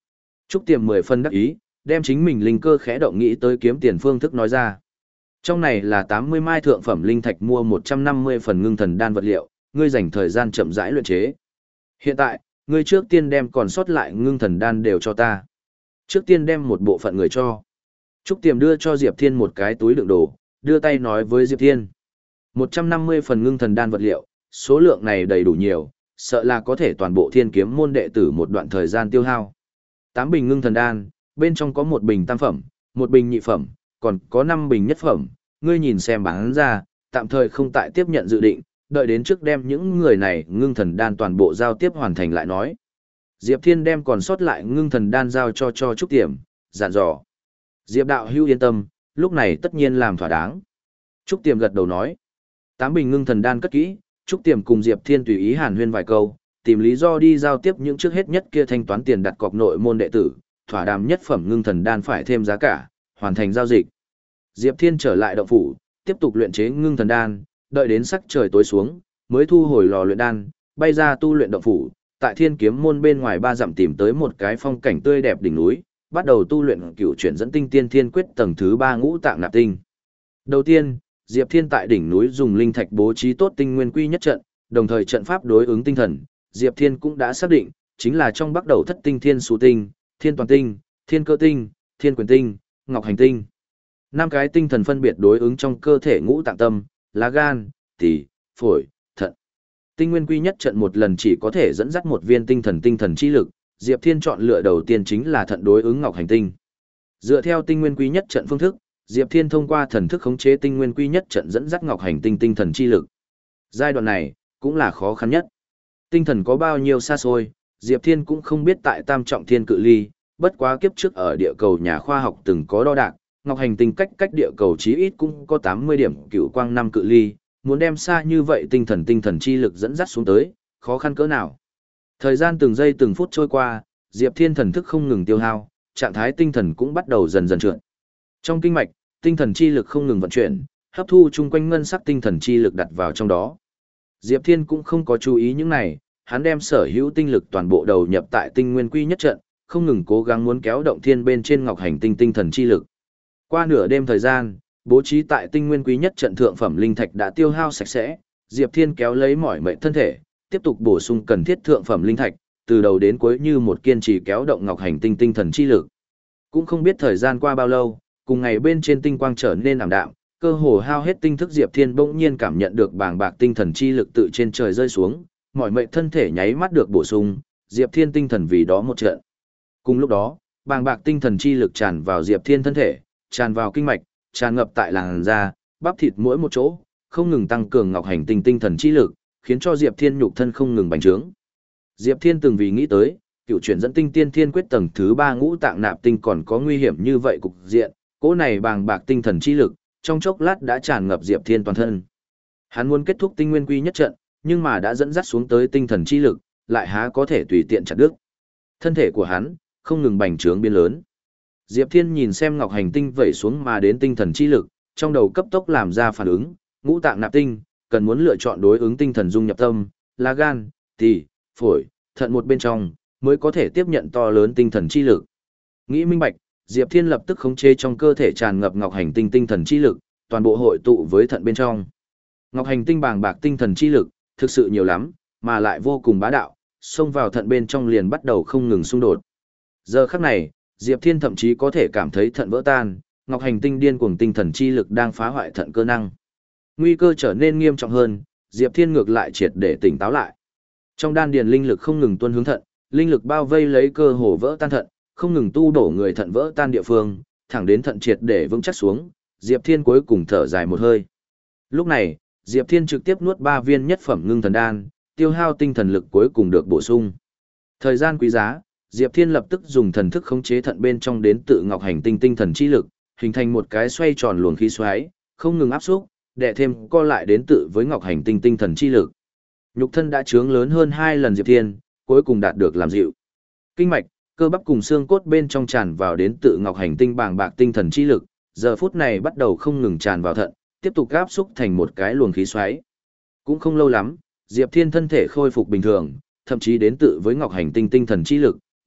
Trúc Tiềm mười phân đắc ý, đem chính mình linh cơ khẽ động nghĩ tới kiếm tiền phương thức nói ra. Trong này là tám mươi mai thượng phẩm linh thạch mua một trăm năm mươi phần ngưng thần đan vật liệu, ngươi dành thời gian chậm rãi luyện chế. Hiện tại, ngươi trước tiên đem còn sót lại ngưng thần đan đều cho ta. Trước tiên đem một bộ phận người cho. Trúc Tiềm đưa cho Diệp Thiên một cái túi đựng đồ, đưa tay nói với Diệp Thiên. một trăm năm mươi phần ngưng thần đan vật liệu, số lượng này đầy đủ nhiều, sợ là có thể toàn bộ thiên kiếm môn đệ tử một đoạn thời gian tiêu hao. tám bình ngưng thần đan, bên trong có một bình tam phẩm, một bình nhị phẩm, còn có năm bình nhất phẩm, ngươi nhìn xem bán ra, tạm thời không tại tiếp nhận dự định, đợi đến trước đem những người này ngưng thần đan toàn bộ giao tiếp hoàn thành lại nói. Diệp Thiên đem còn sót lại ngưng thần đan giao cho cho Trúc Tiềm, dặn dò. Diệp đạo hữu yên tâm, lúc này tất nhiên làm thỏa đáng. Trúc Tiềm gật đầu nói. Tám bình ngưng thần đan cất kỹ, Trúc Tiềm cùng Diệp Thiên tùy ý hàn huyên vài câu, tìm lý do đi giao tiếp những trước hết nhất kia thanh toán tiền đặt cọc nội môn đệ tử, thỏa đàm nhất phẩm ngưng thần đan phải thêm giá cả, hoàn thành giao dịch. Diệp Thiên trở lại động phủ, tiếp tục luyện chế ngưng thần đan, đợi đến sắc trời tối xuống, mới thu hồi lò luyện đan, bay ra tu luyện động phủ, tại Thiên Kiếm môn bên ngoài ba dặm tìm tới một cái phong cảnh tươi đẹp đỉnh núi, bắt đầu tu luyện cửu chuyển dẫn tinh tiên thiên quyết tầng thứ ba ngũ tạng nạp tinh. Đầu tiên, Diệp Thiên tại đỉnh núi dùng linh thạch bố trí tốt tinh nguyên quy nhất trận, đồng thời trận pháp đối ứng tinh thần, Diệp Thiên cũng đã xác định, chính là trong bắt đầu thất tinh thiên số tinh, thiên toàn tinh, thiên cơ tinh, thiên quyền tinh, ngọc hành tinh. Năm cái tinh thần phân biệt đối ứng trong cơ thể ngũ tạng tâm, lá gan, tỳ, phổi, thận. Tinh nguyên quy nhất trận một lần chỉ có thể dẫn dắt một viên tinh thần tinh thần chi lực, Diệp Thiên chọn lựa đầu tiên chính là thận đối ứng ngọc hành tinh. Dựa theo tinh nguyên quy nhất trận phương thức, Diệp Thiên thông qua thần thức khống chế tinh nguyên quy nhất trận dẫn dắt ngọc hành tinh tinh thần chi lực. Giai đoạn này cũng là khó khăn nhất. Tinh thần có bao nhiêu xa xôi, Diệp Thiên cũng không biết tại tam trọng thiên cự ly, bất quá kiếp trước ở địa cầu nhà khoa học từng có đo đạc, ngọc hành tinh cách cách địa cầu chí ít cũng có tám mươi điểm cửu quang năm cự ly, muốn đem xa như vậy tinh thần tinh thần chi lực dẫn dắt xuống tới, khó khăn cỡ nào. Thời gian từng giây từng phút trôi qua, Diệp Thiên thần thức không ngừng tiêu hao, trạng thái tinh thần cũng bắt đầu dần dần trượt. Trong kinh mạch, tinh thần chi lực không ngừng vận chuyển, hấp thu chung quanh ngân sắc tinh thần chi lực đặt vào trong đó. Diệp Thiên cũng không có chú ý những này, hắn đem sở hữu tinh lực toàn bộ đầu nhập tại tinh nguyên quy nhất trận, không ngừng cố gắng muốn kéo động thiên bên trên ngọc hành tinh tinh thần chi lực. Qua nửa đêm thời gian, bố trí tại tinh nguyên quý nhất trận thượng phẩm linh thạch đã tiêu hao sạch sẽ, Diệp Thiên kéo lấy mỏi mệt thân thể, tiếp tục bổ sung cần thiết thượng phẩm linh thạch, từ đầu đến cuối như một kiên trì kéo động ngọc hành tinh tinh thần chi lực. Cũng không biết thời gian qua bao lâu, cùng ngày bên trên tinh quang trở nên ảm đạm, cơ hồ hao hết tinh thức Diệp Thiên bỗng nhiên cảm nhận được bàng bạc tinh thần chi lực tự trên trời rơi xuống, mỏi mệt thân thể nháy mắt được bổ sung, Diệp Thiên tinh thần vì đó một trận. Cùng lúc đó, bàng bạc tinh thần chi lực tràn vào Diệp Thiên thân thể, tràn vào kinh mạch, tràn ngập tại làn da, bắp thịt mỗi một chỗ, không ngừng tăng cường ngọc hành tinh tinh thần chi lực, khiến cho Diệp Thiên nhục thân không ngừng bành trướng. Diệp Thiên từng vì nghĩ tới, cựu chuyển dẫn tinh tiên thiên quyết tầng thứ ba ngũ tạng nạp tinh còn có nguy hiểm như vậy cục diện, cỗ này bàng bạc tinh thần chi lực, trong chốc lát đã tràn ngập Diệp Thiên toàn thân. Hắn muốn kết thúc tinh nguyên quy nhất trận, nhưng mà đã dẫn dắt xuống tới tinh thần chi lực, lại há có thể tùy tiện chặt đứt. Thân thể của hắn không ngừng bành trướng biến lớn. Diệp Thiên nhìn xem ngọc hành tinh vẩy xuống mà đến tinh thần chi lực, trong đầu cấp tốc làm ra phản ứng, ngũ tạng nạp tinh, cần muốn lựa chọn đối ứng tinh thần dung nhập tâm, lá gan, tỳ, phổi, thận một bên trong, mới có thể tiếp nhận to lớn tinh thần chi lực. Nghĩ minh bạch, Diệp Thiên lập tức khống chế trong cơ thể tràn ngập ngọc hành tinh tinh thần chi lực, toàn bộ hội tụ với thận bên trong. Ngọc hành tinh bàng bạc tinh thần chi lực, thực sự nhiều lắm, mà lại vô cùng bá đạo, xông vào thận bên trong liền bắt đầu không ngừng xung đột. Giờ khắc này, Diệp Thiên thậm chí có thể cảm thấy thận vỡ tan, ngọc hành tinh điên cuồng tinh thần chi lực đang phá hoại thận cơ năng. Nguy cơ trở nên nghiêm trọng hơn, Diệp Thiên ngược lại triệt để tỉnh táo lại. Trong đan điền linh lực không ngừng tuôn hướng thận, linh lực bao vây lấy cơ hồ vỡ tan thận, không ngừng tu bổ người thận vỡ tan địa phương, thẳng đến thận triệt để vững chắc xuống, Diệp Thiên cuối cùng thở dài một hơi. Lúc này, Diệp Thiên trực tiếp nuốt ba viên nhất phẩm ngưng thần đan, tiêu hao tinh thần lực cuối cùng được bổ sung. Thời gian quý giá, Diệp Thiên lập tức dùng thần thức khống chế thận bên trong đến tự ngọc hành tinh tinh thần chi lực, hình thành một cái xoay tròn luồng khí xoáy, không ngừng áp xúc, đè thêm co lại đến tự với ngọc hành tinh tinh thần chi lực. Nhục thân đã trướng lớn hơn hai lần Diệp Thiên, cuối cùng đạt được làm dịu. Kinh mạch, cơ bắp cùng xương cốt bên trong tràn vào đến tự ngọc hành tinh bàng bạc tinh thần chi lực, giờ phút này bắt đầu không ngừng tràn vào thận, tiếp tục áp xúc thành một cái luồng khí xoáy. Cũng không lâu lắm, Diệp Thiên thân thể khôi phục bình thường, thậm chí đến tự với ngọc hành tinh tinh thần chi lực,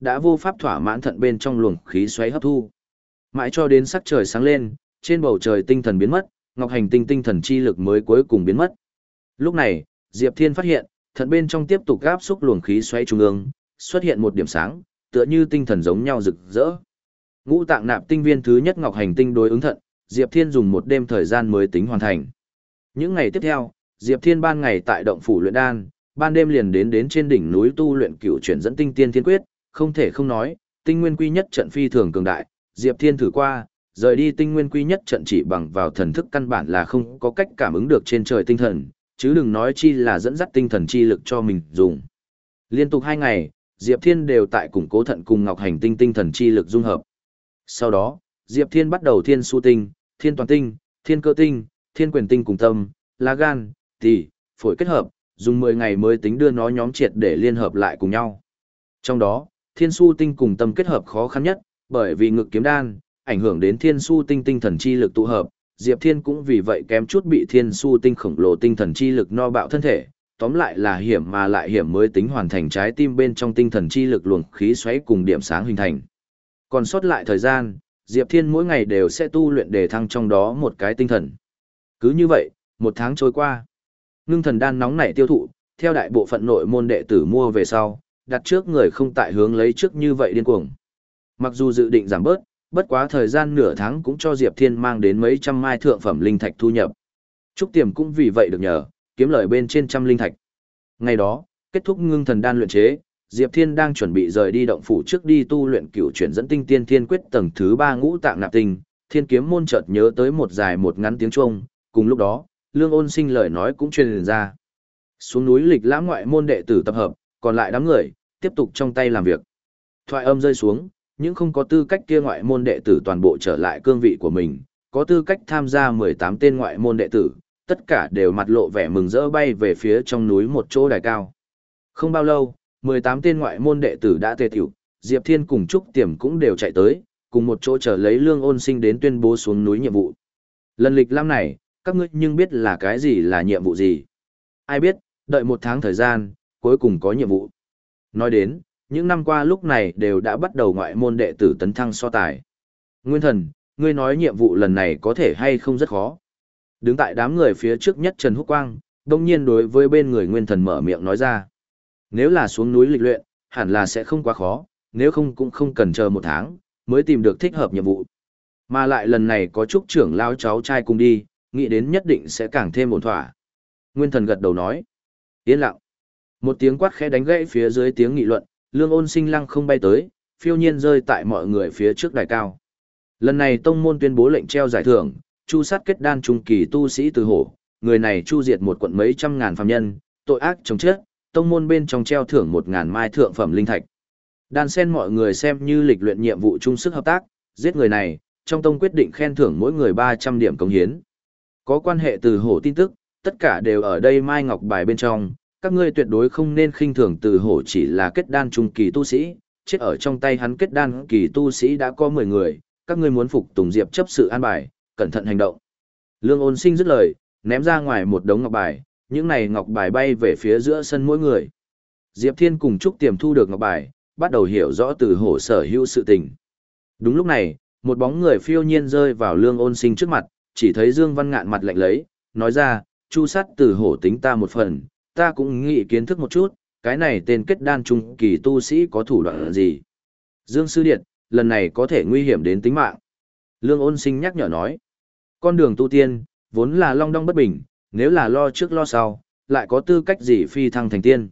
đã vô pháp thỏa mãn thận bên trong luồng khí xoáy hấp thu. Mãi cho đến sắc trời sáng lên, trên bầu trời tinh thần biến mất, ngọc hành tinh tinh thần chi lực mới cuối cùng biến mất. Lúc này, Diệp Thiên phát hiện, thận bên trong tiếp tục áp xúc luồng khí xoáy trung ương, xuất hiện một điểm sáng, tựa như tinh thần giống nhau rực rỡ. Ngũ tạng nạp tinh viên thứ nhất ngọc hành tinh đối ứng thận, Diệp Thiên dùng một đêm thời gian mới tính hoàn thành. Những ngày tiếp theo, Diệp Thiên ban ngày tại động phủ luyện đan, ban đêm liền đến đến trên đỉnh núi tu luyện cửu chuyển dẫn tinh tiên thiên quyết, không thể không nói, tinh nguyên quy nhất trận phi thường cường đại, Diệp Thiên thử qua, rời đi tinh nguyên quy nhất trận chỉ bằng vào thần thức căn bản là không có cách cảm ứng được trên trời tinh thần, chứ đừng nói chi là dẫn dắt tinh thần chi lực cho mình dùng. Liên tục hai ngày, Diệp Thiên đều tại củng cố thận cùng ngọc hành tinh tinh thần chi lực dung hợp. Sau đó, Diệp Thiên bắt đầu thiên su tinh, thiên toàn tinh, thiên cơ tinh, thiên quyền tinh cùng tâm, lá gan, tỳ, phổi kết hợp, dùng mười ngày mới tính đưa nó nhóm triệt để liên hợp lại cùng nhau. Trong đó, thiên su tinh cùng tâm kết hợp khó khăn nhất, bởi vì ngực kiếm đan, ảnh hưởng đến thiên su tinh tinh thần chi lực tụ hợp, Diệp Thiên cũng vì vậy kém chút bị thiên su tinh khổng lồ tinh thần chi lực no bạo thân thể, tóm lại là hiểm mà lại hiểm mới tính hoàn thành trái tim bên trong tinh thần chi lực luồng khí xoáy cùng điểm sáng hình thành. Còn sót lại thời gian, Diệp Thiên mỗi ngày đều sẽ tu luyện để thăng trong đó một cái tinh thần. Cứ như vậy, một tháng trôi qua. Ngưng thần đan nóng nảy tiêu thụ, theo đại bộ phận nội môn đệ tử mua về sau, đặt trước người không tại hướng lấy trước như vậy điên cuồng. Mặc dù dự định giảm bớt, bất quá thời gian nửa tháng cũng cho Diệp Thiên mang đến mấy trăm mai thượng phẩm linh thạch thu nhập. Trúc Tiềm cũng vì vậy được nhờ, kiếm lời bên trên trăm linh thạch. Ngày đó, kết thúc ngưng thần đan luyện chế, Diệp Thiên đang chuẩn bị rời đi động phủ trước đi tu luyện cửu chuyển dẫn tinh tiên thiên quyết tầng thứ ba ngũ tạng nạp tinh, Thiên kiếm môn chợt nhớ tới một dài một ngắn tiếng chuông, cùng lúc đó, Lương Ôn Sinh lời nói cũng truyền ra. Xuống núi lịch lãm ngoại môn đệ tử tập hợp, còn lại đám người tiếp tục trong tay làm việc. Thoại âm rơi xuống, những không có tư cách kia ngoại môn đệ tử toàn bộ trở lại cương vị của mình, có tư cách tham gia mười tám tên ngoại môn đệ tử, tất cả đều mặt lộ vẻ mừng rỡ bay về phía trong núi một chỗ đài cao. Không bao lâu, mười tám tên ngoại môn đệ tử đã tề tiểu, Diệp Thiên cùng Trúc Tiềm cũng đều chạy tới, cùng một chỗ chờ lấy Lương Ôn Sinh đến tuyên bố xuống núi nhiệm vụ. Lần lịch lãm này, các ngươi nhưng biết là cái gì là nhiệm vụ gì? Ai biết, đợi một tháng thời gian, cuối cùng có nhiệm vụ. Nói đến, những năm qua lúc này đều đã bắt đầu ngoại môn đệ tử tấn thăng so tài. Nguyên Thần, ngươi nói nhiệm vụ lần này có thể hay không rất khó. Đứng tại đám người phía trước nhất Trần Húc Quang, đông nhiên đối với bên người Nguyên Thần mở miệng nói ra. Nếu là xuống núi lịch luyện, hẳn là sẽ không quá khó, nếu không cũng không cần chờ một tháng, mới tìm được thích hợp nhiệm vụ. Mà lại lần này có Trúc trưởng lao cháu trai cùng đi, nghĩ đến nhất định sẽ càng thêm ổn thỏa. Nguyên Thần gật đầu nói. Yên lặng. Một tiếng quát khẽ đánh gãy phía dưới tiếng nghị luận, Lương Ôn Sinh lăng không bay tới, phiêu nhiên rơi tại mọi người phía trước đài cao. Lần này tông môn tuyên bố lệnh treo giải thưởng, chu sát kết đan trung kỳ tu sĩ Từ Hổ, người này chu diệt một quận mấy trăm ngàn phàm nhân, tội ác chống chết, tông môn bên trong treo thưởng một ngàn mai thượng phẩm linh thạch. Đan sen mọi người xem như lịch luyện nhiệm vụ chung sức hợp tác, giết người này, trong tông quyết định khen thưởng mỗi người ba trăm điểm cống hiến. Có quan hệ Từ Hổ tin tức, tất cả đều ở đây Mai Ngọc bài bên trong, các ngươi tuyệt đối không nên khinh thường Từ Hổ chỉ là kết đan trung kỳ tu sĩ, chết ở trong tay hắn kết đan kỳ tu sĩ đã có mười người, các ngươi muốn phục tùng Diệp chấp sự an bài, cẩn thận hành động. Lương Ôn Sinh dứt lời, ném ra ngoài một đống ngọc bài, những này ngọc bài bay về phía giữa sân mỗi người. Diệp Thiên cùng Trúc Tiềm thu được ngọc bài, bắt đầu hiểu rõ Từ Hổ sở hữu sự tình. Đúng lúc này, một bóng người phiêu nhiên rơi vào Lương Ôn Sinh trước mặt, chỉ thấy Dương Văn Ngạn mặt lạnh lấy, nói ra, chu sát Từ Hổ tính ta một phần, ta cũng nghĩ kiến thức một chút, cái này tên kết đan trung kỳ tu sĩ có thủ đoạn gì. Dương Sư Điệt, lần này có thể nguy hiểm đến tính mạng. Lương Ôn Sinh nhắc nhở nói, con đường tu tiên, vốn là long đong bất bình, nếu là lo trước lo sau, lại có tư cách gì phi thăng thành tiên.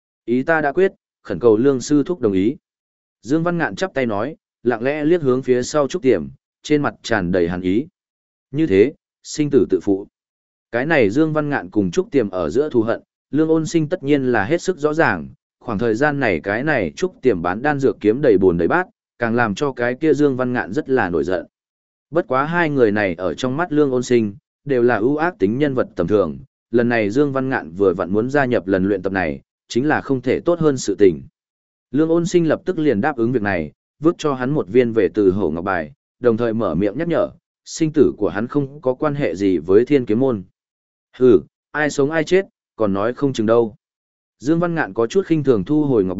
Ý ta đã quyết, khẩn cầu Lương Sư thúc đồng ý. Dương Văn Ngạn chắp tay nói, lặng lẽ liếc hướng phía sau Trúc Tiềm, trên mặt tràn đầy hàn ý. Như thế, sinh tử tự phụ. Cái này Dương Văn Ngạn cùng Trúc Tiềm ở giữa thù hận, Lương Ôn Sinh tất nhiên là hết sức rõ ràng, khoảng thời gian này cái này Trúc Tiềm bán đan dược kiếm đầy buồn đầy bát, càng làm cho cái kia Dương Văn Ngạn rất là nổi giận. Bất quá hai người này ở trong mắt Lương Ôn Sinh, đều là ưu ác tính nhân vật tầm thường, lần này Dương Văn Ngạn vừa vặn muốn gia nhập lần luyện tập này, chính là không thể tốt hơn sự tình. Lương Ôn Sinh lập tức liền đáp ứng việc này, vứt cho hắn một viên về Từ Hổ ngọc bài, đồng thời mở miệng nhắc nhở, sinh tử của hắn không có quan hệ gì với Thiên Kiếm môn. Hừ, ai sống ai chết, còn nói không chừng đâu. Dương Văn Ngạn có chút khinh thường thu hồi ngọc bài,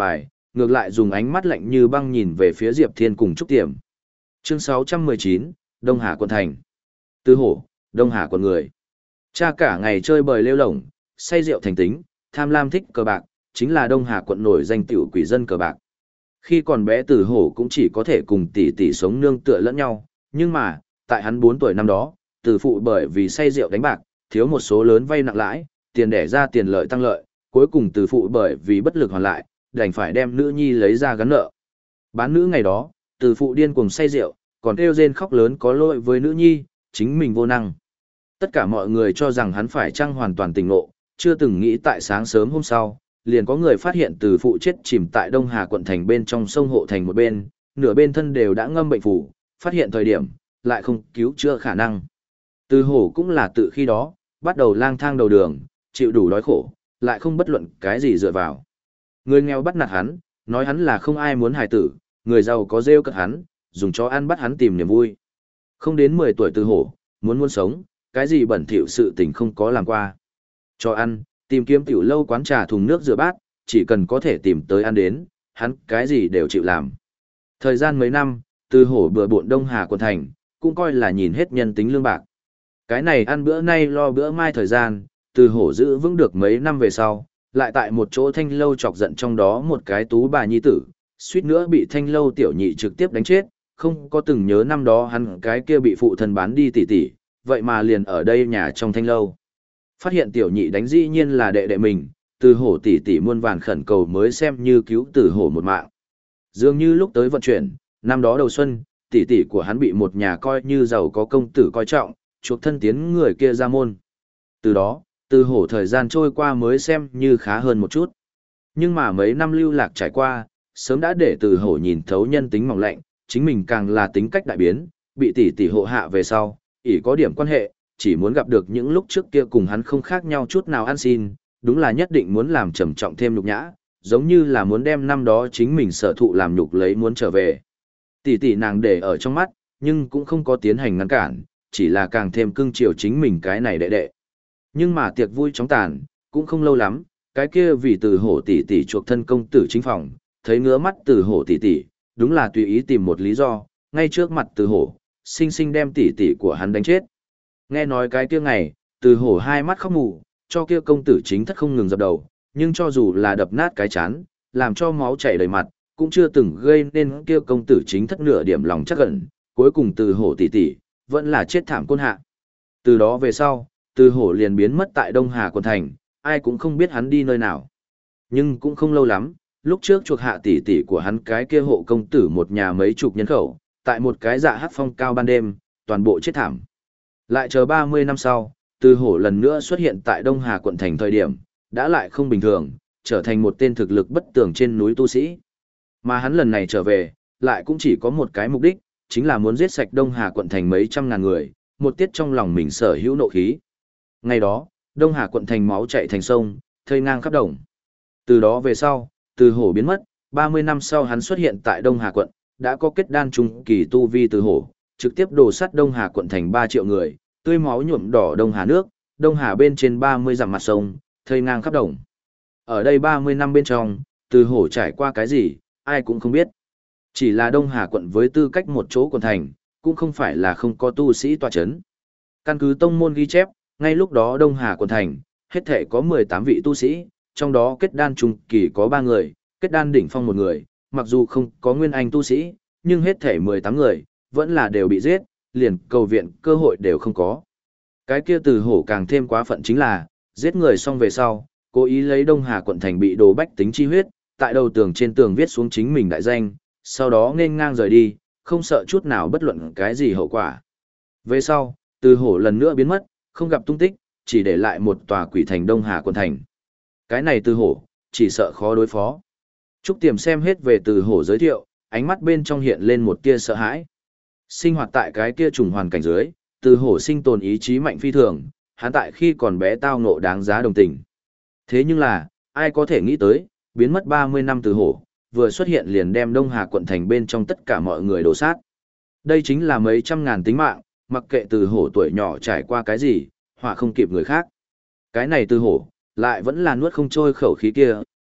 ngược lại dùng ánh mắt lạnh như băng nhìn về phía Diệp Thiên cùng Trúc Tiềm. Chương sáu trăm mười chín, Đông Hà quận thành. Từ hổ, Đông Hà quận người. Cha cả ngày chơi bời lêu lổng, say rượu thành tính, tham lam thích cờ bạc, chính là Đông Hà quận nổi danh tiểu quỷ dân cờ bạc. Khi còn bé Từ hổ cũng chỉ có thể cùng tỷ tỷ sống nương tựa lẫn nhau, nhưng mà, tại hắn bốn tuổi năm đó, Từ phụ bởi vì say rượu đánh bạc, thiếu một số lớn vay nặng lãi, tiền đẻ ra tiền lợi tăng lợi, cuối cùng Từ phụ bởi vì bất lực hoàn lại, đành phải đem nữ nhi lấy ra gắn nợ. Bán nữ ngày đó, Từ phụ điên cuồng say rượu, còn kêu rên khóc lớn có lỗi với nữ nhi, chính mình vô năng. Tất cả mọi người cho rằng hắn phải chăng hoàn toàn tỉnh ngộ, chưa từng nghĩ tại sáng sớm hôm sau, liền có người phát hiện Từ phụ chết chìm tại Đông Hà quận thành bên trong sông Hộ Thành một bên, nửa bên thân đều đã ngâm bệnh phủ, phát hiện thời điểm, lại không cứu chữa khả năng. Từ hổ cũng là tự khi đó, bắt đầu lang thang đầu đường, chịu đủ đói khổ, lại không bất luận cái gì dựa vào. Người nghèo bắt nạt hắn, nói hắn là không ai muốn hài tử, người giàu có rêu cợt hắn, dùng chó ăn bắt hắn tìm niềm vui. Không đến mười tuổi Từ hổ, muốn muốn sống, cái gì bẩn thỉu sự tình không có làm qua. Cho ăn, tìm kiếm tiểu lâu quán trà thùng nước rửa bát, chỉ cần có thể tìm tới ăn đến, hắn cái gì đều chịu làm. Thời gian mấy năm, Từ hổ bừa bộn Đông Hà quận thành, cũng coi là nhìn hết nhân tính lương bạc. Cái này ăn bữa nay lo bữa mai thời gian, Từ hổ giữ vững được mấy năm về sau, lại tại một chỗ thanh lâu chọc giận trong đó một cái tú bà nhi tử, suýt nữa bị thanh lâu tiểu nhị trực tiếp đánh chết, không có từng nhớ năm đó hắn cái kia bị phụ thân bán đi tỉ tỉ, vậy mà liền ở đây nhà trong thanh lâu. Phát hiện tiểu nhị đánh dĩ nhiên là đệ đệ mình, Từ hổ tỉ tỉ muôn vàn khẩn cầu mới xem như cứu Từ hổ một mạng. Dường như lúc tới vận chuyển, năm đó đầu xuân, tỷ tỷ của hắn bị một nhà coi như giàu có công tử coi trọng, chuộc thân tiến người kia ra môn. Từ đó, Từ hổ thời gian trôi qua mới xem như khá hơn một chút. Nhưng mà mấy năm lưu lạc trải qua, sớm đã để Từ hổ nhìn thấu nhân tính mỏng lạnh, chính mình càng là tính cách đại biến, bị tỷ tỷ hộ hạ về sau, ỷ có điểm quan hệ, chỉ muốn gặp được những lúc trước kia cùng hắn không khác nhau chút nào ăn xin, đúng là nhất định muốn làm trầm trọng thêm nhục nhã, giống như là muốn đem năm đó chính mình sở thụ làm nhục lấy muốn trở về. Tỷ tỷ nàng để ở trong mắt, nhưng cũng không có tiến hành ngăn cản, chỉ là càng thêm cưng chiều chính mình cái này đệ đệ. Nhưng mà tiệc vui chóng tàn, cũng không lâu lắm, cái kia vì Từ hổ tỷ tỷ chuộc thân công tử chính phòng, thấy ngứa mắt Từ hổ tỷ tỷ, đúng là tùy ý tìm một lý do, ngay trước mặt Từ hổ, sinh sinh đem tỷ tỷ của hắn đánh chết. Nghe nói cái kia ngày, Từ hổ hai mắt khóc mù, cho kia công tử chính thất không ngừng dập đầu, nhưng cho dù là đập nát cái chán, làm cho máu chảy đầy mặt, cũng chưa từng gây nên kia công tử chính thất nửa điểm lòng chắc ẩn, cuối cùng Từ hổ tỷ tỷ vẫn là chết thảm côn hạ. Từ đó về sau, Từ hổ liền biến mất tại Đông Hà quận thành, ai cũng không biết hắn đi nơi nào. Nhưng cũng không lâu lắm, lúc trước chuộc hạ tỷ tỷ của hắn cái kia hộ công tử một nhà mấy chục nhân khẩu, tại một cái dạ hát phong cao ban đêm, toàn bộ chết thảm. Lại chờ ba mươi năm sau, Từ hổ lần nữa xuất hiện tại Đông Hà quận thành thời điểm, đã lại không bình thường, trở thành một tên thực lực bất tường trên núi tu sĩ. Mà hắn lần này trở về, lại cũng chỉ có một cái mục đích, chính là muốn giết sạch Đông Hà quận thành mấy trăm ngàn người, một tiết trong lòng mình sở hữu nộ khí. Ngày đó, Đông Hà quận thành máu chảy thành sông, thây ngang khắp đồng. Từ đó về sau, Từ hổ biến mất, ba mươi năm sau hắn xuất hiện tại Đông Hà quận, đã có kết đan trung kỳ tu vi Từ hổ, trực tiếp đổ sát Đông Hà quận thành ba triệu người, tươi máu nhuộm đỏ Đông Hà nước, Đông Hà bên trên ba mươi dặm mặt sông, thây ngang khắp đồng. Ở đây ba mươi năm bên trong, Từ hổ trải qua cái gì, ai cũng không biết. Chỉ là Đông Hà quận với tư cách một chỗ quận thành, cũng không phải là không có tu sĩ tọa chấn. Căn cứ tông môn ghi chép, ngay lúc đó Đông Hà quận thành, hết thể có mười tám vị tu sĩ, trong đó kết đan trung kỳ có ba người, kết đan đỉnh phong một người, mặc dù không có nguyên anh tu sĩ, nhưng hết thể mười tám người, vẫn là đều bị giết, liền cầu viện cơ hội đều không có. Cái kia Từ hổ càng thêm quá phận chính là, giết người xong về sau, cố ý lấy Đông Hà quận thành bị đồ bách tính chi huyết, tại đầu tường trên tường viết xuống chính mình đại danh, sau đó nên ngang rời đi, không sợ chút nào bất luận cái gì hậu quả. Về sau, Từ hổ lần nữa biến mất, không gặp tung tích, chỉ để lại một tòa quỷ thành Đông Hà quận thành. Cái này Từ hổ, chỉ sợ khó đối phó. Trúc Tiềm xem hết về Từ hổ giới thiệu, ánh mắt bên trong hiện lên một tia sợ hãi. Sinh hoạt tại cái kia trùng hoàn cảnh dưới, Từ hổ sinh tồn ý chí mạnh phi thường, hắn tại khi còn bé tao ngộ đáng giá đồng tình. Thế nhưng là, ai có thể nghĩ tới, biến mất ba mươi năm Từ hổ, vừa xuất hiện liền đem Đông Hà quận thành bên trong tất cả mọi người đổ sát. Đây chính là mấy trăm ngàn tính mạng, mặc kệ Từ hổ tuổi nhỏ trải qua cái gì, họa không kịp người khác. Cái này Từ hổ, lại vẫn là nuốt không trôi khẩu khí kia,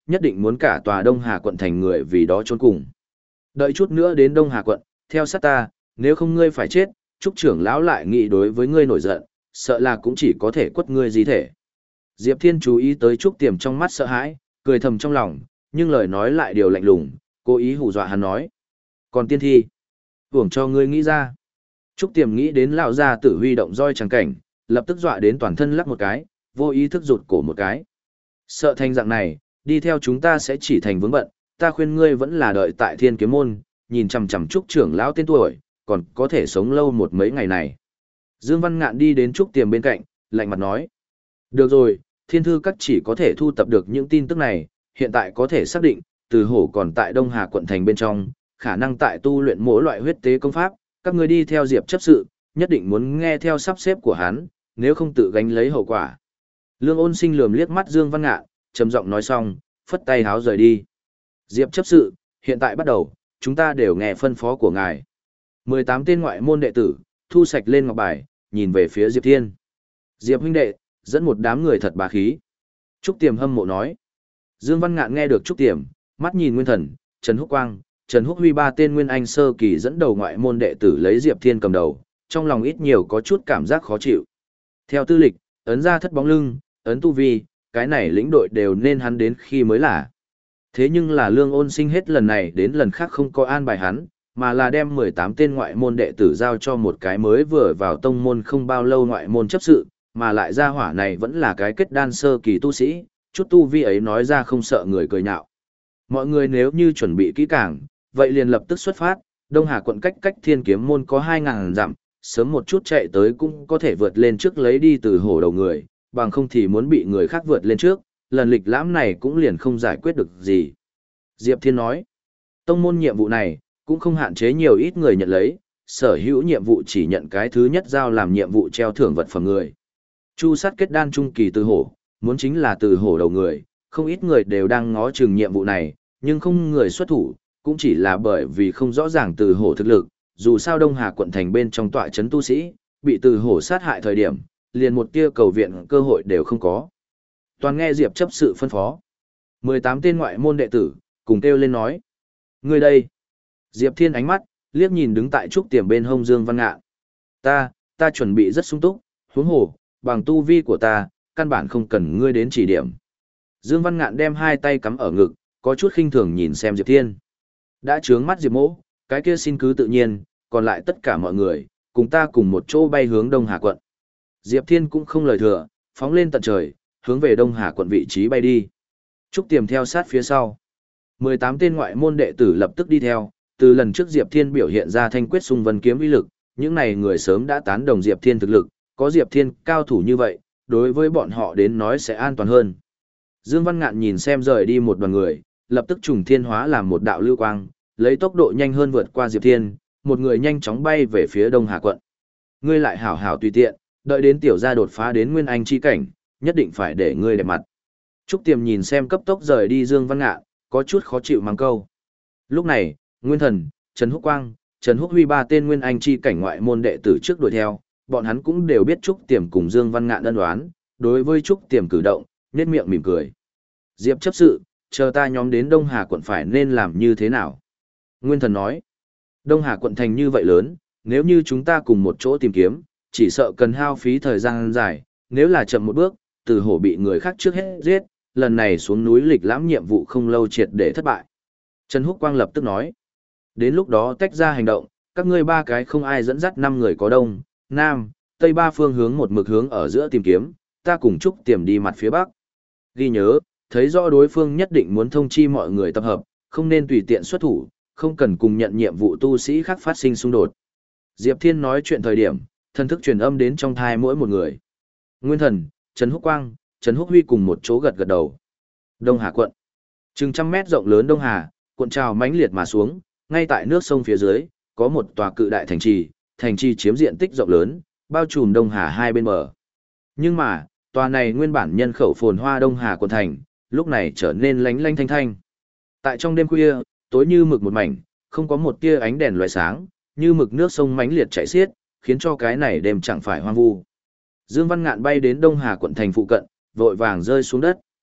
nhất định muốn cả tòa Đông Hà quận thành người vì đó chôn cùng. Đợi chút nữa đến Đông Hà quận, theo sát ta, nếu không ngươi phải chết, Trúc trưởng lão lại nghĩ đối với ngươi nổi giận, sợ là cũng chỉ có thể quất ngươi di thể. Diệp Thiên chú ý tới Trúc Tiềm trong mắt sợ hãi, cười thầm trong lòng, nhưng lời nói lại điều lạnh lùng, cố ý hù dọa hắn nói. Còn tiên thi, hưởng cho ngươi nghĩ ra. Trúc Tiềm nghĩ đến lão gia tử huy động roi trắng cảnh, lập tức dọa đến toàn thân lắc một cái, vô ý thức rụt cổ một cái. Sợ thành dạng này, đi theo chúng ta sẽ chỉ thành vướng bận, ta khuyên ngươi vẫn là đợi tại Thiên Kiếm môn, nhìn chằm chằm Trúc trưởng lão tên tuổi, còn có thể sống lâu một mấy ngày này. Dương Văn Ngạn đi đến Trúc Tiềm bên cạnh, lạnh mặt nói. Được rồi, Thiên Thư Các chỉ có thể thu tập được những tin tức này, hiện tại có thể xác định, Từ Hổ còn tại Đông Hà quận thành bên trong, khả năng tại tu luyện mỗi loại huyết tế công pháp, các ngươi đi theo Diệp chấp sự, nhất định muốn nghe theo sắp xếp của hắn, nếu không tự gánh lấy hậu quả. Lương Ôn Sinh lườm liếc mắt Dương Văn Ngạn, trầm giọng nói xong, phất tay háo rời đi. Diệp chấp sự, hiện tại bắt đầu, chúng ta đều nghe phân phó của ngài. mười tám tên ngoại môn đệ tử, thu sạch lên ngọc bài, nhìn về phía Diệp Thiên. Diệp huynh đệ, dẫn một đám người thật bá khí. Trúc Tiềm hâm mộ nói. Dương Văn Ngạn nghe được Trúc Tiềm, mắt nhìn Nguyên Thần, Trần Húc Quang, Trần Húc Huy ba tên nguyên anh sơ kỳ dẫn đầu ngoại môn đệ tử lấy Diệp Thiên cầm đầu, trong lòng ít nhiều có chút cảm giác khó chịu. Theo tư lịch, ấn ra thất bóng lưng, ấn tu vi, cái này lĩnh đội đều nên hắn đến khi mới là. Thế nhưng là Lương Ôn Sinh hết lần này đến lần khác không có an bài hắn, mà là đem mười tám tên ngoại môn đệ tử giao cho một cái mới vừa vào tông môn không bao lâu ngoại môn chấp sự, mà lại gia hỏa này vẫn là cái kết đan sơ kỳ tu sĩ, chút tu vi ấy nói ra không sợ người cười nhạo. Mọi người nếu như chuẩn bị kỹ càng, vậy liền lập tức xuất phát, Đông Hà quận cách cách Thiên Kiếm môn có hai ngàn dặm, sớm một chút chạy tới cũng có thể vượt lên trước lấy đi Từ Hổ đầu người, bằng không thì muốn bị người khác vượt lên trước, lần lịch lãm này cũng liền không giải quyết được gì. Diệp Thiên nói, tông môn nhiệm vụ này, cũng không hạn chế nhiều ít người nhận lấy, sở hữu nhiệm vụ chỉ nhận cái thứ nhất giao làm nhiệm vụ treo thưởng vật phẩm người. Chu sát kết đan trung kỳ Từ Hổ, muốn chính là Từ Hổ đầu người, không ít người đều đang ngó chừng nhiệm vụ này, nhưng không người xuất thủ, cũng chỉ là bởi vì không rõ ràng Từ Hổ thực lực, dù sao Đông Hà quận thành bên trong tọa trấn tu sĩ, bị Từ Hổ sát hại thời điểm, liền một tia cầu viện cơ hội đều không có. Toàn nghe Diệp chấp sự phân phó. mười tám tên ngoại môn đệ tử, cùng kêu lên nói. Người đây. Diệp Thiên ánh mắt, liếc nhìn đứng tại trúc tiềm bên hông Dương Văn Ngạn. Ta, ta chuẩn bị rất sung túc, huống hồ, bằng tu vi của ta, căn bản không cần ngươi đến chỉ điểm. Dương Văn Ngạn đem hai tay cắm ở ngực, có chút khinh thường nhìn xem Diệp Thiên. Đã trướng mắt Diệp Mỗ, cái kia xin cứ tự nhiên, còn lại tất cả mọi người, cùng ta cùng một chỗ bay hướng Đông Hà quận. Diệp Thiên cũng không lời thừa, phóng lên tận trời, hướng về Đông Hà quận vị trí bay đi. Trúc Tiềm theo sát phía sau. mười tám tên ngoại môn đệ tử lập tức đi theo, từ lần trước Diệp Thiên biểu hiện ra thanh quyết xung vân kiếm uy lực, những này người sớm đã tán đồng Diệp Thiên thực lực, có Diệp Thiên cao thủ như vậy, đối với bọn họ đến nói sẽ an toàn hơn. Dương Văn Ngạn nhìn xem rời đi một đoàn người, lập tức trùng thiên hóa làm một đạo lưu quang, lấy tốc độ nhanh hơn vượt qua Diệp Thiên, một người nhanh chóng bay về phía Đông Hà quận. Ngươi lại hảo hảo tùy tiện, đợi đến tiểu gia đột phá đến nguyên anh chi cảnh, nhất định phải để ngươi đẹp mặt. Trúc Tiềm nhìn xem cấp tốc rời đi Dương Văn Ngạn, có chút khó chịu mắng câu. Lúc này, Nguyên Thần, Trần Húc Quang, Trần Húc Huy ba tên nguyên anh chi cảnh ngoại môn đệ tử trước đuổi theo, bọn hắn cũng đều biết Trúc Tiềm cùng Dương Văn Ngạn ân oán, đối với Trúc Tiềm cử động, nhếch miệng mỉm cười. Diệp chấp sự, chờ ta nhóm đến Đông Hà quận phải nên làm như thế nào? Nguyên Thần nói, Đông Hà quận thành như vậy lớn, nếu như chúng ta cùng một chỗ tìm kiếm, chỉ sợ cần hao phí thời gian dài, nếu là chậm một bước, Từ Hổ bị người khác trước hết giết, lần này xuống núi lịch lãm nhiệm vụ không lâu triệt để thất bại. Trần Húc Quang lập tức nói, đến lúc đó tách ra hành động, các ngươi ba cái không ai dẫn dắt năm người có đông, nam, tây ba phương hướng một mực hướng ở giữa tìm kiếm, ta cùng Trúc Tiềm đi mặt phía bắc. Ghi nhớ, thấy rõ đối phương nhất định muốn thông chi mọi người tập hợp, không nên tùy tiện xuất thủ, không cần cùng nhận nhiệm vụ tu sĩ khác phát sinh xung đột. Diệp Thiên nói chuyện thời điểm, thần thức truyền âm đến trong thai mỗi một người. Nguyên Thần, Trần Húc Quang, Trần Húc Huy cùng một chỗ gật gật đầu. Đông Hà quận. Chừng trăm mét rộng lớn Đông Hà, cuộn trào mãnh liệt mà xuống, ngay tại nước sông phía dưới, có một tòa cự đại thành trì, thành trì chiếm diện tích rộng lớn, bao trùm Đông Hà hai bên bờ. Nhưng mà, tòa này nguyên bản nhân khẩu phồn hoa Đông Hà quận thành, lúc này trở nên lánh lánh thanh thanh. Tại trong đêm khuya, tối như mực một mảnh, không có một tia ánh đèn loại sáng, như mực nước sông mãnh liệt chảy xiết, khiến cho cái này đêm chẳng phải hoang vu. Dương Văn Ngạn bay đến Đông Hà quận thành phụ cận, vội vàng rơi xuống đất.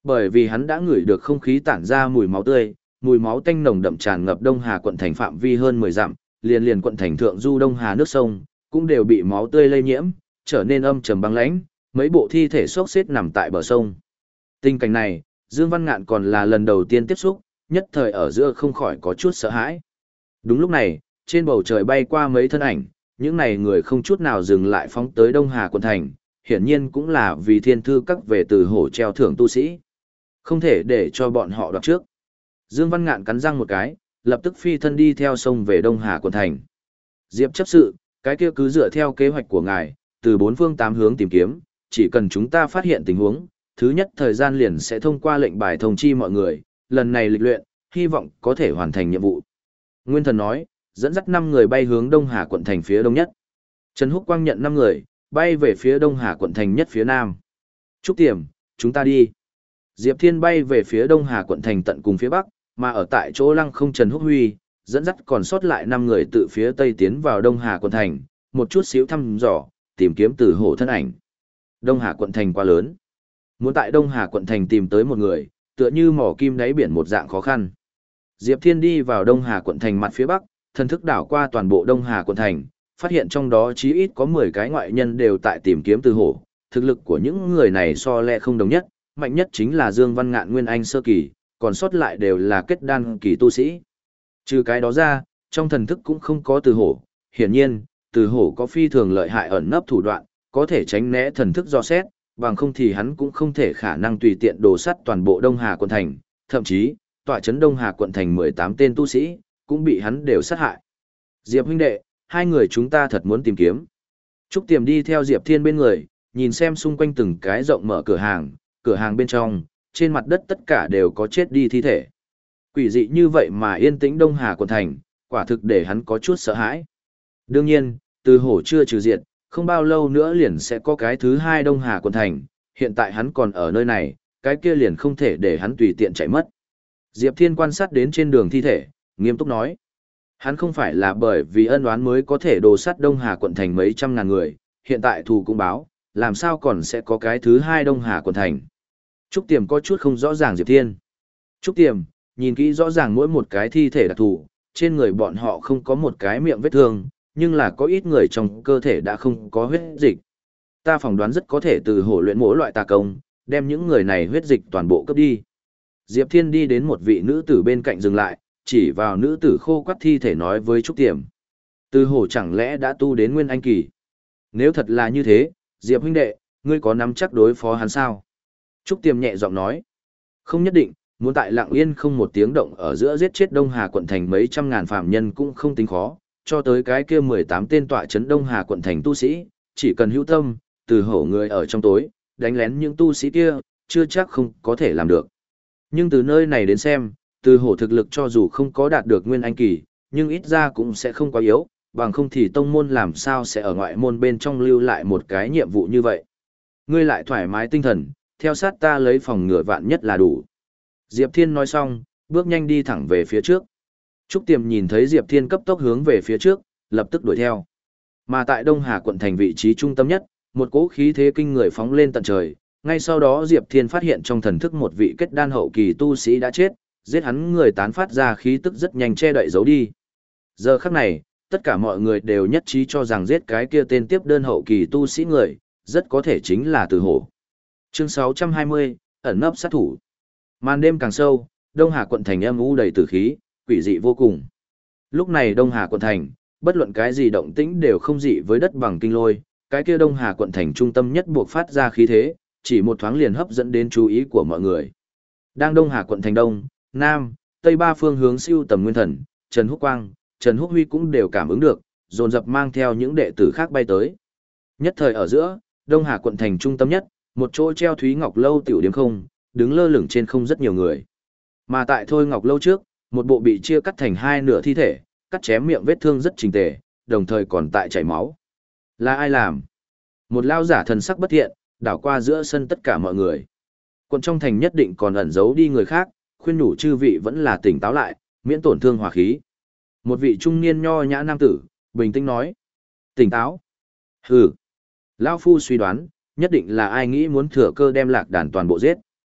Bởi vì hắn đã ngửi được không khí tản ra mùi máu tươi, mùi máu tanh nồng đậm tràn ngập Đông Hà quận thành phạm vi hơn mười dặm, liền liền quận thành thượng du Đông Hà nước sông, cũng đều bị máu tươi lây nhiễm, trở nên âm trầm băng lãnh, mấy bộ thi thể xốc xếp nằm tại bờ sông. Tình cảnh này, Dương Văn Ngạn còn là lần đầu tiên tiếp xúc, nhất thời ở giữa không khỏi có chút sợ hãi. Đúng lúc này, trên bầu trời bay qua mấy thân ảnh, những này người không chút nào dừng lại phóng tới Đông Hà quận thành, hiển nhiên cũng là vì thiên thư các về từ hổ treo thưởng tu sĩ. Không thể để cho bọn họ đoạt trước. Dương Văn Ngạn cắn răng một cái, lập tức phi thân đi theo sông về Đông Hà quận thành. Diệp chấp sự, cái kia cứ dựa theo kế hoạch của ngài, từ bốn phương tám hướng tìm kiếm, chỉ cần chúng ta phát hiện tình huống, thứ nhất thời gian liền sẽ thông qua lệnh bài thông chi mọi người, lần này lịch luyện, hy vọng có thể hoàn thành nhiệm vụ. Nguyên Thần nói, dẫn dắt năm người bay hướng Đông Hà quận thành phía đông nhất. Trần Húc Quang nhận năm người, bay về phía Đông Hà quận thành nhất phía nam. Trúc Tiềm, chúng ta đi. Diệp Thiên bay về phía Đông Hà quận thành tận cùng phía bắc, mà ở tại chỗ lăng không Trần Húc Huy, dẫn dắt còn sót lại năm người từ phía tây tiến vào Đông Hà quận thành, một chút xíu thăm dò, tìm kiếm Từ Hổ thân ảnh. Đông Hà quận thành quá lớn. Muốn tại Đông Hà quận thành tìm tới một người, tựa như mỏ kim đáy biển một dạng khó khăn. Diệp Thiên đi vào Đông Hà quận thành mặt phía bắc, thần thức đảo qua toàn bộ Đông Hà quận thành, phát hiện trong đó chí ít có mười cái ngoại nhân đều tại tìm kiếm Từ Hổ. Thực lực của những người này so lẹ không đồng nhất, mạnh nhất chính là Dương Văn Ngạn Nguyên Anh sơ kỳ, còn sót lại đều là kết đan kỳ tu sĩ. Trừ cái đó ra, trong thần thức cũng không có Từ Hổ. Hiển nhiên, Từ Hổ có phi thường lợi hại ẩn nấp thủ đoạn, có thể tránh né thần thức do xét, bằng không thì hắn cũng không thể khả năng tùy tiện đổ sắt toàn bộ Đông Hà quận thành, thậm chí, tọa trấn Đông Hà quận thành mười tám tên tu sĩ, cũng bị hắn đều sát hại. Diệp huynh đệ, hai người chúng ta thật muốn tìm kiếm. Trúc Tiềm đi theo Diệp Thiên bên người, nhìn xem xung quanh từng cái rộng mở cửa hàng, cửa hàng bên trong, trên mặt đất tất cả đều có chết đi thi thể. Quỷ dị như vậy mà yên tĩnh Đông Hà quận thành, quả thực để hắn có chút sợ hãi. Đương nhiên, Từ Hổ chưa trừ diệt, không bao lâu nữa liền sẽ có cái thứ hai Đông Hà quận thành, hiện tại hắn còn ở nơi này, cái kia liền không thể để hắn tùy tiện chạy mất. Diệp Thiên quan sát đến trên đường thi thể, nghiêm túc nói. Hắn không phải là bởi vì ân oán mới có thể đồ sắt Đông Hà quận thành mấy trăm ngàn người, hiện tại thù cũng báo, làm sao còn sẽ có cái thứ hai Đông Hà quận thành. Trúc Tiềm có chút không rõ ràng Diệp Thiên. Trúc Tiềm, nhìn kỹ rõ ràng mỗi một cái thi thể đặc thù, trên người bọn họ không có một cái miệng vết thương, nhưng là có ít người trong cơ thể đã không có huyết dịch. Ta phỏng đoán rất có thể từ Hổ luyện mỗi loại tà công, đem những người này huyết dịch toàn bộ cướp đi. Diệp Thiên đi đến một vị nữ tử bên cạnh dừng lại, chỉ vào nữ tử khô quắt thi thể nói với Trúc Tiềm. Từ Hổ chẳng lẽ đã tu đến Nguyên Anh kỳ? Nếu thật là như thế, Diệp huynh đệ, ngươi có nắm chắc đối phó hắn sao? Trúc Tiềm nhẹ giọng nói. Không nhất định, muốn tại lặng yên không một tiếng động ở giữa giết chết Đông Hà quận thành mấy trăm ngàn phạm nhân cũng không tính khó, cho tới cái kia mười tám tên tọa trấn Đông Hà quận thành tu sĩ, chỉ cần hữu tâm, Từ Hổ người ở trong tối, đánh lén những tu sĩ kia, chưa chắc không có thể làm được. Nhưng từ nơi này đến xem, Từ Hổ thực lực cho dù không có đạt được Nguyên Anh kỳ, nhưng ít ra cũng sẽ không quá yếu, bằng không thì tông môn làm sao sẽ ở ngoại môn bên trong lưu lại một cái nhiệm vụ như vậy. Ngươi lại thoải mái tinh thần, theo sát ta lấy phòng ngừa vạn nhất là đủ. Diệp Thiên nói xong, bước nhanh đi thẳng về phía trước. Trúc Tiềm nhìn thấy Diệp Thiên cấp tốc hướng về phía trước, lập tức đuổi theo. Mà tại Đông Hà quận thành vị trí trung tâm nhất, một cỗ khí thế kinh người phóng lên tận trời, ngay sau đó Diệp Thiên phát hiện trong thần thức một vị kết đan hậu kỳ tu sĩ đã chết, giết hắn người tán phát ra khí tức rất nhanh che đậy giấu đi. Giờ khắc này, tất cả mọi người đều nhất trí cho rằng giết cái kia tên tiếp đơn hậu kỳ tu sĩ người, rất có thể chính là Từ Hổ. Chương sáu trăm hai mươi, ẩn nấp sát thủ. Màn đêm càng sâu, Đông Hà quận thành âm u đầy tử khí, quỷ dị vô cùng. Lúc này Đông Hà quận thành, bất luận cái gì động tĩnh đều không dị với đất bằng kinh lôi, cái kia Đông Hà quận thành trung tâm nhất buộc phát ra khí thế, chỉ một thoáng liền hấp dẫn đến chú ý của mọi người. Đang Đông Hà quận thành đông, nam, tây ba phương hướng siêu tầm nguyên thần, Trần Húc Quang, Trần Húc Huy cũng đều cảm ứng được, dồn dập mang theo những đệ tử khác bay tới. Nhất thời ở giữa, Đông Hà quận thành trung tâm nhất, một chỗ treo Thúy Ngọc lâu tiểu điểm không, đứng lơ lửng trên không rất nhiều người. Mà tại Thôi Ngọc lâu trước, một bộ bị chia cắt thành hai nửa thi thể, cắt chém miệng vết thương rất trình tề, đồng thời còn tại chảy máu. Là ai làm? Một lao giả thần sắc bất thiện, đảo qua giữa sân tất cả mọi người. Quận trong thành nhất định còn ẩn giấu đi người khác, khuyên nhủ chư vị vẫn là tỉnh táo lại, miễn tổn thương hòa khí. Một vị trung niên nho nhã nam tử, bình tĩnh nói. Tỉnh táo. Hừ. Lao phu suy đoán, nhất định là ai nghĩ muốn thừa cơ đem lạc đàn toàn bộ giết.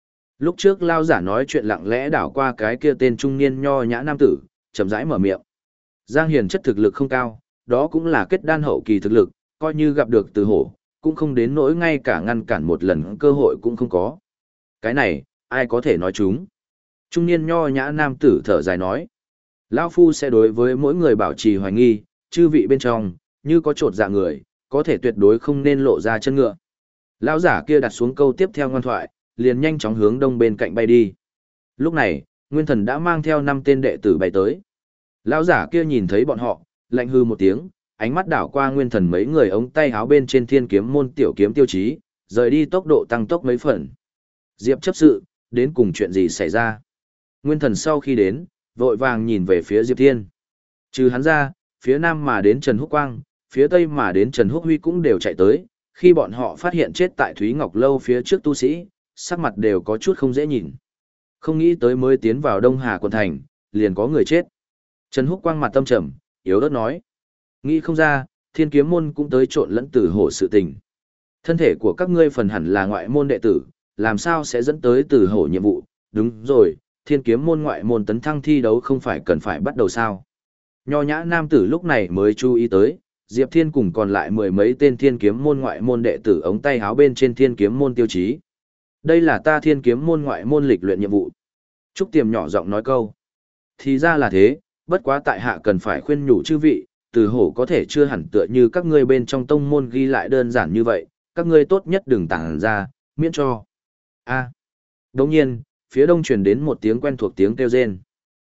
Lúc trước lao giả nói chuyện lặng lẽ đảo qua cái kia tên trung niên nho nhã nam tử, chậm rãi mở miệng. Giang Hiền chất thực lực không cao, đó cũng là kết đan hậu kỳ thực lực, coi như gặp được từ hổ, cũng không đến nỗi ngay cả ngăn cản một lần cơ hội cũng không có. Cái này, ai có thể nói chúng? Trung niên nho nhã nam tử thở dài nói. Lão Phu sẽ đối với mỗi người bảo trì hoài nghi, chư vị bên trong, như có trột dạ người, có thể tuyệt đối không nên lộ ra chân ngựa. Lão giả kia đặt xuống câu tiếp theo ngoan thoại, liền nhanh chóng hướng đông bên cạnh bay đi. Lúc này, Nguyên Thần đã mang theo năm tên đệ tử bay tới. Lão giả kia nhìn thấy bọn họ, lạnh hư một tiếng, ánh mắt đảo qua Nguyên Thần mấy người ống tay áo bên trên thiên kiếm môn tiểu kiếm tiêu chí, rời đi tốc độ tăng tốc mấy phần. Diệp chấp sự, đến cùng chuyện gì xảy ra? Nguyên Thần sau khi đến, vội vàng nhìn về phía Diệp Thiên. Trừ hắn ra, phía nam mà đến Trần Húc Quang, phía tây mà đến Trần Húc Huy cũng đều chạy tới, khi bọn họ phát hiện chết tại Thúy Ngọc Lâu phía trước tu sĩ, sắc mặt đều có chút không dễ nhìn. Không nghĩ tới mới tiến vào Đông Hà quận thành, liền có người chết. Trần Húc Quang mặt tâm trầm, yếu ớt nói. Nghĩ không ra, thiên kiếm môn cũng tới trộn lẫn tử hổ sự tình. Thân thể của các ngươi phần hẳn là ngoại môn đệ tử, làm sao sẽ dẫn tới tử hổ nhiệm vụ? Đúng rồi, thiên kiếm môn ngoại môn tấn thăng thi đấu không phải cần phải bắt đầu sao? Nho nhã nam tử lúc này mới chú ý tới, Diệp Thiên cùng còn lại mười mấy tên thiên kiếm môn ngoại môn đệ tử ống tay háo bên trên thiên kiếm môn tiêu chí. Đây là ta thiên kiếm môn ngoại môn lịch luyện nhiệm vụ. Trúc Tiềm nhỏ giọng nói câu. Thì ra là thế, bất quá tại hạ cần phải khuyên nhủ chư vị, từ hổ có thể chưa hẳn tựa như các ngươi bên trong tông môn ghi lại đơn giản như vậy, các ngươi tốt nhất đừng tản ra, miễn cho. A. À. Đồng nhiên, phía đông truyền đến một tiếng quen thuộc tiếng kêu rên.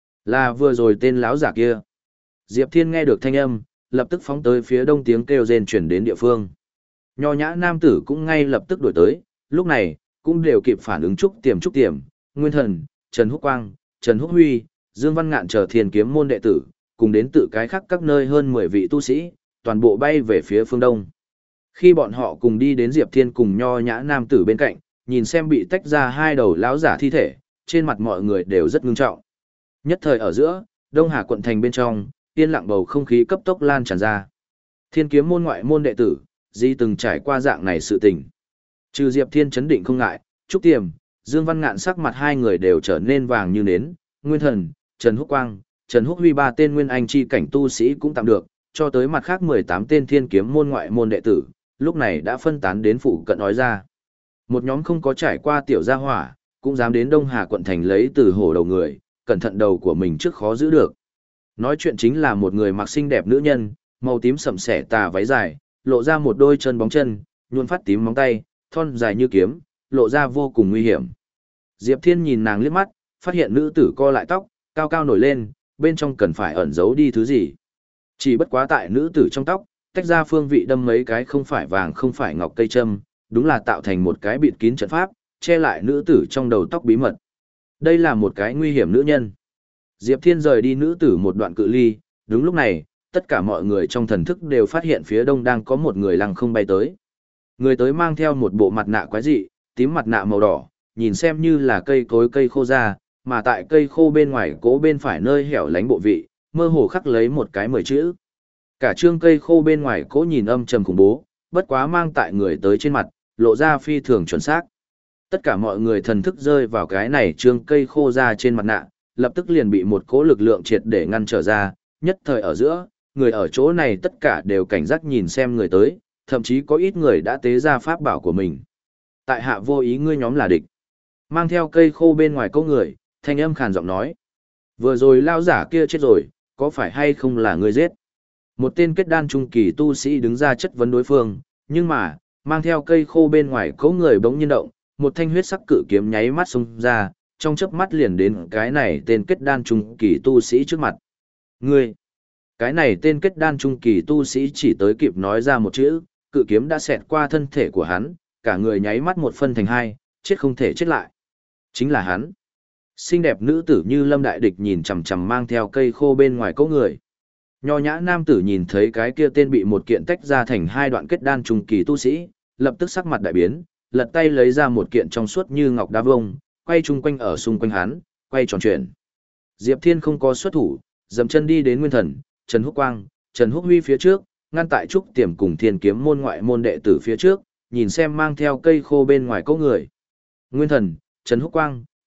Là vừa rồi tên láo giả kia. Diệp Thiên nghe được thanh âm, lập tức phóng tới phía đông tiếng kêu rên chuyển đến địa phương. Nho nhã nam tử cũng ngay lập tức đuổi tới, lúc này, cũng đều kịp phản ứng Trúc Tiềm Trúc Tiềm, Nguyên Thần, Trần Húc Quang, Trần Húc Huy, Dương Văn Ngạn chờ thiên kiếm môn đệ tử, cùng đến tự cái khác các nơi hơn mười vị tu sĩ, toàn bộ bay về phía phương đông. Khi bọn họ cùng đi đến Diệp Thiên cùng nho nhã nam tử bên cạnh, nhìn xem bị tách ra hai đầu lão giả thi thể, trên mặt mọi người đều rất ngưng trọng. Nhất thời ở giữa, Đông Hà quận thành bên trong, yên lặng bầu không khí cấp tốc lan tràn ra. Thiên kiếm môn ngoại môn đệ tử, di từng trải qua dạng này sự tình. Trừ Diệp Thiên chấn định không ngại, Trúc Tiềm, Dương Văn Ngạn sắc mặt hai người đều trở nên vàng như nến, Nguyên Thần, Trần Húc Quang, Trần Húc Huy ba tên nguyên anh chi cảnh tu sĩ cũng tạm được, cho tới mặt khác mười tám tên thiên kiếm môn ngoại môn đệ tử, lúc này đã phân tán đến phụ cận nói ra. Một nhóm không có trải qua tiểu gia hỏa, cũng dám đến Đông Hà quận thành lấy từ hổ đầu người, cẩn thận đầu của mình trước khó giữ được. Nói chuyện chính là một người mặc xinh đẹp nữ nhân, màu tím sậm sẻ tà váy dài, lộ ra một đôi chân bóng chân, nhuôn phát tím móng tay, thon dài như kiếm, lộ ra vô cùng nguy hiểm. Diệp Thiên nhìn nàng liếc mắt, phát hiện nữ tử co lại tóc, cao cao nổi lên, bên trong cần phải ẩn giấu đi thứ gì. Chỉ bất quá tại nữ tử trong tóc, tách ra phương vị đâm mấy cái không phải vàng không phải ngọc cây châm, đúng là tạo thành một cái bịt kín trận pháp, che lại nữ tử trong đầu tóc bí mật. Đây là một cái nguy hiểm nữ nhân. Diệp Thiên rời đi nữ tử một đoạn cự ly, đúng lúc này, tất cả mọi người trong thần thức đều phát hiện phía đông đang có một người lăng không bay tới. Người tới mang theo một bộ mặt nạ quái dị, tím mặt nạ màu đỏ, nhìn xem như là cây cối cây khô ra, mà tại cây khô bên ngoài cố bên phải nơi hẻo lánh bộ vị, mơ hồ khắc lấy một cái mười chữ. Cả trương cây khô bên ngoài cố nhìn âm trầm khủng bố, bất quá mang tại người tới trên mặt, lộ ra phi thường chuẩn xác. Tất cả mọi người thần thức rơi vào cái này trương cây khô ra trên mặt nạ, lập tức liền bị một cỗ lực lượng triệt để ngăn trở ra, nhất thời ở giữa, người ở chỗ này tất cả đều cảnh giác nhìn xem người tới, thậm chí có ít người đã tế ra pháp bảo của mình. Tại hạ vô ý ngươi nhóm là địch. Mang theo cây khô bên ngoài câu người, thanh âm khàn giọng nói. Vừa rồi lao giả kia chết rồi, có phải hay không là ngươi giết? Một tên kết đan trung kỳ tu sĩ đứng ra chất vấn đối phương, nhưng mà, mang theo cây khô bên ngoài câu người bỗng nhiên động, một thanh huyết sắc cự kiếm nháy mắt xông ra, trong chớp mắt liền đến cái này tên kết đan trung kỳ tu sĩ trước mặt. Ngươi! Cái này tên kết đan trung kỳ tu sĩ chỉ tới kịp nói ra một chữ, cự kiếm đã xẹt qua thân thể của hắn, cả người nháy mắt một phân thành hai, chết không thể chết lại. Chính là hắn. Xinh đẹp nữ tử như lâm đại địch nhìn chằm chằm mang theo cây khô bên ngoài cỗ người. Nho nhã nam tử nhìn thấy cái kia tên bị một kiện tách ra thành hai đoạn kết đan trung kỳ tu sĩ, lập tức sắc mặt đại biến, lật tay lấy ra một kiện trong suốt như ngọc đá vông, quay chung quanh ở xung quanh hắn, quay tròn chuyển. Diệp Thiên không có xuất thủ, dậm chân đi đến Nguyên Thần, Trần Húc Quang, Trần Húc Huy phía trước, ngăn tại Trúc Tiềm cùng Thiên Kiếm môn ngoại môn đệ tử phía trước, nhìn xem mang theo cây khô bên ngoài cỗ người. Nguyên Thần, Trần Húc Quang,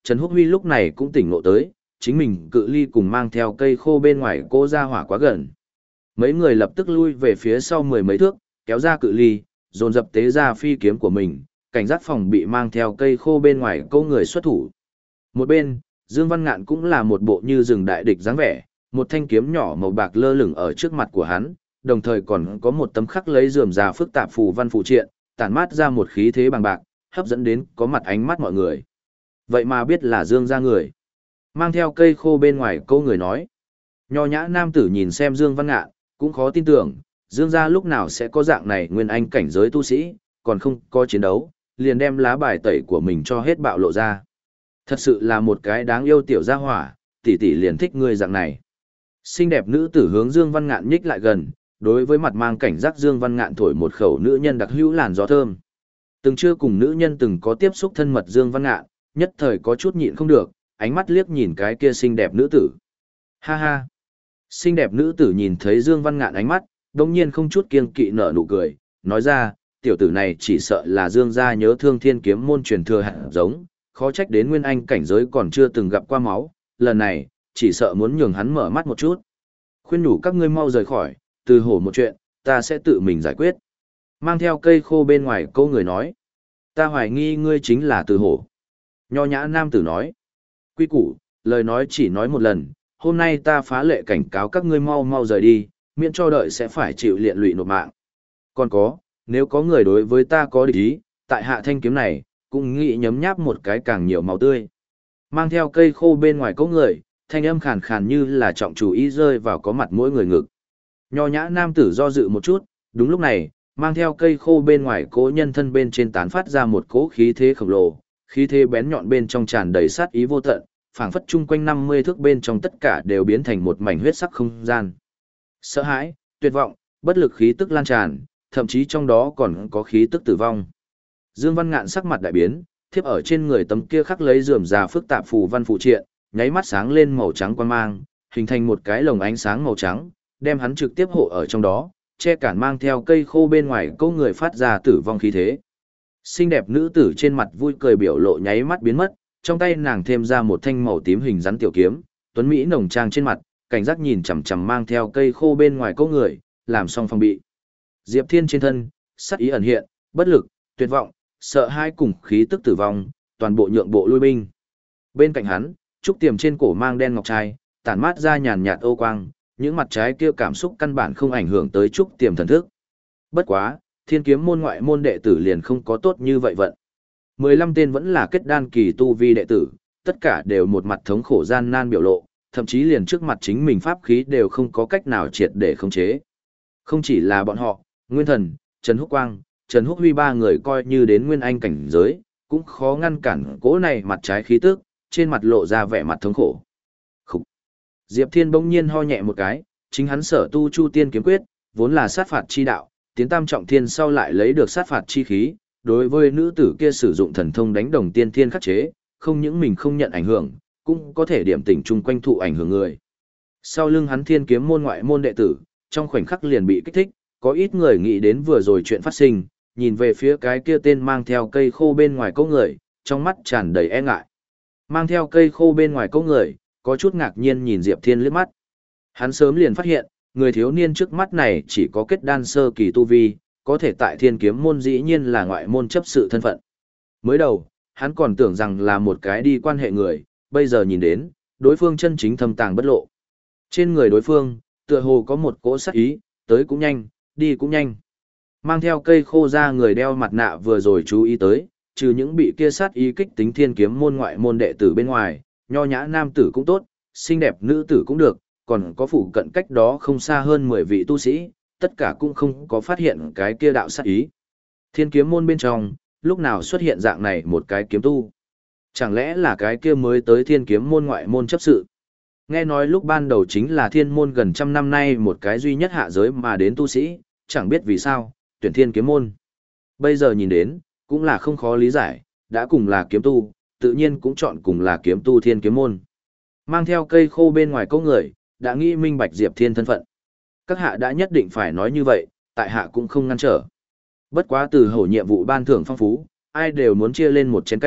Trần Húc Huy lúc này cũng tỉnh ngộ tới, chính mình cự ly cùng mang theo cây khô bên ngoài cô ra hỏa quá gần. Mấy người lập tức lui về phía sau mười mấy thước, kéo ra cự ly, dồn dập tế ra phi kiếm của mình, cảnh giác phòng bị mang theo cây khô bên ngoài câu người xuất thủ. Một bên, Dương Văn Ngạn cũng là một bộ như rừng đại địch dáng vẻ, một thanh kiếm nhỏ màu bạc lơ lửng ở trước mặt của hắn, đồng thời còn có một tấm khắc lấy rườm rà phức tạp phù văn phù triện, tản mát ra một khí thế bằng bạc, hấp dẫn đến có mặt ánh mắt mọi người. Vậy mà biết là Dương gia người. Mang theo cây khô bên ngoài câu người nói. Nho nhã nam tử nhìn xem Dương Văn Ngạn, cũng khó tin tưởng, Dương gia lúc nào sẽ có dạng này nguyên anh cảnh giới tu sĩ, còn không có chiến đấu, liền đem lá bài tẩy của mình cho hết bạo lộ ra. Thật sự là một cái đáng yêu tiểu gia hỏa, tỷ tỷ liền thích ngươi dạng này. Xinh đẹp nữ tử hướng Dương Văn Ngạn nhích lại gần, đối với mặt mang cảnh giác Dương Văn Ngạn thổi một khẩu nữ nhân đặc hữu làn gió thơm. Từng chưa cùng nữ nhân từng có tiếp xúc thân mật Dương Văn Ngạn, nhất thời có chút nhịn không được, ánh mắt liếc nhìn cái kia xinh đẹp nữ tử. Ha ha. Xinh đẹp nữ tử nhìn thấy Dương Văn Ngạn ánh mắt, đồng nhiên không chút kiêng kỵ nở nụ cười, nói ra, tiểu tử này chỉ sợ là Dương gia nhớ thương thiên kiếm môn truyền thừa hạt giống, khó trách đến nguyên anh cảnh giới còn chưa từng gặp qua máu, lần này, chỉ sợ muốn nhường hắn mở mắt một chút. Khuyên nhủ các ngươi mau rời khỏi, từ hổ một chuyện, ta sẽ tự mình giải quyết. Mang theo cây khô bên ngoài câu người nói, ta hoài nghi ngươi chính là từ hổ. Nho nhã nam tử nói, quy củ, lời nói chỉ nói một lần, hôm nay ta phá lệ cảnh cáo các ngươi mau mau rời đi, miễn cho đợi sẽ phải chịu liện lụy nộp mạng. Còn có, nếu có người đối với ta có địch ý, tại hạ thanh kiếm này, cũng nghĩ nhấm nháp một cái càng nhiều máu tươi. Mang theo cây khô bên ngoài cốc người, thanh âm khàn khàn như là trọng chủ ý rơi vào có mặt mỗi người ngực. Nho nhã nam tử do dự một chút, đúng lúc này, mang theo cây khô bên ngoài cố nhân thân bên trên tán phát ra một cỗ khí thế khổng lồ, khí thế bén nhọn bên trong tràn đầy sát ý vô tận, phảng phất chung quanh năm mươi thước bên trong tất cả đều biến thành một mảnh huyết sắc không gian. Sợ hãi, tuyệt vọng, bất lực khí tức lan tràn, thậm chí trong đó còn có khí tức tử vong. Dương Văn Ngạn sắc mặt đại biến, thiếp ở trên người tấm kia khắc lấy rườm rà phức tạp phù văn phù triện, nháy mắt sáng lên màu trắng quang mang, hình thành một cái lồng ánh sáng màu trắng, đem hắn trực tiếp hộ ở trong đó, che cản mang theo cây khô bên ngoài câu người phát ra tử vong khí thế. Xinh đẹp nữ tử trên mặt vui cười biểu lộ nháy mắt biến mất, trong tay nàng thêm ra một thanh màu tím hình rắn tiểu kiếm, tuấn mỹ nồng trang trên mặt, cảnh giác nhìn chằm chằm mang theo cây khô bên ngoài câu người, làm xong phòng bị. Diệp Thiên trên thân, sắc ý ẩn hiện, bất lực, tuyệt vọng, sợ hai cùng khí tức tử vong, toàn bộ nhượng bộ lui binh. Bên cạnh hắn, trúc tiềm trên cổ mang đen ngọc trai, tản mát ra nhàn nhạt ô quang, những mặt trái kia cảm xúc căn bản không ảnh hưởng tới trúc tiềm thần thức. Bất quá, thiên kiếm môn ngoại môn đệ tử liền không có tốt như vậy vận. mười lăm tên vẫn là kết đan kỳ tu vi đệ tử, tất cả đều một mặt thống khổ gian nan biểu lộ, thậm chí liền trước mặt chính mình pháp khí đều không có cách nào triệt để khống chế. Không chỉ là bọn họ, Nguyên Thần, Trần Húc Quang, Trần Húc Huy ba người coi như đến nguyên anh cảnh giới, cũng khó ngăn cản cỗ này mặt trái khí tức, trên mặt lộ ra vẻ mặt thống khổ. Khủ. Diệp Thiên bỗng nhiên ho nhẹ một cái, chính hắn sở tu Chu Tiên kiếm quyết, vốn là sát phạt chi đạo, tiến tam trọng thiên sau lại lấy được sát phạt chi khí, đối với nữ tử kia sử dụng thần thông đánh đồng tiên thiên khắc chế, không những mình không nhận ảnh hưởng, cũng có thể điểm tỉnh chung quanh thụ ảnh hưởng người. Sau lưng hắn thiên kiếm môn ngoại môn đệ tử, trong khoảnh khắc liền bị kích thích, có ít người nghĩ đến vừa rồi chuyện phát sinh, nhìn về phía cái kia tên mang theo cây khô bên ngoài câu người, trong mắt tràn đầy e ngại. Mang theo cây khô bên ngoài câu người, có chút ngạc nhiên nhìn Diệp Thiên liếc mắt. Hắn sớm liền phát hiện, người thiếu niên trước mắt này chỉ có kết đan sơ kỳ tu vi, có thể tại thiên kiếm môn dĩ nhiên là ngoại môn chấp sự thân phận. Mới đầu, hắn còn tưởng rằng là một cái đi quan hệ người, bây giờ nhìn đến, đối phương chân chính thâm tàng bất lộ. Trên người đối phương, tựa hồ có một cỗ sát ý, tới cũng nhanh, đi cũng nhanh. Mang theo cây khô ra người đeo mặt nạ vừa rồi chú ý tới, trừ những bị kia sát ý kích tính thiên kiếm môn ngoại môn đệ tử bên ngoài, nho nhã nam tử cũng tốt, xinh đẹp nữ tử cũng được, còn có phụ cận cách đó không xa hơn mười vị tu sĩ, tất cả cũng không có phát hiện cái kia đạo sát ý. Thiên kiếm môn bên trong, lúc nào xuất hiện dạng này một cái kiếm tu? Chẳng lẽ là cái kia mới tới thiên kiếm môn ngoại môn chấp sự? Nghe nói lúc ban đầu chính là thiên môn gần trăm năm nay một cái duy nhất hạ giới mà đến tu sĩ, chẳng biết vì sao, tuyển thiên kiếm môn. Bây giờ nhìn đến, cũng là không khó lý giải, đã cùng là kiếm tu, tự nhiên cũng chọn cùng là kiếm tu thiên kiếm môn. Mang theo cây khô bên ngoài câu người, đã nghĩ minh bạch Diệp Thiên thân phận. Các hạ đã nhất định phải nói như vậy, tại hạ cũng không ngăn trở. Bất quá từ hổ nhiệm vụ ban thưởng phong phú, ai đều muốn chia lên một chén canh,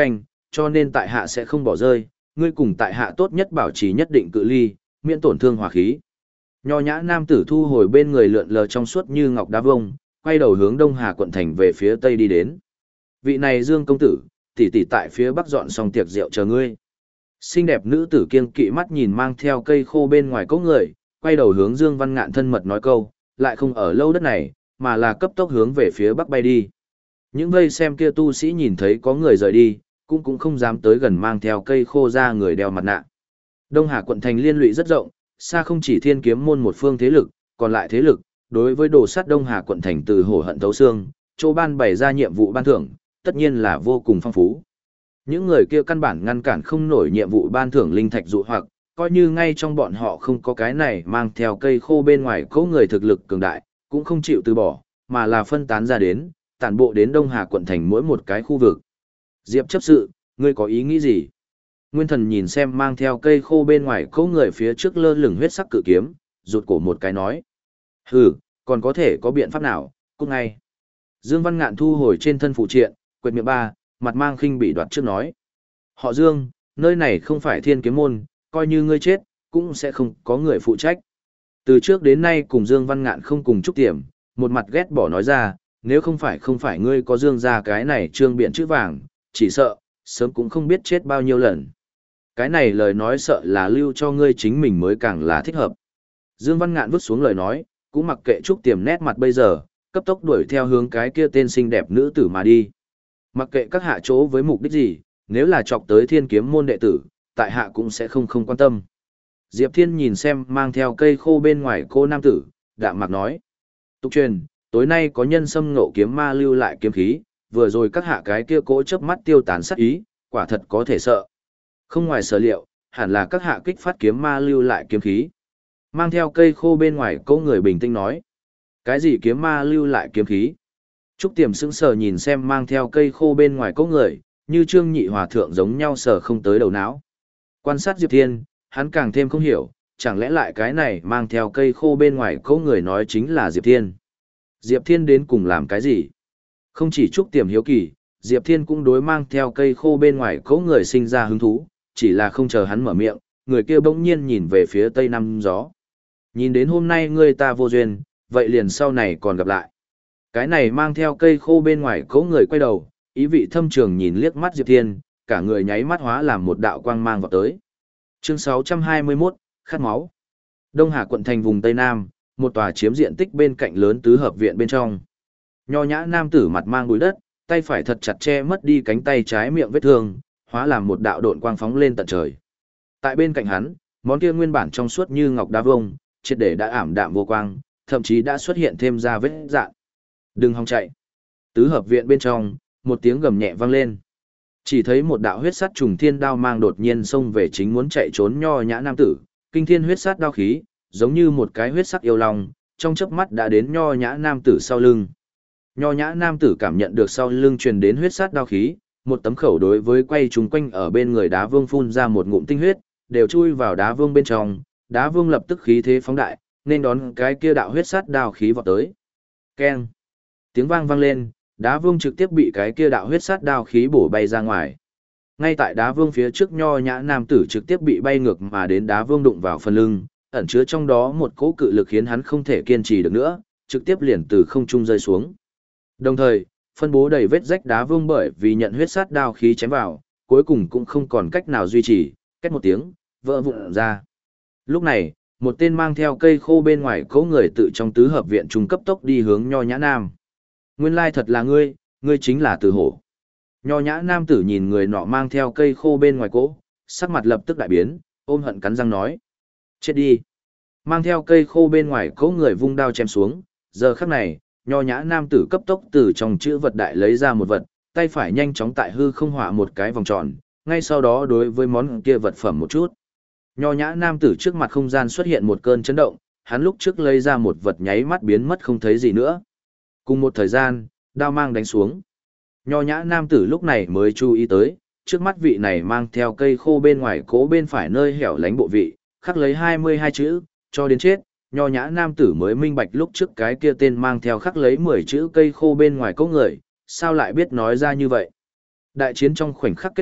cho nên tại hạ sẽ không bỏ rơi, ngươi cùng tại hạ tốt nhất bảo trì nhất định cự ly, miễn tổn thương hòa khí. Nho nhã nam tử thu hồi bên người lượn lờ trong suốt như ngọc đá vông, quay đầu hướng Đông Hà quận thành về phía tây đi đến. Vị này Dương công tử, tỷ tỷ tại phía bắc dọn xong tiệc rượu chờ ngươi. Xinh đẹp nữ tử kiêng kỵ mắt nhìn mang theo cây khô bên ngoài cốc người, quay đầu hướng Dương Văn Ngạn thân mật nói câu, lại không ở lâu đất này, mà là cấp tốc hướng về phía bắc bay đi. Những vây xem kia tu sĩ nhìn thấy có người rời đi, cũng cũng không dám tới gần mang theo cây khô ra người đeo mặt nạ. Đông Hà quận thành liên lụy rất rộng, xa không chỉ Thiên Kiếm môn một phương thế lực, còn lại thế lực, đối với đồ sắt Đông Hà quận thành từ hổ hận thấu xương, chỗ ban bày ra nhiệm vụ ban thưởng, tất nhiên là vô cùng phong phú. Những người kia căn bản ngăn cản không nổi nhiệm vụ ban thưởng linh thạch dụ hoặc, coi như ngay trong bọn họ không có cái này mang theo cây khô bên ngoài cỗ người thực lực cường đại, cũng không chịu từ bỏ, mà là phân tán ra đến, tản bộ đến Đông Hà quận thành mỗi một cái khu vực. Diệp chấp sự, ngươi có ý nghĩ gì? Nguyên thần nhìn xem mang theo cây khô bên ngoài cỗ người phía trước lơ lửng huyết sắc cự kiếm, rụt cổ một cái nói. Hừ, còn có thể có biện pháp nào, cút ngay. Dương Văn Ngạn thu hồi trên thân phụ triện, quệt miệng ba, mặt mang khinh bị đoạt trước nói. Họ Dương, nơi này không phải Thiên Kiếm môn, coi như ngươi chết, cũng sẽ không có người phụ trách. Từ trước đến nay cùng Dương Văn Ngạn không cùng chúc tiệm, một mặt ghét bỏ nói ra, nếu không phải không phải ngươi có Dương ra cái này trương biện chữ vàng, chỉ sợ, sớm cũng không biết chết bao nhiêu lần. Cái này lời nói sợ là lưu cho ngươi chính mình mới càng là thích hợp. Dương Văn Ngạn vứt xuống lời nói, cũng mặc kệ chúc tiệm nét mặt bây giờ, cấp tốc đuổi theo hướng cái kia tên xinh đẹp nữ tử mà đi. Mặc kệ các hạ chỗ với mục đích gì, nếu là chọc tới Thiên Kiếm môn đệ tử, tại hạ cũng sẽ không không quan tâm. Diệp Thiên nhìn xem mang theo cây khô bên ngoài cô nam tử, đạm mạc nói. Tục truyền, tối nay có nhân xâm ngộ kiếm ma lưu lại kiếm khí, vừa rồi các hạ cái kia cỗ chớp mắt tiêu tán sát ý, quả thật có thể sợ. Không ngoài sở liệu, hẳn là các hạ kích phát kiếm ma lưu lại kiếm khí. Mang theo cây khô bên ngoài cô người bình tĩnh nói. Cái gì kiếm ma lưu lại kiếm khí? Trúc Tiềm sững sờ nhìn xem mang theo cây khô bên ngoài cô người, như Trương Nhị Hòa thượng giống nhau sờ không tới đầu não. Quan sát Diệp Thiên, hắn càng thêm không hiểu, chẳng lẽ lại cái này mang theo cây khô bên ngoài cô người nói chính là Diệp Thiên. Diệp Thiên đến cùng làm cái gì? Không chỉ Trúc Tiềm hiếu kỳ, Diệp Thiên cũng đối mang theo cây khô bên ngoài cô người sinh ra hứng thú, chỉ là không chờ hắn mở miệng, người kia bỗng nhiên nhìn về phía tây nam gió. Nhìn đến hôm nay ngươi ta vô duyên, vậy liền sau này còn gặp lại. Cái này mang theo cây khô bên ngoài cố người quay đầu, ý vị thâm trường nhìn liếc mắt Diệp Thiên, cả người nháy mắt hóa làm một đạo quang mang vào tới. Chương sáu trăm hai mươi mốt, khát máu. Đông Hà quận thành vùng Tây Nam, một tòa chiếm diện tích bên cạnh lớn tứ hợp viện bên trong. Nho nhã nam tử mặt mang bụi đất, tay phải thật chặt che mất đi cánh tay trái miệng vết thương, hóa làm một đạo độn quang phóng lên tận trời. Tại bên cạnh hắn, món kia nguyên bản trong suốt như ngọc đá vông, triệt để đã ảm đạm vô quang, thậm chí đã xuất hiện thêm ra vết dạn. Đừng hòng chạy. Tứ hợp viện bên trong, một tiếng gầm nhẹ vang lên. Chỉ thấy một đạo huyết sắt trùng thiên đao mang đột nhiên xông về chính muốn chạy trốn nho nhã nam tử, kinh thiên huyết sát đao khí, giống như một cái huyết sắc yêu long, trong chớp mắt đã đến nho nhã nam tử sau lưng. Nho nhã nam tử cảm nhận được sau lưng truyền đến huyết sát đao khí, một tấm khẩu đối với quay trùng quanh ở bên người đá vương phun ra một ngụm tinh huyết, đều chui vào đá vương bên trong, đá vương lập tức khí thế phóng đại, nên đón cái kia đạo huyết sát đao khí vọt tới. Keng. Tiếng vang vang lên, đá vương trực tiếp bị cái kia đạo huyết sát đao khí bổ bay ra ngoài. Ngay tại đá vương phía trước nho nhã nam tử trực tiếp bị bay ngược mà đến đá vương đụng vào phần lưng, ẩn chứa trong đó một cỗ cự lực khiến hắn không thể kiên trì được nữa, trực tiếp liền từ không trung rơi xuống. Đồng thời, phân bố đầy vết rách đá vương bởi vì nhận huyết sát đao khí chém vào, cuối cùng cũng không còn cách nào duy trì, két một tiếng, vỡ vụn ra. Lúc này, một tên mang theo cây khô bên ngoài cỗ người tự trong tứ hợp viện trung cấp tốc đi hướng nho nhã nam. Nguyên lai thật là ngươi, ngươi chính là Từ Hổ. Nho nhã nam tử nhìn người nọ mang theo cây khô bên ngoài cỗ, sắc mặt lập tức đại biến, ôm hận cắn răng nói. Chết đi. Mang theo cây khô bên ngoài cỗ người vung đao chém xuống, giờ khắc này, nho nhã nam tử cấp tốc từ trong chữ vật đại lấy ra một vật, tay phải nhanh chóng tại hư không hỏa một cái vòng tròn, ngay sau đó đối với món kia vật phẩm một chút. Nho nhã nam tử trước mặt không gian xuất hiện một cơn chấn động, hắn lúc trước lấy ra một vật nháy mắt biến mất không thấy gì nữa. Cùng một thời gian, đao mang đánh xuống. Nho nhã nam tử lúc này mới chú ý tới, trước mắt vị này mang theo cây khô bên ngoài cố bên phải nơi hẻo lánh bộ vị, khắc lấy hai mươi hai chữ, cho đến chết. Nho nhã nam tử mới minh bạch lúc trước cái kia tên mang theo khắc lấy mười chữ cây khô bên ngoài cố người, sao lại biết nói ra như vậy. Đại chiến trong khoảnh khắc kết thúc,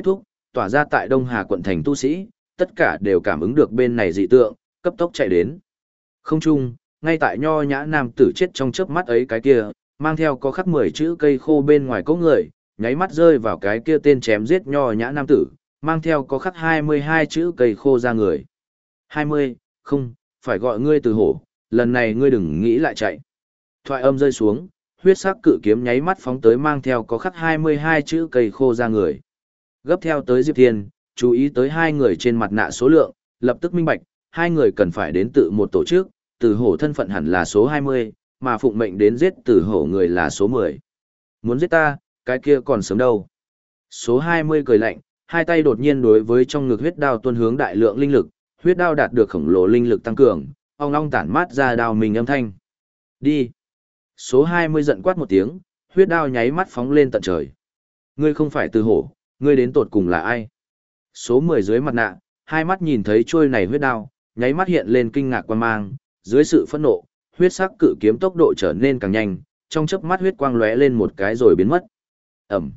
tỏa ra tại Đông Hà quận thành tu sĩ, tất cả đều cảm ứng được bên này dị tượng, cấp tốc chạy đến. Không chung, ngay tại nho nhã nam tử chết trong chớp mắt ấy cái kia, mang theo có khắc mười chữ cây khô bên ngoài cỗ người, nháy mắt rơi vào cái kia tên chém giết nho nhã nam tử, mang theo có khắc hai mươi hai chữ cây khô ra người. hai mươi, không, phải gọi ngươi từ hổ, lần này ngươi đừng nghĩ lại chạy. Thoại âm rơi xuống, huyết sắc cự kiếm nháy mắt phóng tới mang theo có khắc hai mươi hai chữ cây khô ra người. Gấp theo tới Diệp Thiên, chú ý tới hai người trên mặt nạ số lượng, lập tức minh bạch, hai người cần phải đến tự một tổ chức, từ hổ thân phận hẳn là số hai mươi, mà phụng mệnh đến giết từ hổ người là số mười. Muốn giết ta, cái kia còn sớm đâu. Số hai mươi cười lạnh, hai tay đột nhiên đối với trong ngực huyết đao tuôn hướng đại lượng linh lực, huyết đao đạt được khổng lồ linh lực tăng cường, ong ong tản mát ra đao mình âm thanh. Đi. Số hai mươi giận quát một tiếng, huyết đao nháy mắt phóng lên tận trời. Ngươi không phải từ hổ, ngươi đến tột cùng là ai? Số mười dưới mặt nạ, hai mắt nhìn thấy trôi này huyết đao, nháy mắt hiện lên kinh ngạc quan mang, dưới sự phẫn nộ, huyết sắc cự kiếm tốc độ trở nên càng nhanh, trong chớp mắt huyết quang lóe lên một cái rồi biến mất. Ẩm.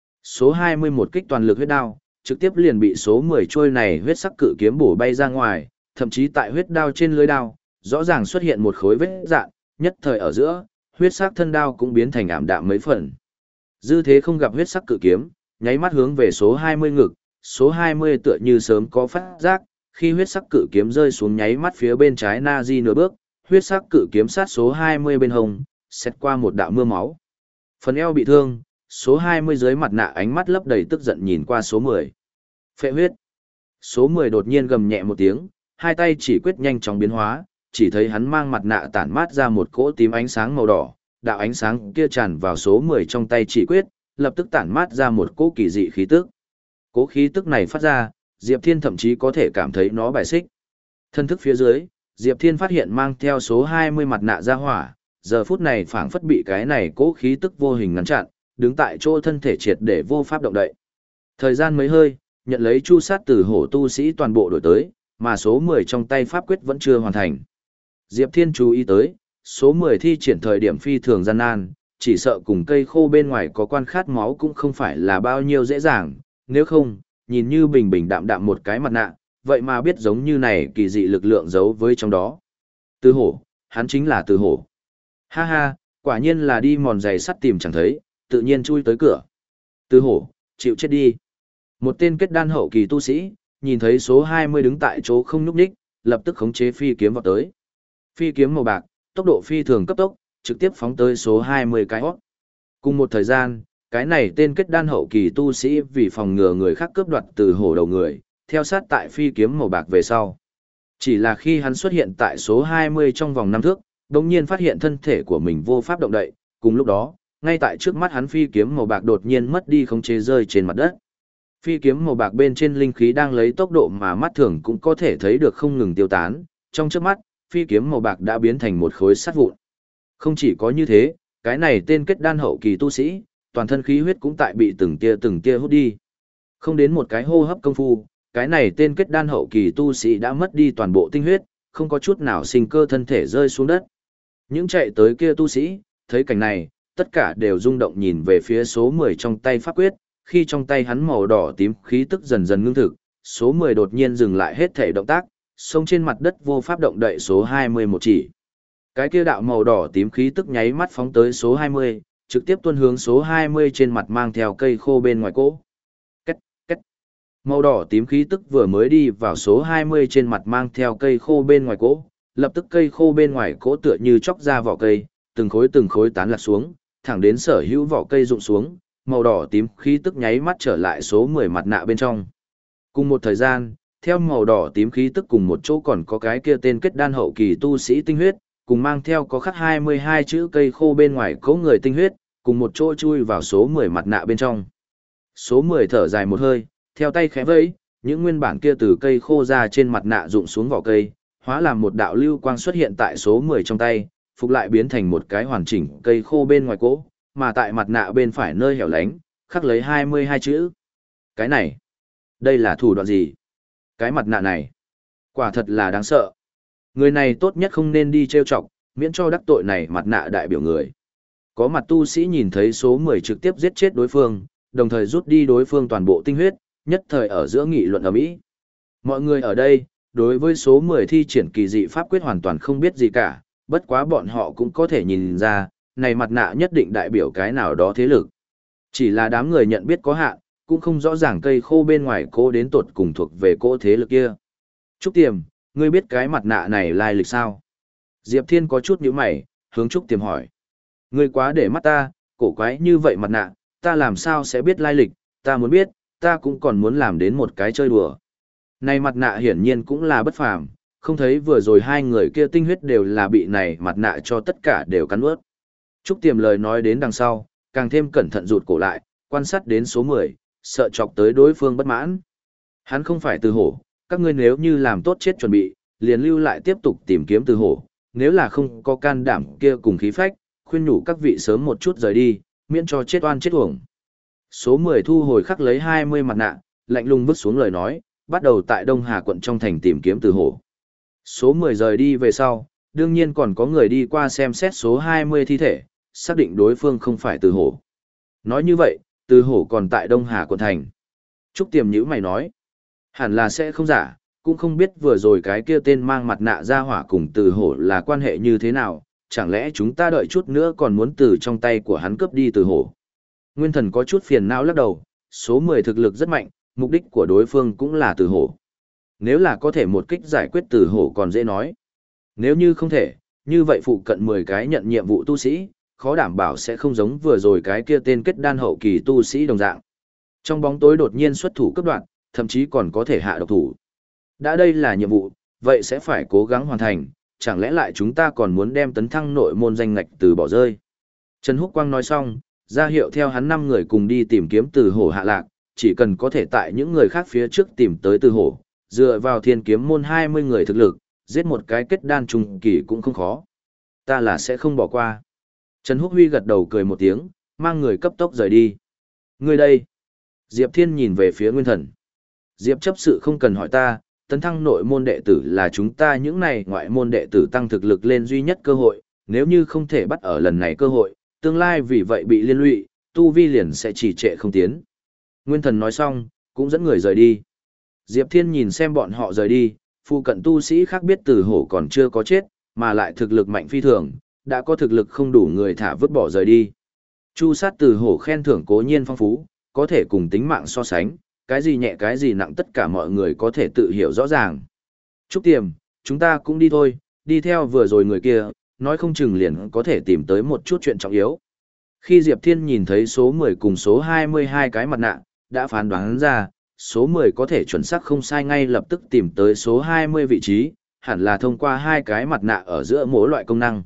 Số hai mươi một kích toàn lực huyết đao, trực tiếp liền bị số mười trôi này huyết sắc cự kiếm bổ bay ra ngoài, thậm chí tại huyết đao trên lưới đao, rõ ràng xuất hiện một khối vết rạn, nhất thời ở giữa, huyết sắc thân đao cũng biến thành ảm đạm mấy phần. Dư thế không gặp huyết sắc cự kiếm, nháy mắt hướng về số hai mươi ngực, số hai mươi tựa như sớm có phát giác, khi huyết sắc cự kiếm rơi xuống nháy mắt phía bên trái Nazi nửa bước, huyết sắc cự kiếm sát số hai mươi bên hông, xét qua một đạo mưa máu. Phần eo bị thương, số hai mươi dưới mặt nạ ánh mắt lấp đầy tức giận nhìn qua số mười. Phệ huyết. Số mười đột nhiên gầm nhẹ một tiếng, hai tay chỉ quyết nhanh chóng biến hóa, chỉ thấy hắn mang mặt nạ tản mát ra một cỗ tím ánh sáng màu đỏ, đạo ánh sáng kia tràn vào số mười trong tay chỉ quyết, lập tức tản mát ra một cỗ kỳ dị khí tức. Cỗ khí tức này phát ra, Diệp Thiên thậm chí có thể cảm thấy nó bài xích. Thân thức phía dưới, Diệp Thiên phát hiện mang theo số hai mươi mặt nạ ra hỏa, giờ phút này phảng phất bị cái này cỗ khí tức vô hình ngăn chặn, đứng tại chỗ thân thể triệt để vô pháp động đậy. Thời gian mấy hơi, nhận lấy chu sát từ hổ tu sĩ toàn bộ đổi tới, mà số mười trong tay pháp quyết vẫn chưa hoàn thành. Diệp Thiên chú ý tới, số mười thi triển thời điểm phi thường gian nan, chỉ sợ cùng cây khô bên ngoài có quan khát máu cũng không phải là bao nhiêu dễ dàng, nếu không, nhìn như bình bình đạm đạm một cái mặt nạ, vậy mà biết giống như này kỳ dị lực lượng giấu với trong đó. Từ hổ, hắn chính là từ hổ. Ha ha, quả nhiên là đi mòn giày sắt tìm chẳng thấy, tự nhiên chui tới cửa. Từ hổ, chịu chết đi. Một tên kết đan hậu kỳ tu sĩ, nhìn thấy số hai mươi đứng tại chỗ không nhúc nhích, lập tức khống chế phi kiếm vào tới. Phi kiếm màu bạc, tốc độ phi thường cấp tốc, trực tiếp phóng tới số hai mươi cái hót. Cùng một thời gian, cái này tên kết đan hậu kỳ tu sĩ vì phòng ngừa người khác cướp đoạt từ hổ đầu người, theo sát tại phi kiếm màu bạc về sau. Chỉ là khi hắn xuất hiện tại số hai mươi trong vòng năm thước, đột nhiên phát hiện thân thể của mình vô pháp động đậy, cùng lúc đó, ngay tại trước mắt hắn phi kiếm màu bạc đột nhiên mất đi khống chế rơi trên mặt đất. Phi kiếm màu bạc bên trên linh khí đang lấy tốc độ mà mắt thường cũng có thể thấy được không ngừng tiêu tán, trong chớp mắt, phi kiếm màu bạc đã biến thành một khối sắt vụn. Không chỉ có như thế, cái này tên kết đan hậu kỳ tu sĩ, toàn thân khí huyết cũng tại bị từng tia từng tia hút đi. Không đến một cái hô hấp công phu, cái này tên kết đan hậu kỳ tu sĩ đã mất đi toàn bộ tinh huyết, không có chút nào sinh cơ thân thể rơi xuống đất. Những chạy tới kia tu sĩ, thấy cảnh này, tất cả đều rung động nhìn về phía số mười trong tay pháp quyết, khi trong tay hắn màu đỏ tím khí tức dần dần ngưng thực, số mười đột nhiên dừng lại hết thể động tác, xông trên mặt đất vô pháp động đậy số hai mươi một chỉ. Cái kia đạo màu đỏ tím khí tức nháy mắt phóng tới số hai mươi, trực tiếp tuôn hướng số hai mươi trên mặt mang theo cây khô bên ngoài cỗ. Két, két. Màu đỏ tím khí tức vừa mới đi vào số hai mươi trên mặt mang theo cây khô bên ngoài cỗ, lập tức cây khô bên ngoài cỗ tựa như chóc ra vỏ cây, từng khối từng khối tán lạc xuống, thẳng đến sở hữu vỏ cây rụng xuống, màu đỏ tím khí tức nháy mắt trở lại số mười mặt nạ bên trong. Cùng một thời gian, theo màu đỏ tím khí tức cùng một chỗ còn có cái kia tên kết đan hậu kỳ tu sĩ tinh huyết, cùng mang theo có khắc hai mươi hai chữ cây khô bên ngoài cỗ người tinh huyết, cùng một chỗ chui vào số mười mặt nạ bên trong. Số mười thở dài một hơi, theo tay khẽ vẫy, những nguyên bản kia từ cây khô ra trên mặt nạ rụng xuống vỏ cây, hóa làm một đạo lưu quang xuất hiện tại số mười trong tay, phục lại biến thành một cái hoàn chỉnh cây khô bên ngoài cỗ, mà tại mặt nạ bên phải nơi hẻo lánh, khắc lấy hai mươi hai chữ. Cái này, đây là thủ đoạn gì? Cái mặt nạ này, quả thật là đáng sợ. Người này tốt nhất không nên đi trêu chọc, miễn cho đắc tội này mặt nạ đại biểu người. Có mặt tu sĩ nhìn thấy số mười trực tiếp giết chết đối phương, đồng thời rút đi đối phương toàn bộ tinh huyết, nhất thời ở giữa nghị luận ầm ĩ. Mọi người ở đây, đối với số mười thi triển kỳ dị pháp quyết hoàn toàn không biết gì cả, bất quá bọn họ cũng có thể nhìn ra, này mặt nạ nhất định đại biểu cái nào đó thế lực. Chỉ là đám người nhận biết có hạn, cũng không rõ ràng cây khô bên ngoài cô đến tột cùng thuộc về cô thế lực kia. Trúc Tiềm, ngươi biết cái mặt nạ này lai lịch sao? Diệp Thiên có chút nhíu mày, hướng Trúc Tiềm hỏi. Ngươi quá để mắt ta, cổ quái như vậy mặt nạ, ta làm sao sẽ biết lai lịch, ta muốn biết, ta cũng còn muốn làm đến một cái chơi đùa. Này mặt nạ hiển nhiên cũng là bất phàm, không thấy vừa rồi hai người kia tinh huyết đều là bị này mặt nạ cho tất cả đều cắn ướt. Trúc Tiềm lời nói đến đằng sau, càng thêm cẩn thận rụt cổ lại, quan sát đến số mười, sợ chọc tới đối phương bất mãn. Hắn không phải từ hổ, các ngươi nếu như làm tốt chết chuẩn bị, liền lưu lại tiếp tục tìm kiếm từ hổ, nếu là không có can đảm kia cùng khí phách, khuyên nhủ các vị sớm một chút rời đi, miễn cho chết oan chết uổng. Số mười thu hồi khắc lấy hai mươi mặt nạ, lạnh lùng vứt xuống lời nói, bắt đầu tại Đông Hà quận trong thành tìm kiếm từ hổ. Số mười rời đi về sau, đương nhiên còn có người đi qua xem xét số hai mươi thi thể, xác định đối phương không phải từ hổ. Nói như vậy, từ hổ còn tại Đông Hà quận thành. Trúc Tiềm nhữ mày nói, hẳn là sẽ không giả, cũng không biết vừa rồi cái kia tên mang mặt nạ ra hỏa cùng từ hổ là quan hệ như thế nào, chẳng lẽ chúng ta đợi chút nữa còn muốn từ trong tay của hắn cướp đi từ hổ. Nguyên Thần có chút phiền não lắc đầu, số mười thực lực rất mạnh, mục đích của đối phương cũng là từ hổ. Nếu là có thể một kích giải quyết từ hổ còn dễ nói. Nếu như không thể, như vậy phụ cận mười cái nhận nhiệm vụ tu sĩ, khó đảm bảo sẽ không giống vừa rồi cái kia tên kết đan hậu kỳ tu sĩ đồng dạng. Trong bóng tối đột nhiên xuất thủ cấp đoạn, thậm chí còn có thể hạ độc thủ. Đã đây là nhiệm vụ, vậy sẽ phải cố gắng hoàn thành, chẳng lẽ lại chúng ta còn muốn đem tấn thăng nội môn danh ngạch từ bỏ rơi. Trần Húc Quang nói xong, ra hiệu theo hắn năm người cùng đi tìm kiếm từ hổ hạ lạc, chỉ cần có thể tại những người khác phía trước tìm tới từ hổ, dựa vào thiên kiếm môn hai mươi người thực lực, giết một cái kết đan trùng kỳ cũng không khó. Ta là sẽ không bỏ qua. Trần Húc Huy gật đầu cười một tiếng, mang người cấp tốc rời đi. Người đây. Diệp Thiên nhìn về phía Nguyên Thần. Diệp chấp sự không cần hỏi ta, tấn thăng nội môn đệ tử là chúng ta những này ngoại môn đệ tử tăng thực lực lên duy nhất cơ hội, nếu như không thể bắt ở lần này cơ hội, tương lai vì vậy bị liên lụy, tu vi liền sẽ trì trệ không tiến. Nguyên Thần nói xong, cũng dẫn người rời đi. Diệp Thiên nhìn xem bọn họ rời đi, phụ cận tu sĩ khác biết từ hổ còn chưa có chết, mà lại thực lực mạnh phi thường, đã có thực lực không đủ người thả vứt bỏ rời đi. Chu sát từ hổ khen thưởng cố nhiên phong phú, có thể cùng tính mạng so sánh, cái gì nhẹ cái gì nặng tất cả mọi người có thể tự hiểu rõ ràng. Trúc Tiềm, chúng ta cũng đi thôi, đi theo vừa rồi người kia, nói không chừng liền có thể tìm tới một chút chuyện trọng yếu. Khi Diệp Thiên nhìn thấy số mười cùng số hai mươi hai cái mặt nạ, đã phán đoán ra, số mười có thể chuẩn xác không sai ngay lập tức tìm tới số hai mươi vị trí, hẳn là thông qua hai cái mặt nạ ở giữa mỗi loại công năng.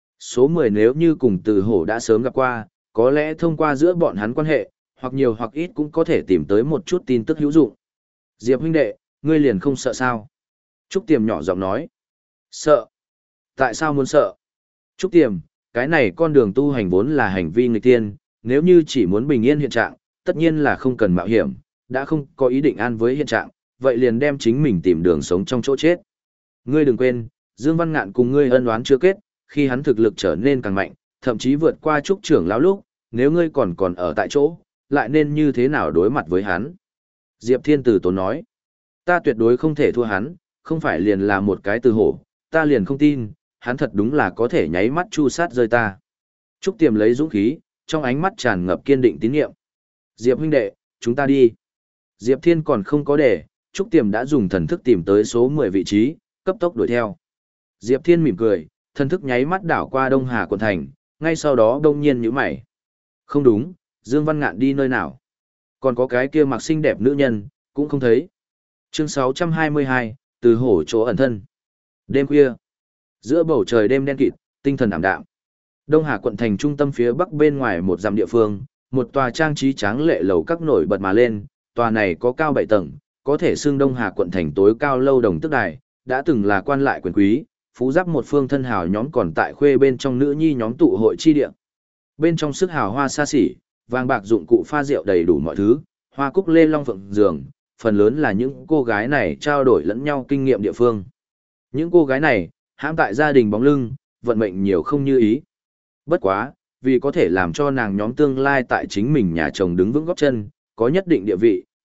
Số mười nếu như cùng từ hổ đã sớm gặp qua, có lẽ thông qua giữa bọn hắn quan hệ, hoặc nhiều hoặc ít cũng có thể tìm tới một chút tin tức hữu dụng. Diệp huynh đệ, ngươi liền không sợ sao? Trúc Tiềm nhỏ giọng nói. Sợ? Tại sao muốn sợ? Trúc Tiềm, cái này con đường tu hành vốn là hành vi nghịch tiên, nếu như chỉ muốn bình yên hiện trạng, tất nhiên là không cần mạo hiểm, đã không có ý định an với hiện trạng, vậy liền đem chính mình tìm đường sống trong chỗ chết. Ngươi đừng quên, Dương Văn Ngạn cùng ngươi ân oán chưa kết, khi hắn thực lực trở nên càng mạnh, thậm chí vượt qua Trúc trưởng lão lúc, nếu ngươi còn còn ở tại chỗ, lại nên như thế nào đối mặt với hắn? Diệp Thiên Từ tốn nói, ta tuyệt đối không thể thua hắn, không phải liền là một cái từ hổ, ta liền không tin, hắn thật đúng là có thể nháy mắt chu sát rơi ta. Trúc Tiềm lấy dũng khí, trong ánh mắt tràn ngập kiên định tín nhiệm. Diệp huynh đệ, chúng ta đi. Diệp Thiên còn không có để, Trúc Tiềm đã dùng thần thức tìm tới số mười vị trí, cấp tốc đuổi theo. Diệp Thiên mỉm cười, thần thức nháy mắt đảo qua Đông Hà quận thành, ngay sau đó đông nhiên nhíu mày. Không đúng, Dương Văn Ngạn đi nơi nào? Còn có cái kia mặc xinh đẹp nữ nhân, cũng không thấy. Chương sáu trăm hai mươi hai, từ hổ chỗ ẩn thân. Đêm khuya, giữa bầu trời đêm đen kịt, tinh thần ảm đạm. Đông Hà quận thành trung tâm phía bắc bên ngoài một dặm địa phương, một tòa trang trí tráng lệ lầu các nổi bật mà lên, tòa này có cao bảy tầng, có thể xưng Đông Hà quận thành tối cao lâu đồng tức đài, đã từng là quan lại quyền quý, phú giáp một phương thân hào nhóm còn tại khuê bên trong nữ nhi nhóm tụ hội chi địa. Bên trong sức hào hoa xa xỉ, vàng bạc dụng cụ pha rượu đầy đủ mọi thứ, hoa cúc lê long phượng giường, phần lớn là những cô gái này trao đổi lẫn nhau kinh nghiệm địa phương. Những cô gái này, hãm tại gia đình bóng lưng, vận mệnh nhiều không như ý. Bất quá, vì có thể làm cho nàng nhóm tương lai tại chính mình nhà chồng đứng vững góp chân, có nhất định địa vị,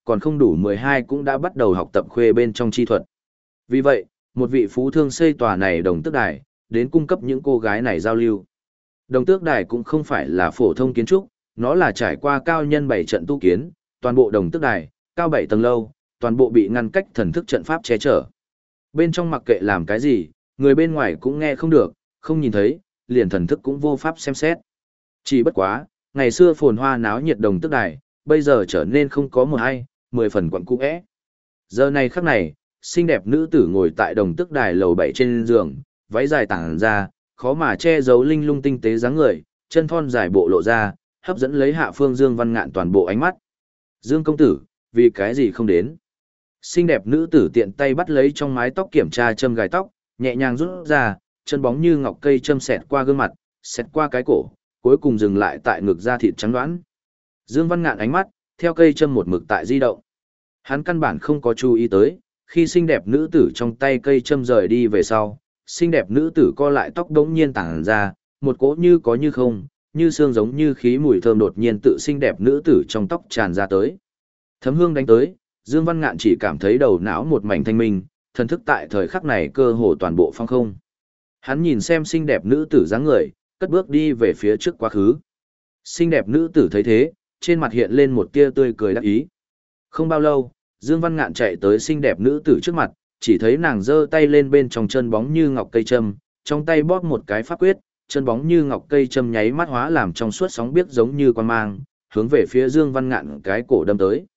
còn không đủ mười hai cũng đã bắt đầu học tập khuê bên trong chi thuật. Vì vậy, một vị phú thương xây tòa này đồng tước đài, đến cung cấp những cô gái này giao lưu. Đồng tước đài cũng không phải là phổ thông kiến trúc, nó là trải qua cao nhân bảy trận tu kiến, toàn bộ đồng tước đài, cao bảy tầng lâu, toàn bộ bị ngăn cách thần thức trận pháp che chở. Bên trong mặc kệ làm cái gì, người bên ngoài cũng nghe không được, không nhìn thấy, liền thần thức cũng vô pháp xem xét. Chỉ bất quá, ngày xưa phồn hoa náo nhiệt đồng tước đài, bây giờ trở nên không có một ai, mười phần quận cũ é. Giờ này khắc này, xinh đẹp nữ tử ngồi tại đồng tước đài lầu bảy trên giường, váy dài tàng ra, khó mà che giấu linh lung tinh tế dáng người, chân thon dài bộ lộ ra, hấp dẫn lấy hạ phương Dương Văn Ngạn toàn bộ ánh mắt. Dương công tử, vì cái gì không đến? Xinh đẹp nữ tử tiện tay bắt lấy trong mái tóc kiểm tra châm gài tóc, nhẹ nhàng rút ra, chân bóng như ngọc cây châm xẹt qua gương mặt, xẹt qua cái cổ, cuối cùng dừng lại tại ngực da thịt trắng đoán. Dương Văn Ngạn ánh mắt, theo cây châm một mực tại di động. Hắn căn bản không có chú ý tới, khi xinh đẹp nữ tử trong tay cây châm rời đi về sau, xinh đẹp nữ tử co lại tóc đống nhiên tản ra, một cỗ như có như không, như xương giống như khí mùi thơm đột nhiên tự xinh đẹp nữ tử trong tóc tràn ra tới. Thấm hương đánh tới, Dương Văn Ngạn chỉ cảm thấy đầu não một mảnh thanh minh, thần thức tại thời khắc này cơ hồ toàn bộ phong không. Hắn nhìn xem xinh đẹp nữ tử dáng người, cất bước đi về phía trước quá khứ. Xinh đẹp nữ tử thấy thế, trên mặt hiện lên một tia tươi cười đắc ý. Không bao lâu, Dương Văn Ngạn chạy tới xinh đẹp nữ tử trước mặt, chỉ thấy nàng giơ tay lên bên trong chân bóng như ngọc cây châm, trong tay bóp một cái pháp quyết, chân bóng như ngọc cây châm nháy mắt hóa làm trong suốt sóng biếc giống như quan mang, hướng về phía Dương Văn Ngạn cái cổ đâm tới.